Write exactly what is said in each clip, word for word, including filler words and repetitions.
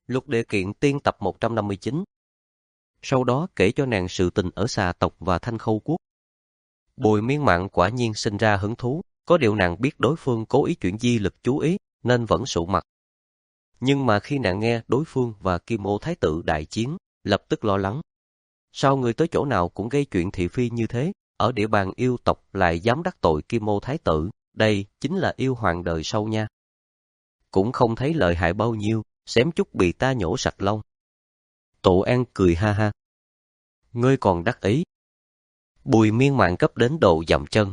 Lục Đệ Kiện Tiên tập một trăm năm mươi chín. Sau đó kể cho nàng sự tình ở Xà tộc và Thanh Khâu quốc. Bùi Miên Mạn quả nhiên sinh ra hứng thú, có điều nàng biết đối phương cố ý chuyển di lực chú ý, nên vẫn sụ mặt. Nhưng mà khi nàng nghe đối phương và Kim Ô Thái tử đại chiến, lập tức lo lắng. Sao người tới chỗ nào cũng gây chuyện thị phi như thế, ở địa bàn yêu tộc lại dám đắc tội Kim Ô Thái tử, đây chính là yêu hoàng đời sau nha. Cũng không thấy lợi hại bao nhiêu, xém chút bị ta nhổ sạch lông. Tổ An cười ha ha. Ngươi còn đắc ý. Bùi Miên Mạn cấp đến độ dậm chân.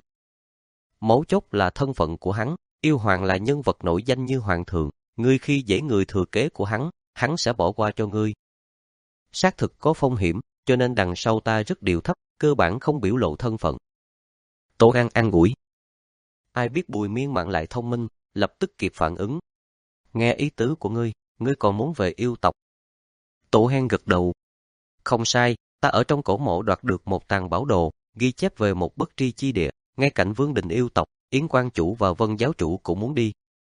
Mấu chốt là thân phận của hắn, yêu hoàng là nhân vật nổi danh như hoàng thượng, ngươi khi dễ người thừa kế của hắn, hắn sẽ bỏ qua cho ngươi. Xác thực có phong hiểm, cho nên đằng sau ta rất điệu thấp, cơ bản không biểu lộ thân phận. Tổ An an ủi. Ai biết Bùi Miên Mạn lại thông minh, lập tức kịp phản ứng. Nghe ý tứ của ngươi, ngươi còn muốn về yêu tộc. Tổ Hen gật đầu. Không sai, ta ở trong cổ mộ đoạt được một tàng bảo đồ, ghi chép về một bất tri chi địa, ngay cạnh vương đình yêu tộc, Yến Quan chủ và Vân giáo chủ cũng muốn đi.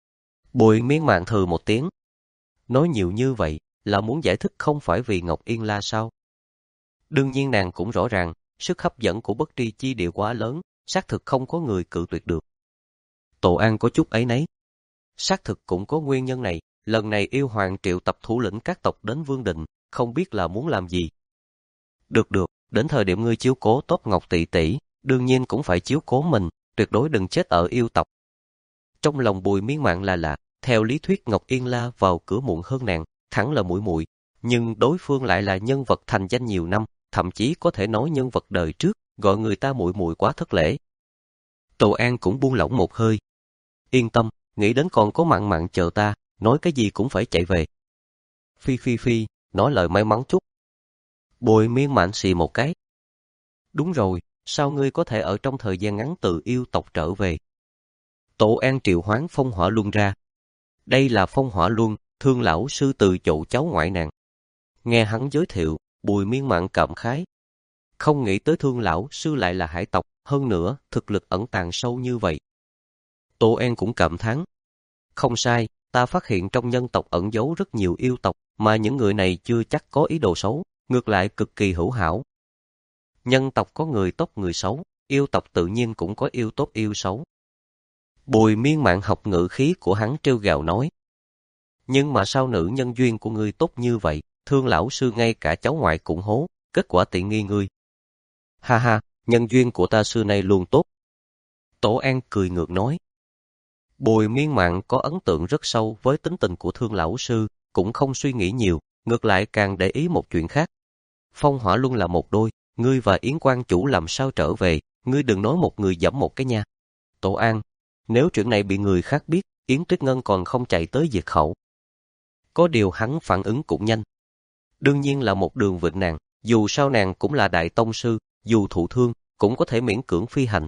Bùi Miên Mạn thừ một tiếng. Nói nhiều như vậy, là muốn giải thích không phải vì Ngọc Yên La sao? Đương nhiên nàng cũng rõ ràng, sức hấp dẫn của bất tri chi địa quá lớn, xác thực không có người cự tuyệt được. Tổ An có chút ấy nấy. Xác thực cũng có nguyên nhân này, lần này yêu hoàng triệu tập thủ lĩnh các tộc đến Vương Đình, không biết là muốn làm gì. Được được, đến thời điểm ngươi chiếu cố tốt Ngọc tỷ tỷ, đương nhiên cũng phải chiếu cố mình, tuyệt đối đừng chết ở yêu tộc. Trong lòng Bùi Miên Mạn là lạ, theo lý thuyết Ngọc Yên La vào cửa muộn hơn nàng, thẳng là muội muội, nhưng đối phương lại là nhân vật thành danh nhiều năm, thậm chí có thể nói nhân vật đời trước, gọi người ta muội muội quá thất lễ. Tổ An cũng buông lỏng một hơi. Yên tâm, nghĩ đến còn có Mạn Mạn chờ ta, nói cái gì cũng phải chạy về. Phi phi phi, nói lời may mắn chút. Bùi Miên Mạn xì một cái. Đúng rồi, sao ngươi có thể ở trong thời gian ngắn từ yêu tộc trở về? Tổ An triệu hoán phong hỏa luân ra. Đây là phong hỏa luân, Thương lão sư từ chỗ cháu ngoại nàng. Nghe hắn giới thiệu, Bùi Miên Mạn cảm khái. Không nghĩ tới Thương lão sư lại là hải tộc, hơn nữa, thực lực ẩn tàng sâu như vậy. Tô An cũng cảm thán. Không sai, ta phát hiện trong nhân tộc ẩn giấu rất nhiều yêu tộc, mà những người này chưa chắc có ý đồ xấu, ngược lại cực kỳ hữu hảo. Nhân tộc có người tốt người xấu, yêu tộc tự nhiên cũng có yêu tốt yêu xấu. Bùi Miên Mạn học ngữ khí của hắn trêu gào nói. Nhưng mà sao nữ nhân duyên của ngươi tốt như vậy, Thương lão sư ngay cả cháu ngoại cũng hố, kết quả tiện nghi ngươi. Ha ha, nhân duyên của ta xưa nay luôn tốt. Tổ An cười ngược nói. Bùi Miên Mạn có ấn tượng rất sâu với tính tình của Thương lão sư, cũng không suy nghĩ nhiều, ngược lại càng để ý một chuyện khác. Phong hỏa luân là một đôi, ngươi và Yến Quan chủ làm sao trở về, ngươi đừng nói một người dẫm một cái nha. Tổ An, nếu chuyện này bị người khác biết, Yến Tuyết Ngân còn không chạy tới diệt khẩu. Có điều hắn phản ứng cũng nhanh. Đương nhiên là một đường vịnh nàng, dù sao nàng cũng là đại tông sư, dù thụ thương, cũng có thể miễn cưỡng phi hành.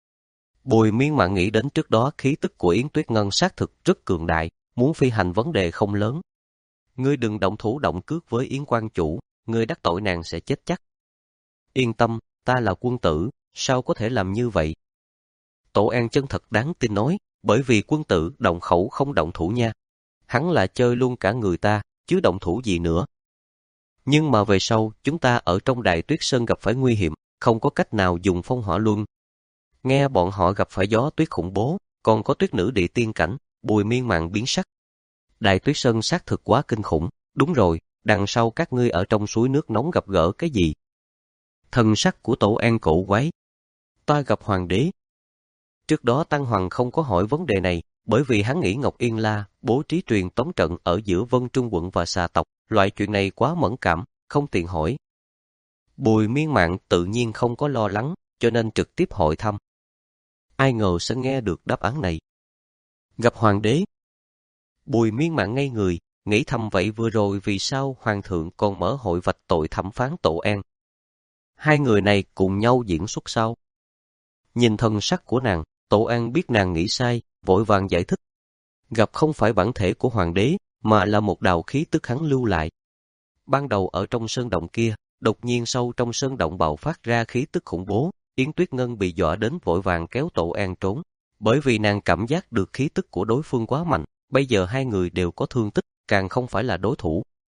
Bùi Miên Mạn nghĩ đến trước đó khí tức của Yến Tuyết Ngân xác thực rất cường đại, muốn phi hành vấn đề không lớn. Ngươi đừng động thủ động cước với Yến Quan chủ, ngươi đắc tội nàng sẽ chết chắc. Yên tâm, ta là quân tử, sao có thể làm như vậy? Tổ An chân thật đáng tin nói, bởi vì quân tử động khẩu không động thủ nha. Hắn là chơi luôn cả người ta, chứ động thủ gì nữa. Nhưng mà về sau, chúng ta ở trong Đại Tuyết Sơn gặp phải nguy hiểm, không có cách nào dùng phong hỏa luân. Nghe bọn họ gặp phải gió tuyết khủng bố, còn có tuyết nữ địa tiên cảnh, Bùi Miên Mạn biến sắc. Đại Tuyết Sơn xác thực quá kinh khủng, đúng rồi, đằng sau các ngươi ở trong suối nước nóng gặp gỡ cái gì? Thần sắc của Tổ An cổ quái. Ta gặp hoàng đế. Trước đó Tăng Hoàng không có hỏi vấn đề này, bởi vì hắn nghĩ Ngọc Yên La bố trí truyền tống trận ở giữa Vân Trung quận và Xà tộc, loại chuyện này quá mẫn cảm, không tiện hỏi. Bùi Miên Mạn tự nhiên không có lo lắng, cho nên trực tiếp hỏi thăm. Ai ngờ sẽ nghe được đáp án này. Gặp hoàng đế. Bùi Miên Mạn ngây người, nghĩ thầm vậy vừa rồi vì sao hoàng thượng còn mở hội vạch tội thẩm phán Tổ An. Hai người này cùng nhau diễn xuất sao? Nhìn thân sắc của nàng, Tổ An biết nàng nghĩ sai, vội vàng giải thích. Gặp không phải bản thể của hoàng đế, mà là một đạo khí tức hắn lưu lại. Ban đầu ở trong sơn động kia, đột nhiên sâu trong sơn động bạo phát ra khí tức khủng bố, Yến Tuyết Ngân bị dọa đến vội vàng kéo Tổ An trốn, bởi vì nàng cảm giác được khí tức của đối phương quá mạnh, bây giờ hai người đều có thương tích, càng không phải là đối thủ,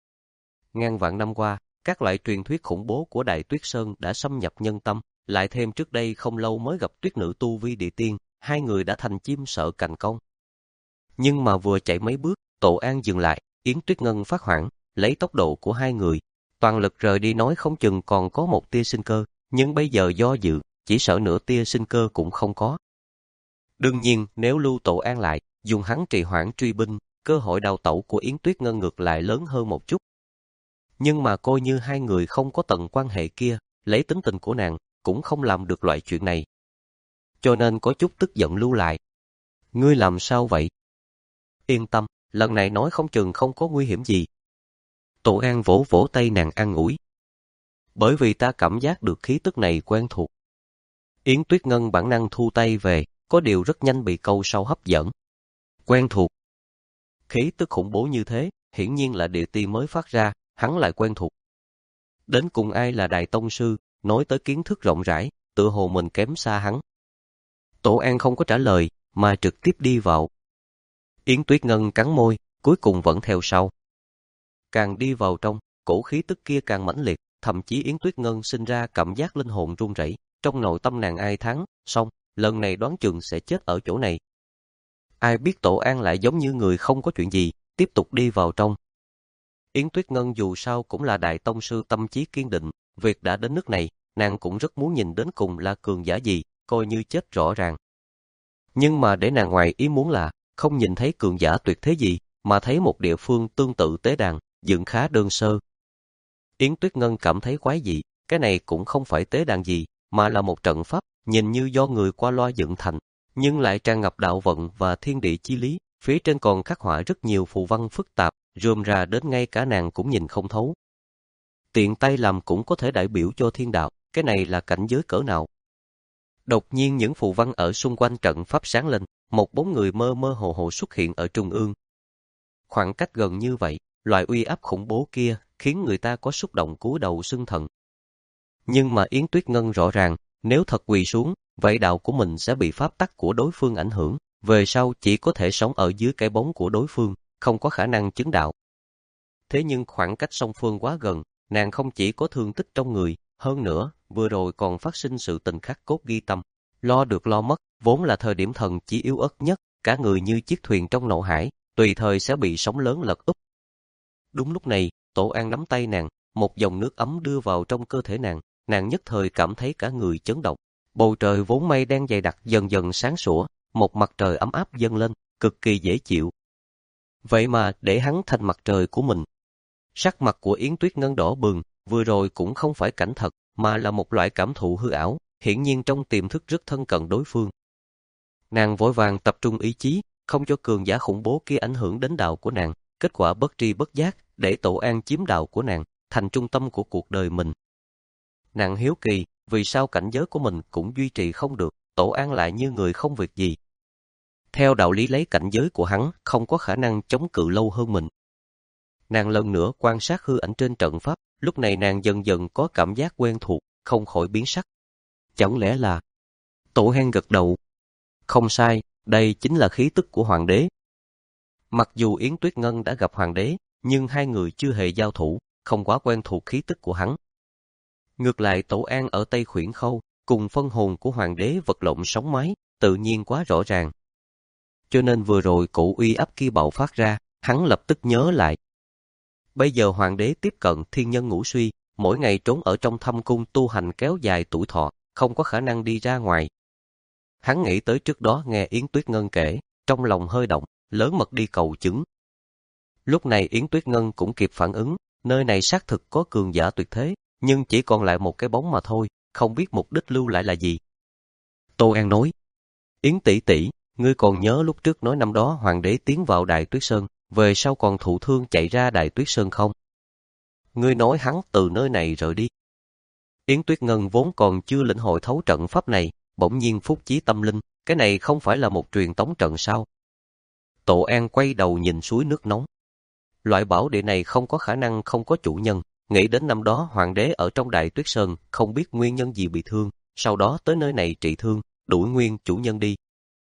Ngàn vạn năm qua, các loại truyền thuyết khủng bố của Đại Tuyết Sơn đã xâm nhập nhân tâm, lại thêm trước đây không lâu mới gặp tuyết nữ tu vi địa tiên, hai người đã thành chim sợ cành cong. Nhưng mà vừa chạy mấy bước, Tổ An dừng lại, Yến Tuyết Ngân phát hoảng, lấy tốc độ của hai người, toàn lực rời đi nói không chừng còn có một tia sinh cơ, nhưng bây giờ do dự, chỉ sợ nửa tia sinh cơ cũng không có. Đương nhiên, nếu lưu Tổ An lại, dùng hắn trì hoãn truy binh, cơ hội đào tẩu của Yến Tuyết Ngân ngược lại lớn hơn một chút. Nhưng mà coi như hai người không có tầng quan hệ kia, lấy tính tình của nàng, cũng không làm được loại chuyện này. Cho nên có chút tức giận lưu lại. Ngươi làm sao vậy? Yên tâm, lần này nói không chừng không có nguy hiểm gì. Tổ An vỗ vỗ tay nàng an ủi. Bởi vì ta cảm giác được khí tức này quen thuộc. Yến Tuyết Ngân bản năng thu tay về, có điều rất nhanh bị câu sau hấp dẫn. Quen thuộc. Khí tức khủng bố như thế, hiển nhiên là địa tiên mới phát ra, hắn lại quen thuộc. Đến cùng ai là đại tông sư, nói tới kiến thức rộng rãi, tựa hồ mình kém xa hắn. Tổ An không có trả lời, mà trực tiếp đi vào. Yến Tuyết Ngân cắn môi, cuối cùng vẫn theo sau. Càng đi vào trong, cổ khí tức kia càng mãnh liệt, thậm chí Yến Tuyết Ngân sinh ra cảm giác linh hồn run rẩy, trong nội tâm nàng ai thắng, xong, lần này đoán chừng sẽ chết ở chỗ này. Ai biết Tổ An lại giống như người không có chuyện gì, tiếp tục đi vào trong. Yến Tuyết Ngân dù sao cũng là đại tông sư tâm trí kiên định, việc đã đến nước này, nàng cũng rất muốn nhìn đến cùng là cường giả gì, coi như chết rõ ràng. Nhưng mà để nàng ngoài ý muốn là, không nhìn thấy cường giả tuyệt thế gì, mà thấy một địa phương tương tự tế đàn, dựng khá đơn sơ. Yến Tuyết Ngân cảm thấy quái dị, cái này cũng không phải tế đàn gì, mà là một trận pháp, nhìn như do người qua loa dựng thành, nhưng lại tràn ngập đạo vận và thiên địa chi lý, phía trên còn khắc họa rất nhiều phù văn phức tạp, rườm rà đến ngay cả nàng cũng nhìn không thấu. Tiện tay làm cũng có thể đại biểu cho thiên đạo, cái này là cảnh giới cỡ nào? Đột nhiên những phù văn ở xung quanh trận pháp sáng lên, một bóng người mơ mơ hồ hồ xuất hiện ở trung ương. Khoảng cách gần như vậy, loại uy áp khủng bố kia khiến người ta có xúc động cúi đầu xưng thần. Nhưng mà Yến Tuyết Ngân rõ ràng, nếu thật quỳ xuống, vậy đạo của mình sẽ bị pháp tắc của đối phương ảnh hưởng, về sau chỉ có thể sống ở dưới cái bóng của đối phương, không có khả năng chứng đạo. Thế nhưng khoảng cách song phương quá gần, nàng không chỉ có thương tích trong người, hơn nữa, vừa rồi còn phát sinh sự tình khắc cốt ghi tâm. Lo được lo mất, vốn là thời điểm thần chỉ yếu ớt nhất, cả người như chiếc thuyền trong nộ hải, tùy thời sẽ bị sóng lớn lật úp. Đúng lúc này, Tổ An nắm tay nàng, một dòng nước ấm đưa vào trong cơ thể nàng, nàng nhất thời cảm thấy cả người chấn động. Bầu trời vốn mây đen dày đặc dần dần sáng sủa, một mặt trời ấm áp dâng lên, cực kỳ dễ chịu. Vậy mà để hắn thành mặt trời của mình. Sắc mặt của Yến Tuyết Ngân đỏ bừng, vừa rồi cũng không phải cảnh thật, mà là một loại cảm thụ hư ảo, hiển nhiên trong tiềm thức rất thân cận đối phương. Nàng vội vàng tập trung ý chí, không cho cường giả khủng bố kia ảnh hưởng đến đạo của nàng, kết quả bất tri bất giác, để Tổ An chiếm đạo của nàng, thành trung tâm của cuộc đời mình. Nàng hiếu kỳ, vì sao cảnh giới của mình cũng duy trì không được, Tổ An lại như người không việc gì. Theo đạo lý lấy cảnh giới của hắn, không có khả năng chống cự lâu hơn mình. Nàng lần nữa quan sát hư ảnh trên trận pháp, lúc này nàng dần dần có cảm giác quen thuộc, không khỏi biến sắc. Chẳng lẽ là... Tổ An gật đầu. Không sai, đây chính là khí tức của hoàng đế. Mặc dù Yến Tuyết Ngân đã gặp hoàng đế, nhưng hai người chưa hề giao thủ, không quá quen thuộc khí tức của hắn. Ngược lại Tổ An ở Tây Khuyển Khâu, cùng phân hồn của hoàng đế vật lộn sóng mái, tự nhiên quá rõ ràng. Cho nên vừa rồi cổ uy áp kia bạo phát ra, hắn lập tức nhớ lại. Bây giờ hoàng đế tiếp cận thiên nhân ngũ suy, mỗi ngày trốn ở trong thâm cung tu hành kéo dài tuổi thọ, không có khả năng đi ra ngoài. Hắn nghĩ tới trước đó nghe Yến Tuyết Ngân kể, trong lòng hơi động, lớn mật đi cầu chứng. Lúc này Yến Tuyết Ngân cũng kịp phản ứng, nơi này xác thực có cường giả tuyệt thế, nhưng chỉ còn lại một cái bóng mà thôi, không biết mục đích lưu lại là gì. Tô An nói, Yến tỷ tỷ, ngươi còn nhớ lúc trước nói năm đó hoàng đế tiến vào Đại Tuyết Sơn, về sau còn thụ thương chạy ra Đại Tuyết Sơn không? Ngươi nói hắn từ nơi này rời đi. Yến Tuyết Ngân vốn còn chưa lĩnh hội thấu trận pháp này, bỗng nhiên phúc chí tâm linh, cái này không phải là một truyền tống trận sao? Tổ An quay đầu nhìn suối nước nóng. Loại bảo địa này không có khả năng không có chủ nhân, nghĩ đến năm đó hoàng đế ở trong Đại Tuyết Sơn không biết nguyên nhân gì bị thương, sau đó tới nơi này trị thương, đuổi nguyên chủ nhân đi.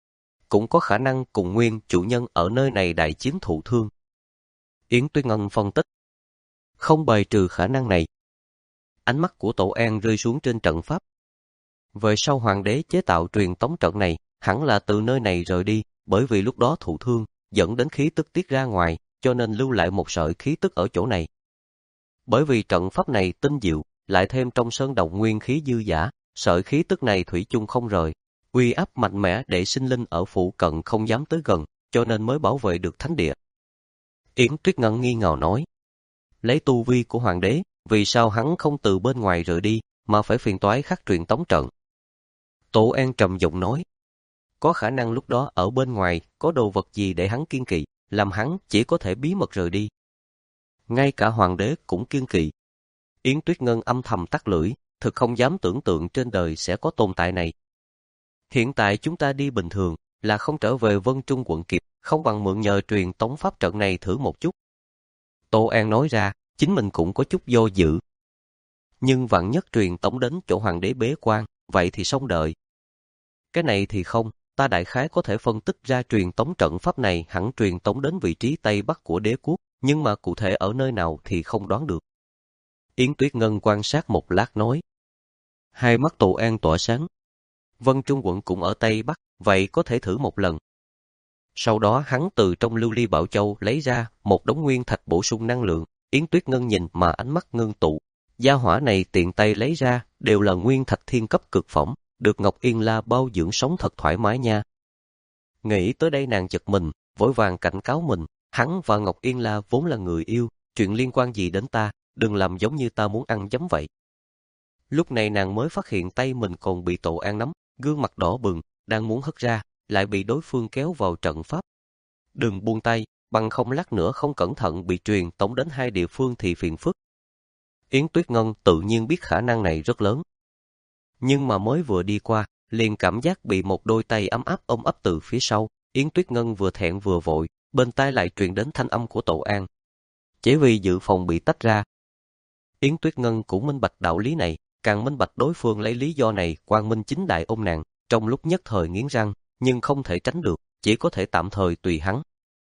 Cũng có khả năng cùng nguyên chủ nhân ở nơi này đại chiến thụ thương. Yến Tuyết Ngân phân tích. không bài trừ khả năng này. Ánh mắt của Tổ An rơi xuống trên trận pháp. Về sau hoàng đế chế tạo truyền tống trận này, hẳn là từ nơi này rời đi, bởi vì lúc đó thụ thương, dẫn đến khí tức tiết ra ngoài, cho nên lưu lại một sợi khí tức ở chỗ này. Bởi vì trận pháp này tinh diệu, lại thêm trong sơn động nguyên khí dư dả, sợi khí tức này thủy chung không rời, uy áp mạnh mẽ để sinh linh ở phụ cận không dám tới gần, cho nên mới bảo vệ được thánh địa. Yến Tuyết Ngân nghi ngờ nói, lấy tu vi của hoàng đế, vì sao hắn không từ bên ngoài rời đi, mà phải phiền toái khắc truyền tống trận? Tổ An trầm giọng nói, có khả năng lúc đó ở bên ngoài có đồ vật gì để hắn kiên kỵ, làm hắn chỉ có thể bí mật rời đi. Ngay cả hoàng đế cũng kiên kỵ. Yến Tuyết Ngân âm thầm tắt lưỡi, thực không dám tưởng tượng trên đời sẽ có tồn tại này. Hiện tại chúng ta đi bình thường, là không trở về Vân Trung quận kịp, không bằng mượn nhờ truyền tống pháp trận này thử một chút. Tô An nói ra, chính mình cũng có chút do dự. Nhưng vạn nhất truyền tống đến chỗ hoàng đế bế quan, vậy thì xong đợi. Cái này thì không, ta đại khái có thể phân tích ra truyền tống trận pháp này hẳn truyền tống đến vị trí Tây Bắc của đế quốc, nhưng mà cụ thể ở nơi nào thì không đoán được. Yến Tuyết Ngân quan sát một lát nói. Hai mắt Tô An tỏa sáng. Vân Trung quận cũng ở Tây Bắc, vậy có thể thử một lần. Sau đó hắn từ trong lưu ly bảo châu lấy ra một đống nguyên thạch bổ sung năng lượng. Yến Tuyết Ngân nhìn mà ánh mắt ngưng tụ. Gia hỏa này tiện tay lấy ra đều là nguyên thạch thiên cấp cực phẩm, được Ngọc Yên La bao dưỡng sống thật thoải mái nha. Nghĩ tới đây nàng giật mình, vội vàng cảnh cáo mình, hắn và Ngọc Yên La vốn là người yêu, chuyện liên quan gì đến ta, đừng làm giống như ta muốn ăn giấm vậy. Lúc này nàng mới phát hiện tay mình còn bị Tổ An nắm, gương mặt đỏ bừng, đang muốn hất ra, lại bị đối phương kéo vào trận pháp. Đừng buông tay, bằng không lát nữa không cẩn thận bị truyền tống đến hai địa phương thì phiền phức. Yến Tuyết Ngân tự nhiên biết khả năng này rất lớn. Nhưng mà mới vừa đi qua, liền cảm giác bị một đôi tay ấm áp ôm ấp từ phía sau. Yến Tuyết Ngân vừa thẹn vừa vội, bên tai lại truyền đến thanh âm của Tổ An. Chỉ vì dự phòng bị tách ra. Yến Tuyết Ngân cũng minh bạch đạo lý này, càng minh bạch đối phương lấy lý do này quang minh chính đại ôm nàng, trong lúc nhất thời nghiến răng, nhưng không thể tránh được, chỉ có thể tạm thời tùy hắn.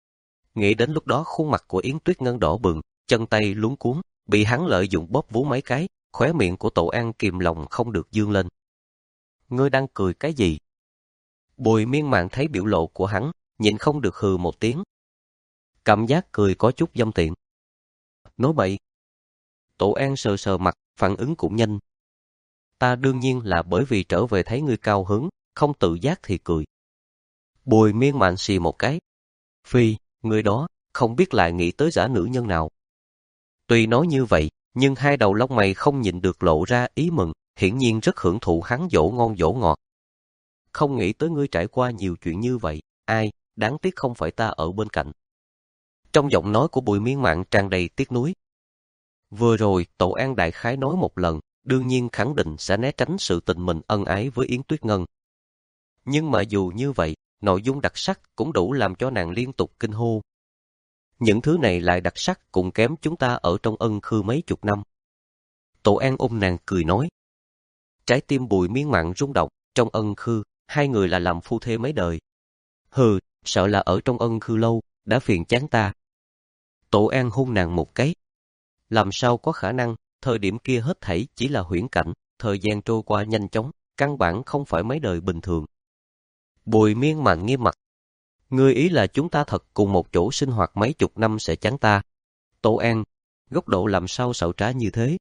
Nghĩ đến lúc đó khuôn mặt của Yến Tuyết Ngân đỏ bừng, chân tay luống cuống, bị hắn lợi dụng bóp vú mấy cái, khóe miệng của Tổ An kìm lòng không được dương lên. Ngươi đang cười cái gì? Bùi Miên Mạn thấy biểu lộ của hắn, nhịn không được hừ một tiếng. Cảm giác cười có chút dâm tiện. Nói bậy. Tổ An sờ sờ mặt, phản ứng cũng nhanh. Ta đương nhiên là bởi vì trở về thấy ngươi cao hứng, không tự giác thì cười. Bùi Miên Mạn xì một cái. Phi, người đó, không biết lại nghĩ tới giả nữ nhân nào. Tuy nói như vậy, nhưng hai đầu lông mày không nhịn được lộ ra ý mừng, hiển nhiên rất hưởng thụ hắn dỗ ngon dỗ ngọt. Không nghĩ tới ngươi trải qua nhiều chuyện như vậy, ai, đáng tiếc không phải ta ở bên cạnh. Trong giọng nói của Bùi Miên Mạn tràn đầy tiếc nuối. Vừa rồi, Tổ An đại khái nói một lần, đương nhiên khẳng định sẽ né tránh sự tình mình ân ái với Yến Tuyết Ngân. Nhưng mà dù như vậy, nội dung đặc sắc cũng đủ làm cho nàng liên tục kinh hô. Những thứ này lại đặc sắc cũng kém chúng ta ở trong Ân Khư mấy chục năm. Tổ An ôm nàng cười nói. Trái tim Bùi Miên Mạn rung động, trong Ân Khư, hai người là làm phu thê mấy đời. Hừ, sợ là ở trong Ân Khư lâu, đã phiền chán ta. Tổ An hôn nàng một cái. Làm sao có khả năng, thời điểm kia hết thảy chỉ là huyễn cảnh, thời gian trôi qua nhanh chóng, căn bản không phải mấy đời bình thường. Bùi Miên Mạn nghiêm mặt. Ngươi ý là chúng ta thật cùng một chỗ sinh hoạt mấy chục năm sẽ chán ta. Tổ An, góc độ làm sao xảo trá như thế?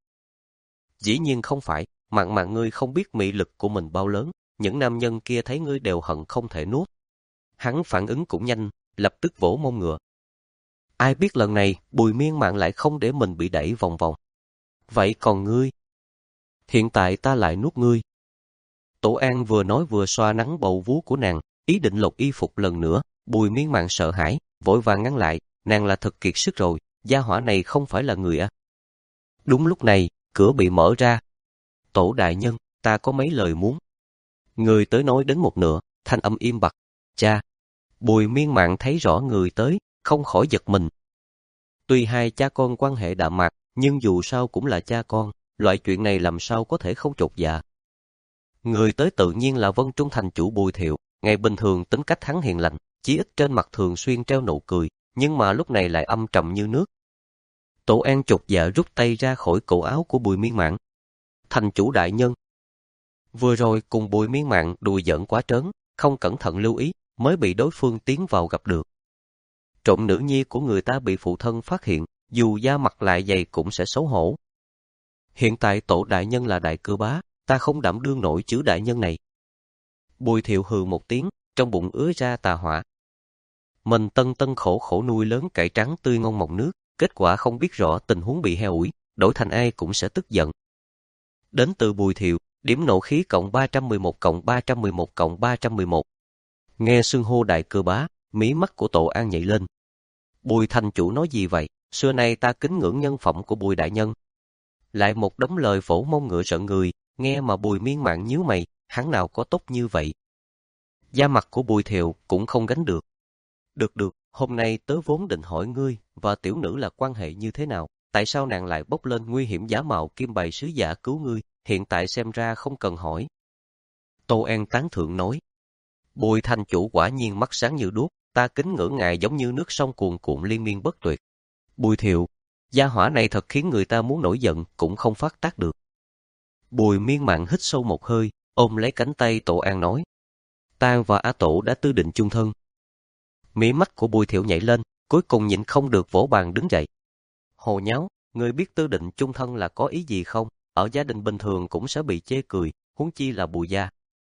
Dĩ nhiên không phải, Mạn Mạn ngươi không biết mị lực của mình bao lớn, những nam nhân kia thấy ngươi đều hận không thể nuốt. Hắn phản ứng cũng nhanh, lập tức vỗ mông ngựa. Ai biết lần này, Bùi Miên Mạn lại không để mình bị đẩy vòng vòng. Vậy còn ngươi? Hiện tại ta lại nuốt ngươi. Tổ An vừa nói vừa xoa nắng bầu vú của nàng, ý định lột y phục lần nữa. Bùi Miên Mạn sợ hãi, vội vàng ngăn lại, nàng là thật kiệt sức rồi, gia hỏa này không phải là người à. Đúng lúc này, cửa bị mở ra. Tổ đại nhân, ta có mấy lời muốn. Người tới nói đến một nửa, thanh âm im bặt. Cha. Bùi Miên Mạn thấy rõ người tới, không khỏi giật mình. Tuy hai cha con quan hệ đạm mạc, nhưng dù sao cũng là cha con, loại chuyện này làm sao có thể không chột dạ. Người tới tự nhiên là Vân Trung thành chủ Bùi Thiệu, ngày bình thường tính cách hắn hiền lành, chí ít trên mặt thường xuyên treo nụ cười, nhưng mà lúc này lại âm trầm như nước. Tổ An chột dạ rút tay ra khỏi cổ áo của Bùi Miên Mạn. Thành chủ đại nhân. Vừa rồi cùng Bùi Miên Mạn đùa giỡn quá trớn, không cẩn thận lưu ý, mới bị đối phương tiến vào gặp được. Trộm nữ nhi của người ta bị phụ thân phát hiện, dù da mặt lại dày cũng sẽ xấu hổ. Hiện tại tổ đại nhân là đại cư bá, ta không đảm đương nổi chữ đại nhân này. Bùi Thiệu hừ một tiếng, trong bụng ứa ra tà hỏa. Mình tân tân khổ khổ nuôi lớn cải trắng tươi ngon mọng nước, kết quả không biết rõ tình huống bị heo ủi, đổi thành ai cũng sẽ tức giận. Đến từ Bùi Thiệu, điểm nộ khí cộng ba trăm mười một cộng ba trăm mười một cộng ba trăm mười một. Nghe xưng hô đại cơ bá, mí mắt của Tổ An nhảy lên. Bùi thành chủ nói gì vậy? Xưa nay ta kính ngưỡng nhân phẩm của Bùi đại nhân. Lại một đống lời phổ mông ngựa rợn người, nghe mà Bùi Miên Mạn nhíu mày, hắn nào có tốt như vậy. Da mặt của Bùi Thiệu cũng không gánh được. Được được, hôm nay tớ vốn định hỏi ngươi và tiểu nữ là quan hệ như thế nào, tại sao nàng lại bốc lên nguy hiểm giả mạo kim bày sứ giả cứu ngươi, hiện tại xem ra không cần hỏi. Tô An tán thưởng nói. Bùi thành chủ quả nhiên mắt sáng như đuốc, ta kính ngưỡng ngài giống như nước sông cuồn cuộn liên miên bất tuyệt. Bùi Thiệu, gia hỏa này thật khiến người ta muốn nổi giận cũng không phát tác được. Bùi Miên Mạn hít sâu một hơi, ôm lấy cánh tay Tổ An nói. Ta và A Tổ đã tư định chung thân. Mí mắt của Bùi Thiệu nhảy lên, cuối cùng nhịn không được vỗ bàn đứng dậy. Hồ nháo, ngươi biết tư định chung thân là có ý gì không? Ở gia đình bình thường cũng sẽ bị chê cười, huống chi là Bùi gia.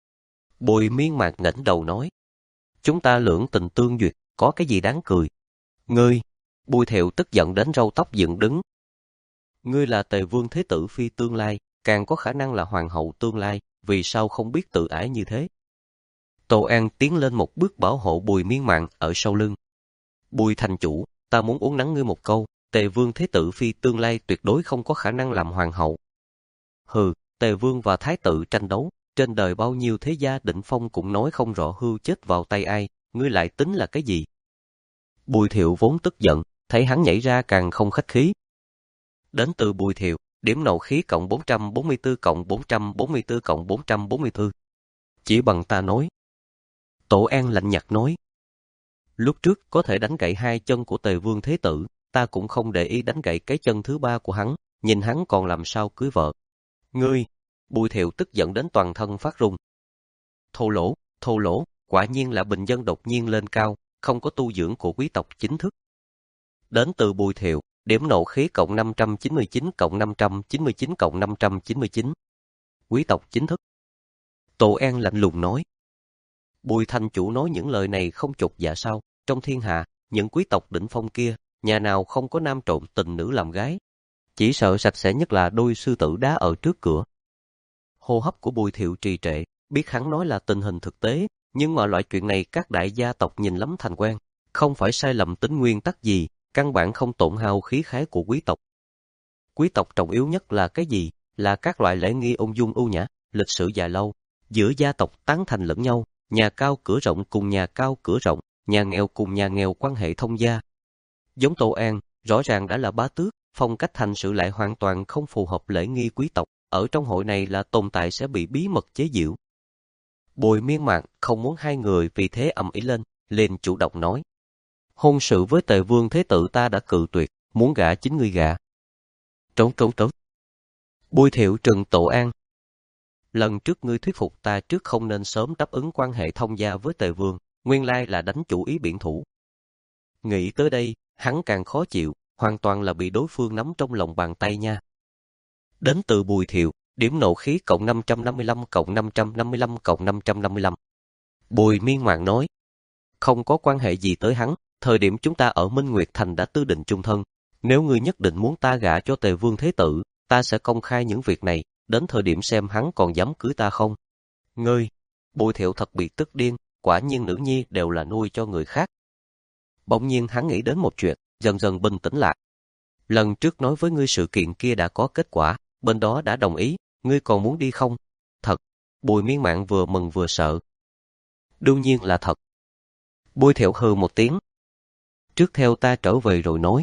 Bùi Miên Mạn ngẩng đầu nói. Chúng ta lưỡng tình tương duyệt, có cái gì đáng cười? Ngươi, Bùi Thiệu tức giận đến râu tóc dựng đứng. Ngươi là Tề Vương Thế Tử phi tương lai, càng có khả năng là hoàng hậu tương lai, vì sao không biết tự ái như thế? Tô An tiến lên một bước bảo hộ Bùi Miên Mạn ở sau lưng. Bùi thành chủ, ta muốn uốn nắn ngươi một câu, Tề Vương Thế Tử phi tương lai tuyệt đối không có khả năng làm hoàng hậu. Hừ, Tề Vương và Thái tử tranh đấu, trên đời bao nhiêu thế gia đỉnh phong cũng nói không rõ hưu chết vào tay ai, ngươi lại tính là cái gì? Bùi Thiệu vốn tức giận, thấy hắn nhảy ra càng không khách khí. Đến từ Bùi Thiệu, điểm nộ khí cộng bốn trăm bốn mươi tư cộng bốn trăm bốn mươi tư cộng bốn trăm bốn mươi tư. Chỉ bằng ta nói. Tổ An lạnh nhạt nói. Lúc trước có thể đánh gãy hai chân của Tề Vương Thế Tử, ta cũng không để ý đánh gãy cái chân thứ ba của hắn, nhìn hắn còn làm sao cưới vợ. Ngươi, Bùi Thiệu tức giận đến toàn thân phát run. Thô lỗ, thô lỗ, quả nhiên là bình dân đột nhiên lên cao, không có tu dưỡng của quý tộc chính thức. Đến từ Bùi Thiệu, điểm nộ khí cộng năm trăm chín mươi chín cộng năm trăm chín mươi chín cộng năm trăm chín mươi chín. Quý tộc chính thức. Tổ An lạnh lùng nói. Bùi thành chủ nói những lời này không chột dạ sao? Trong thiên hạ, những quý tộc đỉnh phong kia, nhà nào không có nam trộm tình nữ làm gái? Chỉ sợ sạch sẽ nhất là đôi sư tử đá ở trước cửa. Hô hấp của Bùi Thiệu trì trệ, biết hắn nói là tình hình thực tế, nhưng mà loại chuyện này các đại gia tộc nhìn lắm thành quen, không phải sai lầm tính nguyên tắc gì, căn bản không tổn hao khí khái của quý tộc. Quý tộc trọng yếu nhất là cái gì? Là các loại lễ nghi ung dung ưu nhã, lịch sử dài lâu, giữa gia tộc tán thành lẫn nhau, nhà cao cửa rộng cùng nhà cao cửa rộng, nhà nghèo cùng nhà nghèo quan hệ thông gia. Giống Tô An, rõ ràng đã là bá tước, phong cách hành sự lại hoàn toàn không phù hợp lễ nghi quý tộc, ở trong hội này là tồn tại sẽ bị bí mật chế giễu. Bùi Miên Mạn không muốn hai người vì thế ầm ĩ lên, liền chủ động nói. Hôn sự với Tề Vương Thế Tử ta đã cự tuyệt, muốn gả chính ngươi gả. Trốn trốn trốn. Bùi Thiệu trừng Tổ An. Lần trước ngươi thuyết phục ta trước không nên sớm đáp ứng quan hệ thông gia với Tề Vương, nguyên lai là đánh chủ ý biển thủ. Nghĩ tới đây, hắn càng khó chịu, hoàn toàn là bị đối phương nắm trong lòng bàn tay nha. Đến từ Bùi Thiệu, điểm nộ khí cộng năm trăm năm mươi lăm cộng năm trăm năm mươi lăm cộng năm trăm năm mươi lăm. Bùi Miên Mạn nói. Không có quan hệ gì tới hắn, thời điểm chúng ta ở Minh Nguyệt Thành đã tư định chung thân. Nếu ngươi nhất định muốn ta gả cho Tề Vương Thế Tử, ta sẽ công khai những việc này, đến thời điểm xem hắn còn dám cưới ta không. Ngươi, Bùi Thiệu thật bị tức điên, quả nhiên nữ nhi đều là nuôi cho người khác. Bỗng nhiên hắn nghĩ đến một chuyện, dần dần bình tĩnh lại. Lần trước nói với ngươi sự kiện kia đã có kết quả, bên đó đã đồng ý, ngươi còn muốn đi không? Thật. Bùi Miên Mạn vừa mừng vừa sợ. Đương nhiên là thật. Bùi Thiệu hừ một tiếng. Trước theo ta trở về rồi nói.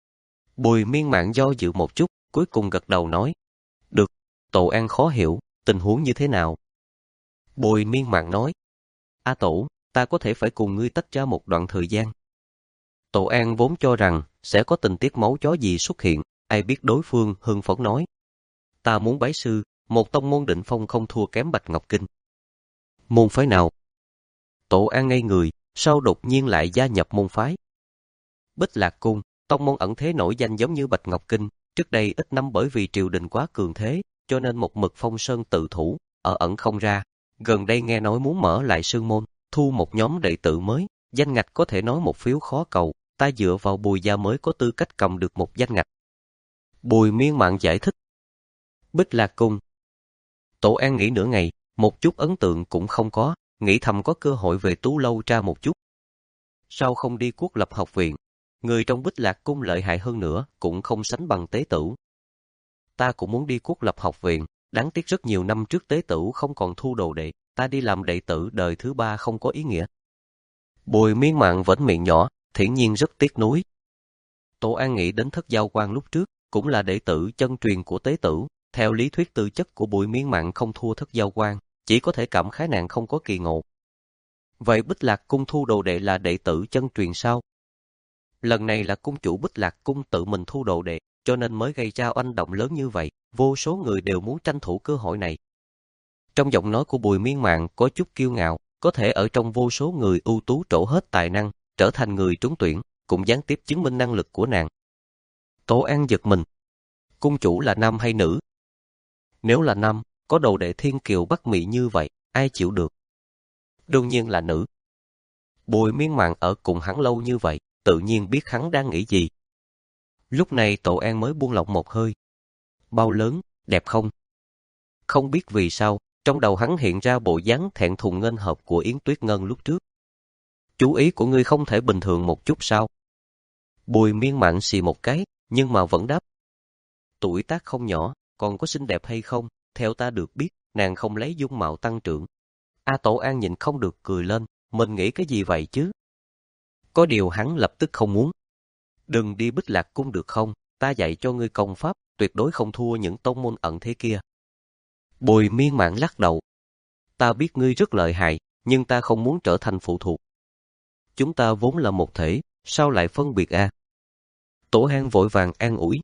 Bùi Miên Mạn do dự một chút, cuối cùng gật đầu nói. Được. Tổ An khó hiểu, tình huống như thế nào? Bùi Miên Mạn nói. A Tổ, ta có thể phải cùng ngươi tách ra một đoạn thời gian. Tổ An vốn cho rằng sẽ có tình tiết máu chó gì xuất hiện, ai biết đối phương hưng phấn nói. Ta muốn bái sư, một tông môn định phong không thua kém Bạch Ngọc Kinh. Môn phái nào? Tổ An ngây người, sau đột nhiên lại gia nhập môn phái. Bích Lạc Cung, tông môn ẩn thế nổi danh giống như Bạch Ngọc Kinh, trước đây ít năm bởi vì triều đình quá cường thế, cho nên một mực phong sơn tự thủ, ở ẩn không ra. Gần đây nghe nói muốn mở lại sư môn, thu một nhóm đệ tử mới, danh ngạch có thể nói một phiếu khó cầu, ta dựa vào Bùi gia mới có tư cách cầm được một danh ngạch. Bùi Miên Mạn giải thích. Bích Lạc Cung. Tổ An nghĩ nửa ngày, một chút ấn tượng cũng không có, nghĩ thầm có cơ hội về Tú Lâu tra một chút. Sao không đi Quốc Lập học viện? Người trong Bích Lạc Cung lợi hại hơn nữa, cũng không sánh bằng Tế Tửu. Ta cũng muốn đi Quốc Lập học viện, đáng tiếc rất nhiều năm trước Tế Tửu không còn thu đồ đệ, ta đi làm đệ tử đời thứ ba không có ý nghĩa. Bùi Miên Mạn vẫn miệng nhỏ, thiển nhiên rất tiếc nuối. Tổ An nghĩ đến Thất Giao Quang lúc trước, cũng là đệ tử chân truyền của Tế Tửu, theo lý thuyết tư chất của Bùi Miên Mạn không thua Thất Giao Quang, chỉ có thể cảm khái nàng không có kỳ ngộ. Vậy Bích Lạc Cung thu đồ đệ là đệ tử chân truyền sao? Lần này là cung chủ Bích Lạc Cung tự mình thu đồ đệ, cho nên mới gây ra oanh động lớn như vậy, vô số người đều muốn tranh thủ cơ hội này. Trong giọng nói của Bùi Miên Mạn có chút kiêu ngạo, có thể ở trong vô số người ưu tú trổ hết tài năng, trở thành người trúng tuyển, cũng gián tiếp chứng minh năng lực của nàng. Tổ An giật mình. Cung chủ là nam hay nữ? Nếu là nam, có đồ đệ thiên kiều bắc mỹ như vậy, ai chịu được? Đương nhiên là nữ. Bùi Miên Mạn ở cùng hắn lâu như vậy, tự nhiên biết hắn đang nghĩ gì. Lúc này Tổ An mới buông lỏng một hơi. Bao lớn, đẹp không? Không biết vì sao, trong đầu hắn hiện ra bộ dáng thẹn thùng nghênh hợp của Yến Tuyết Ngân lúc trước. Chú ý của ngươi không thể bình thường một chút sao? Bùi Miên Mạn xì một cái, nhưng mà vẫn đáp. Tuổi tác không nhỏ, còn có xinh đẹp hay không? Theo ta được biết, nàng không lấy dung mạo tăng trưởng. A Tổ An nhìn không được cười lên, mình nghĩ cái gì vậy chứ? Có điều hắn lập tức không muốn. Đừng đi Bích Lạc Cung được không? Ta dạy cho ngươi công pháp, tuyệt đối không thua những tông môn ẩn thế kia. Bùi Miên Mạn lắc đầu. Ta biết ngươi rất lợi hại, nhưng ta không muốn trở thành phụ thuộc. Chúng ta vốn là một thể, sao lại phân biệt a? À? Tổ An vội vàng an ủi.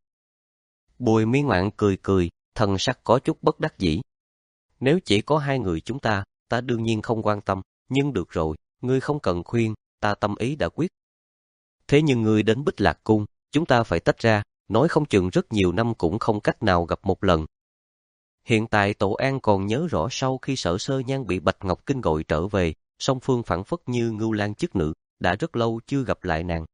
Bùi Miên Mạn cười cười, thần sắc có chút bất đắc dĩ. Nếu chỉ có hai người chúng ta, ta đương nhiên không quan tâm, nhưng được rồi, ngươi không cần khuyên, ta tâm ý đã quyết. Thế nhưng ngươi đến Bích Lạc Cung, chúng ta phải tách ra, nói không chừng rất nhiều năm cũng không cách nào gặp một lần. Hiện tại Tổ An còn nhớ rõ sau khi Sở Sơ Nhan bị Bạch Ngọc Kinh gọi trở về, song phương phản phất như ngưu lang chức nữ, đã rất lâu chưa gặp lại nàng.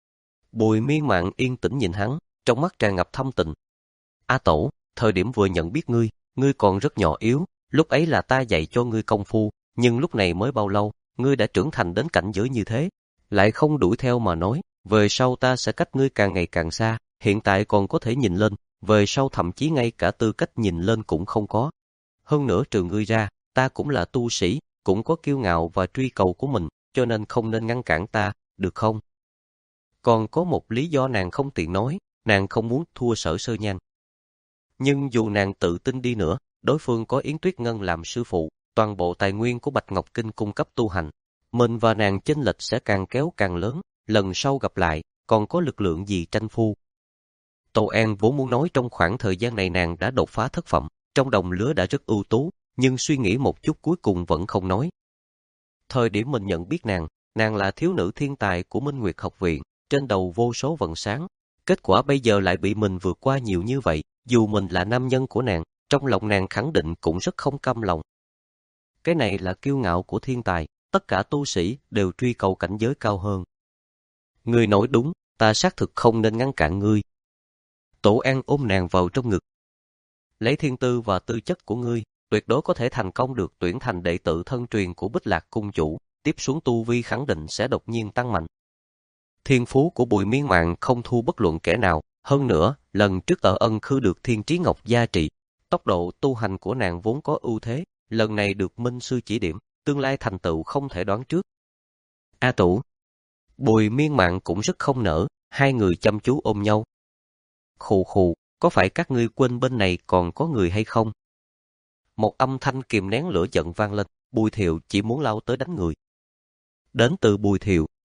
Bùi Miên Mạn yên tĩnh nhìn hắn, trong mắt tràn ngập thâm tình. A Tổ, thời điểm vừa nhận biết ngươi, ngươi còn rất nhỏ yếu, lúc ấy là ta dạy cho ngươi công phu, nhưng lúc này mới bao lâu, ngươi đã trưởng thành đến cảnh giới như thế, lại không đuổi theo mà nói, về sau ta sẽ cách ngươi càng ngày càng xa, hiện tại còn có thể nhìn lên, về sau thậm chí ngay cả tư cách nhìn lên cũng không có. Hơn nữa trừ ngươi ra, ta cũng là tu sĩ, cũng có kiêu ngạo và truy cầu của mình, cho nên không nên ngăn cản ta, được không? Còn có một lý do nàng không tiện nói, nàng không muốn thua Sở Sơ Nhan. Nhưng dù nàng tự tin đi nữa, đối phương có Yến Tuyết Ngân làm sư phụ, toàn bộ tài nguyên của Bạch Ngọc Kinh cung cấp tu hành. Mình và nàng chênh lệch sẽ càng kéo càng lớn, lần sau gặp lại, còn có lực lượng gì tranh phu. Tô An vốn muốn nói trong khoảng thời gian này nàng đã đột phá thất phẩm, trong đồng lứa đã rất ưu tú, nhưng suy nghĩ một chút cuối cùng vẫn không nói. Thời điểm mình nhận biết nàng, nàng là thiếu nữ thiên tài của Minh Nguyệt học viện, trên đầu vô số vầng sáng. Kết quả bây giờ lại bị mình vượt qua nhiều như vậy, dù mình là nam nhân của nàng, trong lòng nàng khẳng định cũng rất không cam lòng. Cái này là kiêu ngạo của thiên tài, tất cả tu sĩ đều truy cầu cảnh giới cao hơn. Ngươi nói đúng, ta xác thực không nên ngăn cản ngươi. Tổ An ôm nàng vào trong ngực. Lấy thiên tư và tư chất của ngươi, tuyệt đối có thể thành công được tuyển thành đệ tử thân truyền của Bích Lạc cung chủ, tiếp xuống tu vi khẳng định sẽ đột nhiên tăng mạnh. Thiên phú của Bùi Miên Mạn không thua bất luận kẻ nào, hơn nữa, lần trước ở Ân Khư được Thiên Trí Ngọc gia trị, tốc độ tu hành của nàng vốn có ưu thế, lần này được minh sư chỉ điểm, tương lai thành tựu không thể đoán trước. A Tủ, Bùi Miên Mạn cũng rất không nỡ, hai người chăm chú ôm nhau. Khù khù, có phải các ngươi quên bên này còn có người hay không? Một âm thanh kìm nén lửa giận vang lên, Bùi Thiệu chỉ muốn lao tới đánh người. Đến từ Bùi Thiệu,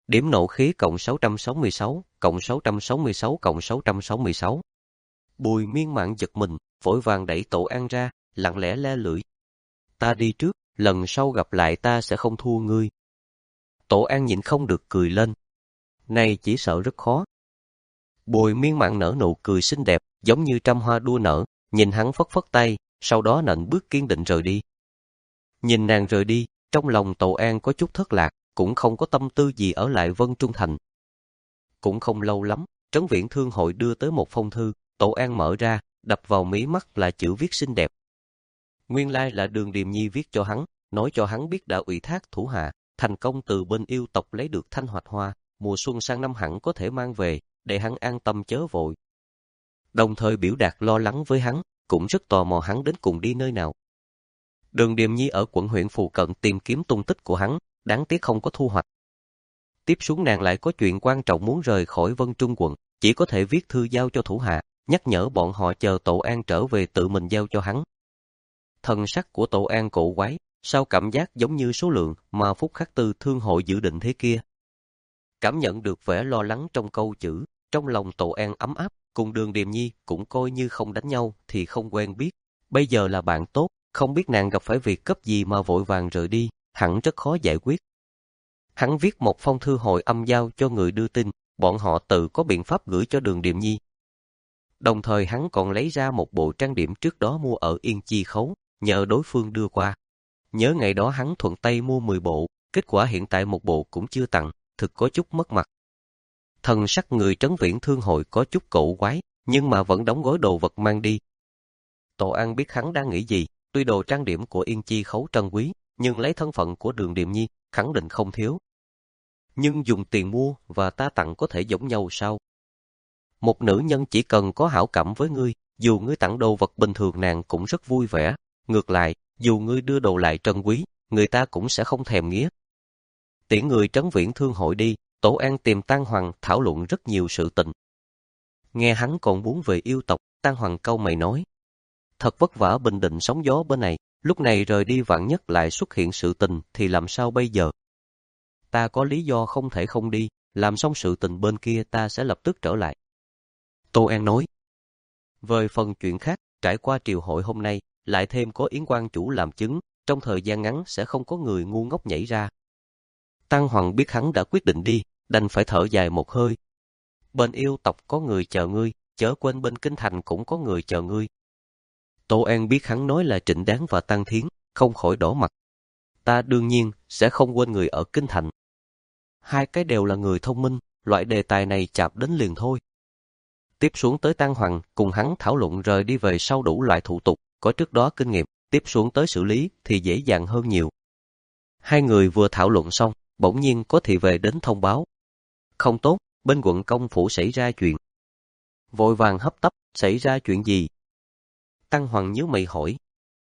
Điểm nộ khí cộng sáu trăm sáu mươi sáu, cộng sáu trăm sáu mươi sáu cộng sáu trăm sáu mươi sáu. Bùi Miên Mạn giật mình, vội vàng đẩy Tổ An ra, lặng lẽ le lưỡi. Ta đi trước, lần sau gặp lại ta sẽ không thua ngươi. Tổ An nhịn không được cười lên. Này chỉ sợ rất khó. Bùi Miên Mạn nở nụ cười xinh đẹp, giống như trăm hoa đua nở, nhìn hắn phất phất tay, sau đó nện bước kiên định rời đi. Nhìn nàng rời đi, trong lòng Tổ An có chút thất lạc, cũng không có tâm tư gì ở lại Vân Trung Thành. Cũng không lâu lắm, Trấn Viễn Thương hội đưa tới một phong thư, Tổ An mở ra, đập vào mí mắt là chữ viết xinh đẹp. Nguyên lai là Đường Điềm Nhi viết cho hắn, nói cho hắn biết đã ủy thác thủ hạ, thành công từ bên yêu tộc lấy được thanh hoạch hoa, mùa xuân sang năm hẳn có thể mang về, để hắn an tâm chớ vội. Đồng thời biểu đạt lo lắng với hắn, cũng rất tò mò hắn đến cùng đi nơi nào. Đường Điềm Nhi ở quận huyện phụ cận tìm kiếm tung tích của hắn, đáng tiếc không có thu hoạch. Tiếp xuống nàng lại có chuyện quan trọng muốn rời khỏi Vân Trung quận, chỉ có thể viết thư giao cho thủ hạ, nhắc nhở bọn họ chờ Tổ An trở về tự mình giao cho hắn. Thần sắc của Tổ An cổ quái, sao cảm giác giống như số lượng mà Phúc Khắc Tư thương hội dự định thế kia. Cảm nhận được vẻ lo lắng trong câu chữ, trong lòng Tổ An ấm áp, cùng Đường Điềm Nhi cũng coi như không đánh nhau thì không quen biết, bây giờ là bạn tốt, không biết nàng gặp phải việc cấp gì mà vội vàng rời đi, hẳn rất khó giải quyết. Hắn viết một phong thư hồi âm giao cho người đưa tin, bọn họ tự có biện pháp gửi cho Đường Điềm Nhi. Đồng thời hắn còn lấy ra một bộ trang điểm trước đó mua ở Yên Chi Khấu, nhờ đối phương đưa qua. Nhớ ngày đó hắn thuận tay mua mười bộ, kết quả hiện tại một bộ cũng chưa tặng, thực có chút mất mặt. Thần sắc người Trấn Viễn Thương hội có chút cổ quái, nhưng mà vẫn đóng gói đồ vật mang đi. Tổ An biết hắn đang nghĩ gì, tuy đồ trang điểm của Yên Chi Khấu trân quý, nhưng lấy thân phận của Đường Điềm Nhi, khẳng định không thiếu. Nhưng dùng tiền mua và ta tặng có thể giống nhau sao? Một nữ nhân chỉ cần có hảo cảm với ngươi, dù ngươi tặng đồ vật bình thường nàng cũng rất vui vẻ. Ngược lại, dù ngươi đưa đồ lại trân quý, người ta cũng sẽ không thèm nghía. Tiễn người Trấn Viễn Thương hội đi, Tổ An tìm Tang Hoàng thảo luận rất nhiều sự tình. Nghe hắn còn muốn về yêu tộc, Tang Hoàng cau mày nói. Thật vất vả bình định sóng gió bên này, lúc này rời đi vạn nhất lại xuất hiện sự tình thì làm sao bây giờ? Ta có lý do không thể không đi, làm xong sự tình bên kia ta sẽ lập tức trở lại. Tô An nói. Về phần chuyện khác, trải qua triều hội hôm nay, lại thêm có Yến quan chủ làm chứng, trong thời gian ngắn sẽ không có người ngu ngốc nhảy ra. Tăng Hoàng biết hắn đã quyết định đi, đành phải thở dài một hơi. Bên yêu tộc có người chờ ngươi, chớ quên bên kinh thành cũng có người chờ ngươi. Tô An biết hắn nói là Trịnh Đáng và Tăng Thiến, không khỏi đỏ mặt. Ta đương nhiên sẽ không quên người ở kinh thành. Hai cái đều là người thông minh, loại đề tài này chạm đến liền thôi. Tiếp xuống tới Tăng Hoàng cùng hắn thảo luận rời đi về sau đủ loại thủ tục, có trước đó kinh nghiệm, tiếp xuống tới xử lý thì dễ dàng hơn nhiều. Hai người vừa thảo luận xong, bỗng nhiên có thị vệ đến thông báo. Không tốt, bên quận công phủ xảy ra chuyện. Vội vàng hấp tấp, xảy ra chuyện gì? Tăng Hoàng nhíu mày hỏi.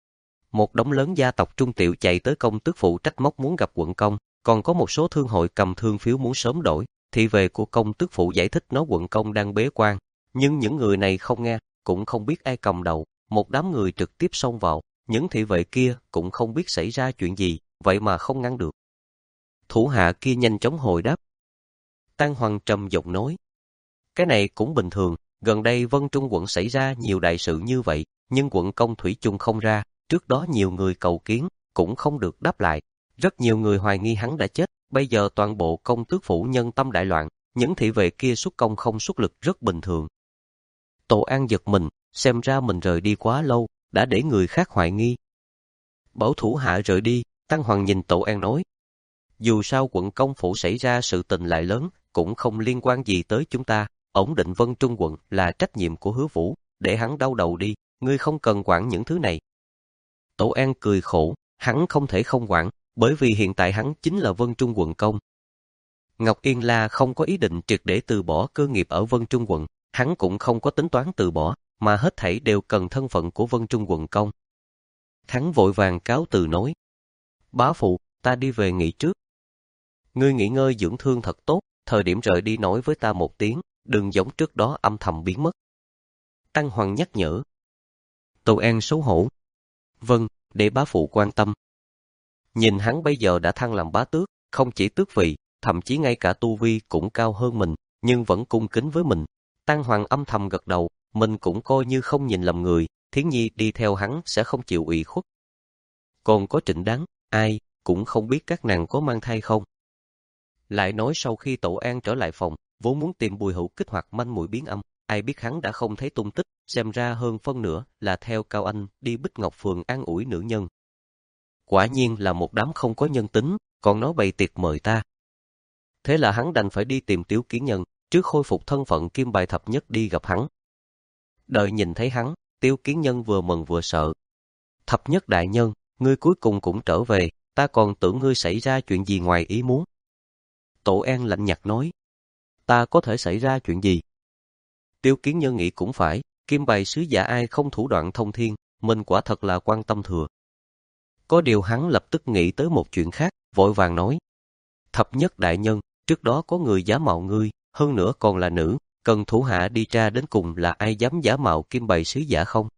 Một đống lớn gia tộc trung tiểu chạy tới công tước phụ trách móc muốn gặp quận công, còn có một số thương hội cầm thương phiếu muốn sớm đổi. Thị vệ của công tước phụ giải thích nói quận công đang bế quan, nhưng những người này không nghe, cũng không biết ai cầm đầu, một đám người trực tiếp xông vào, những thị vệ kia cũng không biết xảy ra chuyện gì, vậy mà không ngăn được. Thủ hạ kia nhanh chóng hồi đáp. Tăng Hoàng trầm giọng nói, cái này cũng bình thường, gần đây Vân Trung quận xảy ra nhiều đại sự như vậy, nhưng quận công thủy chung không ra, trước đó nhiều người cầu kiến, cũng không được đáp lại, rất nhiều người hoài nghi hắn đã chết, bây giờ toàn bộ công tước phủ nhân tâm đại loạn, những thị vệ kia xuất công không xuất lực rất bình thường. Tổ An giật mình, xem ra mình rời đi quá lâu, đã để người khác hoài nghi. Bảo thủ hạ rời đi, Tăng Hoàng nhìn Tổ An nói, dù sao quận công phủ xảy ra sự tình lại lớn, cũng không liên quan gì tới chúng ta, ổn định Vân Trung quận là trách nhiệm của Hứa Vũ, để hắn đau đầu đi, ngươi không cần quản những thứ này. Tổ An cười khổ, hắn không thể không quản, bởi vì hiện tại hắn chính là Vân Trung quận công. Ngọc Yên La không có ý định triệt để từ bỏ cơ nghiệp ở Vân Trung quận, hắn cũng không có tính toán từ bỏ, mà hết thảy đều cần thân phận của Vân Trung quận công. Hắn vội vàng cáo từ nói, bá phụ, ta đi về nghỉ trước. Ngươi nghỉ ngơi dưỡng thương thật tốt, thời điểm rời đi nói với ta một tiếng, đừng giống trước đó âm thầm biến mất. Tăng Hoàng nhắc nhở. Tô An xấu hổ. Vâng, để bá phụ quan tâm. Nhìn hắn bây giờ đã thăng làm bá tước, không chỉ tước vị, thậm chí ngay cả tu vi cũng cao hơn mình, nhưng vẫn cung kính với mình. Tăng Hoàng âm thầm gật đầu, mình cũng coi như không nhìn lầm người, Thiến Nhi đi theo hắn sẽ không chịu ủy khuất. Còn có Trịnh Đáng, ai, cũng không biết các nàng có mang thai không. Lại nói sau khi Tổ An trở lại phòng, vốn muốn tìm Bùi Hữu kích hoạt manh mối biến âm, ai biết hắn đã không thấy tung tích, xem ra hơn phân nửa là theo Cao Anh đi Bích Ngọc Phường an ủi nữ nhân. Quả nhiên là một đám không có nhân tính, còn nói bày tiệc mời ta. Thế là hắn đành phải đi tìm Tiếu Kiến Nhân, trước khôi phục thân phận kim bài thập nhất đi gặp hắn. Đợi nhìn thấy hắn, Tiếu Kiến Nhân vừa mừng vừa sợ. Thập nhất đại nhân, ngươi cuối cùng cũng trở về, ta còn tưởng ngươi xảy ra chuyện gì ngoài ý muốn. Tổ An lạnh nhạt nói, ta có thể xảy ra chuyện gì? Tiếu Kiến Nhân nghĩ cũng phải, kim bài sứ giả ai không thủ đoạn thông thiên, mình quả thật là quan tâm thừa. Có điều hắn lập tức nghĩ tới một chuyện khác, vội vàng nói, thập nhất đại nhân, trước đó có người giả mạo ngươi, hơn nữa còn là nữ, cần thủ hạ đi tra đến cùng là ai dám giả mạo kim bài sứ giả không?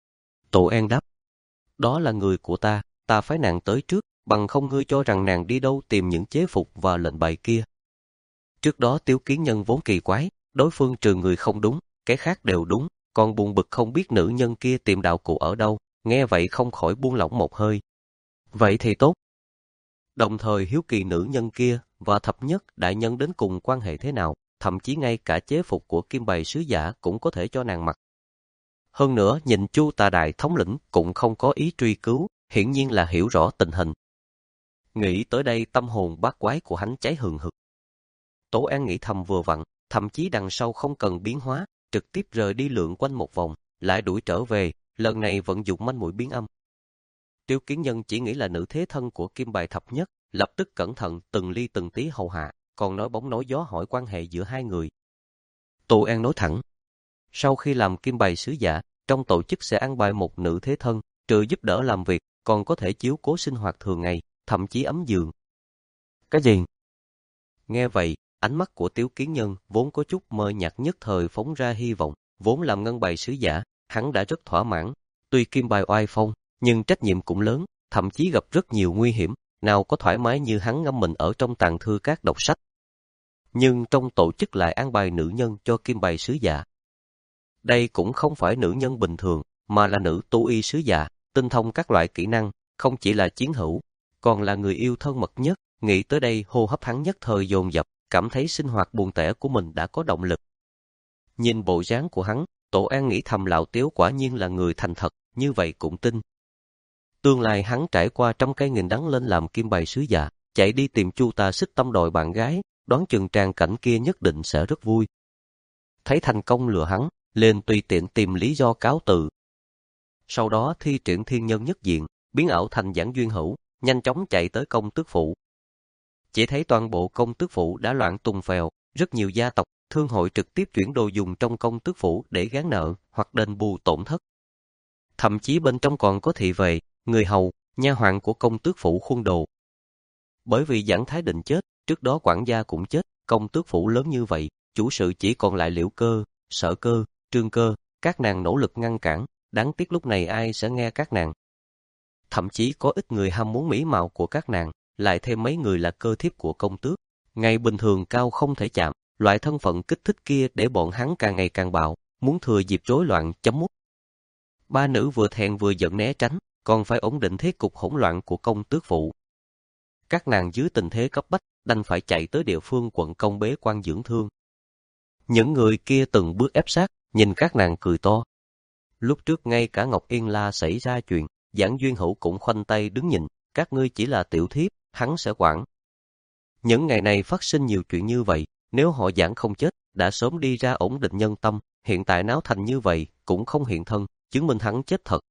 Tổ An đáp, đó là người của ta, ta phái nàng tới trước, bằng không ngươi cho rằng nàng đi đâu tìm những chế phục và lệnh bài kia. Trước đó Tiếu Kiến Nhân vốn kỳ quái, đối phương trừ người không đúng, cái khác đều đúng, còn buồn bực không biết nữ nhân kia tìm đạo cụ ở đâu, nghe vậy không khỏi buông lỏng một hơi. Vậy thì tốt. Đồng thời hiếu kỳ nữ nhân kia và thập nhất đại nhân đến cùng quan hệ thế nào, thậm chí ngay cả chế phục của kim bài sứ giả cũng có thể cho nàng mặc. Hơn nữa nhìn Chu Tà Đại thống lĩnh cũng không có ý truy cứu, hiển nhiên là hiểu rõ tình hình. Nghĩ tới đây tâm hồn bát quái của hắn cháy hừng hực. Tổ An nghĩ thầm vừa vặn, thậm chí đằng sau không cần biến hóa, trực tiếp rời đi lượn quanh một vòng, lại đuổi trở về, lần này vận dụng manh mối biến âm. Tiếu Kiến Nhân chỉ nghĩ là nữ thế thân của kim bài thập nhất, lập tức cẩn thận từng ly từng tí hầu hạ, còn nói bóng nói gió hỏi quan hệ giữa hai người. Tổ An nói thẳng, sau khi làm kim bài sứ giả, trong tổ chức sẽ an bài một nữ thế thân, trừ giúp đỡ làm việc, còn có thể chiếu cố sinh hoạt thường ngày, thậm chí ấm giường. Cái gì? Nghe vậy, ánh mắt của Tiếu Kiến Nhân vốn có chút mờ nhạt nhất thời phóng ra hy vọng, vốn làm ngân bài sứ giả, hắn đã rất thỏa mãn, tuy kim bài oai phong, nhưng trách nhiệm cũng lớn, thậm chí gặp rất nhiều nguy hiểm, nào có thoải mái như hắn ngâm mình ở trong tàng thư các đọc sách. Nhưng trong tổ chức lại an bài nữ nhân cho kim bài sứ giả. Đây cũng không phải nữ nhân bình thường, mà là nữ tu y sứ giả, tinh thông các loại kỹ năng, không chỉ là chiến hữu, còn là người yêu thân mật nhất. Nghĩ tới đây hô hấp hắn nhất thời dồn dập, cảm thấy sinh hoạt buồn tẻ của mình đã có động lực. Nhìn bộ dáng của hắn, Tổ An nghĩ thầm Lão Tiếu quả nhiên là người thành thật, như vậy cũng tin. Tương lai hắn trải qua trăm cây nghìn đắng lên làm kim bài sứ giả, chạy đi tìm Chu Tà Xích Tâm đòi bạn gái, đoán chừng tràng cảnh kia nhất định sẽ rất vui. Thấy thành công lừa hắn, liền tùy tiện tìm lý do cáo từ. Sau đó thi triển thiên nhân nhất diện, biến ảo thành Giảng Duyên Hữu, nhanh chóng chạy tới công tước phủ. Chỉ thấy toàn bộ công tước phủ đã loạn tùng phèo, rất nhiều gia tộc, thương hội trực tiếp chuyển đồ dùng trong công tước phủ để gán nợ hoặc đền bù tổn thất. Thậm chí bên trong còn có thị vệ, người hầu, nha hoàn của công tước phủ khuôn đồ. Bởi vì Giảng Thái Định chết, trước đó quản gia cũng chết, công tước phủ lớn như vậy, chủ sự chỉ còn lại Liễu Cơ, Sở Cơ, Trương Cơ, các nàng nỗ lực ngăn cản, đáng tiếc lúc này ai sẽ nghe các nàng. Thậm chí có ít người ham muốn mỹ mạo của các nàng, lại thêm mấy người là cơ thiếp của công tước. Ngày bình thường cao không thể chạm, loại thân phận kích thích kia để bọn hắn càng ngày càng bạo, muốn thừa dịp rối loạn chấm mút. Ba nữ vừa thẹn vừa giận né tránh, còn phải ổn định thế cục hỗn loạn của công tước phủ. Các nàng dưới tình thế cấp bách, đành phải chạy tới địa phương quận công bế quan dưỡng thương. Những người kia từng bước ép sát, nhìn các nàng cười to. Lúc trước ngay cả Ngọc Yên La xảy ra chuyện, Giảng Duyên Hữu cũng khoanh tay đứng nhìn, các ngươi chỉ là tiểu thiếp, hắn sẽ quản. Những ngày này phát sinh nhiều chuyện như vậy, nếu họ Giảng không chết, đã sớm đi ra ổn định nhân tâm, hiện tại náo thành như vậy, cũng không hiện thân, chứng minh hắn chết thật.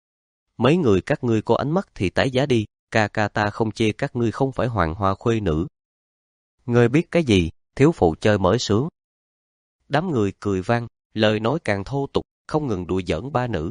Mấy người các ngươi có ánh mắt thì tái giá đi, ca ca ta không chê các ngươi không phải hoàng hoa khuê nữ. Ngươi biết cái gì, thiếu phụ chơi mới sướng. Đám người cười vang, lời nói càng thô tục, không ngừng đùa giỡn ba nữ.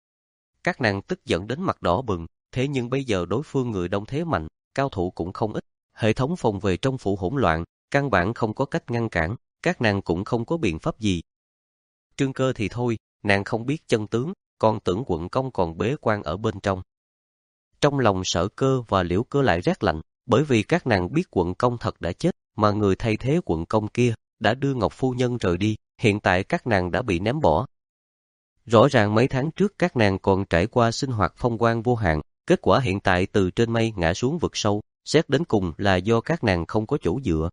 Các nàng tức giận đến mặt đỏ bừng, thế nhưng bây giờ đối phương người đông thế mạnh, cao thủ cũng không ít, hệ thống phòng vệ trong phủ hỗn loạn, căn bản không có cách ngăn cản, các nàng cũng không có biện pháp gì. Trương Cơ thì thôi, nàng không biết chân tướng, còn tưởng quận công còn bế quan ở bên trong. Trong lòng Sở Cơ và Liễu Cơ lại rét lạnh, bởi vì các nàng biết quận công thật đã chết, mà người thay thế quận công kia đã đưa Ngọc phu nhân rời đi, hiện tại các nàng đã bị ném bỏ. Rõ ràng mấy tháng trước các nàng còn trải qua sinh hoạt phong quang vô hạn, kết quả hiện tại từ trên mây ngã xuống vực sâu, xét đến cùng là do các nàng không có chỗ dựa.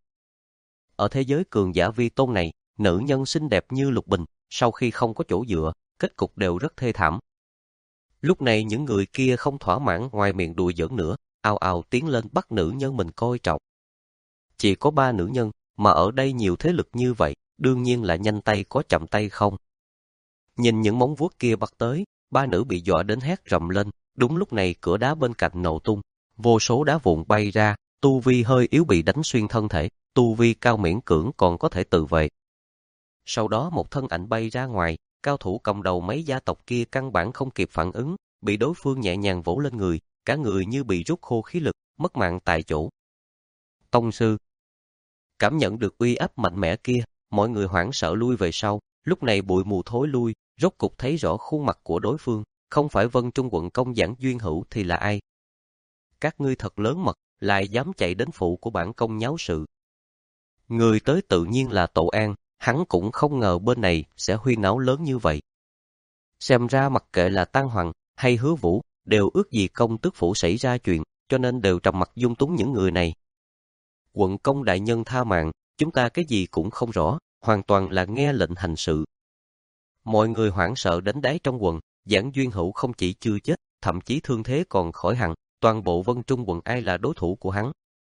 Ở thế giới cường giả vi tôn này, nữ nhân xinh đẹp như Lục Bình, sau khi không có chỗ dựa, kết cục đều rất thê thảm. Lúc này những người kia không thỏa mãn ngoài miệng đùa giỡn nữa, ào ào tiến lên bắt nữ nhân mình coi trọng. Chỉ có ba nữ nhân, mà ở đây nhiều thế lực như vậy, đương nhiên là nhanh tay có chậm tay không. Nhìn những móng vuốt kia bắt tới, ba nữ bị dọa đến hét rầm lên, đúng lúc này cửa đá bên cạnh nổ tung, vô số đá vụn bay ra, tu vi hơi yếu bị đánh xuyên thân thể, tu vi cao miễn cưỡng còn có thể tự vệ. Sau đó một thân ảnh bay ra ngoài, cao thủ cầm đầu mấy gia tộc kia căn bản không kịp phản ứng, bị đối phương nhẹ nhàng vỗ lên người, cả người như bị rút khô khí lực, mất mạng tại chỗ. Tông sư cảm nhận được uy áp mạnh mẽ kia, mọi người hoảng sợ lui về sau, lúc này bụi mù thối lui, rốt cục thấy rõ khuôn mặt của đối phương, không phải Vân Trung quận công Giảng Duyên Hữu thì là ai? Các ngươi thật lớn mật, lại dám chạy đến phủ của bản công nháo sự. Người tới tự nhiên là Tổ An, hắn cũng không ngờ bên này sẽ huyên náo lớn như vậy. Xem ra mặc kệ là Tăng Hoàng hay Hứa Vũ, đều ước gì công tước phủ xảy ra chuyện, cho nên đều trầm mặc dung túng những người này. Quận công đại nhân tha mạng, chúng ta cái gì cũng không rõ, hoàn toàn là nghe lệnh hành sự. Mọi người hoảng sợ đến đáy trong quần, Giảng Duyên Hữu không chỉ chưa chết, thậm chí thương thế còn khỏi hẳn, toàn bộ Vân Trung quận ai là đối thủ của hắn.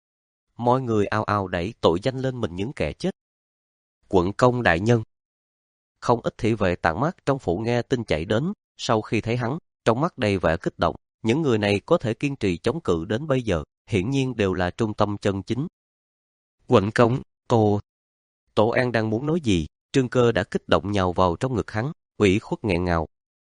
Mọi người ào ào đẩy tội danh lên mình những kẻ chết. Quận công đại nhân. Không ít thị vệ tản mát trong phủ nghe tin chạy đến, sau khi thấy hắn, trong mắt đầy vẻ kích động, những người này có thể kiên trì chống cự đến bây giờ, hiển nhiên đều là trung tâm chân chính. Quận công, Tô. Tổ An đang muốn nói gì, Trương Cơ đã kích động nhào vào trong ngực hắn, ủy khuất nghẹn ngào.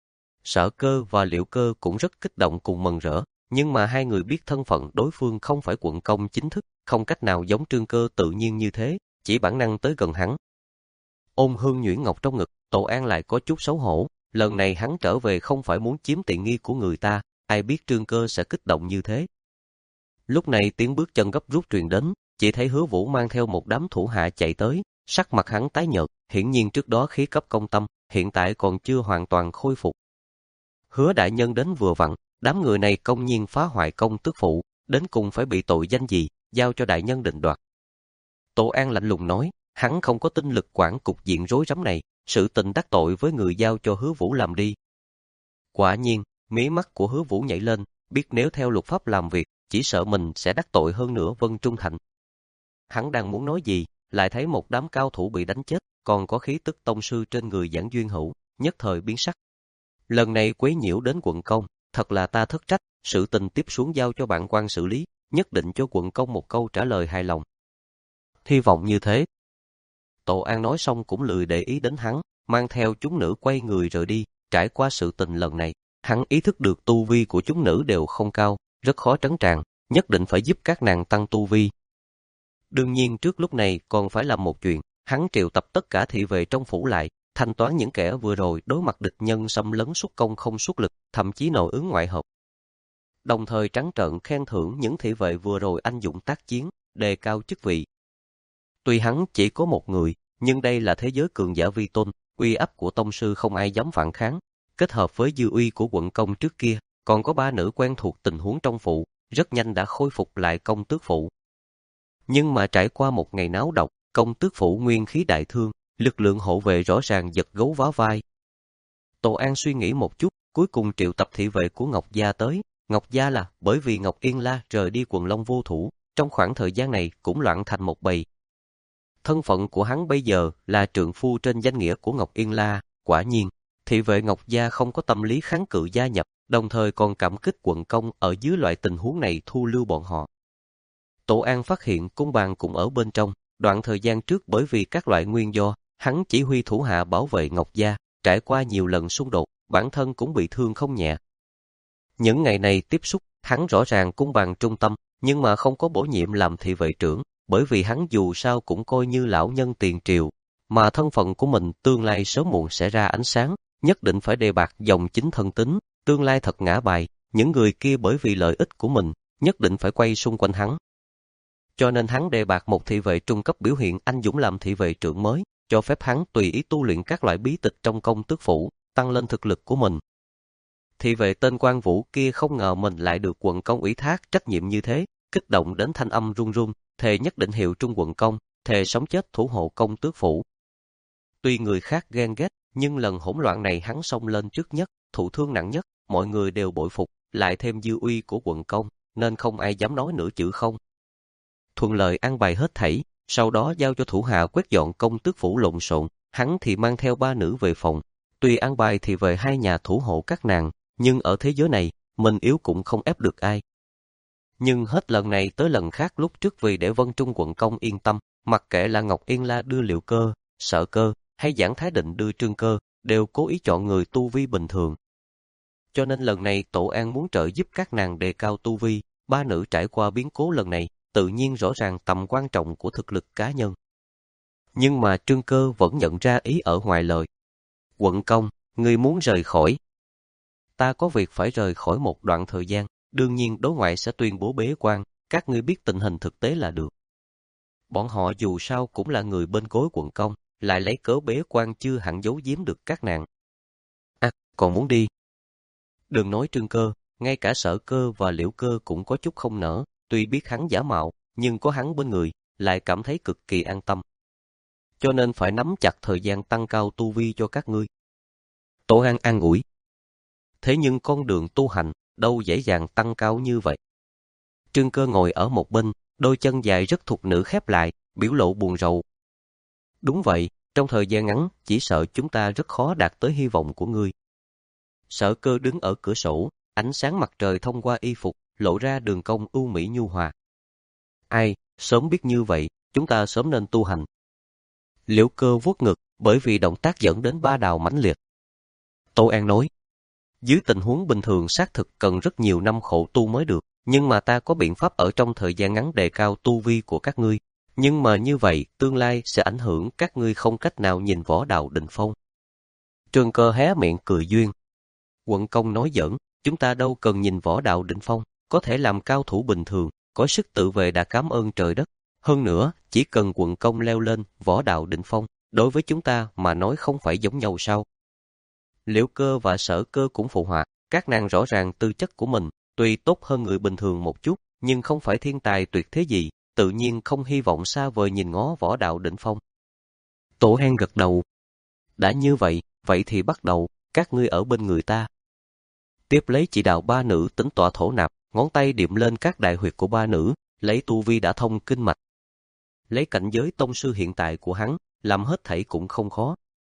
Sở Cơ và Liễu Cơ cũng rất kích động cùng mừng rỡ, nhưng mà hai người biết thân phận đối phương không phải quận công chính thức, không cách nào giống Trương Cơ tự nhiên như thế, chỉ bản năng tới gần hắn. Ôm Hương Nhuyễn Ngọc trong ngực, Tổ An lại có chút xấu hổ, lần này hắn trở về không phải muốn chiếm tiện nghi của người ta, ai biết Trương Cơ sẽ kích động như thế. Lúc này tiếng bước chân gấp rút truyền đến, chỉ thấy Hứa Vũ mang theo một đám thủ hạ chạy tới, sắc mặt hắn tái nhợt, hiển nhiên trước đó khí cấp công tâm, hiện tại còn chưa hoàn toàn khôi phục. Hứa đại nhân đến vừa vặn, đám người này công nhiên phá hoại công tước phủ, đến cùng phải bị tội danh gì, giao cho đại nhân định đoạt. Tổ An lạnh lùng nói, hắn không có tinh lực quản cục diện rối rắm này, sự tình đắc tội với người giao cho Hứa Vũ làm đi. Quả nhiên, mí mắt của Hứa Vũ nhảy lên, biết nếu theo luật pháp làm việc, chỉ sợ mình sẽ đắc tội hơn nữa Vân Trung Thành. Hắn đang muốn nói gì, lại thấy một đám cao thủ bị đánh chết, còn có khí tức tông sư trên người Giảng Duyên Hữu, nhất thời biến sắc. Lần này quấy nhiễu đến quận công, thật là ta thất trách, sự tình tiếp xuống giao cho bạn quan xử lý, nhất định cho quận công một câu trả lời hài lòng. Hy vọng như thế. Tổ An nói xong cũng lười để ý đến hắn, mang theo chúng nữ quay người rời đi, trải qua sự tình lần này, hắn ý thức được tu vi của chúng nữ đều không cao, rất khó trấn tràng, nhất định phải giúp các nàng tăng tu vi. Đương nhiên trước lúc này còn phải làm một chuyện, hắn triệu tập tất cả thị vệ trong phủ lại, thanh toán những kẻ vừa rồi đối mặt địch nhân xâm lấn xuất công không xuất lực, thậm chí nội ứng ngoại hợp. Đồng thời trắng trợn khen thưởng những thị vệ vừa rồi anh dũng tác chiến, đề cao chức vị. Tuy hắn chỉ có một người, nhưng đây là thế giới cường giả vi tôn, uy áp của tông sư không ai dám phản kháng, kết hợp với dư uy của quận công trước kia, còn có ba nữ quen thuộc tình huống trong phủ, rất nhanh đã khôi phục lại công tước phủ. Nhưng mà trải qua một ngày náo động, công tước phủ nguyên khí đại thương, lực lượng hộ vệ rõ ràng giật gấu vá vai. Tổ An suy nghĩ một chút, cuối cùng triệu tập thị vệ của Ngọc Gia tới. Ngọc Gia là bởi vì Ngọc Yên La rời đi quần Long vô thủ, trong khoảng thời gian này cũng loạn thành một bầy. Thân phận của hắn bây giờ là trượng phu trên danh nghĩa của Ngọc Yên La, quả nhiên, thị vệ Ngọc Gia không có tâm lý kháng cự gia nhập, đồng thời còn cảm kích quận công ở dưới loại tình huống này thu lưu bọn họ. Tổ An phát hiện cung bàn cũng ở bên trong, đoạn thời gian trước bởi vì các loại nguyên do, hắn chỉ huy thủ hạ bảo vệ Ngọc Gia, trải qua nhiều lần xung đột, bản thân cũng bị thương không nhẹ. Những ngày này tiếp xúc, hắn rõ ràng cung bàn trung tâm, nhưng mà không có bổ nhiệm làm thị vệ trưởng, bởi vì hắn dù sao cũng coi như lão nhân tiền triều, mà thân phận của mình tương lai sớm muộn sẽ ra ánh sáng, nhất định phải đề bạt dòng chính thân tín, tương lai thật ngã bài, những người kia bởi vì lợi ích của mình, nhất định phải quay xung quanh hắn. cho nên hắn đề bạt một thị vệ trung cấp biểu hiện anh dũng làm thị vệ trưởng mới, cho phép hắn tùy ý tu luyện các loại bí tịch trong công tước phủ, tăng lên thực lực của mình. Thị vệ tên Quan Vũ kia không ngờ mình lại được quận công ủy thác trách nhiệm như thế, kích động đến thanh âm run run, thề nhất định hiệu trung quận công, thề sống chết thủ hộ công tước phủ. Tuy người khác ghen ghét, nhưng lần hỗn loạn này hắn xông lên trước nhất, thụ thương nặng nhất, mọi người đều bội phục, lại thêm dư uy của quận công, nên không ai dám nói nửa chữ không. Thuận lợi an bài hết thảy, sau đó giao cho thủ hạ quét dọn công tước phủ lộn xộn, hắn thì mang theo ba nữ về phòng. Tuy an bài thì về hai nhà thủ hộ các nàng, nhưng ở thế giới này, mình yếu cũng không ép được ai. Nhưng hết lần này tới lần khác lúc trước vì để Vân Trung quận công yên tâm, mặc kệ là Ngọc Yên La đưa Liệu Cơ, Sở Cơ, hay Giảng Thái Định đưa Trương Cơ, đều cố ý chọn người tu vi bình thường. Cho nên lần này Tổ An muốn trợ giúp các nàng đề cao tu vi, ba nữ trải qua biến cố lần này, tự nhiên rõ ràng tầm quan trọng của thực lực cá nhân. Nhưng mà Trương Cơ vẫn nhận ra ý ở ngoài lời. Quận công, ngươi muốn rời khỏi. Ta có việc phải rời khỏi một đoạn thời gian, đương nhiên đối ngoại sẽ tuyên bố bế quan, các ngươi biết tình hình thực tế là được. Bọn họ dù sao cũng là người bên cối quận công, lại lấy cớ bế quan chưa hẳn giấu giếm được các nàng. À, còn muốn đi. Đừng nói Trương Cơ, ngay cả Sở Cơ và Liễu Cơ cũng có chút không nỡ, tuy biết hắn giả mạo, nhưng có hắn bên người, lại cảm thấy cực kỳ an tâm. Cho nên phải nắm chặt thời gian tăng cao tu vi cho các ngươi. Tổ An an ủi. Thế nhưng con đường tu hành, đâu dễ dàng tăng cao như vậy. Trương Cơ ngồi ở một bên, đôi chân dài rất thục nữ khép lại, biểu lộ buồn rầu. Đúng vậy, trong thời gian ngắn, chỉ sợ chúng ta rất khó đạt tới hy vọng của ngươi. Sở Cơ đứng ở cửa sổ, ánh sáng mặt trời thông qua y phục, lộ ra đường cong ưu mỹ nhu hòa. Ai, sớm biết như vậy, chúng ta sớm nên tu hành. Liễu Cơ vuốt ngực, bởi vì động tác dẫn đến ba đào mãnh liệt. Tô An nói, dưới tình huống bình thường xác thực cần rất nhiều năm khổ tu mới được, nhưng mà ta có biện pháp ở trong thời gian ngắn đề cao tu vi của các ngươi. Nhưng mà như vậy, tương lai sẽ ảnh hưởng các ngươi không cách nào nhìn võ đạo đỉnh phong. Trương Cơ hé miệng cười duyên. Quận công nói giỡn, chúng ta đâu cần nhìn võ đạo đỉnh phong, có thể làm cao thủ bình thường, có sức tự vệ đã cảm ơn trời đất. Hơn nữa, chỉ cần quận công leo lên võ đạo đỉnh phong, đối với chúng ta mà nói không phải giống nhau sao? Liễu Cơ và Sở Cơ cũng phụ họa, các nàng rõ ràng tư chất của mình, tuy tốt hơn người bình thường một chút, nhưng không phải thiên tài tuyệt thế gì, tự nhiên không hy vọng xa vời nhìn ngó võ đạo đỉnh phong. Tổ An gật đầu. Đã như vậy, vậy thì bắt đầu, các ngươi ở bên người ta. Tiếp lấy chỉ đạo ba nữ tính tọa thổ nạp, ngón tay điểm lên các đại huyệt của ba nữ, lấy tu vi đã thông kinh mạch. Lấy cảnh giới tông sư hiện tại của hắn, làm hết thảy cũng không khó.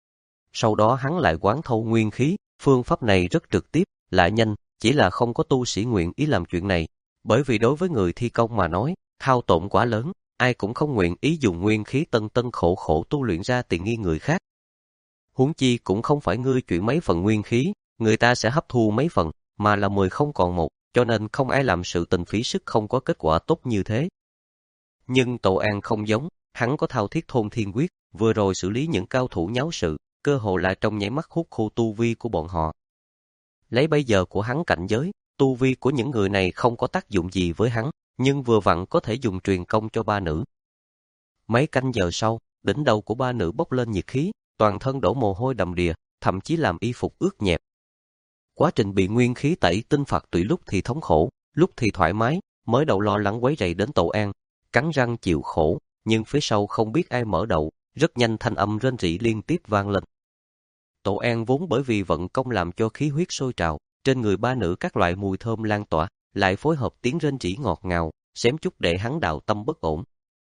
Sau đó hắn lại quán thâu nguyên khí, phương pháp này rất trực tiếp, lại nhanh, chỉ là không có tu sĩ nguyện ý làm chuyện này, bởi vì đối với người thi công mà nói, hao tổn quá lớn, ai cũng không nguyện ý dùng nguyên khí tân tân khổ khổ tu luyện ra tiện nghi người khác. Huống chi cũng không phải ngươi chuyển mấy phần nguyên khí, người ta sẽ hấp thu mấy phần, mà là mười không còn một, cho nên không ai làm sự tình phí sức không có kết quả tốt như thế. Nhưng Tổ An không giống, hắn có thao thiết thôn thiên quyết, vừa rồi xử lý những cao thủ nháo sự, cơ hồ là trong nháy mắt hút khô tu vi của bọn họ. Lấy bây giờ của hắn cảnh giới, tu vi của những người này không có tác dụng gì với hắn, nhưng vừa vặn có thể dùng truyền công cho ba nữ. Mấy canh giờ sau, đỉnh đầu của ba nữ bốc lên nhiệt khí, toàn thân đổ mồ hôi đầm đìa, thậm chí làm y phục ướt nhẹp. Quá trình bị nguyên khí tẩy tinh phạt tùy lúc thì thống khổ, lúc thì thoải mái, mới đầu lo lắng quấy rầy đến Tổ An, cắn răng chịu khổ, nhưng phía sau không biết ai mở đầu, rất nhanh thanh âm rên rỉ liên tiếp vang lên. Tổ An vốn bởi vì vận công làm cho khí huyết sôi trào, trên người ba nữ các loại mùi thơm lan tỏa, lại phối hợp tiếng rên rỉ ngọt ngào, xém chút để hắn đạo tâm bất ổn.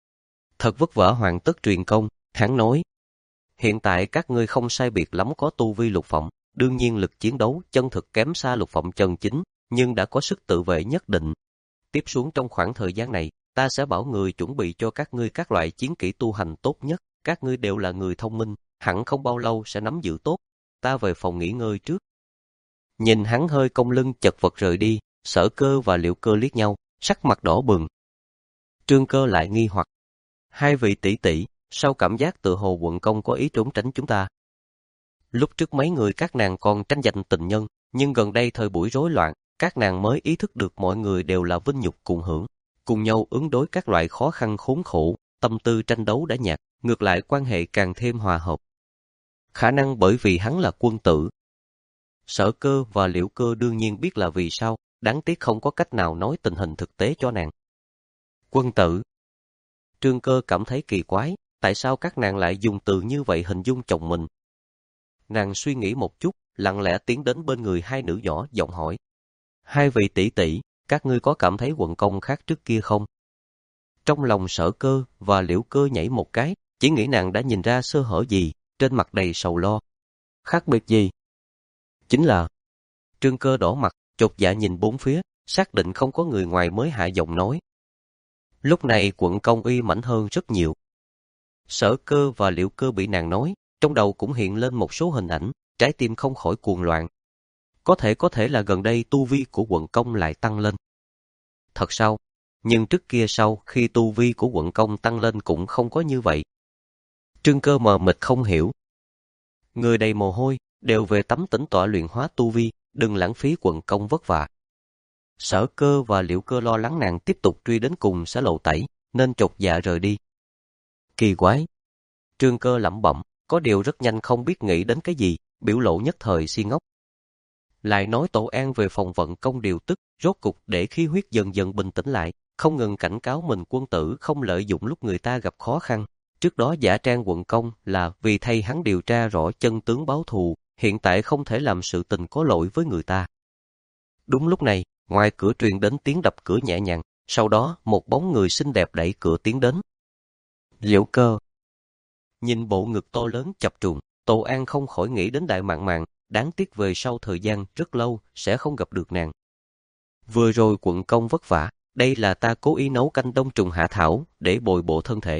Thật vất vả hoàn tất truyền công, hắn nói: hiện tại các ngươi không sai biệt lắm có tu vi lục phẩm, đương nhiên lực chiến đấu chân thực kém xa lục phẩm chân chính, nhưng đã có sức tự vệ nhất định. Tiếp xuống trong khoảng thời gian này, ta sẽ bảo người chuẩn bị cho các ngươi các loại chiến kỹ tu hành tốt nhất, các ngươi đều là người thông minh, hẳn không bao lâu sẽ nắm giữ tốt. Ta về phòng nghỉ ngơi trước. Nhìn hắn hơi cong lưng chật vật rời đi, Sở Cơ và Liễu Cơ liếc nhau, sắc mặt đỏ bừng. Trương Cơ lại nghi hoặc: hai vị tỷ tỷ, sao cảm giác tự hồ quận công có ý trốn tránh chúng ta? Lúc trước mấy người các nàng còn tranh giành tình nhân, nhưng gần đây thời buổi rối loạn, các nàng mới ý thức được mọi người đều là vinh nhục cùng hưởng. cùng nhau ứng đối các loại khó khăn khốn khổ, tâm tư tranh đấu đã nhạt, ngược lại quan hệ càng thêm hòa hợp. Khả năng bởi vì hắn là quân tử. Sở Cơ và Liễu Cơ đương nhiên biết là vì sao, đáng tiếc không có cách nào nói tình hình thực tế cho nàng. Quân tử. Trương Cơ cảm thấy kỳ quái, tại sao các nàng lại dùng từ như vậy hình dung chồng mình. Nàng suy nghĩ một chút, lặng lẽ tiến đến bên người hai nữ nhỏ giọng hỏi. Hai vị tỷ tỷ, các ngươi có cảm thấy Quận Công khác trước kia không? Trong lòng Sở Cơ và Liễu Cơ nhảy một cái, chỉ nghĩ nàng đã nhìn ra sơ hở gì, trên mặt đầy sầu lo. Khác biệt gì? Chính là... Trương Cơ đỏ mặt, chột dạ nhìn bốn phía, xác định không có người ngoài mới hạ giọng nói. Lúc này Quận Công uy mãnh hơn rất nhiều. Sở Cơ và Liễu Cơ bị nàng nói, trong đầu cũng hiện lên một số hình ảnh, trái tim không khỏi cuồng loạn. Có thể có thể là gần đây tu vi của Quận Công lại tăng lên. Thật sao? Nhưng trước kia sau khi tu vi của Quận Công tăng lên cũng không có như vậy. Trương Cơ mờ mịt không hiểu. Người đầy mồ hôi, đều về tắm tĩnh tọa luyện hóa tu vi, đừng lãng phí Quận Công vất vả. Sở Cơ và Liễu Cơ lo lắng nàng tiếp tục truy đến cùng sẽ lộ tẩy, nên chột dạ rời đi. Kỳ quái. Trương Cơ lẩm bẩm, có điều rất nhanh không biết nghĩ đến cái gì, biểu lộ nhất thời si ngốc. Lại nói Tổ An về phòng vận công điều tức, rốt cục để khí huyết dần dần bình tĩnh lại, không ngừng cảnh cáo mình quân tử không lợi dụng lúc người ta gặp khó khăn. Trước đó giả trang Quận Công là vì thay hắn điều tra rõ chân tướng báo thù, hiện tại không thể làm sự tình có lỗi với người ta. Đúng lúc này, ngoài cửa truyền đến tiếng đập cửa nhẹ nhàng, sau đó một bóng người xinh đẹp đẩy cửa tiến đến. Liễu Cơ. Nhìn bộ ngực to lớn chập trùng, Tổ An không khỏi nghĩ đến Đại Mạn Mạn, đáng tiếc về sau thời gian rất lâu sẽ không gặp được nàng. Vừa rồi Quận Công vất vả, đây là ta cố ý nấu canh đông trùng hạ thảo để bồi bổ thân thể.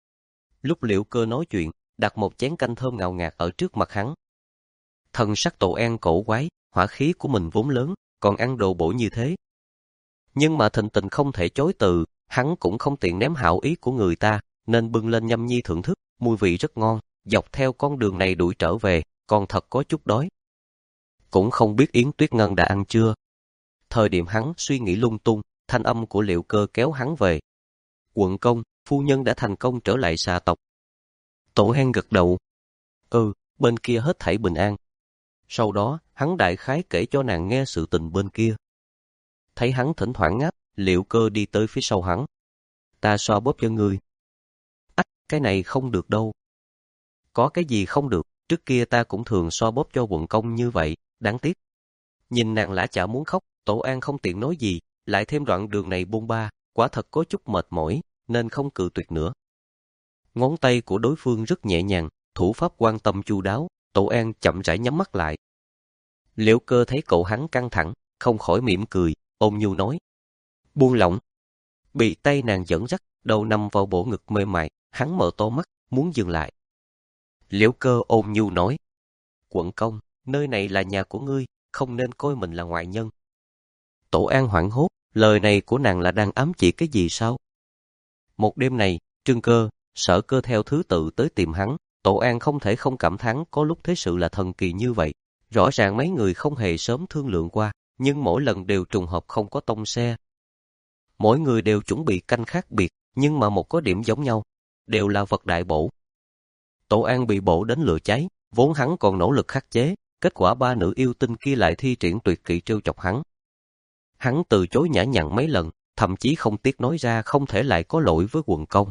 Lúc Liễu Cơ nói chuyện, đặt một chén canh thơm ngào ngạt ở trước mặt hắn. Thần sắc Tổ An cổ quái, hỏa khí của mình vốn lớn, còn ăn đồ bổ như thế. Nhưng mà thịnh tình không thể chối từ, hắn cũng không tiện ném hảo ý của người ta, nên bưng lên nhâm nhi thưởng thức, mùi vị rất ngon, dọc theo con đường này đuổi trở về, còn thật có chút đói. Cũng không biết Yến Tuyết Ngân đã ăn chưa. Thời điểm hắn suy nghĩ lung tung, thanh âm của Liễu Cơ kéo hắn về. Quận Công, phu nhân đã thành công trở lại xà tộc. Tổ Hen gật đầu. Ừ, bên kia hết thảy bình an. Sau đó, hắn đại khái kể cho nàng nghe sự tình bên kia. Thấy hắn thỉnh thoảng ngáp, Liễu Cơ đi tới phía sau hắn. Ta xoa bóp cho ngươi. Ách, cái này không được đâu. Có cái gì không được, trước kia ta cũng thường xoa bóp cho Quận Công như vậy, đáng tiếc. Nhìn nàng lã chả muốn khóc, Tổ An không tiện nói gì, lại thêm đoạn đường này bôn ba, quả thật có chút mệt mỏi, nên không cự tuyệt nữa. Ngón tay của đối phương rất nhẹ nhàng, thủ pháp quan tâm chu đáo, Tổ An chậm rãi nhắm mắt lại. Liễu Cơ thấy cậu hắn căng thẳng, không khỏi mỉm cười, ôn nhu nói. Buông lỏng. Bị tay nàng dẫn dắt, đầu nằm vào bộ ngực mềm mại, hắn mở to mắt, muốn dừng lại. Liễu Cơ ôn nhu nói. Quận Công, nơi này là nhà của ngươi, không nên coi mình là ngoại nhân. Tổ An hoảng hốt, lời này của nàng là đang ám chỉ cái gì sao? Một đêm này, Trương Cơ, Sở Cơ theo thứ tự tới tìm hắn, Tổ An không thể không cảm thán có lúc thế sự là thần kỳ như vậy. Rõ ràng mấy người không hề sớm thương lượng qua, nhưng mỗi lần đều trùng hợp không có tông xe. Mỗi người đều chuẩn bị canh khác biệt, nhưng mà một có điểm giống nhau, đều là vật đại bổ. Tổ An bị bổ đến lửa cháy, vốn hắn còn nỗ lực khắc chế, kết quả ba nữ yêu tinh kia lại thi triển tuyệt kỹ trêu chọc hắn. Hắn từ chối nhã nhặn mấy lần, thậm chí không tiếc nói ra không thể lại có lỗi với Quận Công.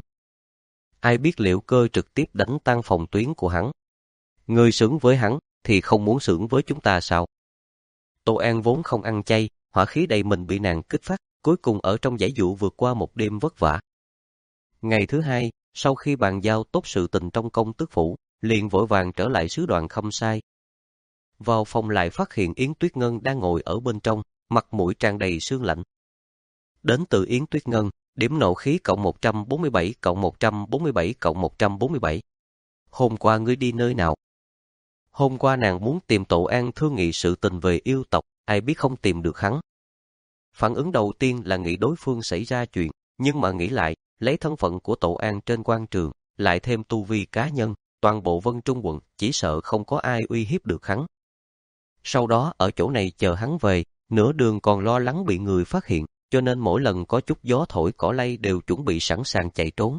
Ai biết Liễu Cơ trực tiếp đánh tan phòng tuyến của hắn. Người xứng với hắn, thì không muốn xưởng với chúng ta sao? Tô An vốn không ăn chay, hỏa khí đầy mình bị nàng kích phát, cuối cùng ở trong giải dụ vượt qua một đêm vất vả. Ngày thứ hai, sau khi bàn giao tốt sự tình trong công tước phủ, liền vội vàng trở lại sứ đoàn Khâm Sai. Vào phòng lại phát hiện Yến Tuyết Ngân đang ngồi ở bên trong, mặt mũi tràn đầy sương lạnh. Đến từ Yến Tuyết Ngân, điểm nộ khí cộng một trăm bốn mươi bảy cộng một trăm bốn mươi bảy cộng một trăm bốn mươi bảy. Hôm qua ngươi đi nơi nào? Hôm qua nàng muốn tìm Tổ An thương nghị sự tình về yêu tộc, ai biết không tìm được hắn. Phản ứng đầu tiên là nghĩ đối phương xảy ra chuyện, nhưng mà nghĩ lại, lấy thân phận của Tổ An trên quan trường, lại thêm tu vi cá nhân, toàn bộ Vân Trung quận chỉ sợ không có ai uy hiếp được hắn. Sau đó ở chỗ này chờ hắn về, nửa đường còn lo lắng bị người phát hiện, cho nên mỗi lần có chút gió thổi cỏ lay đều chuẩn bị sẵn sàng chạy trốn.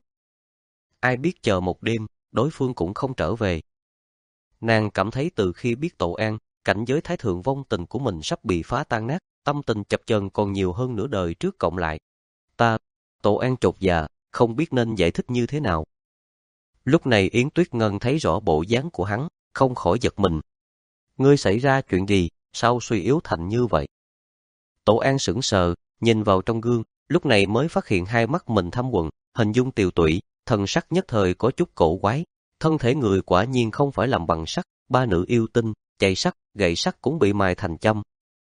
Ai biết chờ một đêm, đối phương cũng không trở về. Nàng cảm thấy từ khi biết Tổ An, cảnh giới thái thượng vong tình của mình sắp bị phá tan nát, tâm tình chập chờn còn nhiều hơn nửa đời trước cộng lại. Ta, Tổ An chột dạ, không biết nên giải thích như thế nào. Lúc này Yến Tuyết Ngân thấy rõ bộ dáng của hắn, không khỏi giật mình. Ngươi xảy ra chuyện gì, sao suy yếu thành như vậy? Tổ An sững sờ, nhìn vào trong gương, lúc này mới phát hiện hai mắt mình thâm quầng, hình dung tiều tụy, thần sắc nhất thời có chút cổ quái. Thân thể người quả nhiên không phải làm bằng sắt, ba nữ yêu tinh, chạy sắt, gậy sắt cũng bị mài thành châm.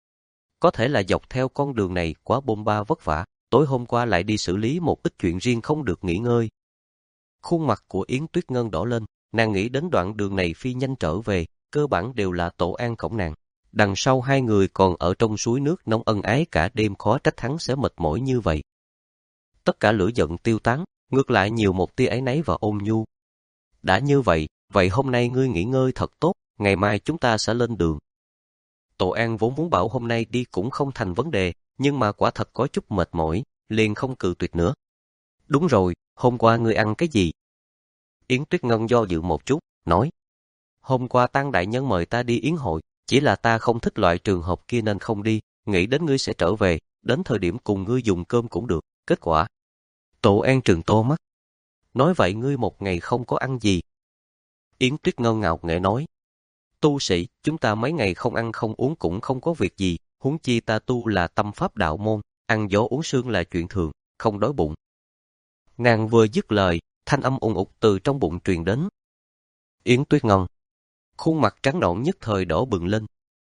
Có thể là dọc theo con đường này quá bôn ba vất vả, tối hôm qua lại đi xử lý một ít chuyện riêng không được nghỉ ngơi. Khuôn mặt của Yến Tuyết Ngân đỏ lên, nàng nghĩ đến đoạn đường này phi nhanh trở về, cơ bản đều là Tổ An cõng nàng. Đằng sau hai người còn ở trong suối nước nóng ân ái cả đêm, khó trách hắn sẽ mệt mỏi như vậy. Tất cả lửa giận tiêu tán, ngược lại nhiều một tia áy náy và ôn nhu. Đã như vậy, vậy hôm nay ngươi nghỉ ngơi thật tốt, ngày mai chúng ta sẽ lên đường. Tổ An vốn muốn bảo hôm nay đi cũng không thành vấn đề, nhưng mà quả thật có chút mệt mỏi, liền không cự tuyệt nữa. Đúng rồi, hôm qua ngươi ăn cái gì? Yến Tuyết Ngân do dự một chút, nói. Hôm qua Tăng đại nhân mời ta đi yến hội, chỉ là ta không thích loại trường hợp kia nên không đi, nghĩ đến ngươi sẽ trở về, đến thời điểm cùng ngươi dùng cơm cũng được, kết quả. Tổ An trừng to mắt. Nói vậy ngươi một ngày không có ăn gì? Yến Tuyết Ngân ngạo nghễ nói. Tu sĩ, chúng ta mấy ngày không ăn không uống cũng không có việc gì, huống chi ta tu là tâm pháp đạo môn, ăn gió uống sương là chuyện thường, không đói bụng. Nàng vừa dứt lời, thanh âm ùng ục từ trong bụng truyền đến. Yến Tuyết Ngân, khuôn mặt trắng nõn nhất thời đỏ bừng lên.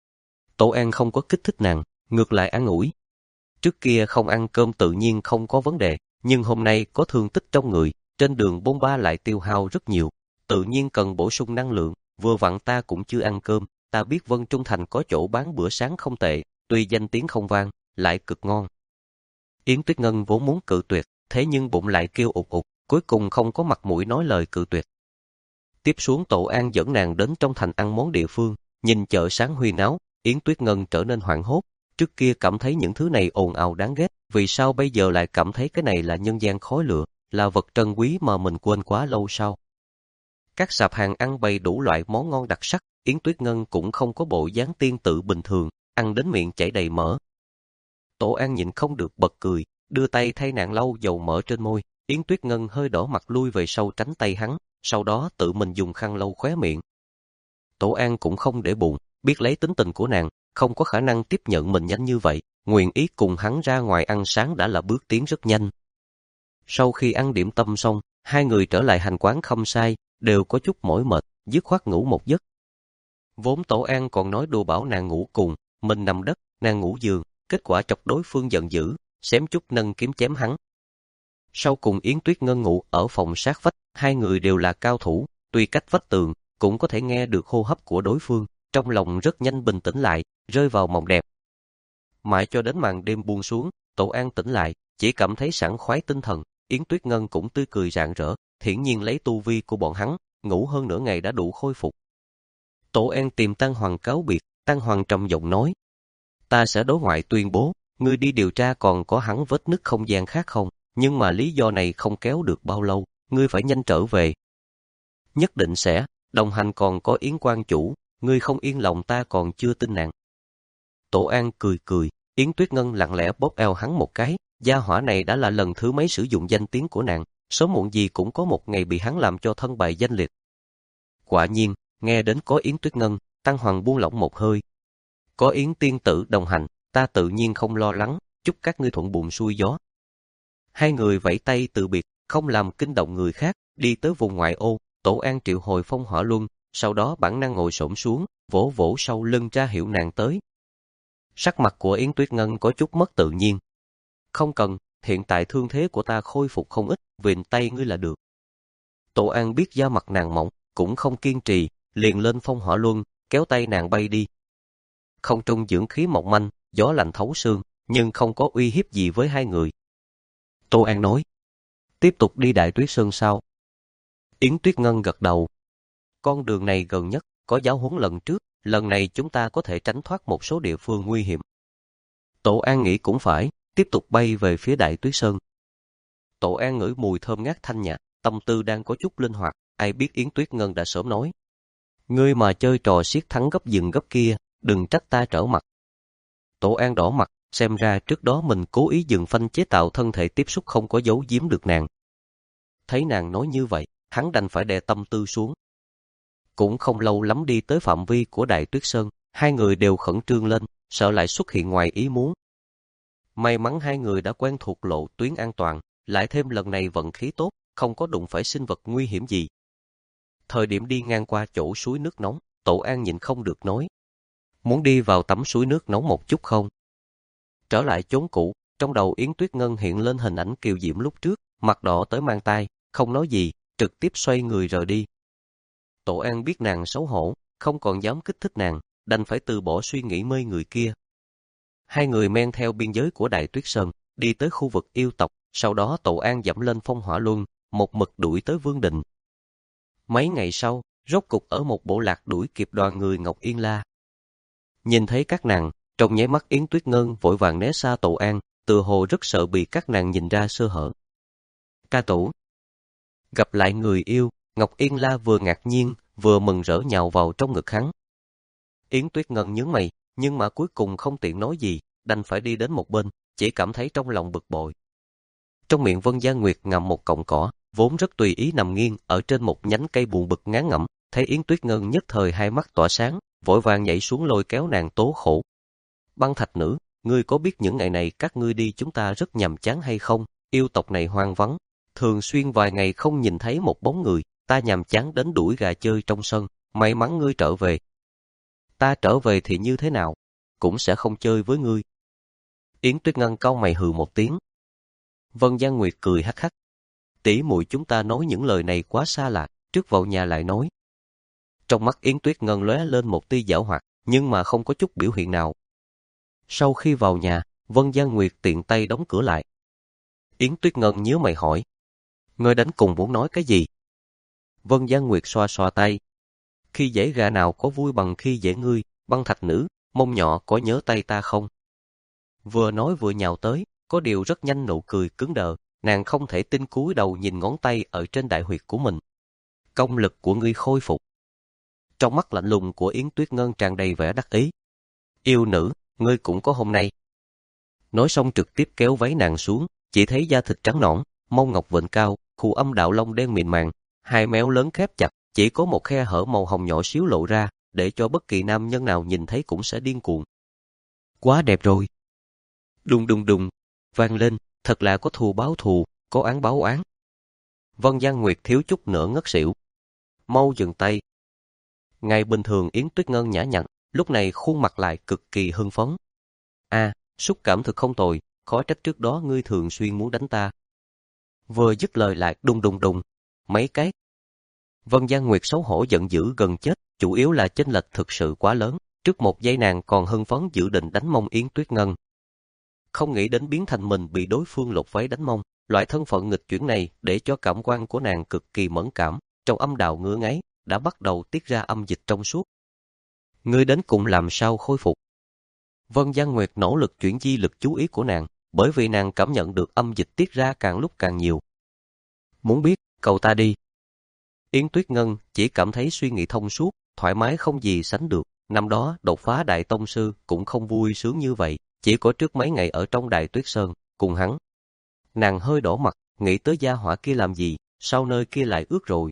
Tổ An không có kích thích nàng, ngược lại an ủi. Trước kia không ăn cơm tự nhiên không có vấn đề, nhưng hôm nay có thương tích trong người, trên đường bôn ba lại tiêu hao rất nhiều, tự nhiên cần bổ sung năng lượng, vừa vặn ta cũng chưa ăn cơm, ta biết Vân Trung Thành có chỗ bán bữa sáng không tệ, tuy danh tiếng không vang, lại cực ngon. Yến Tuyết Ngân vốn muốn cự tuyệt, thế nhưng bụng lại kêu ụt ụt, cuối cùng không có mặt mũi nói lời cự tuyệt. Tiếp xuống Tổ An dẫn nàng đến trong thành ăn món địa phương, nhìn chợ sáng huyên náo, Yến Tuyết Ngân trở nên hoảng hốt, trước kia cảm thấy những thứ này ồn ào đáng ghét, vì sao bây giờ lại cảm thấy cái này là nhân gian khói lửa, là vật trân quý mà mình quên quá lâu sao? Các sạp hàng ăn bày đủ loại món ngon đặc sắc, Yến Tuyết Ngân cũng không có bộ dáng tiên tự bình thường, ăn đến miệng chảy đầy mỡ. Tổ An nhịn không được bật cười, đưa tay thay nàng lau dầu mỡ trên môi, Yến Tuyết Ngân hơi đỏ mặt lui về sau tránh tay hắn, sau đó tự mình dùng khăn lau khóe miệng. Tổ An cũng không để bụng, biết lấy tính tình của nàng, không có khả năng tiếp nhận mình nhanh như vậy, nguyện ý cùng hắn ra ngoài ăn sáng đã là bước tiến rất nhanh. Sau khi ăn điểm tâm xong, hai người trở lại hành quán Khâm Sai, đều có chút mỏi mệt, dứt khoát ngủ một giấc. Vốn Tổ An còn nói đùa bảo nàng ngủ cùng, mình nằm đất, nàng ngủ giường, kết quả chọc đối phương giận dữ, xém chút nâng kiếm chém hắn. Sau cùng Yến Tuyết Ngân ngủ ở phòng sát vách, hai người đều là cao thủ, tuy cách vách tường, cũng có thể nghe được hô hấp của đối phương, trong lòng rất nhanh bình tĩnh lại, rơi vào mộng đẹp. Mãi cho đến màn đêm buông xuống, Tổ An tỉnh lại, chỉ cảm thấy sảng khoái tinh thần, Yến Tuyết Ngân cũng tươi cười rạng rỡ, hiển nhiên lấy tu vi của bọn hắn, ngủ hơn nửa ngày đã đủ khôi phục. Tổ An tìm Tăng Hoàng cáo biệt, Tăng Hoàng trầm giọng nói: "Ta sẽ đối ngoại tuyên bố, ngươi đi điều tra còn có hắn vết nứt không gian khác không, nhưng mà lý do này không kéo được bao lâu, ngươi phải nhanh trở về." "Nhất định sẽ, đồng hành còn có Yến quan chủ, ngươi không yên lòng ta còn chưa tin nàng." Tổ An cười cười, Yến Tuyết Ngân lặng lẽ bóp eo hắn một cái, gia hỏa này đã là lần thứ mấy sử dụng danh tiếng của nàng, sớm muộn gì cũng có một ngày bị hắn làm cho thân bại danh liệt. Quả nhiên, nghe đến có Yến Tuyết Ngân, Tăng Hoàng buông lỏng một hơi. Có Yến tiên tử đồng hành, ta tự nhiên không lo lắng, chúc các ngươi thuận buồm xuôi gió. Hai người vẫy tay từ biệt, không làm kinh động người khác, đi tới vùng ngoại ô, Tổ An triệu hồi Phong Hỏa Luân, sau đó bản năng ngồi xổm xuống, vỗ vỗ sau lưng ra hiệu nàng tới. Sắc mặt của Yến Tuyết Ngân có chút mất tự nhiên. Không cần, hiện tại thương thế của ta khôi phục không ít, vịn tay ngươi là được. Tổ An biết da mặt nàng mỏng, cũng không kiên trì, liền lên Phong Hỏa Luân, kéo tay nàng bay đi. Không trung dưỡng khí mỏng manh, gió lạnh thấu xương, nhưng không có uy hiếp gì với hai người. Tô An nói: "Tiếp tục đi Đại Tuyết Sơn sao?" Yến Tuyết Ngân gật đầu. "Con đường này gần nhất, có giáo huấn lần trước, lần này chúng ta có thể tránh thoát một số địa phương nguy hiểm." Tổ An nghĩ cũng phải, tiếp tục bay về phía Đại Tuyết Sơn. Tổ An ngửi mùi thơm ngát thanh nhã, tâm tư đang có chút linh hoạt, ai biết Yến Tuyết Ngân đã sớm nói. Ngươi mà chơi trò siết thắng gấp dừng gấp kia, đừng trách ta trở mặt. Tổ An đỏ mặt, xem ra trước đó mình cố ý dừng phanh chế tạo thân thể tiếp xúc không có giấu giếm được nàng. Thấy nàng nói như vậy, hắn đành phải đè tâm tư xuống. Cũng không lâu lắm đi tới phạm vi của Đại Tuyết Sơn, hai người đều khẩn trương lên, sợ lại xuất hiện ngoài ý muốn. May mắn hai người đã quen thuộc lộ tuyến an toàn, lại thêm lần này vận khí tốt, không có đụng phải sinh vật nguy hiểm gì. Thời điểm đi ngang qua chỗ suối nước nóng, Tổ An nhịn không được nói. Muốn đi vào tắm suối nước nóng một chút không? Trở lại chốn cũ, trong đầu Yến Tuyết Ngân hiện lên hình ảnh Kiều Diễm lúc trước, mặt đỏ tới mang tai, không nói gì, trực tiếp xoay người rời đi. Tổ An biết nàng xấu hổ, không còn dám kích thích nàng, đành phải từ bỏ suy nghĩ mê người kia. Hai người men theo biên giới của Đại Tuyết Sơn, đi tới khu vực yêu tộc, sau đó Tổ An dẫm lên phong hỏa luân, một mực đuổi tới Vương Đình. Mấy ngày sau, rốt cục ở một bộ lạc đuổi kịp đoàn người Ngọc Yên La. Nhìn thấy các nàng, trong nháy mắt Yến Tuyết Ngân vội vàng né xa Tổ An, tự hồ rất sợ bị các nàng nhìn ra sơ hở. Ca Tổ. Gặp lại người yêu, Ngọc Yên La vừa ngạc nhiên, vừa mừng rỡ nhào vào trong ngực hắn. Yến Tuyết Ngân nhướng mày, nhưng mà cuối cùng không tiện nói gì, đành phải đi đến một bên, chỉ cảm thấy trong lòng bực bội. Trong miệng Vân Gia Nguyệt ngậm một cọng cỏ, vốn rất tùy ý nằm nghiêng ở trên một nhánh cây buồn bực ngán ngẩm, thấy Yến Tuyết Ngân nhất thời hai mắt tỏa sáng, vội vàng nhảy xuống lôi kéo nàng tố khổ. Băng Thạch nữ, ngươi có biết những ngày này các ngươi đi chúng ta rất nhàm chán hay không? Yêu tộc này hoang vắng, thường xuyên vài ngày không nhìn thấy một bóng người, ta nhàm chán đến đuổi gà chơi trong sân, may mắn ngươi trở về. Ta trở về thì như thế nào? Cũng sẽ không chơi với ngươi. Yến Tuyết Ngân cau mày hừ một tiếng. Vân Gia Nguyệt cười hắc hắc. Tỷ muội chúng ta nói những lời này quá xa lạ, trước vào nhà lại nói. Trong mắt Yến Tuyết Ngân lóe lên một tia giảo hoạt, nhưng mà không có chút biểu hiện nào. Sau khi vào nhà, Vân Gia Nguyệt tiện tay đóng cửa lại. Yến Tuyết Ngân nhíu mày hỏi. Ngươi đánh cùng muốn nói cái gì? Vân Gia Nguyệt xoa xoa tay. Khi dễ gà nào có vui bằng khi dễ ngươi, Băng Thạch nữ, mông nhỏ có nhớ tay ta không? Vừa nói vừa nhào tới, có điều rất nhanh nụ cười cứng đờ, nàng không thể tin cúi đầu nhìn ngón tay ở trên đại huyệt của mình. Công lực của ngươi khôi phục. Trong mắt lạnh lùng của Yến Tuyết Ngân tràn đầy vẻ đắc ý. Yêu nữ, ngươi cũng có hôm nay. Nói xong trực tiếp kéo váy nàng xuống, chỉ thấy da thịt trắng nõn, mông ngọc vịnh cao, khu âm đạo lông đen mịn màng, hai méo lớn khép chặt, chỉ có một khe hở màu hồng nhỏ xíu lộ ra, để cho bất kỳ nam nhân nào nhìn thấy cũng sẽ điên cuồng. Quá đẹp rồi. Đùng đùng đùng, vang lên, thật là có thù báo thù, có án báo án. Vân Gia Nguyệt thiếu chút nữa ngất xỉu. Mau dừng tay. Ngày bình thường Yến Tuyết Ngân nhã nhặn, lúc này khuôn mặt lại cực kỳ hưng phấn. A, à, xúc cảm thực không tồi, khó trách trước đó ngươi thường xuyên muốn đánh ta. Vừa dứt lời lại đùng đùng đùng, mấy cái. Vân Gia Nguyệt xấu hổ giận dữ gần chết, chủ yếu là chênh lệch thực sự quá lớn, trước một giây nàng còn hưng phấn dự định đánh mông Yến Tuyết Ngân. Không nghĩ đến biến thành mình bị đối phương lột váy đánh mông, loại thân phận nghịch chuyển này để cho cảm quan của nàng cực kỳ mẫn cảm, trong âm đạo ngứa ngáy, đã bắt đầu tiết ra âm dịch trong suốt. Ngươi đến cùng làm sao khôi phục? Vân Gia Nguyệt nỗ lực chuyển di lực chú ý của nàng, bởi vì nàng cảm nhận được âm dịch tiết ra càng lúc càng nhiều. Muốn biết, cầu ta đi. Yến Tuyết Ngân chỉ cảm thấy suy nghĩ thông suốt, thoải mái không gì sánh được, năm đó đột phá đại tông sư cũng không vui sướng như vậy, chỉ có trước mấy ngày ở trong Đại Tuyết Sơn, cùng hắn. Nàng hơi đỏ mặt, nghĩ tới gia hỏa kia làm gì, sao nơi kia lại ướt rồi.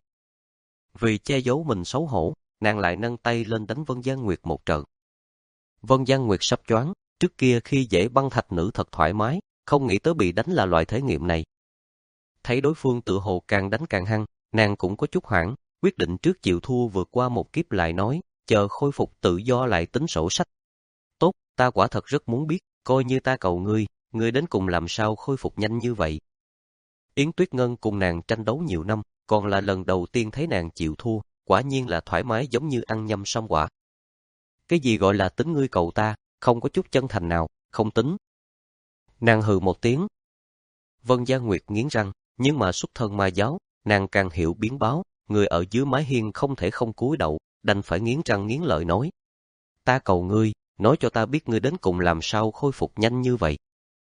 Vì che giấu mình xấu hổ, nàng lại nâng tay lên đánh Vân Gia Nguyệt một trận. Vân Gia Nguyệt sắp choáng, trước kia khi dễ Băng Thạch nữ thật thoải mái, không nghĩ tới bị đánh là loại thể nghiệm này. Thấy đối phương tự hồ càng đánh càng hăng, nàng cũng có chút hoảng, quyết định trước chịu thua vượt qua một kiếp lại nói, chờ khôi phục tự do lại tính sổ sách. Tốt, ta quả thật rất muốn biết, coi như ta cầu ngươi, ngươi đến cùng làm sao khôi phục nhanh như vậy. Yến Tuyết Ngân cùng nàng tranh đấu nhiều năm, còn là lần đầu tiên thấy nàng chịu thua, quả nhiên là thoải mái giống như ăn nhâm song quả. Cái gì gọi là tính ngươi cầu ta, không có chút chân thành nào, không tính. Nàng hừ một tiếng. Vân Gia Nguyệt nghiến răng, nhưng mà xuất thân ma giáo, nàng càng hiểu biến báo, người ở dưới mái hiên không thể không cúi đầu, đành phải nghiến răng nghiến lợi nói. Ta cầu ngươi, nói cho ta biết ngươi đến cùng làm sao khôi phục nhanh như vậy.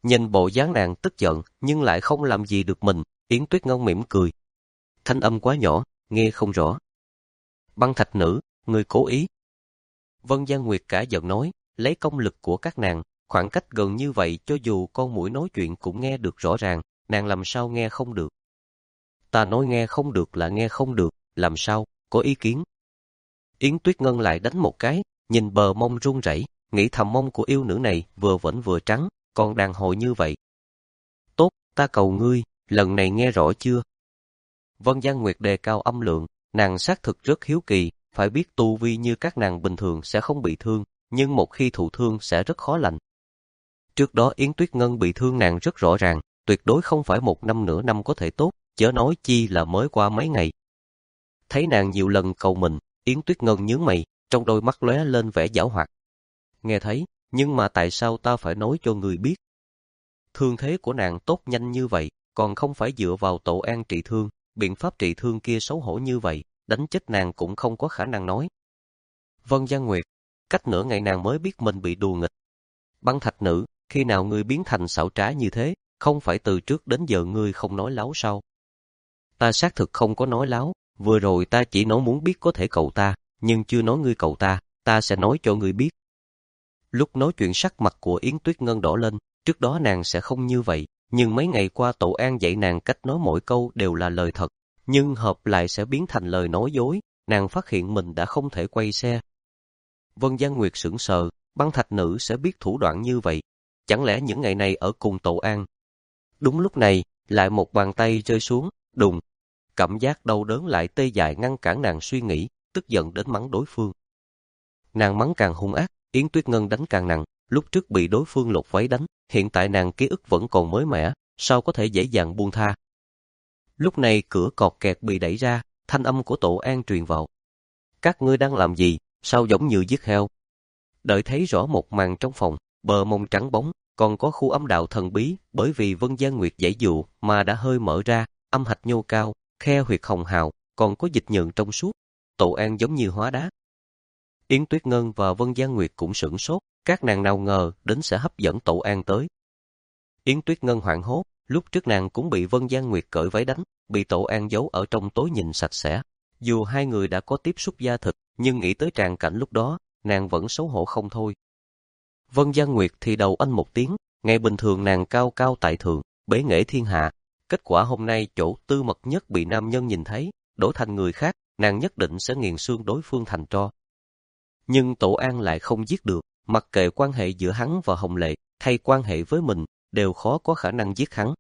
Nhìn bộ dáng nàng tức giận, nhưng lại không làm gì được mình, Yến Tuyết Ngân mỉm cười. Thanh âm quá nhỏ, nghe không rõ. Băng Thạch nữ, ngươi cố ý. Vân Gian Nguyệt cả giận nói, lấy công lực của các nàng, khoảng cách gần như vậy cho dù con muỗi nói chuyện cũng nghe được rõ ràng, nàng làm sao nghe không được. Ta nói nghe không được là nghe không được, làm sao, có ý kiến. Yến Tuyết Ngân lại đánh một cái, nhìn bờ mông run rẩy, nghĩ thầm mông của yêu nữ này vừa vẫn vừa trắng, còn đàn hồi như vậy. Tốt, ta cầu ngươi, lần này nghe rõ chưa? Vân Gian Nguyệt đề cao âm lượng, nàng xác thực rất hiếu kỳ, phải biết tu vi như các nàng bình thường sẽ không bị thương, nhưng một khi thụ thương sẽ rất khó lành. Trước đó Yến Tuyết Ngân bị thương nàng rất rõ ràng, tuyệt đối không phải một năm nửa năm có thể tốt, chớ nói chi là mới qua mấy ngày. Thấy nàng nhiều lần cầu mình, Yến Tuyết Ngân nhướng mày, trong đôi mắt lóe lên vẻ giảo hoạt. Nghe thấy, nhưng mà tại sao ta phải nói cho người biết? Thương thế của nàng tốt nhanh như vậy, còn không phải dựa vào Tổ An trị thương, biện pháp trị thương kia xấu hổ như vậy, đánh chết nàng cũng không có khả năng nói. Vân Gian Nguyệt, cách nửa ngày nàng mới biết mình bị đùa nghịch. Băng Thạch nữ, khi nào ngươi biến thành xảo trá như thế, không phải từ trước đến giờ ngươi không nói láo sao? Ta xác thực không có nói láo, vừa rồi ta chỉ nói muốn biết có thể cầu ta, nhưng chưa nói ngươi cầu ta, ta sẽ nói cho ngươi biết. Lúc nói chuyện sắc mặt của Yến Tuyết Ngân đỏ lên, trước đó nàng sẽ không như vậy, nhưng mấy ngày qua Tổ An dạy nàng cách nói mỗi câu đều là lời thật, nhưng hợp lại sẽ biến thành lời nói dối, nàng phát hiện mình đã không thể quay xe. Vân Gian Nguyệt sững sờ, Băng Thạch nữ sẽ biết thủ đoạn như vậy, chẳng lẽ những ngày này ở cùng Tổ An? Đúng lúc này, lại một bàn tay rơi xuống, đùng. Cảm giác đau đớn lại tê dại ngăn cản nàng suy nghĩ, tức giận đến mắng đối phương. Nàng mắng càng hung ác, Yến Tuyết Ngân đánh càng nặng, lúc trước bị đối phương lột váy đánh, hiện tại nàng ký ức vẫn còn mới mẻ, sao có thể dễ dàng buông tha. Lúc này cửa cọt kẹt bị đẩy ra, thanh âm của Tổ An truyền vào. Các ngươi đang làm gì, sao giống như giết heo? Đợi thấy rõ một màn trong phòng, bờ mông trắng bóng, còn có khu âm đạo thần bí, bởi vì Vân Gian Nguyệt giãy dụ mà đã hơi mở ra, âm hạch nhô cao, khe huyệt hồng hào, còn có dịch nhờn trong suốt. Tổ An giống như hóa đá. Yến Tuyết Ngân và Vân Gian Nguyệt cũng sửng sốt, các nàng nào ngờ đến sẽ hấp dẫn Tổ An tới. Yến Tuyết Ngân hoảng hốt, lúc trước nàng cũng bị Vân Gian Nguyệt cởi váy đánh, bị Tổ An giấu ở trong tối nhìn sạch sẽ. Dù hai người đã có tiếp xúc da thịt, nhưng nghĩ tới tràng cảnh lúc đó, nàng vẫn xấu hổ không thôi. Vân Gian Nguyệt thì đầu anh một tiếng, ngày bình thường nàng cao cao tại thượng, bế nghệ thiên hạ. Kết quả hôm nay chỗ tư mật nhất bị nam nhân nhìn thấy, đổi thành người khác, nàng nhất định sẽ nghiền xương đối phương thành tro. Nhưng Tổ An lại không giết được, mặc kệ quan hệ giữa hắn và Hồng Lệ, hay quan hệ với mình, đều khó có khả năng giết hắn.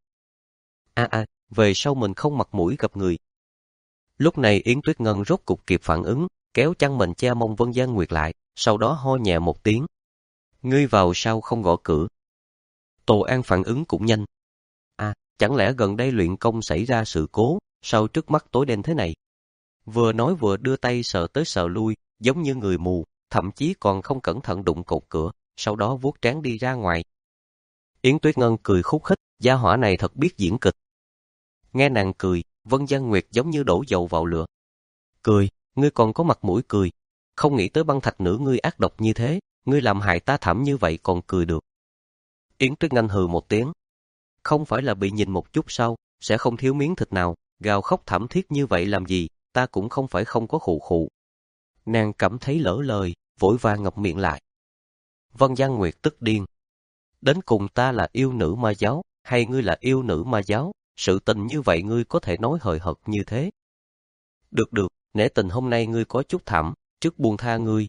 A a, về sau mình không mặt mũi gặp người. Lúc này Yến Tuyết Ngân rốt cục kịp phản ứng, kéo chăn mền che mông Vân Gian Nguyệt lại, sau đó ho nhẹ một tiếng. Ngươi vào sao không gõ cửa? Tổ An phản ứng cũng nhanh. À, chẳng lẽ gần đây luyện công xảy ra sự cố, sao trước mắt tối đen thế này? Vừa nói vừa đưa tay sờ tới sờ lui, giống như người mù, thậm chí còn không cẩn thận đụng cột cửa, sau đó vuốt trán đi ra ngoài. Yến Tuyết Ngân cười khúc khích, gia hỏa này thật biết diễn kịch. Nghe nàng cười, Vân Gian Nguyệt giống như đổ dầu vào lửa. Cười, ngươi còn có mặt mũi cười. Không nghĩ tới Băng Thạch nữ ngươi ác độc như thế, ngươi làm hại ta thảm như vậy còn cười được. Yến Tuyết Ngân hừ một tiếng. Không phải là bị nhìn một chút sao, sẽ không thiếu miếng thịt nào, gào khóc thảm thiết như vậy làm gì, ta cũng không phải không có khụ khụ. Nàng cảm thấy lỡ lời, vội vàng ngậm miệng lại. Vân Gian Nguyệt tức điên. Đến cùng ta là yêu nữ ma giáo, hay ngươi là yêu nữ ma giáo, sự tình như vậy ngươi có thể nói hời hợt như thế. Được được, nể tình hôm nay ngươi có chút thảm, trước buông tha ngươi.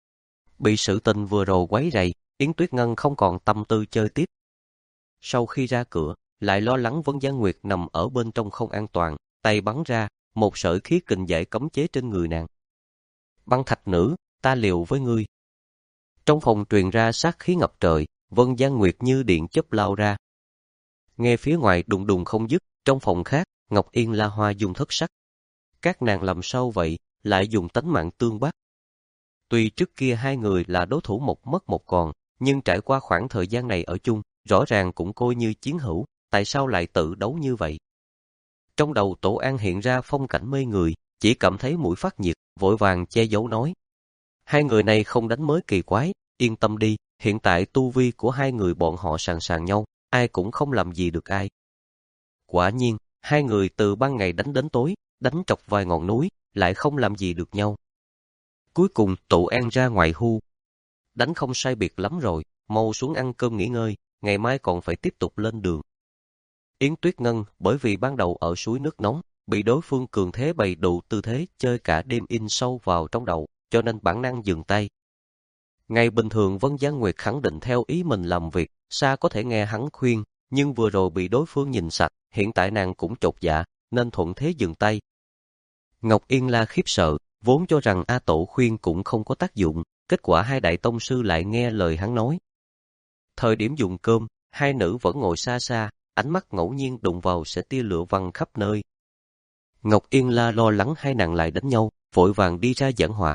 Bị sự tình vừa rồi quấy rầy, Yến Tuyết Ngân không còn tâm tư chơi tiếp. Sau khi ra cửa, lại lo lắng Vân Gian Nguyệt nằm ở bên trong không an toàn, tay bắn ra, một sợi khí kình dễ cấm chế trên người nàng. Băng Thạch nữ, ta liều với ngươi. Trong phòng truyền ra sát khí ngập trời, Vân Gian Nguyệt như điện chớp lao ra. Nghe phía ngoài đùng đùng không dứt, trong phòng khác, Ngọc Yên La Hoa dùng thất sắc. Các nàng làm sao vậy, lại dùng tánh mạng tương bắt. Tuy trước kia hai người là đối thủ một mất một còn, nhưng trải qua khoảng thời gian này ở chung, rõ ràng cũng coi như chiến hữu, tại sao lại tự đấu như vậy? Trong đầu Tổ An hiện ra phong cảnh mê người, chỉ cảm thấy mũi phát nhiệt, vội vàng che giấu nói. Hai người này không đánh mới kỳ quái, yên tâm đi, hiện tại tu vi của hai người bọn họ sàn sàn nhau, ai cũng không làm gì được ai. Quả nhiên, hai người từ ban ngày đánh đến tối, đánh trọc vài ngọn núi, lại không làm gì được nhau. Cuối cùng Tổ An ra ngoài hu. Đánh không sai biệt lắm rồi, mau xuống ăn cơm nghỉ ngơi, ngày mai còn phải tiếp tục lên đường. Yến Tuyết Ngân bởi vì ban đầu ở suối nước nóng, bị đối phương cường thế bày đủ tư thế chơi cả đêm in sâu vào trong đầu, cho nên bản năng dừng tay. Ngày bình thường Vân Giang Nguyệt khẳng định theo ý mình làm việc, Sa có thể nghe hắn khuyên, nhưng vừa rồi bị đối phương nhìn sạch, hiện tại nàng cũng chột dạ, nên thuận thế dừng tay. Ngọc Yên La khiếp sợ, vốn cho rằng A Tổ khuyên cũng không có tác dụng, kết quả hai đại tông sư lại nghe lời hắn nói. Thời điểm dùng cơm, hai nữ vẫn ngồi xa xa, ánh mắt ngẫu nhiên đụng vào sẽ tia lửa văng khắp nơi. Ngọc Yên La lo lắng hai nàng lại đánh nhau, vội vàng đi ra giảng hòa.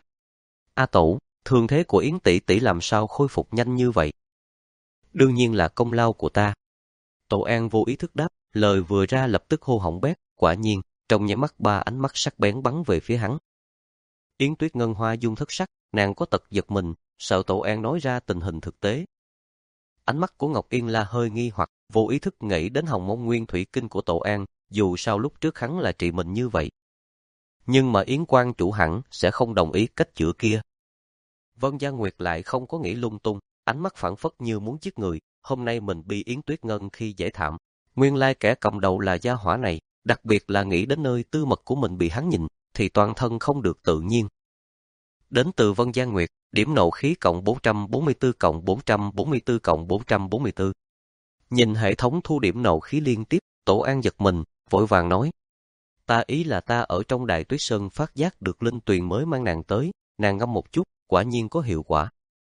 A Tổ, thương thế của Yến tỷ tỷ làm sao khôi phục nhanh như vậy? Đương nhiên là công lao của ta. Tổ An vô ý thức đáp, lời vừa ra lập tức hô hỏng bét, quả nhiên, trong nháy mắt ba ánh mắt sắc bén bắn về phía hắn. Yến Tuyết Ngân hoa dung thất sắc, nàng có tật giật mình, sợ Tổ An nói ra tình hình thực tế. Ánh mắt của Ngọc Yên La hơi nghi hoặc, vô ý thức nghĩ đến hồng môn nguyên thủy kinh của Tổ An, dù sao lúc trước hắn là trị mình như vậy. Nhưng mà Yến Quan chủ hẳn sẽ không đồng ý cách chữa kia. Vân Gia Nguyệt lại không có nghĩ lung tung, ánh mắt phảng phất như muốn giết người, hôm nay mình bị Yến Tuyết Ngân khi dễ thảm. Nguyên lai kẻ cầm đầu là gia hỏa này, đặc biệt là nghĩ đến nơi tư mật của mình bị hắn nhìn, thì toàn thân không được tự nhiên. Đến từ Vân Gia Nguyệt, điểm nộ khí cộng bốn trăm bốn mươi tư cộng bốn trăm bốn mươi tư cộng bốn trăm bốn mươi tư. Nhìn hệ thống thu điểm nộ khí liên tiếp, Tổ An giật mình, vội vàng nói. Ta ý là ta ở trong Đại Tuyết Sơn phát giác được linh tuyền mới mang nàng tới, nàng ngâm một chút, quả nhiên có hiệu quả.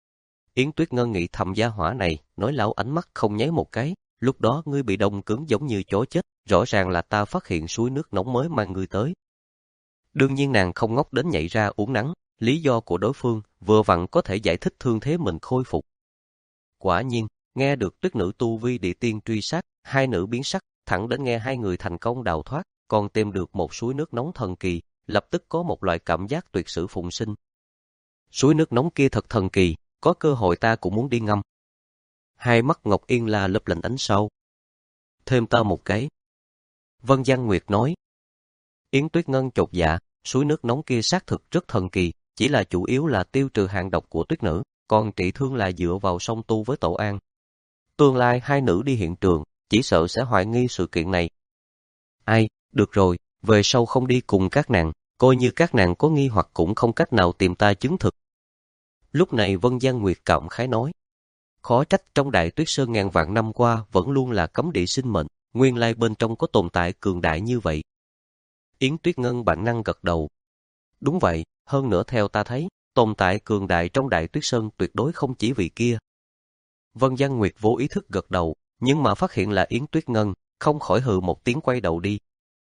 Yến Tuyết Ngân nghĩ thầm gia hỏa này, nói lão ánh mắt không nháy một cái, lúc đó ngươi bị đông cứng giống như chó chết, rõ ràng là ta phát hiện suối nước nóng mới mang ngươi tới. Đương nhiên nàng không ngốc đến nhảy ra uống nắng, lý do của đối phương vừa vặn có thể giải thích thương thế mình khôi phục. Quả nhiên, nghe được Tuyết nữ tu vi địa tiên truy sát, hai nữ biến sắc, thẳng đến nghe hai người thành công đào thoát, còn tìm được một suối nước nóng thần kỳ, lập tức có một loại cảm giác tuyệt sử phụng sinh. Suối nước nóng kia thật thần kỳ, có cơ hội ta cũng muốn đi ngâm. Hai mắt Ngọc Yên La lấp lánh ánh sao. Thêm ta một cái. Vân Giang Nguyệt nói. Yến Tuyết Ngân chột dạ, suối nước nóng kia xác thực rất thần kỳ, chỉ là chủ yếu là tiêu trừ hạn độc của Tuyết nữ, còn trị thương là dựa vào song tu với Tổ An. Tương lai hai nữ đi hiện trường, chỉ sợ sẽ hoài nghi sự kiện này. Ai, được rồi, về sau không đi cùng các nàng, coi như các nàng có nghi hoặc cũng không cách nào tìm ta chứng thực. Lúc này Vân Giang Nguyệt cảm khái nói. Khó trách trong Đại Tuyết Sơn ngàn vạn năm qua vẫn luôn là cấm địa sinh mệnh, nguyên lai bên trong có tồn tại cường đại như vậy. Yến Tuyết Ngân bản năng gật đầu. Đúng vậy, hơn nữa theo ta thấy, tồn tại cường đại trong Đại Tuyết Sơn tuyệt đối không chỉ vì kia. Vân Giang Nguyệt vô ý thức gật đầu, nhưng mà phát hiện là Yến Tuyết Ngân, không khỏi hừ một tiếng quay đầu đi.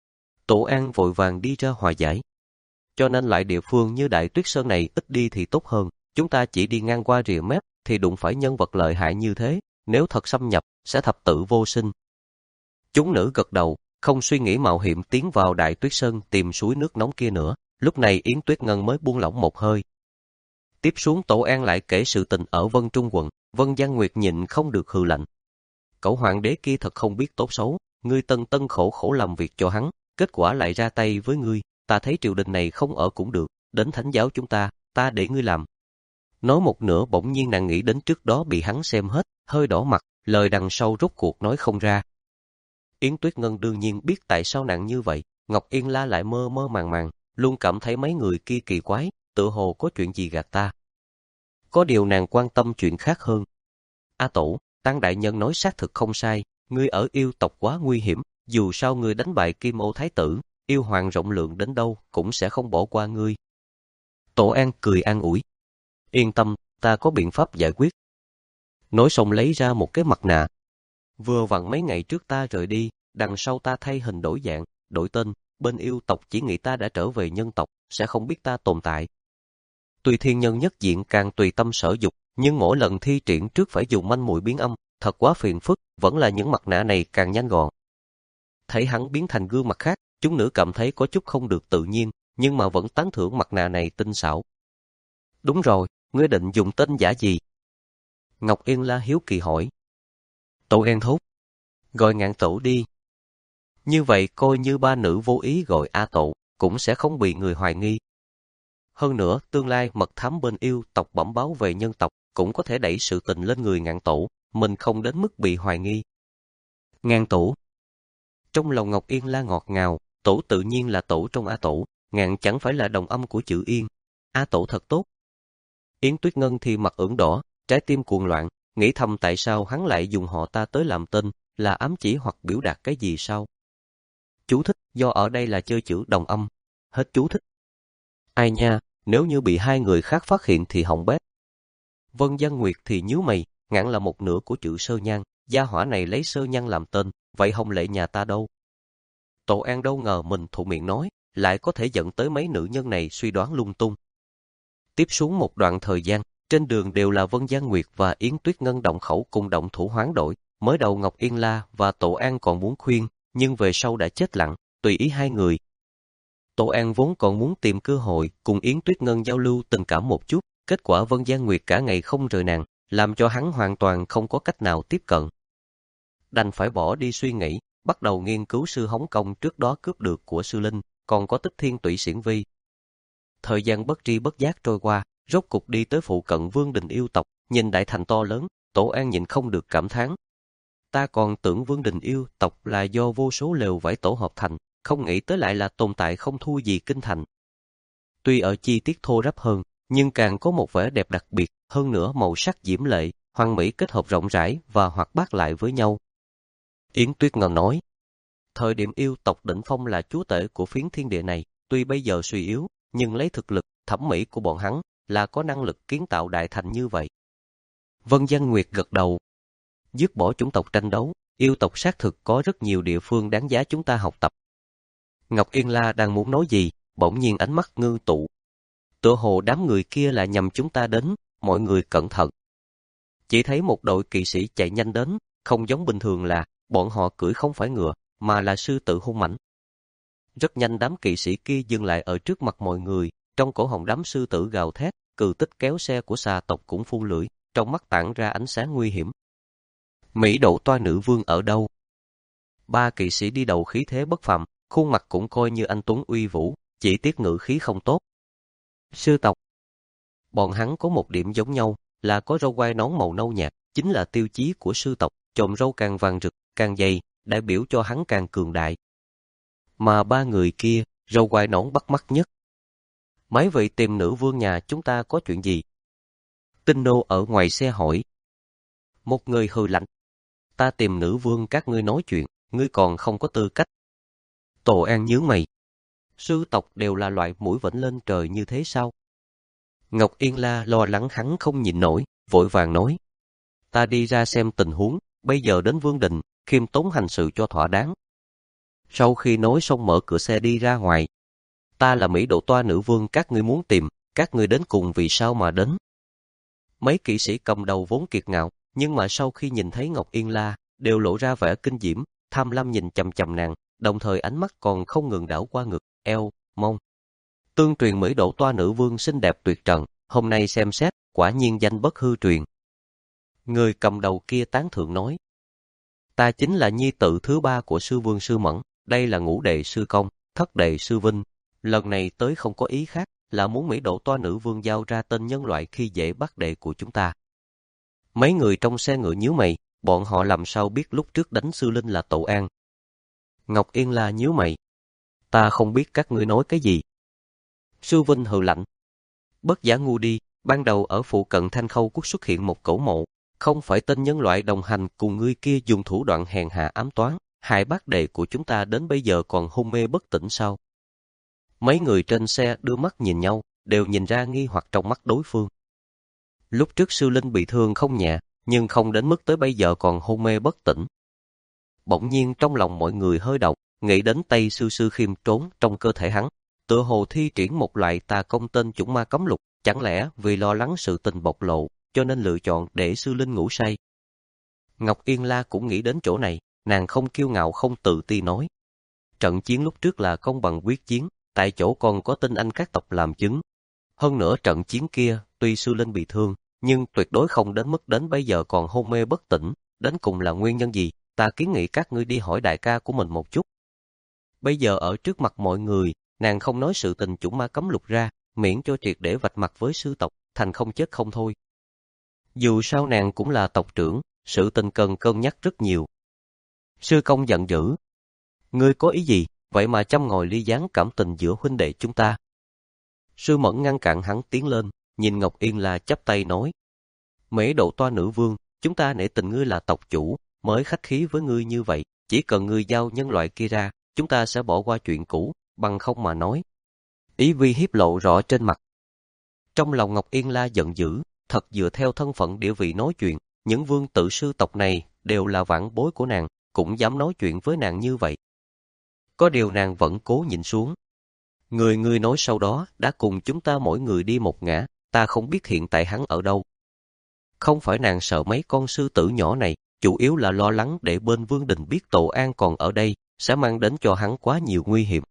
Tổ An vội vàng đi ra hòa giải. Cho nên lại địa phương như Đại Tuyết Sơn này ít đi thì tốt hơn, chúng ta chỉ đi ngang qua rìa mép thì đụng phải nhân vật lợi hại như thế, nếu thật xâm nhập, sẽ thập tử vô sinh. Chúng nữ gật đầu, không suy nghĩ mạo hiểm tiến vào Đại Tuyết Sơn tìm suối nước nóng kia nữa, lúc này Yến Tuyết Ngân mới buông lỏng một hơi. Tiếp xuống Tổ An lại kể sự tình ở Vân Trung quận, Vân Giang Nguyệt nhịn không được hừ lạnh. Cậu hoàng đế kia thật không biết tốt xấu, ngươi tân tân khổ khổ làm việc cho hắn, kết quả lại ra tay với ngươi, ta thấy triều đình này không ở cũng được, đến thánh giáo chúng ta, ta để ngươi làm. Nói một nửa bỗng nhiên nàng nghĩ đến trước đó bị hắn xem hết, hơi đỏ mặt, lời đằng sau rốt cuộc nói không ra. Yến Tuyết Ngân đương nhiên biết tại sao nàng như vậy, Ngọc Yên La lại mơ mơ màng màng, luôn cảm thấy mấy người kia kỳ quái, tự hồ có chuyện gì gạt ta. Có điều nàng quan tâm chuyện khác hơn. A Tổ, Tăng đại nhân nói xác thực không sai, ngươi ở yêu tộc quá nguy hiểm, dù sao ngươi đánh bại Kim Ô Thái tử, yêu hoàng rộng lượng đến đâu cũng sẽ không bỏ qua ngươi. Tổ An cười an ủi. Yên tâm, ta có biện pháp giải quyết. Nói xong lấy ra một cái mặt nạ. Vừa vặn mấy ngày trước ta rời đi, đằng sau ta thay hình đổi dạng, đổi tên, bên yêu tộc chỉ nghĩ ta đã trở về nhân tộc, sẽ không biết ta tồn tại. Tuy thiên nhân nhất diện càng tùy tâm sở dục, nhưng mỗi lần thi triển trước phải dùng manh mùi biến âm, thật quá phiền phức, vẫn là những mặt nạ này càng nhanh gọn. Thấy hắn biến thành gương mặt khác, chúng nữ cảm thấy có chút không được tự nhiên, nhưng mà vẫn tán thưởng mặt nạ này tinh xảo. Đúng rồi, ngươi định dùng tên giả gì? Ngọc Yên La hiếu kỳ hỏi. Tổ An thốt, Gọi Ngạn Tổ đi. Như vậy coi như ba nữ vô ý gọi A Tổ, cũng sẽ không bị người hoài nghi. Hơn nữa, tương lai mật thám bên yêu tộc bẩm báo về nhân tộc cũng có thể đẩy sự tình lên người Ngạn Tổ, mình không đến mức bị hoài nghi. Ngạn Tổ. Trong lòng Ngọc Yên La ngọt ngào, Tổ tự nhiên là Tổ trong A Tổ, Ngạn chẳng phải là đồng âm của chữ Yên. A Tổ thật tốt. Yến Tuyết Ngân thì mặt ửng đỏ, trái tim cuồng loạn, nghĩ thầm tại sao hắn lại dùng họ ta tới làm tên, là ám chỉ hoặc biểu đạt cái gì sao? Chú thích, do ở đây là chơi chữ đồng âm. Hết chú thích. Ai nha, nếu như bị hai người khác phát hiện thì hỏng bét. Vân Văn Nguyệt thì nhíu mày, Ngạn là một nửa của chữ Sơ Nhan, gia hỏa này lấy Sơ Nhan làm tên, vậy Hồng Lệ nhà ta đâu? Tổ An đâu ngờ mình thụ miệng nói, lại có thể dẫn tới mấy nữ nhân này suy đoán lung tung. Tiếp xuống một đoạn thời gian, trên đường đều là Vân Văn Nguyệt và Yến Tuyết Ngân động khẩu cùng động thủ hoán đổi. Mới đầu Ngọc Yên La và Tổ An còn muốn khuyên, nhưng về sau đã chết lặng, tùy ý hai người. Tổ An vốn còn muốn tìm cơ hội cùng Yến Tuyết Ngân giao lưu tình cảm một chút, kết quả Vân Văn Nguyệt cả ngày không rời nàng, làm cho hắn hoàn toàn không có cách nào tiếp cận. Đành phải bỏ đi suy nghĩ, bắt đầu nghiên cứu sư Hống Công trước đó cướp được của sư Linh, còn có Tích Thiên Tụy Xiển Vi. Thời gian bất tri bất giác trôi qua, rốt cục đi tới phụ cận Vương Đình yêu tộc, nhìn đại thành to lớn, Tổ An nhịn không được cảm thán. Ta còn tưởng Vương Đình yêu tộc là do vô số lều vải tổ hợp thành, không nghĩ tới lại là tồn tại không thua gì kinh thành. Tuy ở chi tiết thô ráp hơn, nhưng càng có một vẻ đẹp đặc biệt, hơn nữa màu sắc diễm lệ, hoàn mỹ kết hợp rộng rãi và hoạt bát lại với nhau. Yến Tuyết Ngân nói, thời điểm yêu tộc đỉnh phong là chúa tể của phiến thiên địa này, tuy bây giờ suy yếu, nhưng lấy thực lực, thẩm mỹ của bọn hắn là có năng lực kiến tạo đại thành như vậy. Vân Văn Nguyệt gật đầu. Dứt bỏ chủng tộc tranh đấu, yêu tộc xác thực có rất nhiều địa phương đáng giá chúng ta học tập. Ngọc Yên La đang muốn nói gì, bỗng nhiên ánh mắt ngưng tụ. Tựa hồ đám người kia là nhằm chúng ta đến, mọi người cẩn thận. Chỉ thấy một đội kỵ sĩ chạy nhanh đến, không giống bình thường là bọn họ cưỡi không phải ngựa, mà là sư tử hung mãnh. Rất nhanh đám kỵ sĩ kia dừng lại ở trước mặt mọi người, trong cổ họng đám sư tử gào thét, cừ tích kéo xe của xà tộc cũng phun lưỡi, trong mắt tản ra ánh sáng nguy hiểm. Mỹ Độ Toa nữ vương ở đâu? Ba kỵ sĩ đi đầu khí thế bất phàm, khuôn mặt cũng coi như anh tuấn uy vũ, chỉ tiếc ngữ khí không tốt. Sư tộc. Bọn hắn có một điểm giống nhau, là có râu quai nón màu nâu nhạt, chính là tiêu chí của sư tộc, chòm râu càng vàng rực, càng dày, đại biểu cho hắn càng cường đại. Mà ba người kia, râu quai nón bắt mắt nhất. Mấy vị tìm nữ vương nhà chúng ta có chuyện gì? Tinh nô ở ngoài xe hỏi. Một người hừ lạnh. Ta tìm nữ vương các ngươi nói chuyện, ngươi còn không có tư cách. Tổ An nhướng mày. Sư tộc đều là loại mũi vểnh lên trời như thế sao? Ngọc Yên La lo lắng hắn không nhìn nổi, vội vàng nói. Ta đi ra xem tình huống, bây giờ đến Vương Đình, khiêm tốn hành sự cho thỏa đáng. Sau khi nói xong mở cửa xe đi ra ngoài. Ta là Mỹ Độ Toa nữ vương các ngươi muốn tìm, các ngươi đến cùng vì sao mà đến? Mấy kỵ sĩ cầm đầu vốn kiệt ngạo, nhưng mà sau khi nhìn thấy Ngọc Yên La, đều lộ ra vẻ kinh diễm, tham lam nhìn chằm chằm nàng, đồng thời ánh mắt còn không ngừng đảo qua ngực, eo, mông. Tương truyền Mỹ Độ Toa nữ vương xinh đẹp tuyệt trần, hôm nay xem xét, quả nhiên danh bất hư truyền. Người cầm đầu kia tán thưởng nói. Ta chính là nhi tử thứ ba của sư vương sư Mẫn, đây là ngũ đệ sư Công, thất đệ sư Vinh. Lần này tới không có ý khác, là muốn Mỹ Độ Toa nữ vương giao ra tên nhân loại khi dễ bắt đệ của chúng ta. Mấy người trong xe ngựa nhíu mày, bọn họ làm sao biết lúc trước đánh sư Linh là Tổ An. Ngọc Yên La nhíu mày. Ta không biết các ngươi nói cái gì. Sư Vinh hừ lạnh. Bất giả ngu đi, ban đầu ở phụ cận Thanh Khâu Quốc xuất hiện một cổ mộ, không phải tên nhân loại đồng hành cùng ngươi kia dùng thủ đoạn hèn hạ ám toán, hại bác đệ của chúng ta đến bây giờ còn hôn mê bất tỉnh sao? Mấy người trên xe đưa mắt nhìn nhau, đều nhìn ra nghi hoặc trong mắt đối phương. Lúc trước sư Linh bị thương không nhẹ, nhưng không đến mức tới bây giờ còn hôn mê bất tỉnh. Bỗng nhiên trong lòng mọi người hơi động, nghĩ đến Tây sư sư khiêm trốn trong cơ thể hắn, tựa hồ thi triển một loại tà công tên chủng ma cấm lục, chẳng lẽ vì lo lắng sự tình bộc lộ, cho nên lựa chọn để sư Linh ngủ say. Ngọc Yên La cũng nghĩ đến chỗ này, nàng không kiêu ngạo không tự ti nói. Trận chiến lúc trước là công bằng quyết chiến, tại chỗ còn có tinh anh các tộc làm chứng. Hơn nữa trận chiến kia, tuy sư Linh bị thương, nhưng tuyệt đối không đến mức đến bây giờ còn hôn mê bất tỉnh, đến cùng là nguyên nhân gì, ta kiến nghị các ngươi đi hỏi đại ca của mình một chút. Bây giờ ở trước mặt mọi người, nàng không nói sự tình chủng ma cấm lục ra, miễn cho triệt để vạch mặt với sư tộc, thành không chết không thôi. Dù sao nàng cũng là tộc trưởng, sự tình cần cân nhắc rất nhiều. Sư công giận dữ. Ngươi có ý gì, vậy mà châm ngòi ly gián cảm tình giữa huynh đệ chúng ta? Sư Mẫn ngăn cản hắn tiến lên, nhìn Ngọc Yên La chắp tay nói. Mễ Độ Toa nữ vương, chúng ta nể tình ngươi là tộc chủ, mới khách khí với ngươi như vậy, chỉ cần ngươi giao nhân loại kia ra, chúng ta sẽ bỏ qua chuyện cũ, bằng không mà nói. Ý vi hiếp lộ rõ trên mặt. Trong lòng Ngọc Yên La giận dữ, thật dựa theo thân phận địa vị nói chuyện, những vương tự sư tộc này đều là vãn bối của nàng, cũng dám nói chuyện với nàng như vậy. Có điều nàng vẫn cố nhìn xuống. Người ngươi nói sau đó đã cùng chúng ta mỗi người đi một ngã, ta không biết hiện tại hắn ở đâu. Không phải nàng sợ mấy con sư tử nhỏ này, chủ yếu là lo lắng để bên Vương Đình biết Tổ An còn ở đây, sẽ mang đến cho hắn quá nhiều nguy hiểm.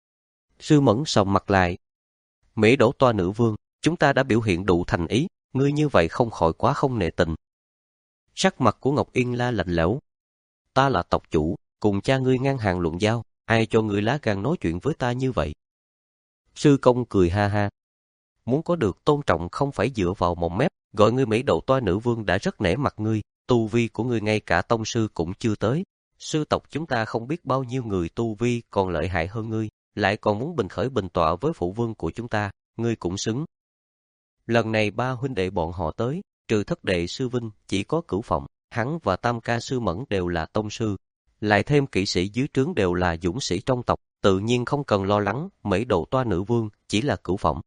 Sư Mẫn sòng mặt lại. Mễ Đỗ Toa nữ vương, chúng ta đã biểu hiện đủ thành ý, ngươi như vậy không khỏi quá không nể tình. Sắc mặt của Ngọc Yên La lạnh lẽo. Ta là tộc chủ, cùng cha ngươi ngang hàng luận giao, ai cho ngươi lá gan nói chuyện với ta như vậy? Sư công cười ha ha. Muốn có được tôn trọng không phải dựa vào một mép, gọi ngươi Mỹ Đỗ Toa nữ vương đã rất nể mặt ngươi, tu vi của ngươi ngay cả tông sư cũng chưa tới. Sư tộc chúng ta không biết bao nhiêu người tu vi còn lợi hại hơn ngươi, lại còn muốn bình khởi bình tọa với phụ vương của chúng ta, ngươi cũng xứng. Lần này ba huynh đệ bọn họ tới, trừ thất đệ sư Vinh, chỉ có Cửu Phộng, hắn và tam ca sư Mẫn đều là tông sư, lại thêm kỵ sĩ dưới trướng đều là dũng sĩ trong tộc, tự nhiên không cần lo lắng, Mỹ Độ Toa nữ vương chỉ là Cửu Phộng.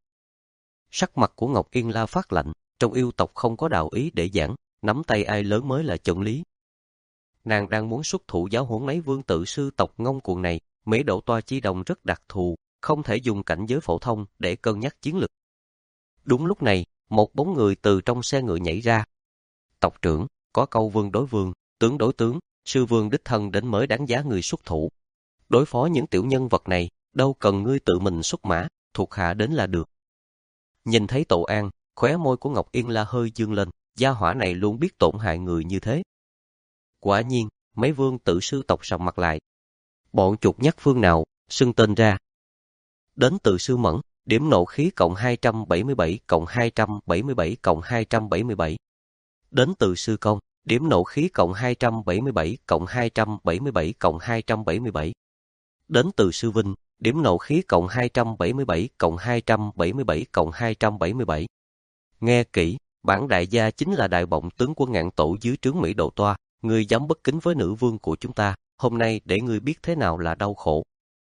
Sắc mặt của Ngọc Yên La phát lạnh, trong yêu tộc không có đạo ý để giảng, nắm tay ai lớn mới là chân lý. Nàng đang muốn xuất thủ giáo huấn mấy vương tự sư tộc ngông cuồng này, Mỹ Độ Toa chi đồng rất đặc thù, không thể dùng cảnh giới phổ thông để cân nhắc chiến lực. Đúng lúc này, một bóng người từ trong xe ngựa nhảy ra. Tộc trưởng, có câu vương đối vương, tướng đối tướng, sư vương đích thân đến mới đáng giá người xuất thủ. Đối phó những tiểu nhân vật này, đâu cần ngươi tự mình xuất mã, thuộc hạ đến là được. Nhìn thấy Tổ An, khóe môi của Ngọc Yên La hơi dương lên, gia hỏa này luôn biết tổn hại người như thế. Quả nhiên, mấy vương tự sư tộc sầm mặt lại. Bọn chuột nhắt phương nào, xưng tên ra. Đến từ sư Mẫn, điểm nộ khí cộng hai trăm bảy mươi bảy cộng hai trăm bảy mươi bảy cộng hai trăm bảy mươi bảy. Đến từ sư Công, điểm nộ khí cộng hai trăm bảy mươi bảy cộng hai trăm bảy mươi bảy cộng hai trăm bảy mươi bảy. Đến từ sư Vinh, điểm nộ khí cộng hai trăm bảy mươi bảy cộng hai trăm bảy mươi bảy cộng hai trăm bảy mươi bảy. Nghe kỹ, bản đại gia chính là đại bọng tướng quân Ngạn Tổ dưới trướng Mỹ Độ Toa, ngươi dám bất kính với nữ vương của chúng ta, hôm nay để ngươi biết thế nào là đau khổ.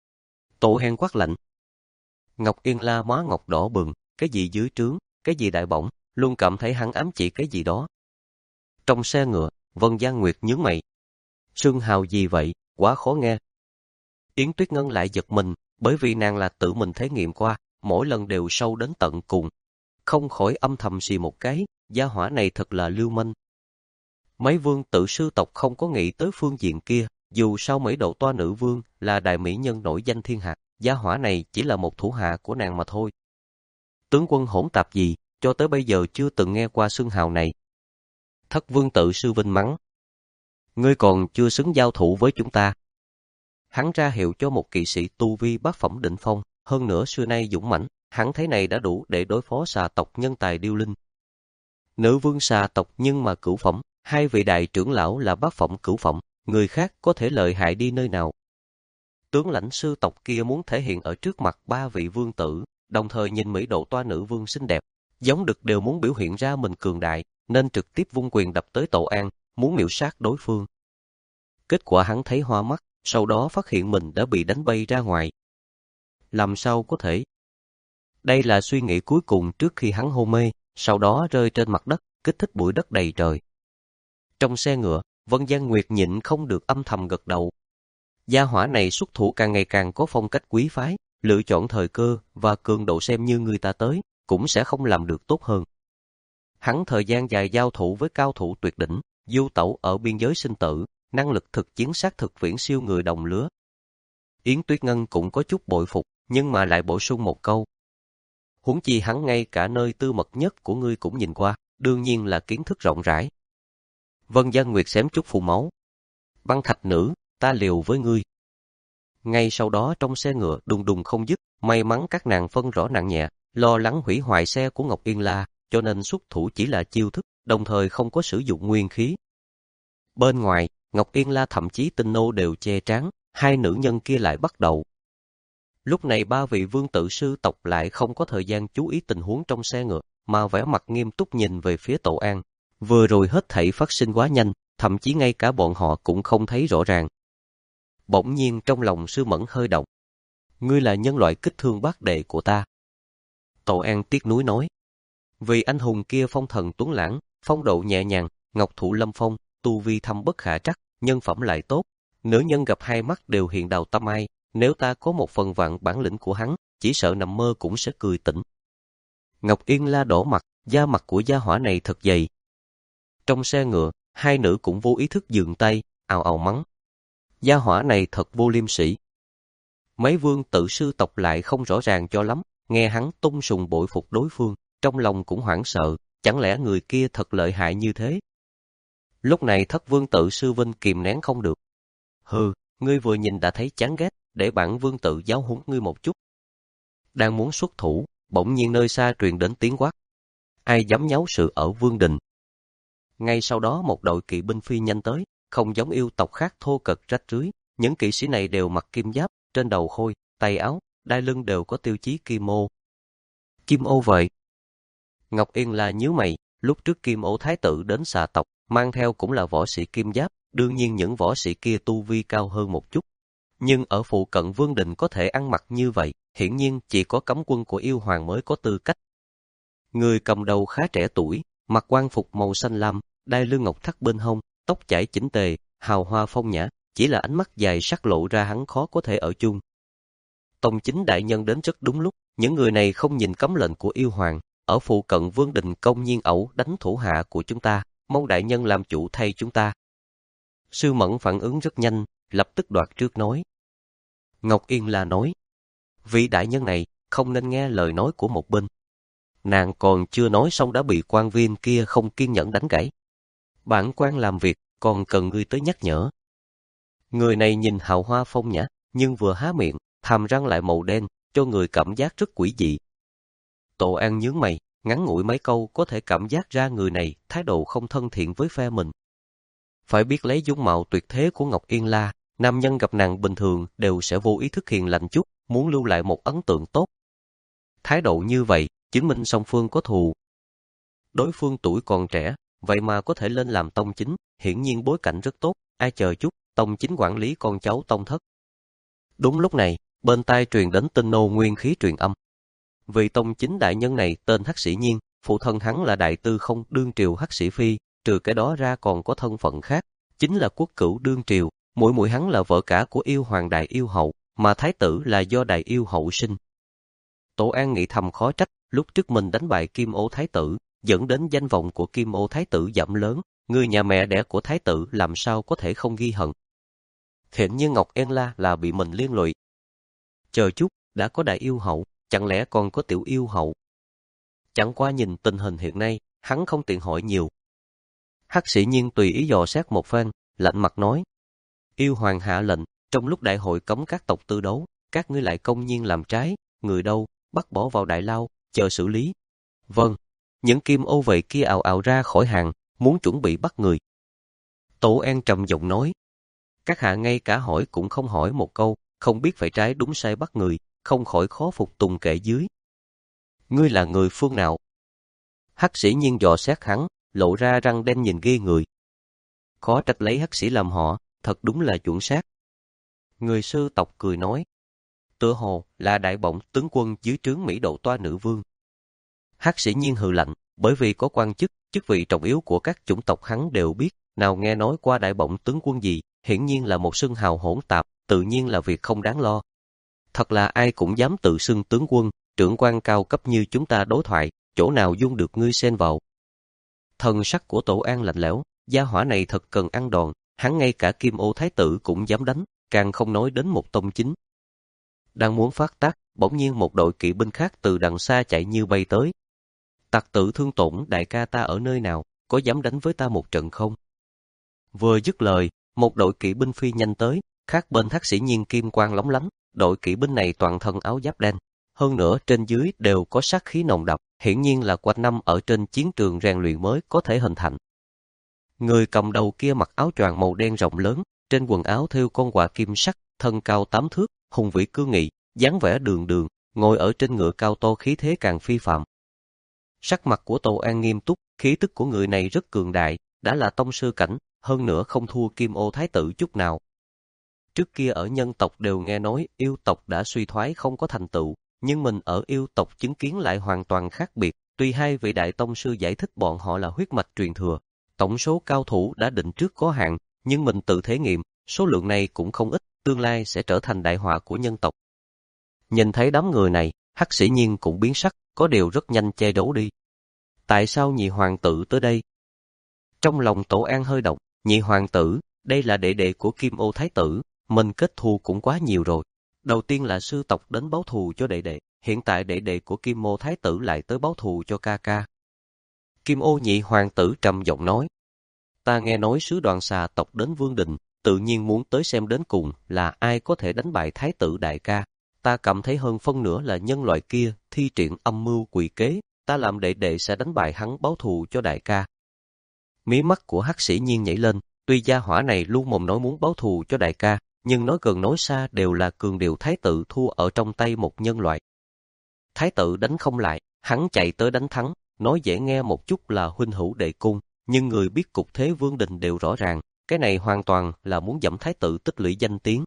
Tổ Hen quát lạnh. Ngọc Yên La má ngọc đỏ bừng, cái gì dưới trướng, cái gì đại bổng, luôn cảm thấy hắn ám chỉ cái gì đó. Trong xe ngựa, Vân Giang Nguyệt nhướng mày. Xưng hào gì vậy, quá khó nghe. Yến Tuyết Ngân lại giật mình, bởi vì nàng là tự mình thể nghiệm qua, mỗi lần đều sâu đến tận cùng. Không khỏi âm thầm xì một cái, gia hỏa này thật là lưu manh. Mấy vương tự sư tộc không có nghĩ tới phương diện kia, dù sao Mỹ Độ Toa nữ vương là đại mỹ nhân nổi danh thiên hạ, gia hỏa này chỉ là một thủ hạ của nàng mà thôi. Tướng quân hỗn tạp gì, cho tới bây giờ chưa từng nghe qua xưng hào này. Thất vương tự sư Vinh mắng. Ngươi còn chưa xứng giao thủ với chúng ta. Hắn ra hiệu cho một kỵ sĩ tu vi bát phẩm đỉnh phong, hơn nữa xưa nay dũng mãnh, hắn thấy này đã đủ để đối phó xà tộc nhân tài điêu linh. Nữ vương xà tộc nhưng mà cửu phẩm, hai vị đại trưởng lão là bát phẩm cửu phẩm, người khác có thể lợi hại đi nơi nào. Tướng lãnh sư tộc kia muốn thể hiện ở trước mặt ba vị vương tử, đồng thời nhìn Mỹ Độ Toa nữ vương xinh đẹp, giống đực đều muốn biểu hiện ra mình cường đại, nên trực tiếp vung quyền đập tới Tổ An, muốn miểu sát đối phương. Kết quả hắn thấy hoa mắt, sau đó phát hiện mình đã bị đánh bay ra ngoài. Làm sao có thể? Đây là suy nghĩ cuối cùng trước khi hắn hôn mê, sau đó rơi trên mặt đất, kích thích bụi đất đầy trời. Trong xe ngựa, Vân Giang Nguyệt nhịn không được âm thầm gật đầu. Gia hỏa này xuất thủ càng ngày càng có phong cách quý phái, lựa chọn thời cơ và cường độ xem như người ta tới, cũng sẽ không làm được tốt hơn. Hắn thời gian dài giao thủ với cao thủ tuyệt đỉnh, du tẩu ở biên giới sinh tử, năng lực thực chiến xác thực viễn siêu người đồng lứa. Yến Tuyết Ngân cũng có chút bội phục, nhưng mà lại bổ sung một câu. Huống chi hắn ngay cả nơi tư mật nhất của ngươi cũng nhìn qua, đương nhiên là kiến thức rộng rãi. Vân Giang Nguyệt xém chút phun máu. Băng thạch nữ, ta liều với ngươi. Ngay sau đó trong xe ngựa đùng đùng không dứt, may mắn các nàng phân rõ nặng nhẹ, lo lắng hủy hoại xe của Ngọc Yên La, cho nên xuất thủ chỉ là chiêu thức, đồng thời không có sử dụng nguyên khí. Bên ngoài, Ngọc Yên La thậm chí Tinh Nô đều che trán, hai nữ nhân kia lại bắt đầu. Lúc này ba vị vương tự sư tộc lại không có thời gian chú ý tình huống trong xe ngựa, mà vẻ mặt nghiêm túc nhìn về phía Tổ An. Vừa rồi hết thảy phát sinh quá nhanh, thậm chí ngay cả bọn họ cũng không thấy rõ ràng. Bỗng nhiên trong lòng Sư Mẫn hơi động. Ngươi là nhân loại kích thương bác đệ của ta. Tổ An tiếc nuối nói. Vì anh hùng kia phong thần tuấn lãng, phong độ nhẹ nhàng, ngọc thụ lâm phong, tu vi thâm bất khả trắc, nhân phẩm lại tốt. Nữ nhân gặp hai mắt đều hiện đào tâm ai, nếu ta có một phần vạn bản lĩnh của hắn, chỉ sợ nằm mơ cũng sẽ cười tỉnh. Ngọc Yên La đỏ mặt, da mặt của gia hỏa này thật dày. Trong xe ngựa, hai nữ cũng vô ý thức dừng tay, ào ào mắng. Gia hỏa này thật vô liêm sỉ. Mấy vương tự sư tộc lại không rõ ràng cho lắm, nghe hắn tung sùng bội phục đối phương, trong lòng cũng hoảng sợ, chẳng lẽ người kia thật lợi hại như thế? Lúc này thất vương tự sư Vinh kìm nén không được. Hừ, ngươi vừa nhìn đã thấy chán ghét, để bản vương tự giáo huấn ngươi một chút. Đang muốn xuất thủ, bỗng nhiên nơi xa truyền đến tiếng quát. Ai dám nháo sự ở vương đình? Ngay sau đó một đội kỵ binh phi nhanh tới, không giống yêu tộc khác thô kệch rách rưới, những kỵ sĩ này đều mặc kim giáp, trên đầu khôi, tay áo, đai lưng đều có tiêu chí kim ô. Kim ô vậy? Ngọc Yên La nhíu mày, lúc trước Kim Ô thái tử đến xà tộc, mang theo cũng là võ sĩ kim giáp, đương nhiên những võ sĩ kia tu vi cao hơn một chút. Nhưng ở phụ cận vương đình có thể ăn mặc như vậy, hiển nhiên chỉ có cấm quân của yêu hoàng mới có tư cách. Người cầm đầu khá trẻ tuổi, mặc quan phục màu xanh lam, đai lưng ngọc thắt bên hông, tóc chải chỉnh tề, hào hoa phong nhã, chỉ là ánh mắt dài sắc lộ ra hắn khó có thể ở chung. Tông chính đại nhân đến rất đúng lúc, những người này không nhìn cấm lệnh của yêu hoàng, ở phụ cận vương đình công nhiên ẩu đánh thủ hạ của chúng ta, mong đại nhân làm chủ thay chúng ta. Sư Mẫn phản ứng rất nhanh, lập tức đoạt trước nói. Ngọc Yên La nói, vị đại nhân này không nên nghe lời nói của một bên. Nàng còn chưa nói xong đã bị quan viên kia không kiên nhẫn đánh gãy. Bản quan làm việc còn cần ngươi tới nhắc nhở. Người này nhìn hào hoa phong nhã, nhưng vừa há miệng, hàm răng lại màu đen, cho người cảm giác rất quỷ dị. Tổ An nhướng mày, ngắn ngủi mấy câu có thể cảm giác ra người này thái độ không thân thiện với phe mình. Phải biết lấy dung mạo tuyệt thế của Ngọc Yên La, nam nhân gặp nàng bình thường đều sẽ vô ý thức hiền lành chút, muốn lưu lại một ấn tượng tốt. Thái độ như vậy, chứng minh song phương có thù. Đối phương tuổi còn trẻ, vậy mà có thể lên làm tông chính, hiển nhiên bối cảnh rất tốt, ai chờ chút, tông chính quản lý con cháu tông thất. Đúng lúc này, bên tai truyền đến Tinh Nô nguyên khí truyền âm. Vị tông chính đại nhân này tên Hắc Sĩ Nhiên, phụ thân hắn là đại tư không đương triều Hắc Sĩ Phi, trừ cái đó ra còn có thân phận khác, chính là quốc cửu đương triều, muội muội hắn là vợ cả của yêu hoàng đại yêu hậu, mà thái tử là do đại yêu hậu sinh. Tổ An nghĩ thầm khó trách, lúc trước mình đánh bại Kim Ô thái tử, dẫn đến danh vọng của Kim Ô thái tử giảm lớn, người nhà mẹ đẻ của thái tử làm sao có thể không ghi hận. Hiện như Ngọc Yên La là bị mình liên lụy. Chờ chút, đã có đại yêu hậu, chẳng lẽ còn có tiểu yêu hậu? Chẳng qua nhìn tình hình hiện nay, hắn không tiện hỏi nhiều. Hắc Sĩ Nhiên tùy ý dò xét một phen, lạnh mặt nói. Yêu hoàng hạ lệnh, trong lúc đại hội cấm các tộc tư đấu, các ngươi lại công nhiên làm trái, người đâu, bắt bỏ vào đại lao, chờ xử lý. Vâng, những kim ô vệ kia ào ào ra khỏi hàng, muốn chuẩn bị bắt người. Tổ An trầm giọng nói. Các hạ ngay cả hỏi cũng không hỏi một câu, không biết phải trái đúng sai bắt người, không khỏi khó phục tùng kệ dưới. Ngươi là người phương nào? Hắc Sĩ Nhiên dò xét hắn, lộ ra răng đen nhìn ghê người. Khó trách lấy Hắc Sĩ làm họ, thật đúng là chuẩn xác. Người sư tộc cười nói. Tựa hồ là đại bổng tướng quân dưới trướng Mỹ Độ Toa Nữ Vương. Hắc Sĩ Nhiên hừ lạnh, bởi vì có quan chức, chức vị trọng yếu của các chủng tộc hắn đều biết, nào nghe nói qua đại bổng tướng quân gì, hiển nhiên là một xưng hào hỗn tạp, tự nhiên là việc không đáng lo. Thật là ai cũng dám tự xưng tướng quân, trưởng quan cao cấp như chúng ta đối thoại, chỗ nào dung được ngươi xen vào. Thần sắc của Tổ An lạnh lẽo, gia hỏa này thật cần ăn đòn, hắn ngay cả Kim Ô thái tử cũng dám đánh, càng không nói đến một tông chính. Đang muốn phát tác, bỗng nhiên một đội kỵ binh khác từ đằng xa chạy như bay tới. Tặc tử Thương Tổn đại ca ta ở nơi nào, có dám đánh với ta một trận không? Vừa dứt lời, Một đội kỵ binh phi nhanh tới, khác bên Hắc Sĩ Nhiên kim quang lóng lánh, đội kỵ binh này toàn thân áo giáp đen, hơn nữa trên dưới đều có sát khí nồng đậm, hiển nhiên là quanh năm ở trên chiến trường rèn luyện mới có thể hình thành. Người cầm đầu kia mặc áo choàng màu đen rộng lớn, trên quần áo thêu con quạ kim sắc, thân cao tám thước, hùng vĩ cương nghị, dáng vẻ đường đường, ngồi ở trên ngựa cao to khí thế càng phi phạm. Sắc mặt của Tô An nghiêm túc, khí tức của người này rất cường đại, đã là tông sư cảnh, hơn nữa không thua Kim Ô Thái tử chút nào. Trước kia ở nhân tộc đều nghe nói yêu tộc đã suy thoái không có thành tựu, nhưng mình ở yêu tộc chứng kiến lại hoàn toàn khác biệt. Tuy hai vị đại tông sư giải thích bọn họ là huyết mạch truyền thừa, tổng số cao thủ đã định trước có hạn, nhưng mình tự thể nghiệm, số lượng này cũng không ít, tương lai sẽ trở thành đại họa của nhân tộc. Nhìn thấy đám người này, Hắc Sĩ Nhiên cũng biến sắc, có điều rất nhanh che giấu đi. Tại sao nhị hoàng tử tới đây? Trong lòng Tổ An hơi động, nhị hoàng tử, đây là đệ đệ của Kim Ô Thái tử, mình kết thù cũng quá nhiều rồi. Đầu tiên là sư tộc đến báo thù cho đệ đệ, hiện tại đệ đệ của Kim Ô Thái tử lại tới báo thù cho ca ca. Kim Ô nhị hoàng tử trầm giọng nói, ta nghe nói sứ đoàn xà tộc đến Vương Đình, tự nhiên muốn tới xem đến cùng là ai có thể đánh bại Thái tử đại ca. Ta cảm thấy hơn phân nửa là nhân loại kia thi triển âm mưu quỷ kế, ta làm đệ đệ sẽ đánh bại hắn báo thù cho đại ca. Mí mắt của Hắc Sĩ Nhiên nhảy lên, tuy gia hỏa này luôn mồm nói muốn báo thù cho đại ca, nhưng nói gần nói xa đều là cường điệu Thái tử thua ở trong tay một nhân loại. Thái tử đánh không lại, hắn chạy tới đánh thắng, nói dễ nghe một chút là huynh hữu đệ cung, nhưng người biết cục thế Vương Đình đều rõ ràng, cái này hoàn toàn là muốn dẫm Thái tử tích lũy danh tiếng.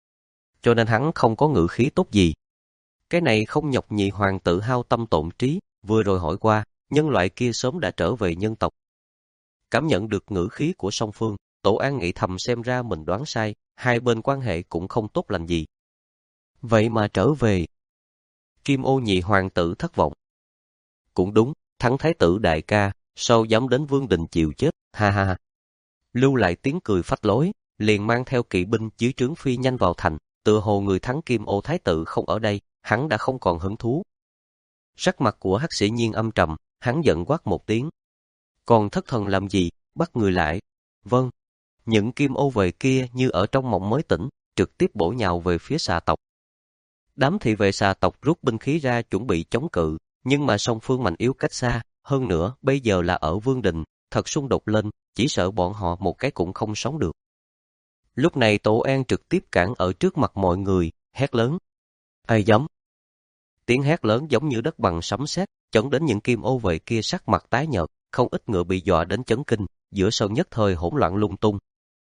Cho nên hắn không có ngữ khí tốt gì. Cái này không nhọc nhị hoàng tử hao tâm tổn trí, vừa rồi hỏi qua, nhân loại kia sớm đã trở về nhân tộc. Cảm nhận được ngữ khí của song phương, Tổ An nghĩ thầm xem ra mình đoán sai, hai bên quan hệ cũng không tốt lành gì. Vậy mà trở về. Kim Ô nhị hoàng tử thất vọng. Cũng đúng, thắng Thái tử đại ca, sao dám đến Vương Đình chịu chết, ha ha ha. Lưu lại tiếng cười phách lối, liền mang theo kỵ binh dưới trướng phi nhanh vào thành, tựa hồ người thắng Kim Ô Thái tử không ở đây, hắn đã không còn hứng thú. Sắc mặt của Hắc Sĩ Nhiên âm trầm, hắn giận quát một tiếng. Còn thất thần làm gì, bắt người lại. Vâng. Những kim ô vệ kia như ở trong mộng mới tỉnh, trực tiếp bổ nhào về phía xà tộc. Đám thị vệ xà tộc rút binh khí ra chuẩn bị chống cự, nhưng mà song phương mạnh yếu cách xa, hơn nữa bây giờ là ở Vương Đình, thật xung đột lên, chỉ sợ bọn họ một cái cũng không sống được. Lúc này Tổ An trực tiếp cản ở trước mặt mọi người, hét lớn. Ai dám? Tiếng hét lớn giống như đất bằng sấm sét, chấn đến những kim ô vệ kia sắc mặt tái nhợt, không ít ngựa bị dọa đến chấn kinh, giữa sân nhất thời hỗn loạn lung tung.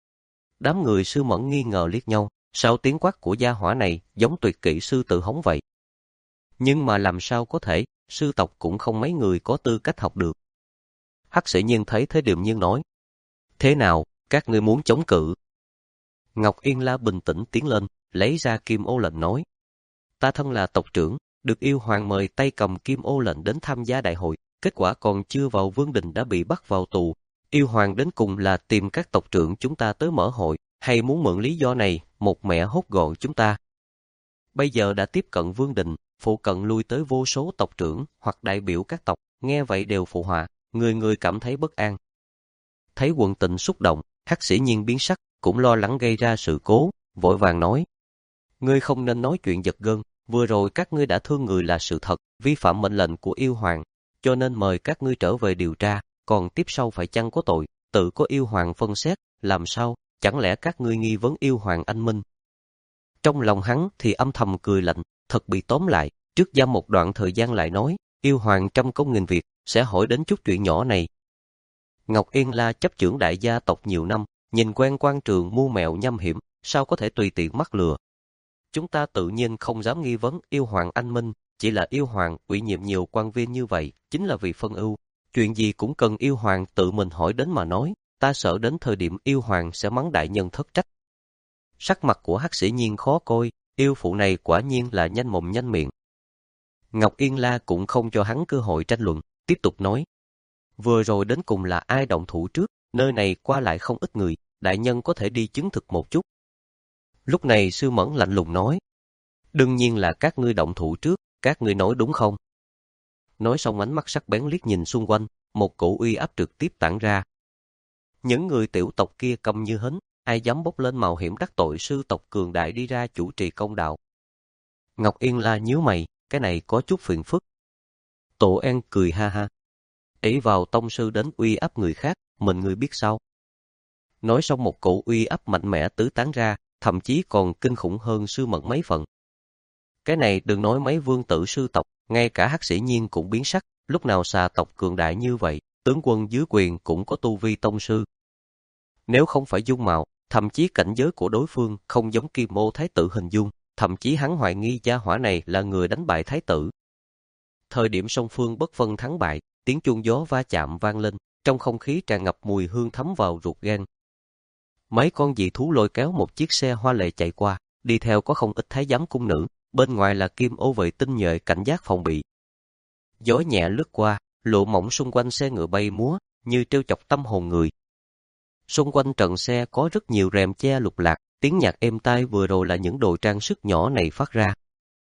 Đám người Sư Mẫn nghi ngờ liếc nhau, sao tiếng quát của gia hỏa này giống tuyệt kỹ sư tự hống vậy? Nhưng mà làm sao có thể, sư tộc cũng không mấy người có tư cách học được. Hắc Sĩ Nhiên thấy thế điềm nhiên nói. Thế nào, các ngươi muốn chống cự? Ngọc Yên La bình tĩnh tiến lên, lấy ra kim ô lệnh nói. Ta thân là tộc trưởng, được yêu hoàng mời tay cầm kim ô lệnh đến tham gia đại hội, kết quả còn chưa vào Vương Đình đã bị bắt vào tù. Yêu hoàng đến cùng là tìm các tộc trưởng chúng ta tới mở hội, hay muốn mượn lý do này, một mẹ hốt gọn chúng ta. Bây giờ đã tiếp cận Vương Đình, phụ cận lui tới vô số tộc trưởng hoặc đại biểu các tộc, nghe vậy đều phụ họa, người người cảm thấy bất an. Thấy quần tình xúc động, Hắc Sĩ Nhiên biến sắc, cũng lo lắng gây ra sự cố, vội vàng nói. Ngươi không nên nói chuyện giật gân, vừa rồi các ngươi đã thương người là sự thật, vi phạm mệnh lệnh của yêu hoàng, cho nên mời các ngươi trở về điều tra, còn tiếp sau phải chăng có tội, tự có yêu hoàng phân xét, làm sao, chẳng lẽ các ngươi nghi vấn yêu hoàng anh minh? Trong lòng hắn thì âm thầm cười lạnh, thật bị tóm lại, trước giam một đoạn thời gian lại nói, yêu hoàng trăm công nghìn việc, sẽ hỏi đến chút chuyện nhỏ này. Ngọc Yên La chấp chưởng đại gia tộc nhiều năm, nhìn quen quan trường mưu mẹo nham hiểm, sao có thể tùy tiện mắc lừa. Chúng ta tự nhiên không dám nghi vấn yêu hoàng anh minh, chỉ là yêu hoàng ủy nhiệm nhiều quan viên như vậy, chính là vì phân ưu. Chuyện gì cũng cần yêu hoàng tự mình hỏi đến mà nói, ta sợ đến thời điểm yêu hoàng sẽ mắng đại nhân thất trách. Sắc mặt của Hắc Sĩ Nhiên khó coi, yêu phụ này quả nhiên là nhanh mồm nhanh miệng. Ngọc Yên La cũng không cho hắn cơ hội tranh luận, tiếp tục nói. Vừa rồi đến cùng là ai động thủ trước, nơi này qua lại không ít người, đại nhân có thể đi chứng thực một chút. Lúc này Sư Mẫn lạnh lùng nói. Đương nhiên là các ngươi động thủ trước, các ngươi nói đúng không? Nói xong ánh mắt sắc bén liếc nhìn xung quanh, một cổ uy áp trực tiếp tản ra. Những người tiểu tộc kia câm như hến, ai dám bốc lên mạo hiểm đắc tội sư tộc cường đại đi ra chủ trì công đạo. Ngọc Yên La nhíu mày, cái này có chút phiền phức. Tổ An cười ha ha. Ỷ vào tông sư đến uy áp người khác, mình người biết sao. Nói xong một cổ uy áp mạnh mẽ tứ tán ra, thậm chí còn kinh khủng hơn sư mật mấy phần. Cái này đừng nói mấy vương tử sư tộc, ngay cả Hắc Sĩ Nhiên cũng biến sắc, lúc nào xà tộc cường đại như vậy, tướng quân dưới quyền cũng có tu vi tông sư. Nếu không phải dung mạo, thậm chí cảnh giới của đối phương không giống Kim Ô Thái tử hình dung, thậm chí hắn hoài nghi gia hỏa này là người đánh bại Thái tử. Thời điểm song phương bất phân thắng bại, tiếng chuông gió va chạm vang lên, trong không khí tràn ngập mùi hương thấm vào ruột gan. Mấy con dị thú lôi kéo một chiếc xe hoa lệ chạy qua, đi theo có không ít thái giám cung nữ, bên ngoài là Kim Ô vệ tinh nhờ cảnh giác phòng bị. Gió nhẹ lướt qua, lụa mỏng xung quanh xe ngựa bay múa, như trêu chọc tâm hồn người. Xung quanh trận xe có rất nhiều rèm che lục lạc, tiếng nhạc êm tai vừa rồi là những đồ trang sức nhỏ này phát ra.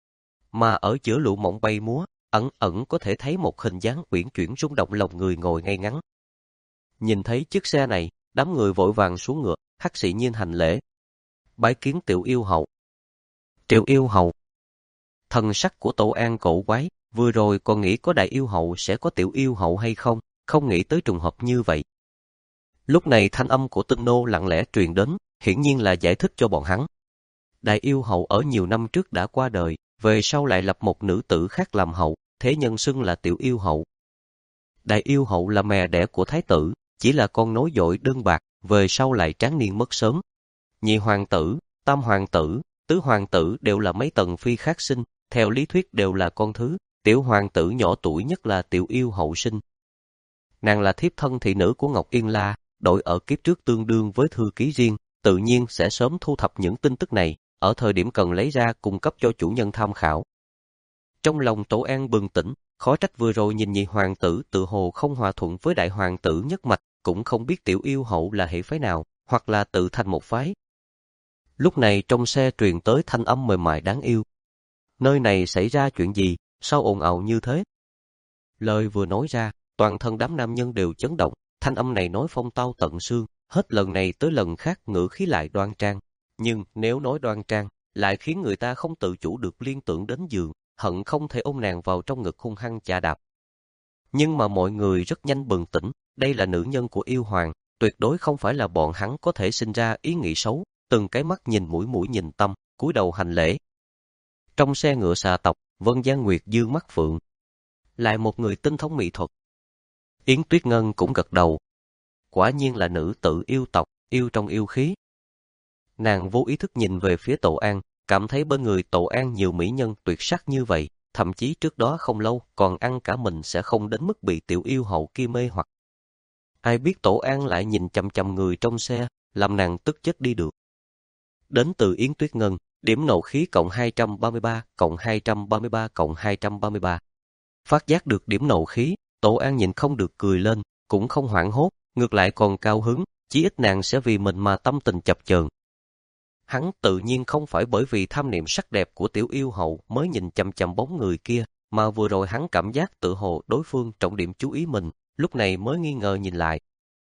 Mà ở giữa lụa mỏng bay múa, ẩn ẩn có thể thấy một hình dáng uyển chuyển rung động lòng người ngồi ngay ngắn. Nhìn thấy chiếc xe này, đám người vội vàng xuống ngựa, Hắc Sĩ Nhiên hành lễ. Bái kiến Tiểu Yêu hậu. Tiểu Yêu hậu. Thần sắc của Tổ An cổ quái, vừa rồi còn nghĩ có Đại Yêu hậu sẽ có Tiểu Yêu hậu hay không, không nghĩ tới trùng hợp như vậy. Lúc này thanh âm của Tinh Nô lặng lẽ truyền đến, hiển nhiên là giải thích cho bọn hắn. Đại Yêu hậu ở nhiều năm trước đã qua đời, về sau lại lập một nữ tử khác làm hậu, thế nhân xưng là Tiểu Yêu hậu. Đại Yêu hậu là mẹ đẻ của Thái tử, chỉ là con nối dõi đơn bạc, về sau lại tráng niên mất sớm. Nhị hoàng tử, tam hoàng tử, tứ hoàng tử đều là mấy tầng phi khác sinh, theo lý thuyết đều là con thứ, tiểu hoàng tử nhỏ tuổi nhất là Tiểu Yêu hậu sinh. Nàng là thiếp thân thị nữ của Ngọc Yên La, đổi ở kiếp trước tương đương với thư ký riêng, tự nhiên sẽ sớm thu thập những tin tức này, ở thời điểm cần lấy ra cung cấp cho chủ nhân tham khảo. Trong lòng Tổ An bừng tỉnh, khó trách vừa rồi nhìn nhị hoàng tử tự hồ không hòa thuận với đại hoàng tử nhất mạch, cũng không biết Tiểu Yêu hậu là hệ phái nào, hoặc là tự thành một phái. Lúc này trong xe truyền tới thanh âm mềm mại đáng yêu. Nơi này xảy ra chuyện gì, sao ồn ào như thế? Lời vừa nói ra, toàn thân đám nam nhân đều chấn động, thanh âm này nói phong tao tận xương, hết lần này tới lần khác ngữ khí lại đoan trang. Nhưng nếu nói đoan trang, lại khiến người ta không tự chủ được liên tưởng đến giường, hận không thể ôm nàng vào trong ngực hung hăng chà đạp. Nhưng mà mọi người rất nhanh bừng tỉnh, đây là nữ nhân của yêu hoàng, tuyệt đối không phải là bọn hắn có thể sinh ra ý nghĩ xấu, từng cái mắt nhìn mũi mũi nhìn tâm, cúi đầu hành lễ. Trong xe ngựa xà tộc, Vân Giang Nguyệt dương mắt phượng. Lại một người tinh thông mỹ thuật. Yến Tuyết Ngân cũng gật đầu. Quả nhiên là nữ tử yêu tộc, yêu trong yêu khí. Nàng vô ý thức nhìn về phía Tổ An, cảm thấy bên người Tổ An nhiều mỹ nhân tuyệt sắc như vậy, thậm chí trước đó không lâu còn ăn cả mình sẽ không đến mức bị Tiểu Yêu hậu kia mê hoặc. Ai biết Tổ An lại nhìn chằm chằm người trong xe, làm nàng tức chết đi được. Đến từ Yến Tuyết Ngân, điểm nộ khí cộng hai trăm ba mươi ba, cộng hai trăm ba mươi ba, cộng hai trăm ba mươi ba. Phát giác được điểm nộ khí, Tổ An nhìn không được cười lên, cũng không hoảng hốt, ngược lại còn cao hứng, chí ít nàng sẽ vì mình mà tâm tình chập chờn. Hắn tự nhiên không phải bởi vì tham niệm sắc đẹp của Tiểu Yêu hậu mới nhìn chằm chằm bóng người kia, mà vừa rồi hắn cảm giác tự hồ đối phương trọng điểm chú ý mình, lúc này mới nghi ngờ nhìn lại.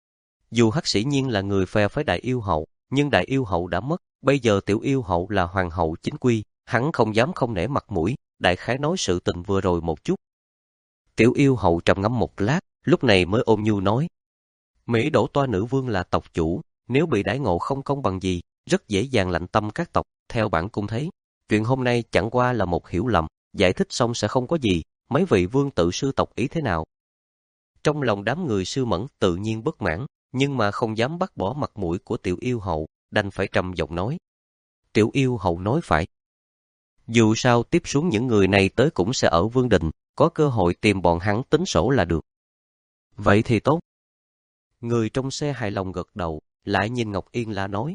Dù Hắc Sĩ Nhiên là người phe phái Đại Yêu hậu, nhưng Đại Yêu hậu đã mất, bây giờ Tiểu Yêu hậu là hoàng hậu chính quy, hắn không dám không nể mặt mũi, đại khái nói sự tình vừa rồi một chút. Tiểu Yêu hậu trầm ngâm một lát, lúc này mới ôm nhu nói: Mỹ Đỗ Toa nữ vương là tộc chủ, nếu bị đãi ngộ không công bằng gì, rất dễ dàng lạnh tâm các tộc, theo bản cung thấy. Chuyện hôm nay chẳng qua là một hiểu lầm, giải thích xong sẽ không có gì, mấy vị vương tự sư tộc ý thế nào? Trong lòng đám người Sư Mẫn tự nhiên bất mãn, nhưng mà không dám bắt bỏ mặt mũi của Tiểu Yêu hậu, đành phải trầm giọng nói. Tiểu Yêu hậu nói phải. Dù sao tiếp xuống những người này tới cũng sẽ ở Vương Đình, có cơ hội tìm bọn hắn tính sổ là được. Vậy thì tốt. Người trong xe hài lòng gật đầu, lại nhìn Ngọc Yên La nói.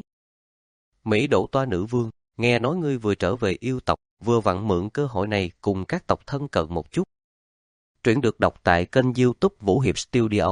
Mỹ Đỗ Toa nữ vương, nghe nói ngươi vừa trở về yêu tộc, vừa vặn mượn cơ hội này cùng các tộc thân cận một chút. Truyện được đọc tại kênh YouTube Vũ Hiệp Studio.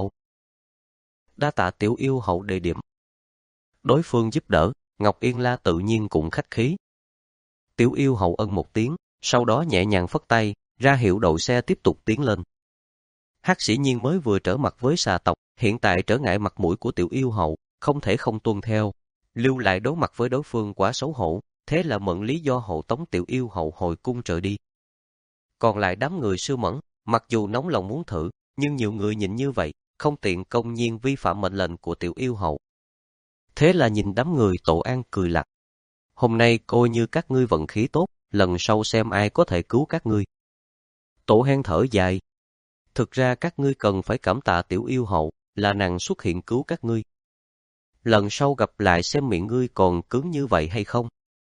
Đa tạ Tiểu Yêu hậu đề điểm. Đối phương giúp đỡ, Ngọc Yên La tự nhiên cũng khách khí. Tiểu Yêu hậu ân một tiếng, sau đó nhẹ nhàng phất tay, ra hiệu đội xe tiếp tục tiến lên. Hắc Sĩ Nhiên mới vừa trở mặt với xà tộc, hiện tại trở ngại mặt mũi của Tiểu Yêu hậu, không thể không tuân theo. lưu lại đối mặt với đối phương quá xấu hổ, thế là mượn lý do hộ tống Tiểu Yêu Hậu hồi cung trở đi. Còn lại đám người Sư Mẫn, mặc dù nóng lòng muốn thử, nhưng nhiều người nhìn như vậy, không tiện công nhiên vi phạm mệnh lệnh của Tiểu Yêu Hậu. Thế là nhìn đám người Tổ An cười lạnh. Hôm nay coi như các ngươi vận khí tốt, lần sau xem ai có thể cứu các ngươi. Tổ Hen thở dài. Thực ra các ngươi cần phải cảm tạ Tiểu Yêu Hậu, là nàng xuất hiện cứu các ngươi. Lần sau gặp lại xem miệng ngươi còn cứng như vậy hay không.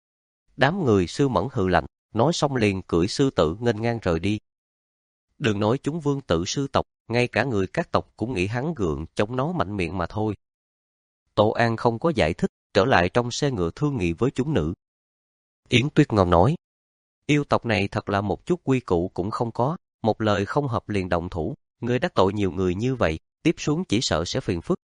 Đám người Sư Mẫn hừ lạnh, nói xong liền cưỡi sư tử nghênh ngang rời đi. Đừng nói chúng vương tử sư tộc, ngay cả người các tộc cũng nghĩ hắn gượng chống nó mạnh miệng mà thôi. Tổ An không có giải thích, trở lại trong xe ngựa thương nghị với chúng nữ. Yến Tuyết Ngon nói, yêu tộc này thật là một chút quy củ cũng không có, một lời không hợp liền động thủ, ngươi đắc tội nhiều người như vậy, tiếp xuống chỉ sợ sẽ phiền phức.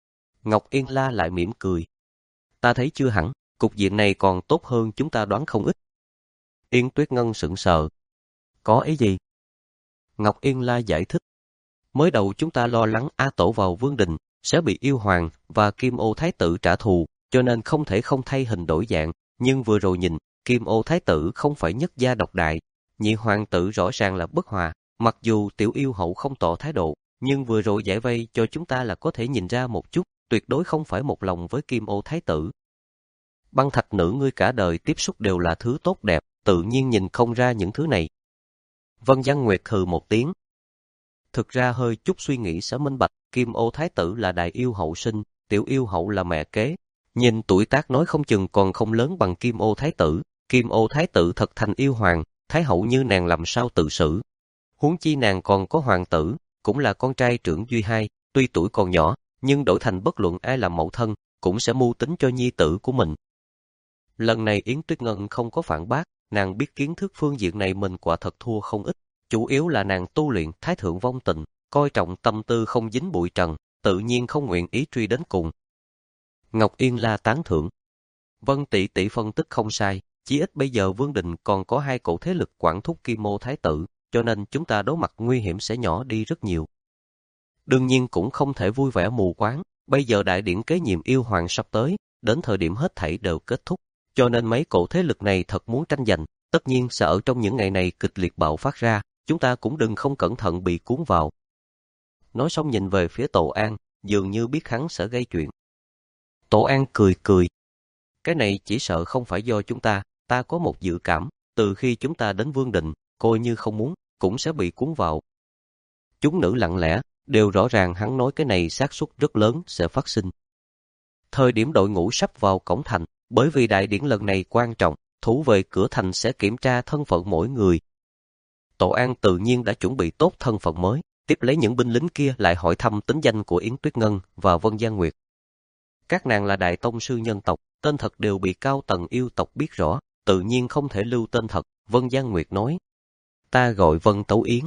Ngọc Yên La lại mỉm cười. Ta thấy chưa hẳn, cục diện này còn tốt hơn chúng ta đoán không ít. Yến Tuyết Ngân sững sờ. Có ý gì? Ngọc Yên La giải thích. Mới đầu chúng ta lo lắng A Tổ vào vương đình, sẽ bị yêu hoàng và Kim Ô Thái tử trả thù, cho nên không thể không thay hình đổi dạng. Nhưng vừa rồi nhìn, Kim Ô Thái tử không phải nhất gia độc đại, nhị hoàng tử rõ ràng là bất hòa. Mặc dù Tiểu Yêu Hậu không tỏ thái độ, nhưng vừa rồi giải vây cho chúng ta là có thể nhìn ra một chút, tuyệt đối không phải một lòng với Kim Ô Thái tử. Băng Thạch nữ ngươi cả đời tiếp xúc đều là thứ tốt đẹp, tự nhiên nhìn không ra những thứ này. Vân Giang Nguyệt hừ một tiếng. Thực ra hơi chút suy nghĩ sẽ minh bạch, Kim Ô Thái tử là đại yêu hậu sinh, Tiểu Yêu Hậu là mẹ kế. Nhìn tuổi tác nói không chừng còn không lớn bằng Kim Ô Thái tử, Kim Ô Thái tử thật thành yêu hoàng, Thái hậu như nàng làm sao tự xử. Huống chi nàng còn có hoàng tử, cũng là con trai trưởng duy hai, tuy tuổi còn nhỏ, nhưng đổi thành bất luận ai làm mẫu thân, cũng sẽ mưu tính cho nhi tử của mình. Lần này Yến Tuyết Ngân không có phản bác, nàng biết kiến thức phương diện này mình quả thật thua không ít, chủ yếu là nàng tu luyện Thái Thượng Vong Tình, coi trọng tâm tư không dính bụi trần, tự nhiên không nguyện ý truy đến cùng. Ngọc Yên La tán thưởng. Vân tỷ tỷ phân tích không sai, chỉ ít bây giờ vương đình còn có hai cổ thế lực quản thúc Kim Ô Thái tử, cho nên chúng ta đối mặt nguy hiểm sẽ nhỏ đi rất nhiều. Đương nhiên cũng không thể vui vẻ mù quáng, bây giờ đại điển kế nhiệm yêu hoàng sắp tới, đến thời điểm hết thảy đều kết thúc, cho nên mấy cổ thế lực này thật muốn tranh giành, tất nhiên sẽ ở trong những ngày này kịch liệt bạo phát ra, chúng ta cũng đừng không cẩn thận bị cuốn vào. Nói xong nhìn về phía Tổ An, dường như biết hắn sẽ gây chuyện. Tổ An cười cười. Cái này chỉ sợ không phải do chúng ta, ta có một dự cảm, từ khi chúng ta đến vương đình, coi như không muốn, cũng sẽ bị cuốn vào. Chúng nữ lặng lẽ, đều rõ ràng hắn nói cái này xác suất rất lớn sẽ phát sinh. Thời điểm đội ngũ sắp vào cổng thành, bởi vì đại điển lần này quan trọng, thủ vệ cửa thành sẽ kiểm tra thân phận mỗi người. Tổ An tự nhiên đã chuẩn bị tốt thân phận mới, tiếp lấy những binh lính kia lại hỏi thăm tính danh của Yến Tuyết Ngân và Vân Giang Nguyệt. Các nàng là đại tông sư nhân tộc, tên thật đều bị cao tầng yêu tộc biết rõ, tự nhiên không thể lưu tên thật, Vân Giang Nguyệt nói. Ta gọi Vân Tấu Yến.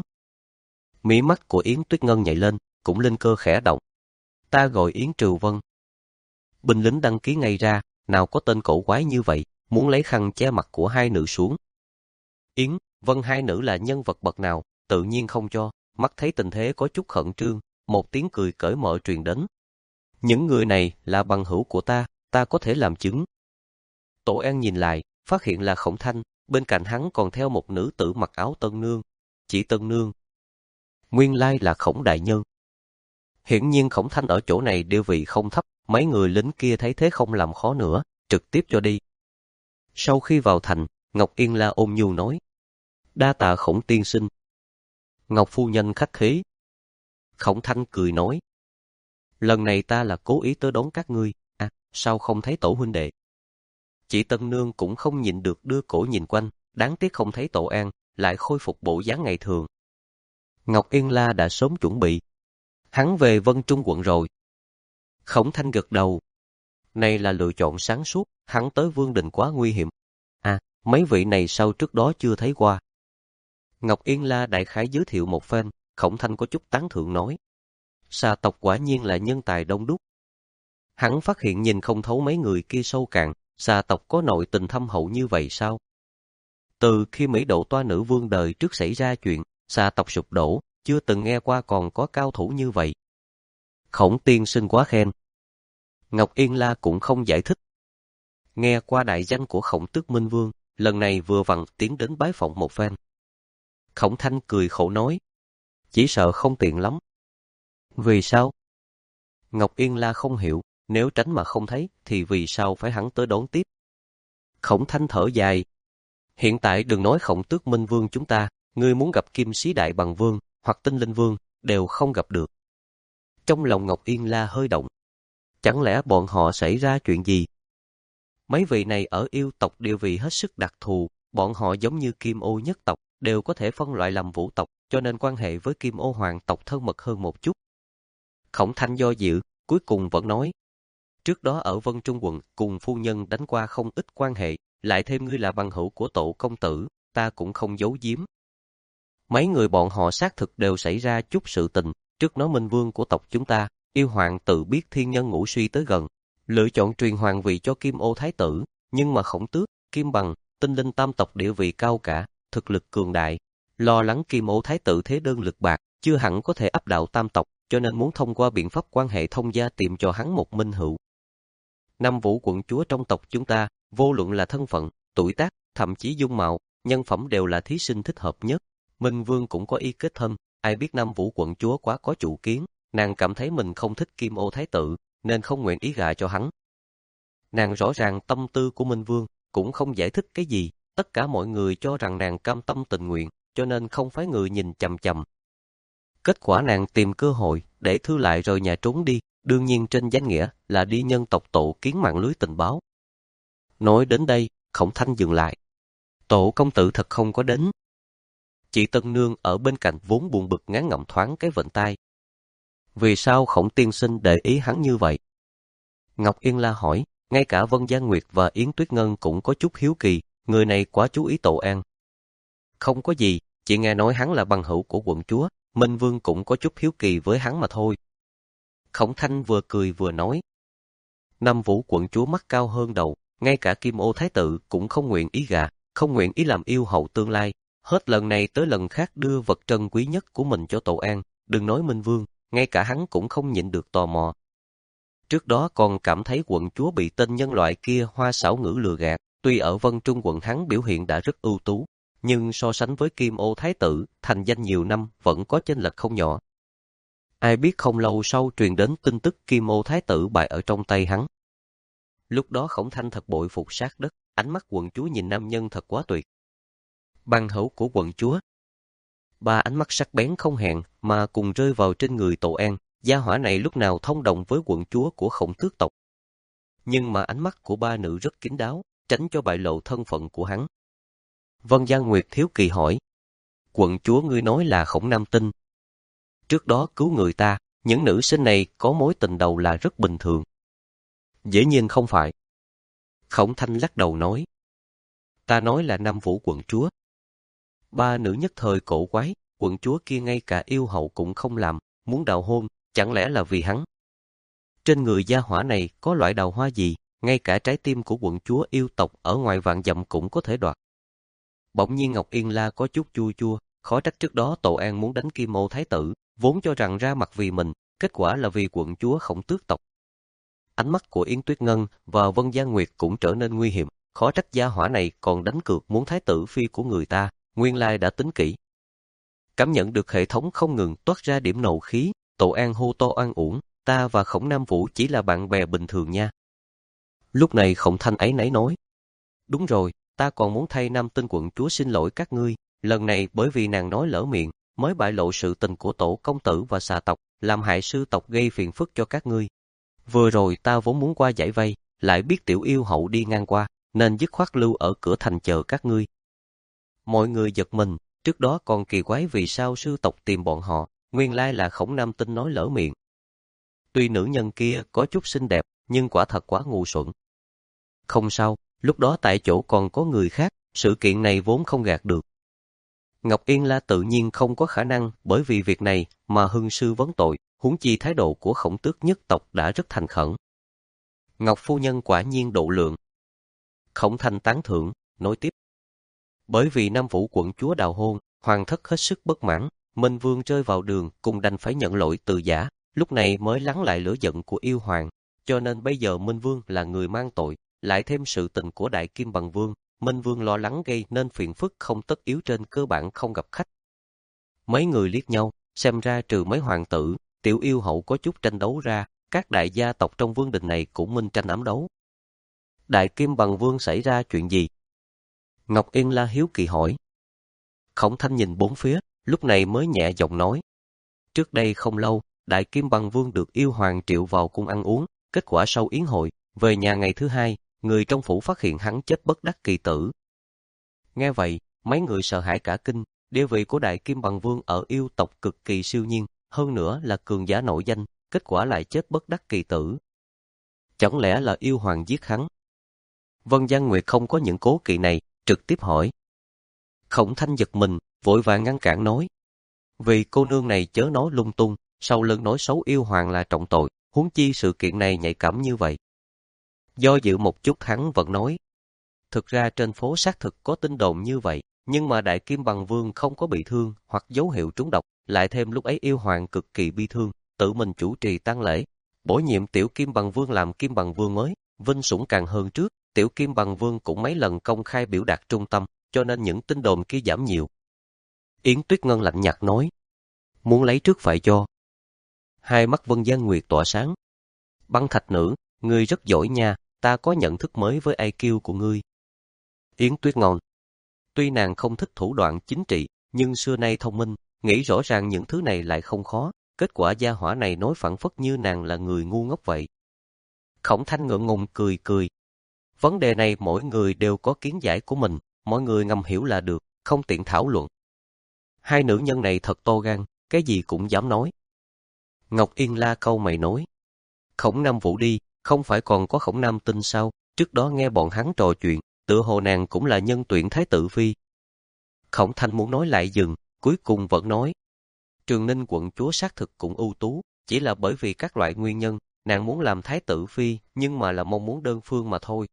Mí mắt của Yến Tuyết Ngân nhảy lên, cũng linh cơ khẽ động. Ta gọi Yến Trừ Vân. Binh lính đăng ký ngay ra, nào có tên cổ quái như vậy, muốn lấy khăn che mặt của hai nữ xuống. Yến, Vân hai nữ là nhân vật bậc nào, tự nhiên không cho, mắt thấy tình thế có chút khẩn trương, một tiếng cười cởi mở truyền đến. Những người này là bằng hữu của ta, ta có thể làm chứng. Tổ An nhìn lại, phát hiện là Khổng Thanh, bên cạnh hắn còn theo một nữ tử mặc áo tân nương. Chỉ tân nương. Nguyên lai là Khổng đại nhân. Hiển nhiên Khổng Thanh ở chỗ này địa vị không thấp, mấy người lính kia thấy thế không làm khó nữa, trực tiếp cho đi. Sau khi vào thành, Ngọc Yên La ôm nhu nói. Đa tạ Khổng tiên sinh. Ngọc phu nhân khách khí. Khổng Thanh cười nói. Lần này ta là cố ý tới đón các ngươi, à, sao không thấy tổ huynh đệ? Chị Tân Nương cũng không nhịn được đưa cổ nhìn quanh, đáng tiếc không thấy Tổ An, lại khôi phục bộ dáng ngày thường. Ngọc Yên La đã sớm chuẩn bị. Hắn về Vân Trung quận rồi. Khổng Thanh gật đầu. Này là lựa chọn sáng suốt, hắn tới Vương Đình quá nguy hiểm. À, mấy vị này sao trước đó chưa thấy qua? Ngọc Yên La đại khái giới thiệu một phen, Khổng Thanh có chút tán thưởng nói. Xà tộc quả nhiên là nhân tài đông đúc. Hắn phát hiện nhìn không thấu mấy người kia sâu cạn, xà tộc có nội tình thâm hậu như vậy sao? Từ khi Mỹ Độ Toa Nữ Vương đời trước xảy ra chuyện, xà tộc sụp đổ, chưa từng nghe qua còn có cao thủ như vậy. Khổng tiên sinh quá khen. Ngọc Yên La cũng không giải thích, nghe qua đại danh của Khổng Tước Minh Vương, lần này vừa vặn tiến đến bái phỏng một phen. Khổng Thanh cười khổ nói, chỉ sợ không tiện lắm. Vì sao? Ngọc Yên La không hiểu, nếu tránh mà không thấy thì vì sao phải hắn tới đón tiếp? Khổng Thanh thở dài, hiện tại đừng nói Khổng Tước Minh Vương chúng ta, ngươi muốn gặp Kim Sĩ Đại Bằng Vương hoặc Tinh Linh Vương đều không gặp được. Trong lòng Ngọc Yên La hơi động, chẳng lẽ bọn họ xảy ra chuyện gì? Mấy vị này ở yêu tộc địa vị hết sức đặc thù, bọn họ giống như Kim Ô nhất tộc, đều có thể phân loại làm vũ tộc, cho nên quan hệ với Kim Ô hoàng tộc thân mật hơn một chút. Khổng Thanh do dự, cuối cùng vẫn nói, trước đó ở Vân Trung quận cùng phu nhân đánh qua không ít quan hệ, lại thêm ngươi là bằng hữu của Tổ công tử, ta cũng không giấu giếm. Mấy người bọn họ xác thực đều xảy ra chút sự tình, trước nó Minh Vương của tộc chúng ta, yêu hoàng tự biết thiên nhân ngũ suy tới gần, lựa chọn truyền hoàng vị cho Kim Ô Thái tử, nhưng mà Khổng Tước, Kim Bằng, Tinh Linh tam tộc địa vị cao cả, thực lực cường đại, lo lắng Kim Ô Thái tử thế đơn lực bạc, chưa hẳn có thể áp đảo tam tộc, cho nên muốn thông qua biện pháp quan hệ thông gia tìm cho hắn một minh hữu. Năm vũ quận chúa trong tộc chúng ta, vô luận là thân phận, tuổi tác, thậm chí dung mạo, nhân phẩm đều là thí sinh thích hợp nhất. Minh Vương cũng có ý kết thân, ai biết năm vũ quận chúa quá có chủ kiến, nàng cảm thấy mình không thích Kim Ô Thái tử, nên không nguyện ý gả cho hắn. Nàng rõ ràng tâm tư của Minh Vương, cũng không giải thích cái gì, tất cả mọi người cho rằng nàng cam tâm tình nguyện, cho nên không phái người nhìn chằm chằm. Kết quả nàng tìm cơ hội để thư lại rồi nhà trốn đi, đương nhiên trên danh nghĩa là đi nhân tộc Tổ kiến mạng lưới tình báo. Nói đến đây, Khổng Thanh dừng lại. Tổ công tử thật không có đến. Chị Tân Nương ở bên cạnh vốn buồn bực ngán ngẩm thoáng cái vịnh tai. Vì sao Khổng tiên sinh để ý hắn như vậy? Ngọc Yên La hỏi, ngay cả Vân Gia Nguyệt và Yến Tuyết Ngân cũng có chút hiếu kỳ, người này quá chú ý Tổ An. Không có gì, chị nghe nói hắn là bằng hữu của quận chúa, Minh Vương cũng có chút hiếu kỳ với hắn mà thôi. Khổng Thanh vừa cười vừa nói. Năm vũ quận chúa mắt cao hơn đầu, ngay cả Kim Ô Thái tử cũng không nguyện ý gả, không nguyện ý làm yêu hậu tương lai. Hết lần này tới lần khác đưa vật trân quý nhất của mình cho Tổ An, đừng nói Minh Vương, ngay cả hắn cũng không nhịn được tò mò. Trước đó còn cảm thấy quận chúa bị tên nhân loại kia hoa xảo ngữ lừa gạt, tuy ở Vân Trung quận hắn biểu hiện đã rất ưu tú, nhưng so sánh với Kim Ô Thái tử, thành danh nhiều năm vẫn có chênh lệch không nhỏ. Ai biết không lâu sau truyền đến tin tức Kim Ô Thái tử bại ở trong tay hắn. Lúc đó Khổng Thanh thật bội phục sát đất, ánh mắt quận chúa nhìn nam nhân thật quá tuyệt. Bằng hữu của quận chúa. Ba ánh mắt sắc bén không hẹn mà cùng rơi vào trên người Tổ An, gia hỏa này lúc nào thông đồng với quận chúa của Khổng Tước tộc. Nhưng mà ánh mắt của ba nữ rất kín đáo, tránh cho bại lộ thân phận của hắn. Vân Gia Nguyệt thiếu kỳ hỏi, quận chúa ngươi nói là Khổng Nam Tinh. Trước đó cứu người ta, những nữ sinh này có mối tình đầu là rất bình thường. Dĩ nhiên không phải. Khổng Thanh lắc đầu nói, ta nói là năm vũ quận chúa. Ba nữ nhất thời cổ quái, quận chúa kia ngay cả yêu hậu cũng không làm, muốn đào hôn, chẳng lẽ là vì hắn? Trên người gia hỏa này có loại đào hoa gì, ngay cả trái tim của quận chúa yêu tộc ở ngoài vạn dặm cũng có thể đoạt. Bỗng nhiên Ngọc Yên La có chút chua chua, khó trách trước đó Tổ An muốn đánh Kim Ô Thái tử, vốn cho rằng ra mặt vì mình, kết quả là vì quận chúa Khổng Tước tộc. Ánh mắt của Yến Tuyết Ngân và Vân Gia Nguyệt cũng trở nên nguy hiểm, khó trách gia hỏa này còn đánh cược muốn thái tử phi của người ta, nguyên lai đã tính kỹ. Cảm nhận được hệ thống không ngừng toát ra điểm nộ khí, Tổ An hô to oan uổng, ta và Khổng Nam Vũ chỉ là bạn bè bình thường nha. Lúc này Khổng Thanh áy náy nói, đúng rồi, ta còn muốn thay Nam Tinh quận chúa xin lỗi các ngươi, lần này bởi vì nàng nói lỡ miệng, mới bại lộ sự tình của Tổ công tử và xà tộc, làm hại sư tộc gây phiền phức cho các ngươi. Vừa rồi ta vốn muốn qua giải vây, lại biết tiểu yêu hậu đi ngang qua, nên dứt khoát lưu ở cửa thành chờ các ngươi. Mọi người giật mình, trước đó còn kỳ quái vì sao sư tộc tìm bọn họ, nguyên lai là Khổng Nam Tinh nói lỡ miệng. Tuy nữ nhân kia có chút xinh đẹp, nhưng quả thật quá ngu xuẩn. Không sao, lúc đó tại chỗ còn có người khác, sự kiện này vốn không gạt được. Ngọc Yên La tự nhiên không có khả năng bởi vì việc này mà hưng sư vấn tội, huống chi thái độ của Khổng Tước nhất tộc đã rất thành khẩn. Ngọc phu nhân quả nhiên độ lượng. Khổng Thanh tán thưởng, nói tiếp. Bởi vì Nam Vũ quận chúa đào hôn, hoàng thất hết sức bất mãn, Minh Vương rơi vào đường cùng đành phải nhận lỗi từ giả, lúc này mới lắng lại lửa giận của yêu hoàng, cho nên bây giờ Minh Vương là người mang tội, lại thêm sự tình của Đại Kim Bằng Vương, Minh Vương lo lắng gây nên phiền phức không tất yếu trên cơ bản không gặp khách. Mấy người liếc nhau, xem ra trừ mấy hoàng tử, tiểu yêu hậu có chút tranh đấu ra, các đại gia tộc trong vương đình này cũng minh tranh ám đấu. Đại Kim Bằng Vương xảy ra chuyện gì? Ngọc Yên La hiếu kỳ hỏi. Khổng Thanh nhìn bốn phía, lúc này mới nhẹ giọng nói. Trước đây không lâu, Đại Kim Bằng Vương được yêu hoàng triệu vào cung ăn uống, kết quả sau yến hội, về nhà ngày thứ hai, người trong phủ phát hiện hắn chết bất đắc kỳ tử. Nghe vậy, mấy người sợ hãi cả kinh, địa vị của Đại Kim Bằng Vương ở yêu tộc cực kỳ siêu nhiên, hơn nữa là cường giả nổi danh, kết quả lại chết bất đắc kỳ tử. Chẳng lẽ là yêu hoàng giết hắn? Vân Giang Nguyệt không có những cố kỵ này, trực tiếp hỏi. Khổng Thanh giật mình, vội vàng ngăn cản nói. Vì cô nương này chớ nói lung tung, sau lưng nói xấu yêu hoàng là trọng tội, huống chi sự kiện này nhạy cảm như vậy. Do dự một chút hắn vẫn nói. Thực ra trên phố xác thực có tin đồn như vậy, nhưng mà Đại Kim Bằng Vương không có bị thương hoặc dấu hiệu trúng độc, lại thêm lúc ấy yêu hoàng cực kỳ bi thương, tự mình chủ trì tang lễ, bổ nhiệm Tiểu Kim Bằng Vương làm Kim Bằng Vương mới, vinh sủng càng hơn trước, Tiểu Kim Bằng Vương cũng mấy lần công khai biểu đạt trung tâm, cho nên những tin đồn kia giảm nhiều. Yến Tuyết Ngân lạnh nhạt nói, muốn lấy trước phải cho. Hai mắt Vân Giang Nguyệt tỏa sáng. Băng Thạch Nữ, ngươi rất giỏi nha, ta có nhận thức mới với i kiu của ngươi. Yến Tuyết Ngân, tuy nàng không thích thủ đoạn chính trị, nhưng xưa nay thông minh, nghĩ rõ ràng những thứ này lại không khó, kết quả gia hỏa này nói phản phất như nàng là người ngu ngốc vậy. Khổng Thanh ngượng ngùng cười cười. Vấn đề này mỗi người đều có kiến giải của mình, mọi người ngầm hiểu là được, không tiện thảo luận. Hai nữ nhân này thật to gan, cái gì cũng dám nói. Ngọc Yên La câu mày nói. Khổng Nam Vũ đi, không phải còn có Khổng Nam Tinh sao, trước đó nghe bọn hắn trò chuyện, tựa hồ nàng cũng là nhân tuyển thái tử phi. Khổng Thanh muốn nói lại dừng, cuối cùng vẫn nói. Trường Ninh quận chúa xác thực cũng ưu tú, chỉ là bởi vì các loại nguyên nhân, nàng muốn làm thái tử phi, nhưng mà là mong muốn đơn phương mà thôi.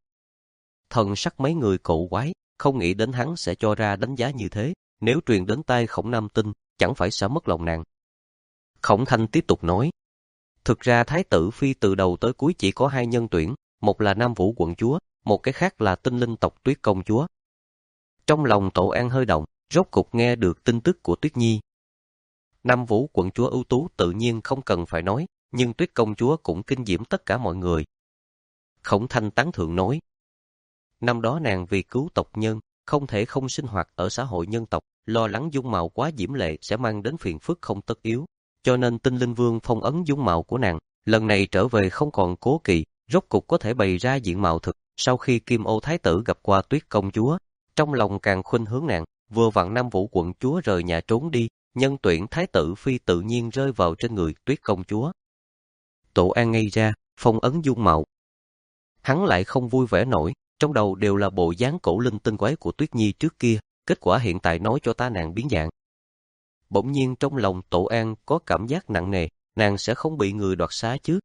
Thần sắc mấy người cổ quái, không nghĩ đến hắn sẽ cho ra đánh giá như thế, nếu truyền đến tai Khổng Nam Tinh, chẳng phải sẽ mất lòng nàng. Khổng Thanh tiếp tục nói, thực ra thái tử phi từ đầu tới cuối chỉ có hai nhân tuyển, một là Nam Vũ quận chúa, một cái khác là tinh linh tộc Tuyết công chúa. Trong lòng Tổ An hơi động, rốt cục nghe được tin tức của Tuyết Nhi. Nam Vũ quận chúa ưu tú tự nhiên không cần phải nói, nhưng Tuyết công chúa cũng kinh diễm tất cả mọi người. Khổng Thanh tán thượng nói, năm đó nàng vì cứu tộc nhân, không thể không sinh hoạt ở xã hội nhân tộc, lo lắng dung mạo quá diễm lệ sẽ mang đến phiền phức không tất yếu, cho nên Tinh Linh Vương phong ấn dung mạo của nàng, lần này trở về không còn cố kỵ, rốt cục có thể bày ra diện mạo thực. Sau khi Kim Ô Thái tử gặp qua Tuyết công chúa, trong lòng càng khuynh hướng nàng, vừa vặn Nam Vũ quận chúa rời nhà trốn đi, nhân tuyển thái tử phi tự nhiên rơi vào trên người Tuyết công chúa. Tổ An ngây ra, phong ấn dung mạo. Hắn lại không vui vẻ nổi, trong đầu đều là bộ dáng cổ linh tinh quái của Tuyết Nhi trước kia, kết quả hiện tại nói cho ta nàng biến dạng. Bỗng nhiên trong lòng Tổ An có cảm giác nặng nề, nàng sẽ không bị người đoạt xá chứ.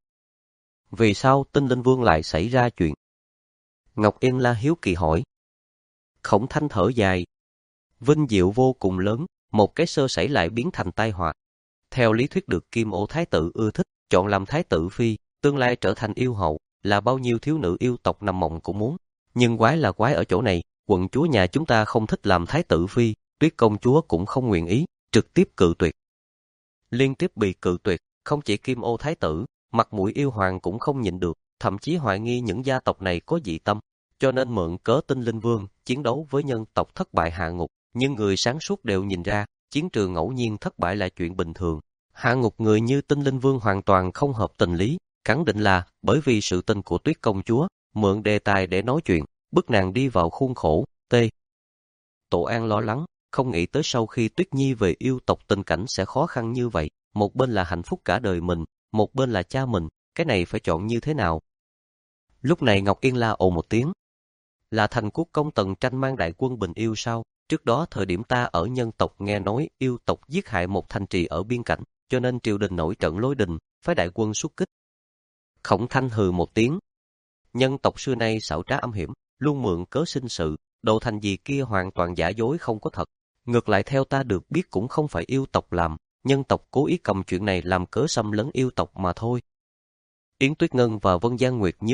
Vì sao Tinh Linh Vương lại xảy ra chuyện? Ngọc Yên La hiếu kỳ hỏi. Khổng Thanh thở dài. Vinh diệu vô cùng lớn, một cái sơ sẩy lại biến thành tai họa. Theo lý thuyết được Kim Ô Thái tử ưa thích, chọn làm thái tử phi, tương lai trở thành yêu hậu, là bao nhiêu thiếu nữ yêu tộc nằm mộng cũng muốn. Nhưng quái là quái ở chỗ này, quận chúa nhà chúng ta không thích làm thái tử phi, Tuyết công chúa cũng không nguyện ý, trực tiếp cự tuyệt. Liên tiếp bị cự tuyệt, không chỉ Kim Ô Thái tử, mặt mũi yêu hoàng cũng không nhịn được, thậm chí hoài nghi những gia tộc này có dị tâm, cho nên mượn cớ Tinh Linh Vương chiến đấu với nhân tộc thất bại hạ ngục, nhưng người sáng suốt đều nhìn ra, chiến trường ngẫu nhiên thất bại là chuyện bình thường. Hạ ngục người như Tinh Linh Vương hoàn toàn không hợp tình lý, khẳng định là bởi vì sự tình của Tuyết công chúa, mượn đề tài để nói chuyện, bức nàng đi vào khuôn khổ. T. Tổ An lo lắng, không nghĩ tới sau khi Tuyết Nhi về yêu tộc tình cảnh sẽ khó khăn như vậy, một bên là hạnh phúc cả đời mình, một bên là cha mình, cái này phải chọn như thế nào? Lúc này Ngọc Yên La ồ một tiếng. Là thành quốc công Tần Tranh mang đại quân bình yêu sao? Trước đó thời điểm ta ở nhân tộc nghe nói yêu tộc giết hại một thành trì ở biên cảnh, cho nên triều đình nổi trận lôi đình, phái đại quân xuất kích. Khổng Thanh hừ một tiếng. Nhân tộc xưa nay xảo trá âm hiểm, luôn mượn cớ sinh sự, đồ thành gì kia hoàn toàn giả dối không có thật. Ngược lại theo ta được biết cũng không phải yêu tộc làm, nhân tộc cố ý cầm chuyện này làm cớ xâm lấn yêu tộc mà thôi. Yến Tuyết Ngân và Vân Giang Nguyệt nhíu mày,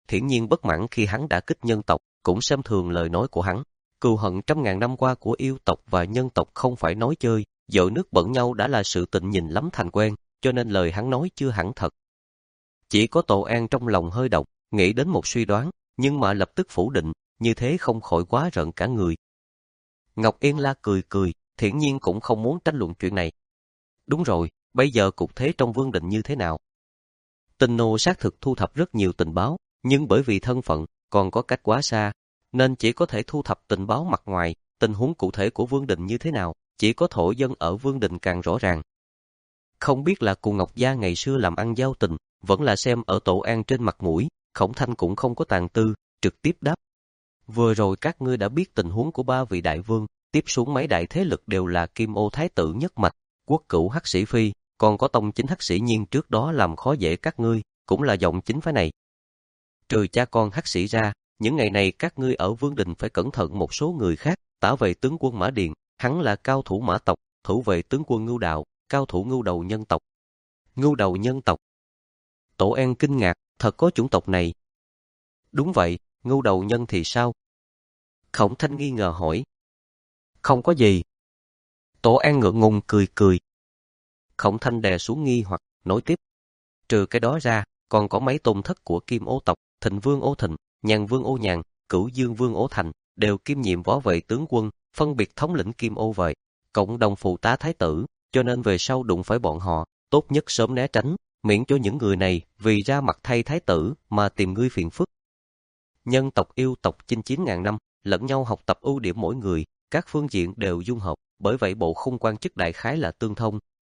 Thiển Nhiên bất mãn khi hắn đã kích nhân tộc, cũng xem thường lời nói của hắn. Cừu hận trăm ngàn năm qua của yêu tộc và nhân tộc không phải nói chơi, dội nước bẩn nhau đã là sự tình nhìn lắm thành quen, cho nên lời hắn nói chưa hẳn thật. Chỉ có Tổ An trong lòng hơi động, nghĩ đến một suy đoán, nhưng mà lập tức phủ định, như thế không khỏi quá rợn cả người. Ngọc Yên La cười cười, Thiển Nhiên cũng không muốn tranh luận chuyện này. Đúng rồi, bây giờ cục thế trong Vương Đình như thế nào? Tình nô xác thực thu thập rất nhiều tình báo, nhưng bởi vì thân phận còn có cách quá xa, nên chỉ có thể thu thập tình báo mặt ngoài, tình huống cụ thể của Vương Đình như thế nào, chỉ có thổ dân ở Vương Đình càng rõ ràng. Không biết là cùng Ngọc Gia ngày xưa làm ăn giao tình, vẫn là xem ở Tổ An trên mặt mũi, Khổng Thanh cũng không có tàn tư, trực tiếp đáp. Vừa rồi các ngươi đã biết tình huống của ba vị đại vương, tiếp xuống mấy đại thế lực đều là Kim Ô Thái tử nhất mạch, Quốc Cửu Hắc Sĩ Phi, còn có Tông Chính Hắc Sĩ Nhiên trước đó làm khó dễ các ngươi, cũng là dòng chính phái này. Trừ cha con Hắc Sĩ ra, những ngày này các ngươi ở Vương Đình phải cẩn thận một số người khác, tả về tướng quân Mã Điền, hắn là cao thủ Mã tộc, thủ vệ tướng quân Ngưu Đạo, cao thủ Ngưu Đầu nhân tộc. Ngưu Đầu nhân tộc. Tổ An kinh ngạc, thật có chủng tộc này. Đúng vậy, Ngưu Đầu nhân thì sao? Khổng Thanh nghi ngờ hỏi. Không có gì. Tổ An ngượng ngùng cười cười. Khổng Thanh đè xuống nghi hoặc, nói tiếp. Trừ cái đó ra, còn có mấy tôn thất của Kim Ô tộc, Thịnh Vương Ô Thịnh, Nhàn Vương Ô Nhàn, Cửu Dương Vương Ô Thành, đều kiêm nhiệm võ vệ tướng quân, phân biệt thống lĩnh Kim Ô vệ, cộng đồng phụ tá thái tử, cho nên về sau đụng phải bọn họ, tốt nhất sớm né tránh, miễn cho những người này vì ra mặt thay thái tử mà tìm ngươi phiền phức. Nhân tộc yêu tộc chinh chiến ngàn năm, lẫn nhau học tập ưu điểm mỗi người, các phương diện đều dung hợp, bởi vậy bộ khung quan chức đại khái là tương thông.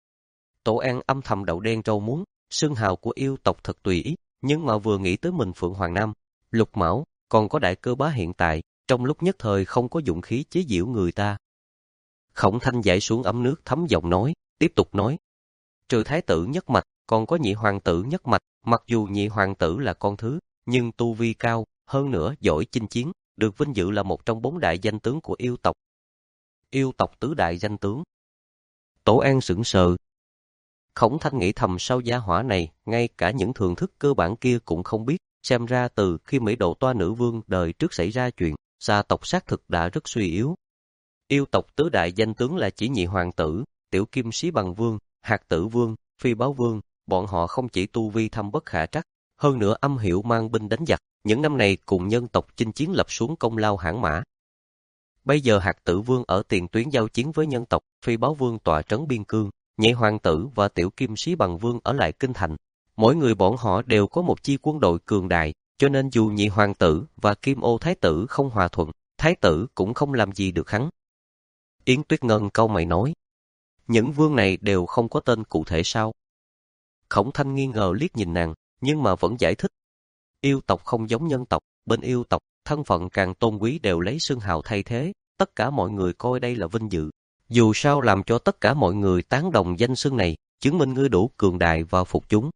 Tổ An âm thầm đậu đen rau muống, xưng hào của yêu tộc thật tùy ý, nhưng mà vừa nghĩ tới mình Phượng Hoàng Nam, Lục Mão, còn có đại cơ bá hiện tại, trong lúc nhất thời không có dụng khí chế giễu người ta. Khổng Thanh giải xuống ấm nước thấm giọng nói, tiếp tục nói. Trừ thái tử nhất mạch, còn có nhị hoàng tử nhất mạch, mặc dù nhị hoàng tử là con thứ, nhưng tu vi cao, hơn nữa giỏi chinh chiến, được vinh dự là một trong bốn đại danh tướng của yêu tộc. Yêu tộc tứ đại danh tướng. Tổ An sững sờ. Khổng Thanh nghĩ thầm sau gia hỏa này, ngay cả những thường thức cơ bản kia cũng không biết, xem ra từ khi Mỹ Độ Toa nữ vương đời trước xảy ra chuyện, gia tộc xác thực đã rất suy yếu. Yêu tộc tứ đại danh tướng là chỉ nhị hoàng tử, tiểu kim sĩ bằng vương, hạt tử vương, phi báo vương, bọn họ không chỉ tu vi thâm bất khả trắc, hơn nữa âm hiểu mang binh đánh giặc, những năm này cùng nhân tộc chinh chiến lập xuống công lao hãn mã. Bây giờ hạt tử vương ở tiền tuyến giao chiến với nhân tộc, phi báo vương tọa trấn biên cương, nhị hoàng tử và tiểu kim sĩ bằng vương ở lại kinh thành. Mỗi người bọn họ đều có một chi quân đội cường đại, cho nên dù nhị hoàng tử và kim ô thái tử không hòa thuận, thái tử cũng không làm gì được hắn. Yến Tuyết Ngân cau mày nói, những vương này đều không có tên cụ thể sao? Khổng Thanh nghi ngờ liếc nhìn nàng, nhưng mà vẫn giải thích. Yêu tộc không giống nhân tộc, bên yêu tộc, thân phận càng tôn quý đều lấy xưng hào thay thế, tất cả mọi người coi đây là vinh dự. Dù sao làm cho tất cả mọi người tán đồng danh xưng này, chứng minh ngươi đủ cường đại và phục chúng.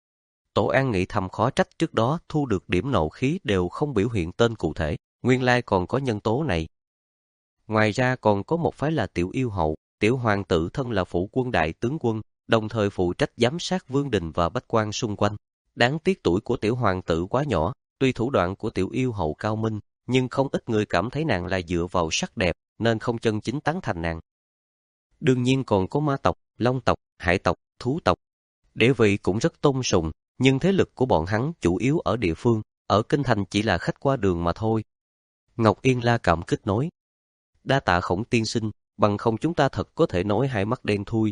Tổ An nghĩ thầm khó trách trước đó thu được điểm nộ khí đều không biểu hiện tên cụ thể, nguyên lai còn có nhân tố này. Ngoài ra còn có một phái là tiểu yêu hậu, tiểu hoàng tử thân là phụ quân đại tướng quân, đồng thời phụ trách giám sát vương đình và bách quan xung quanh. Đáng tiếc tuổi của tiểu hoàng tử quá nhỏ, tuy thủ đoạn của tiểu yêu hậu cao minh, nhưng không ít người cảm thấy nàng là dựa vào sắc đẹp, nên không chân chính tán thành nàng. Đương nhiên còn có ma tộc, long tộc, hải tộc, thú tộc. Địa vị cũng rất tôn sùng, nhưng thế lực của bọn hắn chủ yếu ở địa phương, ở kinh thành chỉ là khách qua đường mà thôi. Ngọc Yên La cảm kích nói. Đa tạ Khổng tiên sinh, bằng không chúng ta thật có thể nói hai mắt đen thui.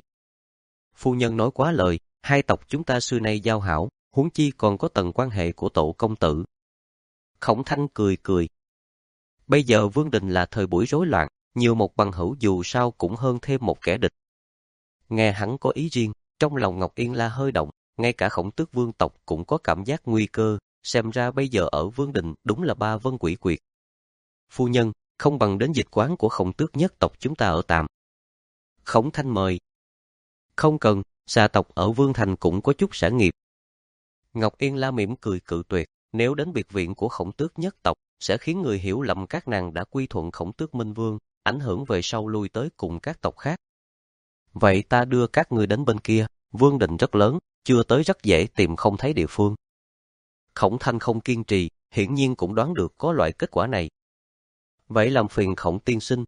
Phu nhân nói quá lời, hai tộc chúng ta xưa nay giao hảo, huống chi còn có tầng quan hệ của tổ công tử. Khổng Thanh cười cười. Bây giờ Vương Đình là thời buổi rối loạn, nhiều một bằng hữu dù sao cũng hơn thêm một kẻ địch. Nghe hắn có ý riêng, trong lòng Ngọc Yên La hơi động, ngay cả Khổng Tước vương tộc cũng có cảm giác nguy cơ, xem ra bây giờ ở Vương Đình đúng là ba vân quỷ quyệt. Phu nhân, không bằng đến dịch quán của Khổng Tước nhất tộc chúng ta ở tạm. Khổng Thanh mời. Không cần, xà tộc ở Vương Thành cũng có chút sản nghiệp. Ngọc Yên La mỉm cười cự tuyệt, nếu đến biệt viện của Khổng Tước nhất tộc, sẽ khiến người hiểu lầm các nàng đã quy thuận Khổng Tước Minh Vương, ảnh hưởng về sau lui tới cùng các tộc khác. Vậy ta đưa các ngươi đến bên kia, Vương Đình rất lớn, chưa tới rất dễ tìm không thấy địa phương. Khổng Thanh không kiên trì, hiển nhiên cũng đoán được có loại kết quả này. Vậy làm phiền Khổng tiên sinh.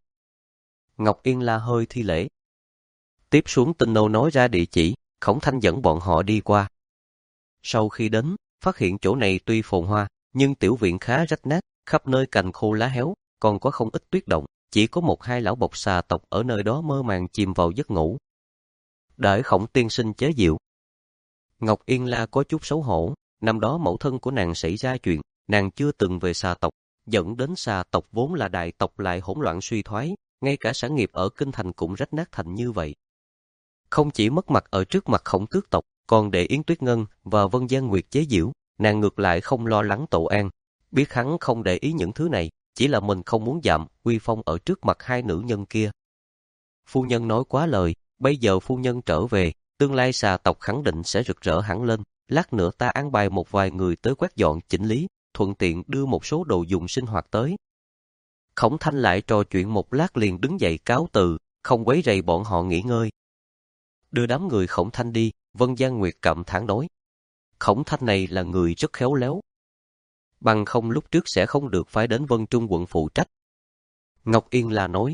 Ngọc Yên La hơi thi lễ. Tiếp xuống Tinh Nô nói ra địa chỉ, Khổng Thanh dẫn bọn họ đi qua. Sau khi đến, phát hiện chỗ này tuy phồn hoa, nhưng tiểu viện khá rách nát, khắp nơi cành khô lá héo, còn có không ít tuyết động, chỉ có một hai lão bộc xà tộc ở nơi đó mơ màng chìm vào giấc ngủ. Đợi Khổng tiên sinh chế giễu. Ngọc Yên La có chút xấu hổ, năm đó mẫu thân của nàng xảy ra chuyện, nàng chưa từng về xà tộc, dẫn đến xà tộc vốn là đại tộc lại hỗn loạn suy thoái, ngay cả sản nghiệp ở kinh thành cũng rách nát thành như vậy. Không chỉ mất mặt ở trước mặt Khổng tước tộc, còn để Yến Tuyết Ngân và Vân Giang Nguyệt chế giễu, nàng ngược lại không lo lắng Tổ An, biết hắn không để ý những thứ này, chỉ là mình không muốn giảm uy phong ở trước mặt hai nữ nhân kia. Phu nhân nói quá lời, bây giờ phu nhân trở về, tương lai xà tộc khẳng định sẽ rực rỡ hẳn lên, lát nữa ta an bài một vài người tới quét dọn chỉnh lý, thuận tiện đưa một số đồ dùng sinh hoạt tới. Khổng Thanh lại trò chuyện một lát liền đứng dậy cáo từ, không quấy rầy bọn họ nghỉ ngơi. Đưa đám người Khổng Thanh đi, Vân Giang Nguyệt cảm thán nói. Khổng Thanh này là người rất khéo léo. Bằng không lúc trước sẽ không được phái đến Vân Trung quận phụ trách. Ngọc Yên La nói.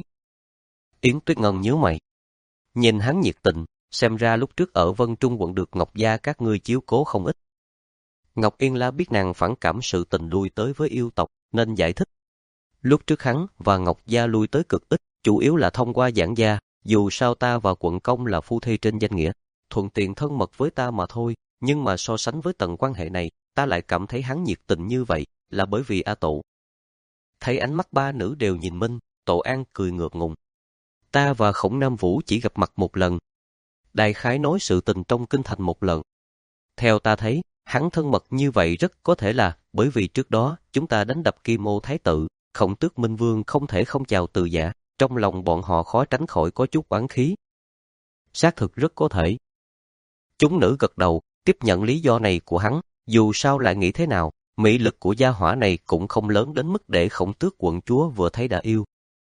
Yến Tuyết Ngân nhíu mày. Nhìn hắn nhiệt tình, xem ra lúc trước ở Vân Trung quận được Ngọc gia các ngươi chiếu cố không ít. Ngọc Yên La biết nàng phản cảm sự tình lui tới với yêu tộc, nên giải thích. Lúc trước hắn và Ngọc gia lui tới cực ít, chủ yếu là thông qua giảng gia, dù sao ta và quận công là phu thê trên danh nghĩa, thuận tiện thân mật với ta mà thôi, nhưng mà so sánh với tầng quan hệ này, ta lại cảm thấy hắn nhiệt tình như vậy, là bởi vì A Tổ. Thấy ánh mắt ba nữ đều nhìn Minh, Tổ An cười ngượng ngùng. Ta và Khổng Nam Vũ chỉ gặp mặt một lần. Đại khái nói sự tình trong kinh thành một lần. Theo ta thấy, hắn thân mật như vậy rất có thể là bởi vì trước đó chúng ta đánh đập Kim Ô Thái Tử, Khổng Tước Minh Vương không thể không chào từ giả, trong lòng bọn họ khó tránh khỏi có chút oán khí. Xác thực rất có thể. Chúng nữ gật đầu, tiếp nhận lý do này của hắn, dù sao lại nghĩ thế nào, mỹ lực của gia hỏa này cũng không lớn đến mức để Khổng Tước quận chúa vừa thấy đã yêu.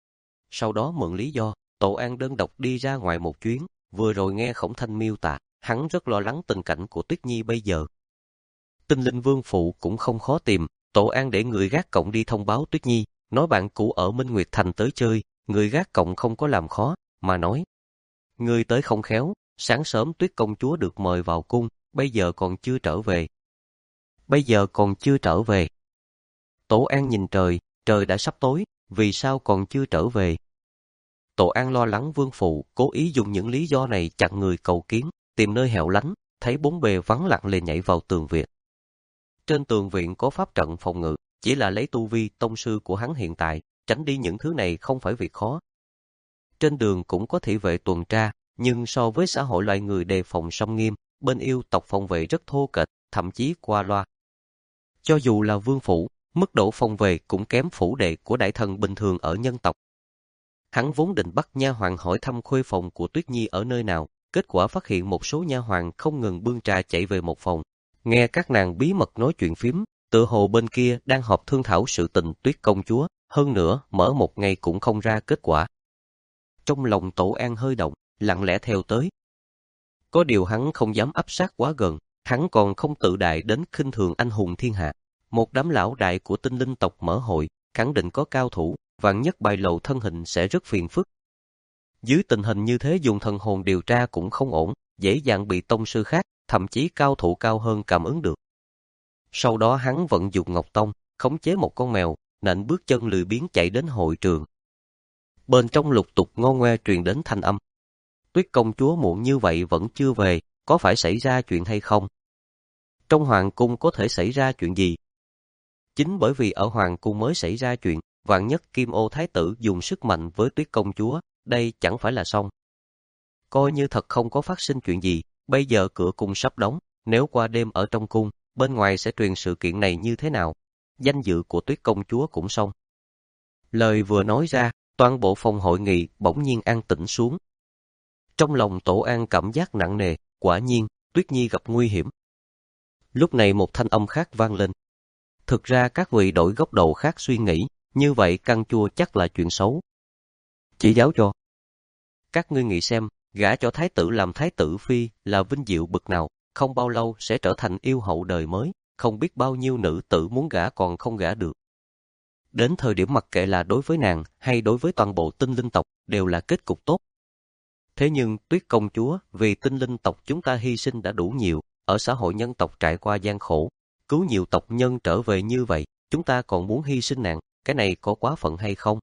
Sau đó mượn lý do, Tổ An đơn độc đi ra ngoài một chuyến, vừa rồi nghe Khổng Thanh miêu tả, hắn rất lo lắng tình cảnh của Tuyết Nhi bây giờ. Tinh Linh Vương phụ cũng không khó tìm, Tổ An để người gác cổng đi thông báo Tuyết Nhi, nói bạn cũ ở Minh Nguyệt Thành tới chơi, người gác cổng không có làm khó, mà nói. Người tới không khéo, sáng sớm Tuyết công chúa được mời vào cung, bây giờ còn chưa trở về. Bây giờ còn chưa trở về. Tổ An nhìn trời, trời đã sắp tối, vì sao còn chưa trở về? Tổ An lo lắng vương phụ, cố ý dùng những lý do này chặn người cầu kiến, tìm nơi hẻo lánh, thấy bốn bề vắng lặng liền nhảy vào tường viện. Trên tường viện có pháp trận phòng ngự, chỉ là lấy tu vi tông sư của hắn hiện tại, tránh đi những thứ này không phải việc khó. Trên đường cũng có thị vệ tuần tra, nhưng so với xã hội loài người đề phòng sông nghiêm, bên yêu tộc phòng vệ rất thô kệch, thậm chí qua loa. Cho dù là vương phủ, mức độ phòng vệ cũng kém phủ đệ của đại thần bình thường ở nhân tộc. Hắn vốn định bắt nha hoàn hỏi thăm khuê phòng của Tuyết Nhi ở nơi nào, kết quả phát hiện một số nha hoàn không ngừng bưng trà chạy về một phòng, nghe các nàng bí mật nói chuyện phím, tựa hồ bên kia đang họp thương thảo sự tình Tuyết công chúa, hơn nữa mở một ngày cũng không ra kết quả. Trong lòng Tổ An hơi động, lặng lẽ theo tới. Có điều hắn không dám áp sát quá gần, hắn còn không tự đại đến khinh thường anh hùng thiên hạ. Một đám lão đại của Tinh Linh tộc mở hội, khẳng định có cao thủ, vạn nhất bại lộ thân hình sẽ rất phiền phức. Dưới tình hình như thế dùng thần hồn điều tra cũng không ổn, dễ dàng bị tông sư khác, thậm chí cao thủ cao hơn cảm ứng được. Sau đó hắn vận dụng Ngọc Tông, khống chế một con mèo, nện bước chân lười biếng chạy đến hội trường. Bên trong lục tục ngo ngoe truyền đến thanh âm. Tuyết công chúa muộn như vậy vẫn chưa về, có phải xảy ra chuyện hay không? Trong hoàng cung có thể xảy ra chuyện gì? Chính bởi vì ở hoàng cung mới xảy ra chuyện, vạn nhất Kim Ô Thái Tử dùng sức mạnh với Tuyết công chúa, đây chẳng phải là xong. Coi như thật không có phát sinh chuyện gì, bây giờ cửa cung sắp đóng, nếu qua đêm ở trong cung, bên ngoài sẽ truyền sự kiện này như thế nào? Danh dự của Tuyết công chúa cũng xong. Lời vừa nói ra, toàn bộ phòng hội nghị bỗng nhiên an tĩnh xuống. Trong lòng Tổ An cảm giác nặng nề, quả nhiên, Tuyết Nhi gặp nguy hiểm. Lúc này một thanh âm khác vang lên. Thực ra các vị đổi góc độ khác suy nghĩ, như vậy căng chua chắc là chuyện xấu. Chỉ giáo cho. Các ngươi nghĩ xem, gả cho thái tử làm thái tử phi là vinh diệu bực nào, không bao lâu sẽ trở thành yêu hậu đời mới, không biết bao nhiêu nữ tử muốn gả còn không gả được. Đến thời điểm mặc kệ là đối với nàng hay đối với toàn bộ tinh linh tộc đều là kết cục tốt. Thế nhưng Tuyết công chúa vì tinh linh tộc chúng ta hy sinh đã đủ nhiều, ở xã hội nhân tộc trải qua gian khổ, cứu nhiều tộc nhân trở về như vậy, chúng ta còn muốn hy sinh nàng, cái này có quá phận hay không?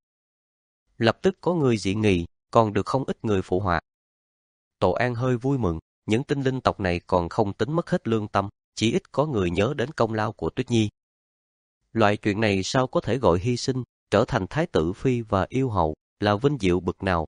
Lập tức có người dị nghị, còn được không ít người phụ họa. Tổ An hơi vui mừng, những tinh linh tộc này còn không tính mất hết lương tâm, chỉ ít có người nhớ đến công lao của Tuyết Nhi. Loại chuyện này sao có thể gọi hy sinh, trở thành thái tử phi và yêu hậu, là vinh diệu bực nào.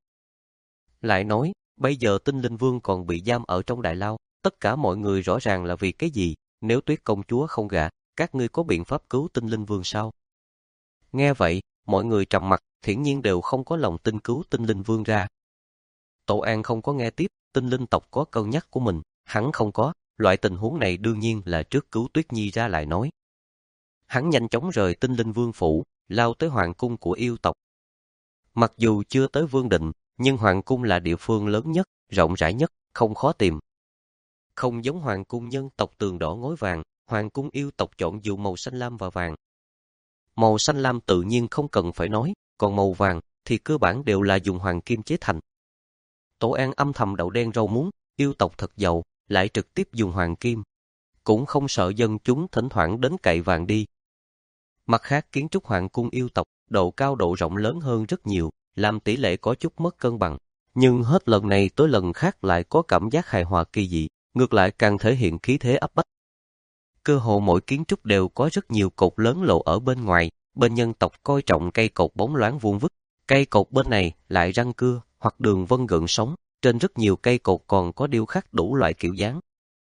Lại nói, bây giờ tinh linh vương còn bị giam ở trong đại lao, tất cả mọi người rõ ràng là vì cái gì, nếu Tuyết công chúa không gả, các ngươi có biện pháp cứu tinh linh vương sao? Nghe vậy, mọi người trầm mặc, hiển nhiên đều không có lòng tin cứu tinh linh vương ra. Tổ An không có nghe tiếp, tinh linh tộc có cân nhắc của mình, hắn không có, loại tình huống này đương nhiên là trước cứu Tuyết Nhi ra lại nói. Hắn nhanh chóng rời tinh linh vương phủ, lao tới hoàng cung của yêu tộc. Mặc dù chưa tới vương định, nhưng hoàng cung là địa phương lớn nhất, rộng rãi nhất, không khó tìm. Không giống hoàng cung nhân tộc tường đỏ ngói vàng, hoàng cung yêu tộc chọn dùng màu xanh lam và vàng. Màu xanh lam tự nhiên không cần phải nói, còn màu vàng thì cơ bản đều là dùng hoàng kim chế thành. Tổ An âm thầm đậu đen rau muống, yêu tộc thật giàu, lại trực tiếp dùng hoàng kim. Cũng không sợ dân chúng thỉnh thoảng đến cậy vàng đi. Mặt khác kiến trúc hoàng cung yêu tộc, độ cao độ rộng lớn hơn rất nhiều, làm tỷ lệ có chút mất cân bằng. Nhưng hết lần này tới lần khác lại có cảm giác hài hòa kỳ dị, ngược lại càng thể hiện khí thế áp bách. Cơ hồ mỗi kiến trúc đều có rất nhiều cột lớn lộ ở bên ngoài, bên nhân tộc coi trọng cây cột bóng loáng vuông vức, cây cột bên này lại răng cưa hoặc đường vân gợn sóng, trên rất nhiều cây cột còn có điêu khắc đủ loại kiểu dáng.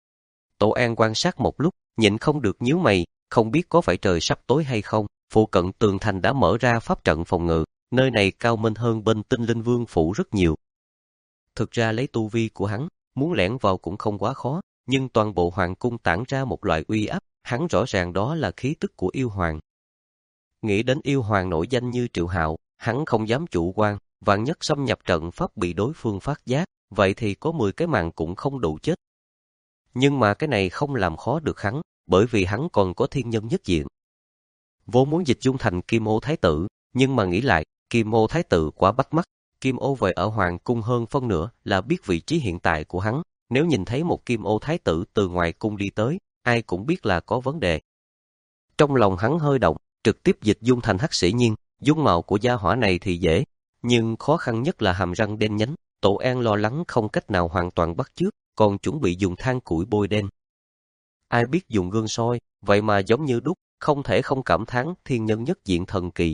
Tổ An quan sát một lúc, nhịn không được nhíu mày, không biết có phải trời sắp tối hay không, phụ cận tường thành đã mở ra pháp trận phòng ngự, nơi này cao minh hơn bên tinh linh vương phủ rất nhiều. Thực ra lấy tu vi của hắn, muốn lẻn vào cũng không quá khó, nhưng toàn bộ hoàng cung tản ra một loại uy áp, hắn rõ ràng đó là khí tức của yêu hoàng. Nghĩ đến yêu hoàng nổi danh như Triệu Hạo, hắn không dám chủ quan, vạn nhất xâm nhập trận pháp bị đối phương phát giác, vậy thì có mười cái mạng cũng không đủ chết. Nhưng mà cái này không làm khó được hắn, bởi vì hắn còn có thiên nhân nhất diện. Vốn muốn dịch dung thành Kim Ô Thái tử, nhưng mà nghĩ lại, Kim Ô Thái tử quá bắt mắt, Kim Ô về ở hoàng cung hơn phân nửa là biết vị trí hiện tại của hắn, nếu nhìn thấy một Kim Ô Thái tử từ ngoài cung đi tới, ai cũng biết là có vấn đề. Trong lòng hắn hơi động, trực tiếp dịch dung thành Hắc Sĩ Nhiên, dung mạo của gia hỏa này thì dễ, nhưng khó khăn nhất là hàm răng đen nhánh, Tổ An lo lắng không cách nào hoàn toàn bắt chước, còn chuẩn bị dùng than củi bôi đen. Ai biết dùng gương soi, vậy mà giống như đúc, không thể không cảm thán thiên nhân nhất diện thần kỳ.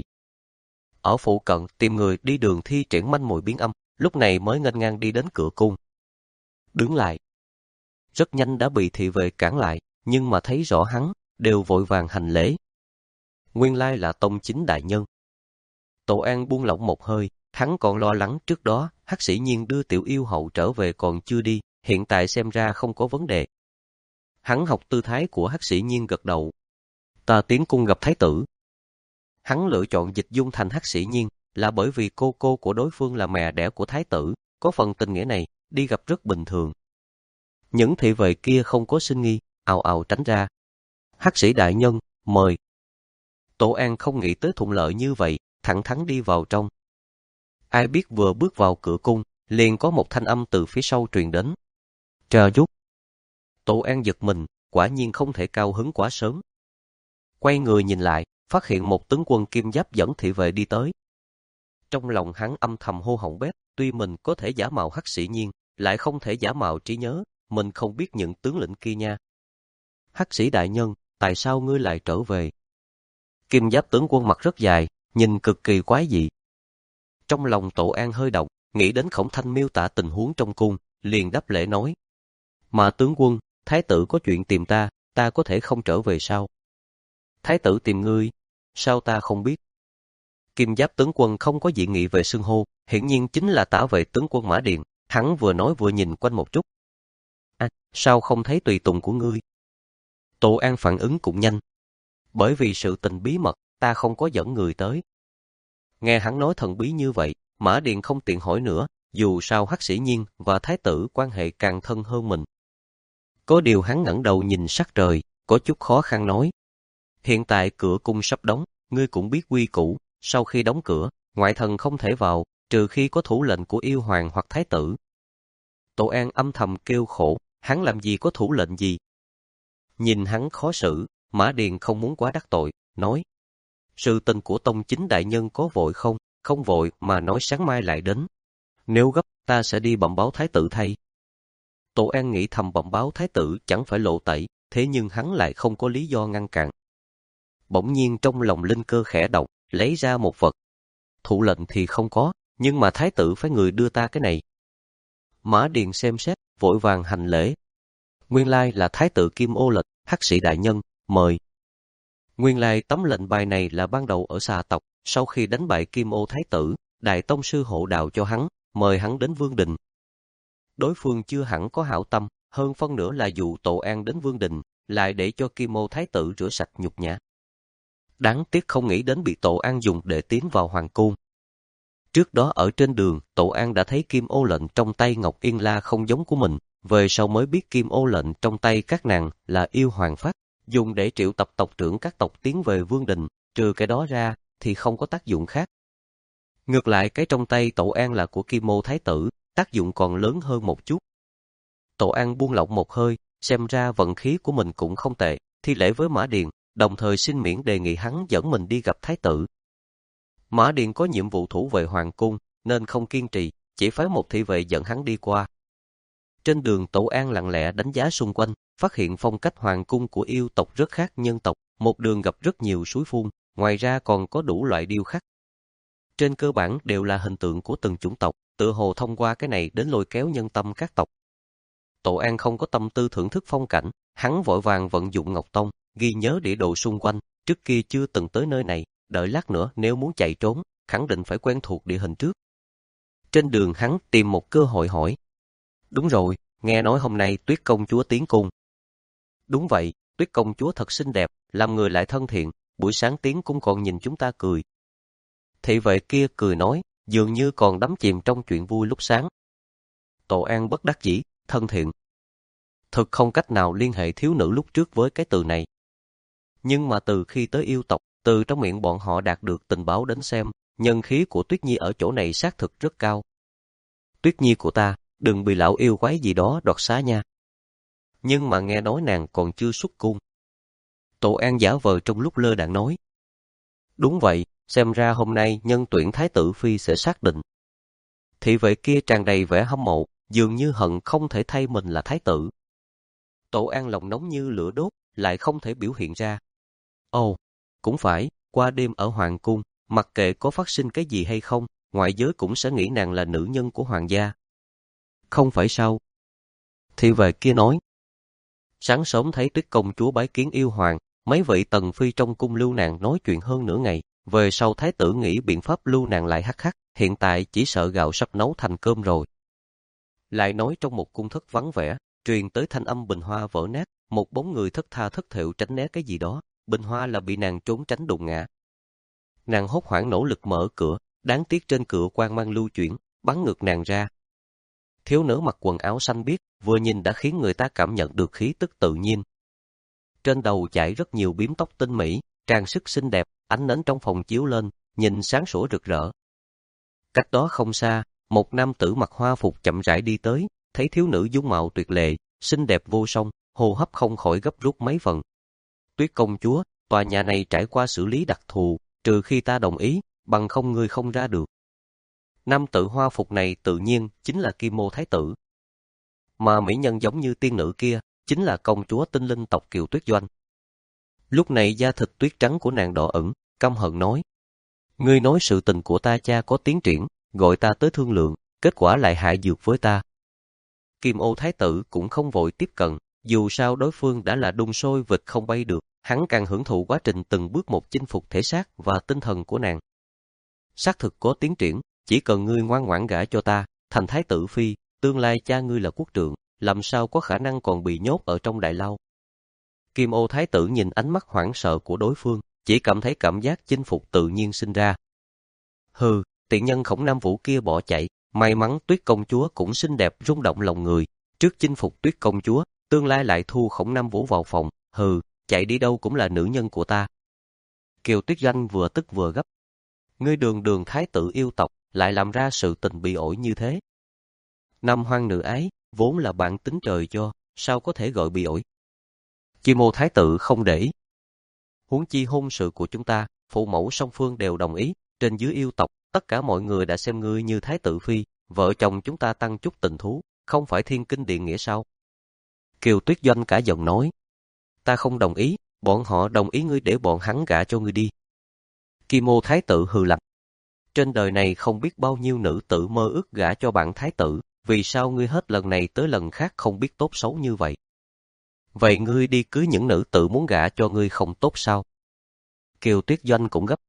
Ở phụ cận tìm người đi đường thi triển manh mồi biến âm, lúc này mới nghênh ngang đi đến cửa cung. Đứng lại. Rất nhanh đã bị thị vệ cản lại, nhưng mà thấy rõ hắn, đều vội vàng hành lễ. Nguyên lai là tông chính đại nhân. Tổ An buông lỏng một hơi, hắn còn lo lắng trước đó, Hắc Sĩ Nhiên đưa tiểu yêu hậu trở về còn chưa đi, hiện tại xem ra không có vấn đề. Hắn học tư thái của Hắc Sĩ Nhiên gật đầu. Ta tiến cung gặp thái tử. Hắn lựa chọn dịch dung thành Hắc Sĩ Nhiên là bởi vì cô cô của đối phương là mẹ đẻ của thái tử, có phần tình nghĩa này, đi gặp rất bình thường. Những thị vệ kia không có sinh nghi, ào ào tránh ra. Hắc sĩ đại nhân, mời. Tổ An không nghĩ tới thuận lợi như vậy, thẳng thắn đi vào trong. Ai biết vừa bước vào cửa cung, liền có một thanh âm từ phía sau truyền đến. Chờ chút. Tổ An giật mình, quả nhiên không thể cao hứng quá sớm. Quay người nhìn lại, phát hiện một tướng quân kim giáp dẫn thị vệ đi tới. Trong lòng hắn âm thầm hô hỏng bét, tuy mình có thể giả mạo Hắc Sĩ Nhiên, lại không thể giả mạo trí nhớ, mình không biết những tướng lĩnh kia nha. Hắc sĩ đại nhân, tại sao ngươi lại trở về? Kim giáp tướng quân mặt rất dài, nhìn cực kỳ quái dị. Trong lòng Tổ An hơi động, nghĩ đến Khổng Thanh miêu tả tình huống trong cung, liền đáp lễ nói. Mà tướng quân, thái tử có chuyện tìm ta, ta có thể không trở về sao? Thái tử tìm ngươi, sao ta không biết? Kim giáp tướng quân không có dị nghị về xưng hô, hiển nhiên chính là tả vệ tướng quân Mã Điền, hắn vừa nói vừa nhìn quanh một chút. À, sao không thấy tùy tùng của ngươi? Tổ An phản ứng cũng nhanh. Bởi vì sự tình bí mật, ta không có dẫn người tới. Nghe hắn nói thần bí như vậy, Mã Điền không tiện hỏi nữa, dù sao Hắc Sĩ Nhiên và thái tử quan hệ càng thân hơn mình. Có điều hắn ngẩng đầu nhìn sắc trời, có chút khó khăn nói. Hiện tại cửa cung sắp đóng, ngươi cũng biết quy củ, sau khi đóng cửa, ngoại thần không thể vào, trừ khi có thủ lệnh của yêu hoàng hoặc thái tử. Tổ An âm thầm kêu khổ, hắn làm gì có thủ lệnh gì. Nhìn hắn khó xử, Mã Điền không muốn quá đắc tội, nói. Sự tình của tông chính đại nhân có vội không? Không vội mà nói sáng mai lại đến. Nếu gấp, ta sẽ đi bẩm báo thái tử thay. Tổ An nghĩ thầm bẩm báo thái tử chẳng phải lộ tẩy, thế nhưng hắn lại không có lý do ngăn cản. Bỗng nhiên trong lòng linh cơ khẽ động, lấy ra một vật. Thủ lệnh thì không có, nhưng mà thái tử phải người đưa ta cái này. Mã Điền xem xét, vội vàng hành lễ. Nguyên lai là thái tử Kim Ô Lệch, hắc sĩ đại nhân, mời. Nguyên lai tấm lệnh bài này là ban đầu ở xà tộc, sau khi đánh bại Kim Ô thái tử, đại tông sư hộ đạo cho hắn, mời hắn đến Vương Đình. Đối phương chưa hẳn có hảo tâm, hơn phân nửa là dụ Tổ An đến Vương Đình, lại để cho Kim Ô thái tử rửa sạch nhục nhã. Đáng tiếc không nghĩ đến bị Tổ An dùng để tiến vào hoàng cung. Trước đó ở trên đường, Tổ An đã thấy Kim Ô lệnh trong tay Ngọc Yên La không giống của mình, về sau mới biết Kim Ô lệnh trong tay các nàng là yêu hoàng pháp, dùng để triệu tập tộc trưởng các tộc tiến về Vương Đình, trừ cái đó ra thì không có tác dụng khác. Ngược lại cái trong tay Tổ An là của Kim Ô thái tử, tác dụng còn lớn hơn một chút. Tổ An buông lỏng một hơi, xem ra vận khí của mình cũng không tệ, thi lễ với Mã Điền, đồng thời xin miễn đề nghị hắn dẫn mình đi gặp thái tử. Mã Điền có nhiệm vụ thủ vệ hoàng cung, nên không kiên trì, chỉ phái một thị vệ dẫn hắn đi qua. Trên đường Tổ An lặng lẽ đánh giá xung quanh, phát hiện phong cách hoàng cung của yêu tộc rất khác nhân tộc, một đường gặp rất nhiều suối phun, ngoài ra còn có đủ loại điêu khắc. Trên cơ bản đều là hình tượng của từng chủng tộc, tựa hồ thông qua cái này đến lôi kéo nhân tâm các tộc. Tổ An không có tâm tư thưởng thức phong cảnh, hắn vội vàng vận dụng Ngọc Tông, ghi nhớ địa đồ xung quanh, trước kia chưa từng tới nơi này, đợi lát nữa nếu muốn chạy trốn, khẳng định phải quen thuộc địa hình trước. Trên đường hắn tìm một cơ hội hỏi. Đúng rồi, nghe nói hôm nay Tuyết công chúa tiến cung. Đúng vậy, Tuyết công chúa thật xinh đẹp, làm người lại thân thiện, buổi sáng tiến cung còn nhìn chúng ta cười. Thị vệ kia cười nói, dường như còn đắm chìm trong chuyện vui lúc sáng. Tổ An bất đắc dĩ, thân thiện. Thực không cách nào liên hệ thiếu nữ lúc trước với cái từ này. Nhưng mà từ khi tới yêu tộc, từ trong miệng bọn họ đạt được tình báo đến xem, nhân khí của Tuyết Nhi ở chỗ này xác thực rất cao. Tuyết Nhi của ta, đừng bị lão yêu quái gì đó đoạt xá nha. Nhưng mà nghe nói nàng còn chưa xuất cung. Tổ An giả vờ trong lúc lơ đãng nói. Đúng vậy, xem ra hôm nay nhân tuyển thái tử phi sẽ xác định. Thị vệ kia tràn đầy vẻ hâm mộ, dường như hận không thể thay mình là thái tử. Tổ An lòng nóng như lửa đốt, lại không thể biểu hiện ra. Ồ, cũng phải, qua đêm ở hoàng cung, mặc kệ có phát sinh cái gì hay không, ngoại giới cũng sẽ nghĩ nàng là nữ nhân của hoàng gia. Không phải sao? Thị vệ kia nói. Sáng sớm thấy Tuyết công chúa bái kiến yêu hoàng, mấy vị tần phi trong cung lưu nàng nói chuyện hơn nửa ngày, về sau thái tử nghĩ biện pháp lưu nàng lại hắc hắc, hiện tại chỉ sợ gạo sắp nấu thành cơm rồi. Lại nói trong một cung thất vắng vẻ, truyền tới thanh âm bình hoa vỡ nát, một bóng người thất tha thất thểu tránh né cái gì đó, bình hoa là bị nàng trốn tránh đụng ngã. Nàng hốt hoảng nỗ lực mở cửa, đáng tiếc trên cửa quang mang lưu chuyển, bắn ngược nàng ra. Thiếu nữ mặc quần áo xanh biếc, vừa nhìn đã khiến người ta cảm nhận được khí tức tự nhiên. Trên đầu chải rất nhiều bím tóc tinh mỹ, trang sức xinh đẹp, ánh nến trong phòng chiếu lên, nhìn sáng sủa rực rỡ. Cách đó không xa, một nam tử mặc hoa phục chậm rãi đi tới, thấy thiếu nữ dung mạo tuyệt lệ, xinh đẹp vô song, hô hấp không khỏi gấp rút mấy phần. Tuyết công chúa, tòa nhà này trải qua xử lý đặc thù, trừ khi ta đồng ý, bằng không ngươi không ra được. Nam tử hoa phục này tự nhiên chính là Kim Ô thái tử. Mà mỹ nhân giống như tiên nữ kia, chính là công chúa tinh linh tộc Kiều Tuyết Doanh. Lúc này da thịt tuyết trắng của nàng đỏ ửng, căm hận nói. Ngươi nói sự tình của ta cha có tiến triển, gọi ta tới thương lượng, kết quả lại hại dược với ta. Kim Ô thái tử cũng không vội tiếp cận, dù sao đối phương đã là đun sôi vịt không bay được, hắn càng hưởng thụ quá trình từng bước một chinh phục thể xác và tinh thần của nàng. Xác thực có tiến triển, chỉ cần ngươi ngoan ngoãn gả cho ta, thành thái tử phi, tương lai cha ngươi là quốc trượng, làm sao có khả năng còn bị nhốt ở trong đại lao. Kim Ô thái tử nhìn ánh mắt hoảng sợ của đối phương, chỉ cảm thấy cảm giác chinh phục tự nhiên sinh ra. Hừ, tiện nhân Khổng Nam Vũ kia bỏ chạy, may mắn Tuyết công chúa cũng xinh đẹp rung động lòng người, trước chinh phục Tuyết công chúa, tương lai lại thu Khổng Nam Vũ vào phòng, hừ, chạy đi đâu cũng là nữ nhân của ta. Kiều Tuyết Doanh vừa tức vừa gấp. Ngươi đường đường thái tử yêu tộc, lại làm ra sự tình bị ổi như thế. Nam hoang nữ ái, vốn là bản tính trời cho, sao có thể gọi bị ổi. Kim Ô thái tử không để ý. Huống chi hôn sự của chúng ta, phụ mẫu song phương đều đồng ý, trên dưới yêu tộc, tất cả mọi người đã xem ngươi như thái tử phi, vợ chồng chúng ta tăng chút tình thú, không phải thiên kinh địa nghĩa sao? Kiều Tuyết Doanh cả giọng nói. Ta không đồng ý, bọn họ đồng ý ngươi để bọn hắn gả cho ngươi đi. Kim Ô thái tử hừ lạnh. Trên đời này không biết bao nhiêu nữ tử mơ ước gả cho bạn thái tử, vì sao ngươi hết lần này tới lần khác không biết tốt xấu như vậy? Vậy ngươi đi cưới những nữ tử muốn gả cho ngươi không tốt sao? Kiều Tuyết Doanh cũng gấp.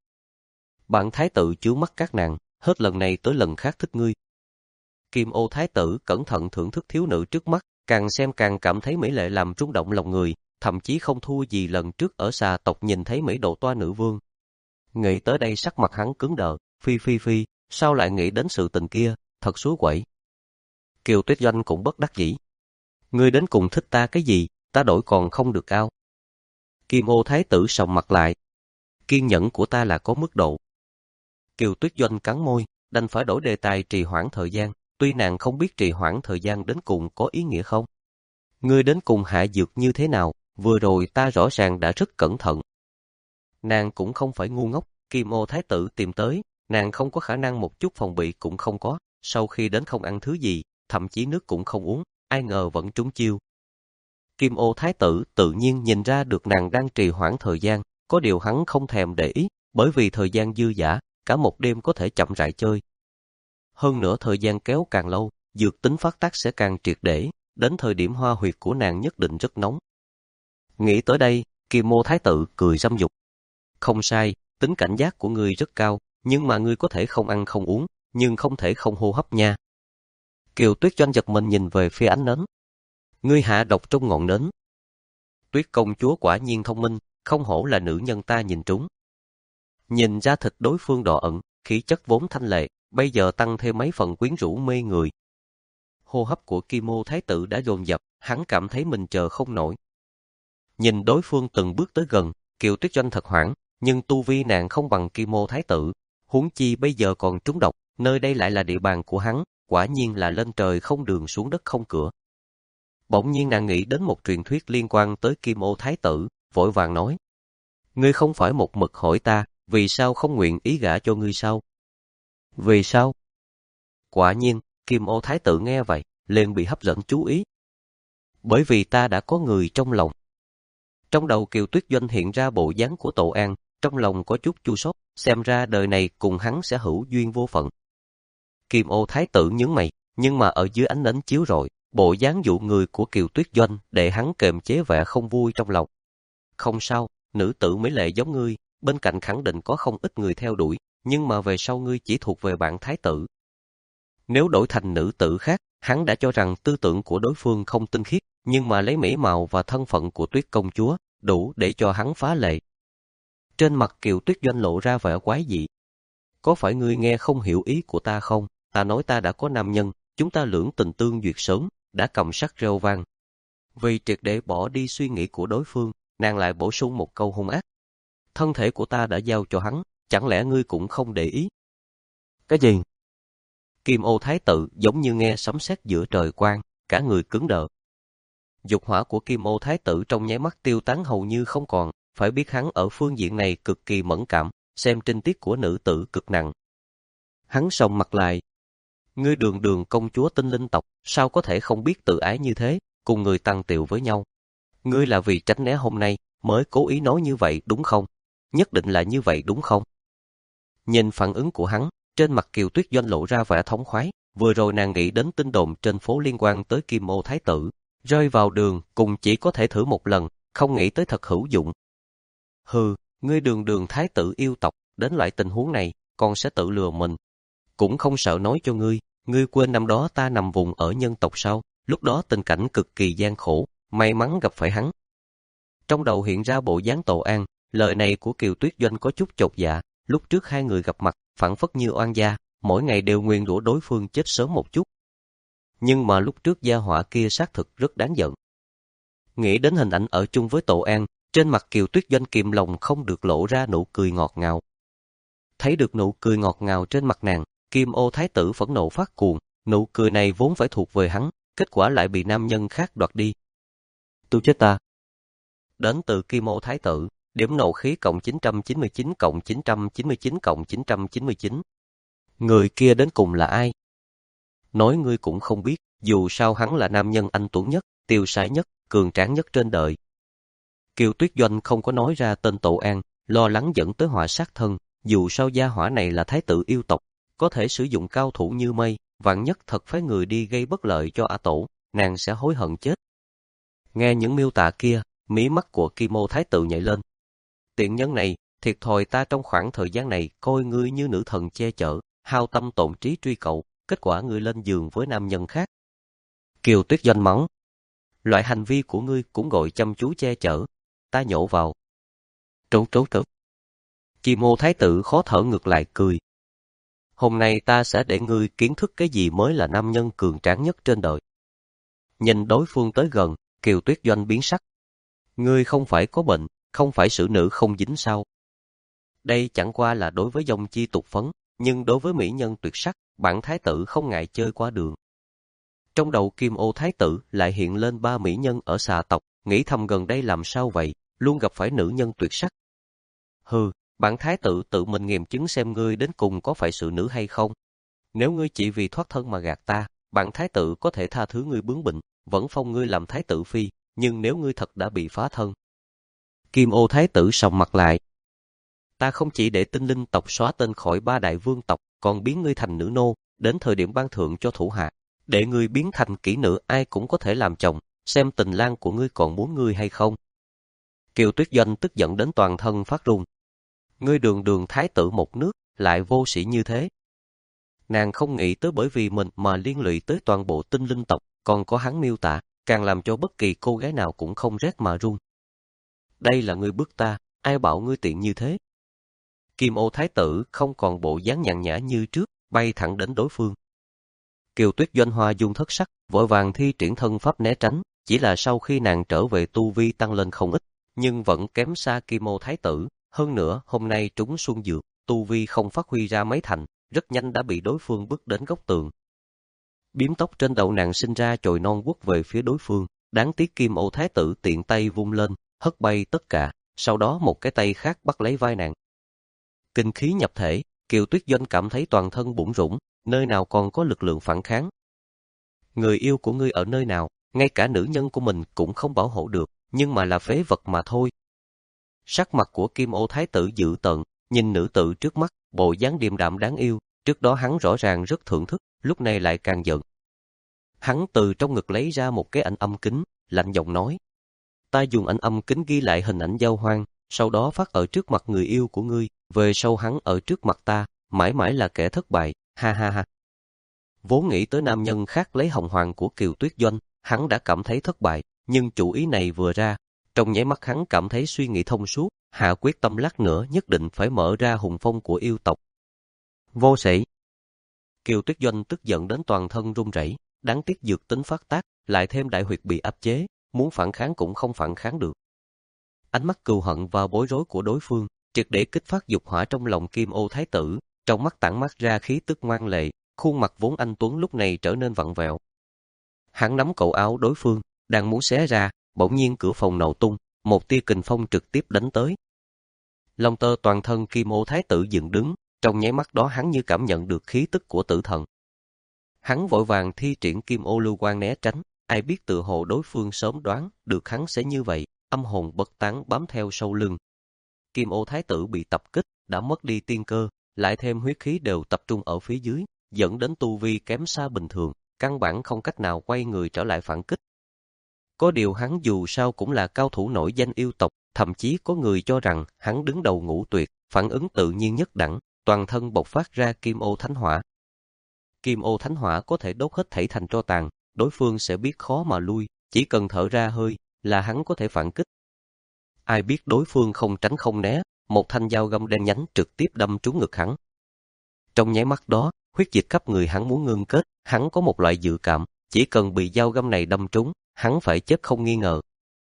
Bạn thái tử chướng mắt các nàng, hết lần này tới lần khác thích ngươi. Kim Ô thái tử cẩn thận thưởng thức thiếu nữ trước mắt, càng xem càng cảm thấy mỹ lệ làm rung động lòng người, thậm chí không thua gì lần trước ở xà tộc nhìn thấy mỹ độ toa nữ vương. Nghĩ tới đây sắc mặt hắn cứng đờ, phi phi phi, sao lại nghĩ đến sự tình kia, thật xúi quẩy. Kiều Tuyết Doanh cũng bất đắc dĩ. Ngươi đến cùng thích ta cái gì, ta đổi còn không được ao. Kim Ô thái tử sòng mặt lại. Kiên nhẫn của ta là có mức độ. Kiều Tuyết Doanh cắn môi, đành phải đổi đề tài trì hoãn thời gian, tuy nàng không biết trì hoãn thời gian đến cùng có ý nghĩa không. Ngươi đến cùng hạ dược như thế nào, vừa rồi ta rõ ràng đã rất cẩn thận. Nàng cũng không phải ngu ngốc, Kim Ô thái tử tìm tới, nàng không có khả năng một chút phòng bị cũng không có, sau khi đến không ăn thứ gì, thậm chí nước cũng không uống, ai ngờ vẫn trúng chiêu. Kim Ô thái tử tự nhiên nhìn ra được nàng đang trì hoãn thời gian, có điều hắn không thèm để ý, bởi vì thời gian dư dả, cả một đêm có thể chậm rãi chơi. Hơn nữa thời gian kéo càng lâu, dược tính phát tác sẽ càng triệt để, đến thời điểm hoa huyệt của nàng nhất định rất nóng. Nghĩ tới đây, Kim Ô thái tử cười dâm dục. Không sai, tính cảnh giác của ngươi rất cao, nhưng mà ngươi có thể không ăn không uống, nhưng không thể không hô hấp nha. Kiều Tuyết Doanh giật mình nhìn về phía ánh nến. Ngươi hạ độc trong ngọn nến. Tuyết công chúa quả nhiên thông minh, không hổ là nữ nhân ta nhìn trúng. Nhìn ra thịt đối phương đỏ ẩn, khí chất vốn thanh lệ, bây giờ tăng thêm mấy phần quyến rũ mê người. Hô hấp của Kim Ô thái tử đã dồn dập, hắn cảm thấy mình chờ không nổi. Nhìn đối phương từng bước tới gần, Kiều Tuyết Doanh thật hoảng, nhưng tu vi nàng không bằng Kim Ô thái tử, huống chi bây giờ còn trúng độc, nơi đây lại là địa bàn của hắn, quả nhiên là lên trời không đường xuống đất không cửa. Bỗng nhiên nàng nghĩ đến một truyền thuyết liên quan tới Kim Ô thái tử, vội vàng nói: Ngươi không phải một mực hỏi ta, vì sao không nguyện ý gả cho ngươi sao? Vì sao? Quả nhiên, Kim Ô thái tử nghe vậy, liền bị hấp dẫn chú ý. Bởi vì ta đã có người trong lòng. Trong đầu Kiều Tuyết Doanh hiện ra bộ dáng của Tổ An, trong lòng có chút chua xót, xem ra đời này cùng hắn sẽ hữu duyên vô phận. Kim Ô thái tử nhướng mày, nhưng mà ở dưới ánh nến chiếu rọi, bộ dáng dụ người của Kiều Tuyết Doanh để hắn kềm chế vẻ không vui trong lòng. Không sao, nữ tử mỹ lệ giống ngươi, bên cạnh khẳng định có không ít người theo đuổi, nhưng mà về sau ngươi chỉ thuộc về bạn thái tử. Nếu đổi thành nữ tử khác, hắn đã cho rằng tư tưởng của đối phương không tinh khiết, nhưng mà lấy mỹ mạo và thân phận của Tuyết công chúa, đủ để cho hắn phá lệ. Trên mặt Kiều Tuyết Doanh lộ ra vẻ quái dị. Có phải ngươi nghe không hiểu ý của ta không? Ta nói ta đã có nam nhân, chúng ta lưỡng tình tương duyệt sớm, đã cầm sắc rêu vang. Vì triệt để bỏ đi suy nghĩ của đối phương, nàng lại bổ sung một câu hung ác. Thân thể của ta đã giao cho hắn, chẳng lẽ ngươi cũng không để ý? Cái gì? Kim Ô thái tử giống như nghe sấm sét giữa trời quang, cả người cứng đờ. Dục hỏa của Kim Ô thái tử trong nháy mắt tiêu tán hầu như không còn, phải biết hắn ở phương diện này cực kỳ mẫn cảm, xem trinh tiết của nữ tử cực nặng. Hắn sòng mặt lại. Ngươi đường đường công chúa tinh linh tộc, sao có thể không biết tự ái như thế, cùng người tăng tiệu với nhau? Ngươi là vì tránh né hôm nay, mới cố ý nói như vậy đúng không? Nhất định là như vậy đúng không? Nhìn phản ứng của hắn, trên mặt Kiều Tuyết Doanh lộ ra vẻ thống khoái, vừa rồi nàng nghĩ đến tin đồn trên phố liên quan tới Kim Ô thái tử, rơi vào đường cùng chỉ có thể thử một lần, không nghĩ tới thật hữu dụng. Hừ, ngươi đường đường thái tử yêu tộc, đến loại tình huống này, còn sẽ tự lừa mình. Cũng không sợ nói cho ngươi, ngươi quên năm đó ta nằm vùng ở nhân tộc sao, lúc đó tình cảnh cực kỳ gian khổ, may mắn gặp phải hắn. Trong đầu hiện ra bộ dáng Tổ An, lời này của Kiều Tuyết Doanh có chút chột dạ, lúc trước hai người gặp mặt, phảng phất như oan gia, mỗi ngày đều nguyền rủa đối phương chết sớm một chút. Nhưng mà lúc trước gia họa kia xác thực rất đáng giận. Nghĩ đến hình ảnh ở chung với Tổ An, Trên mặt Kiều Tuyết Doanh kìm lòng không được lộ ra nụ cười ngọt ngào. Thấy được nụ cười ngọt ngào trên mặt nàng, Kim Ô Thái tử phẫn nộ phát cuồng, nụ cười này vốn phải thuộc về hắn, kết quả lại bị nam nhân khác đoạt đi. Tu chết ta! Đến từ Kim Ô Thái tử, điểm nộ khí cộng chín trăm chín mươi chín cộng chín trăm chín mươi chín cộng chín trăm chín mươi chín. Người kia đến cùng là ai? Nói ngươi cũng không biết, dù sao hắn là nam nhân anh tuấn nhất, tiêu sái nhất, cường tráng nhất trên đời. Kiều Tuyết Doanh không có nói ra tên Tổ An, lo lắng dẫn tới họa sát thân, dù sao gia hỏa này là thái tử yêu tộc, có thể sử dụng cao thủ như mây, vạn nhất thật phái người đi gây bất lợi cho A Tổ, nàng sẽ hối hận chết. Nghe những miêu tả kia, mí mắt của Kim Ô Thái tử nhảy lên. Tiện nhân này, thiệt thòi ta trong khoảng thời gian này coi ngươi như nữ thần che chở, hao tâm tổn trí truy cậu, kết quả ngươi lên giường với nam nhân khác. Kiều Tuyết Doanh mắng. Loại hành vi của ngươi cũng gọi chăm chú che chở. Ta nhổ vào. Trấu trấu trấu. Kim Ô Thái tử khó thở ngược lại cười. Hôm nay ta sẽ để ngươi kiến thức cái gì mới là nam nhân cường tráng nhất trên đời. Nhìn đối phương tới gần, Kiều Tuyết Doanh biến sắc. Ngươi không phải có bệnh, không phải xử nữ không dính sao? Đây chẳng qua là đối với dòng chi tục phấn, nhưng đối với mỹ nhân tuyệt sắc, bản thái tử không ngại chơi qua đường. Trong đầu Kim Ô Thái tử lại hiện lên ba mỹ nhân ở xà tộc, nghĩ thầm gần đây làm sao vậy, luôn gặp phải nữ nhân tuyệt sắc. Hừ, bản thái tử tự mình nghiệm chứng xem ngươi đến cùng có phải sự nữ hay không. Nếu ngươi chỉ vì thoát thân mà gạt ta, bản thái tử có thể tha thứ ngươi bướng bỉnh, vẫn phong ngươi làm thái tử phi, nhưng nếu ngươi thật đã bị phá thân. Kim Ô Thái tử sầm mặt lại. Ta không chỉ để tinh linh tộc xóa tên khỏi ba đại vương tộc, còn biến ngươi thành nữ nô, đến thời điểm ban thưởng cho thủ hạ, để ngươi biến thành kỹ nữ ai cũng có thể làm chồng, xem tình lang của ngươi còn muốn ngươi hay không. Kiều Tuyết Doanh tức giận đến toàn thân phát run. Ngươi đường đường thái tử một nước, lại vô sĩ như thế. Nàng không nghĩ tới bởi vì mình mà liên lụy tới toàn bộ tinh linh tộc, còn có hắn miêu tả, càng làm cho bất kỳ cô gái nào cũng không rét mà run. Đây là ngươi bức ta, ai bảo ngươi tiện như thế? Kim Ô Thái tử không còn bộ dáng nhàn nhã như trước, bay thẳng đến đối phương. Kiều Tuyết Doanh hoa dung thất sắc, vội vàng thi triển thân pháp né tránh, chỉ là sau khi nàng trở về tu vi tăng lên không ít, nhưng vẫn kém xa Kim Ô Thái tử, hơn nữa hôm nay trúng xuân dược, tu vi không phát huy ra mấy thành, rất nhanh đã bị đối phương bước đến góc tường. Biếm tóc trên đầu nàng sinh ra chồi non quất về phía đối phương, đáng tiếc Kim Ô Thái tử tiện tay vung lên, hất bay tất cả, sau đó một cái tay khác bắt lấy vai nàng. Kinh khí nhập thể, Kiều Tuyết Doanh cảm thấy toàn thân bủn rủn, nơi nào còn có lực lượng phản kháng. Người yêu của ngươi ở nơi nào, ngay cả nữ nhân của mình cũng không bảo hộ được, nhưng mà là phế vật mà thôi. Sắc mặt của Kim Ô Thái tử dữ tợn, nhìn nữ tử trước mắt, bộ dáng điềm đạm đáng yêu, trước đó hắn rõ ràng rất thưởng thức, lúc này lại càng giận. Hắn từ trong ngực lấy ra một cái ảnh âm kính, lạnh giọng nói. Ta dùng ảnh âm kính ghi lại hình ảnh giao hoang, sau đó phát ở trước mặt người yêu của ngươi, về sau hắn ở trước mặt ta, mãi mãi là kẻ thất bại, ha ha ha. Vốn nghĩ tới nam nhân khác lấy hồng hoàng của Kiều Tuyết Doanh, hắn đã cảm thấy thất bại, nhưng chủ ý này vừa ra, trong nháy mắt hắn cảm thấy suy nghĩ thông suốt, hạ quyết tâm lát nữa nhất định phải mở ra hùng phong của yêu tộc. Vô sĩ. Kiều Tuyết Doanh tức giận đến toàn thân run rẩy, đáng tiếc dược tính phát tác, lại thêm đại huyệt bị áp chế, muốn phản kháng cũng không phản kháng được. Ánh mắt cừu hận và bối rối của đối phương, triệt để kích phát dục hỏa trong lòng Kim Ô Thái tử, trong mắt tản mát ra khí tức ngoan lệ, khuôn mặt vốn anh tuấn lúc này trở nên vặn vẹo. Hắn nắm cổ áo đối phương, đang muốn xé ra, bỗng nhiên cửa phòng nổ tung, một tia kình phong trực tiếp đánh tới. Lông tơ toàn thân Kim Ô Thái tử dựng đứng, trong nháy mắt đó hắn như cảm nhận được khí tức của tử thần. Hắn vội vàng thi triển Kim Ô lưu quang né tránh, ai biết tự hồ đối phương sớm đoán được hắn sẽ như vậy, âm hồn bất tán bám theo sau lưng. Kim Ô Thái tử bị tập kích, đã mất đi tiên cơ, lại thêm huyết khí đều tập trung ở phía dưới, dẫn đến tu vi kém xa bình thường, căn bản không cách nào quay người trở lại phản kích. Có điều hắn dù sao cũng là cao thủ nổi danh yêu tộc, thậm chí có người cho rằng hắn đứng đầu ngũ tuyệt, phản ứng tự nhiên nhất đẳng, toàn thân bộc phát ra Kim Ô Thánh Hỏa. Kim Ô Thánh Hỏa có thể đốt hết thảy thành tro tàn, đối phương sẽ biết khó mà lui, chỉ cần thở ra hơi là hắn có thể phản kích. Ai biết đối phương không tránh không né, một thanh dao găm đen nhánh trực tiếp đâm trúng ngực hắn. Trong nháy mắt đó, huyết dịch khắp người hắn muốn ngưng kết, hắn có một loại dự cảm, chỉ cần bị dao găm này đâm trúng, hắn phải chết không nghi ngờ.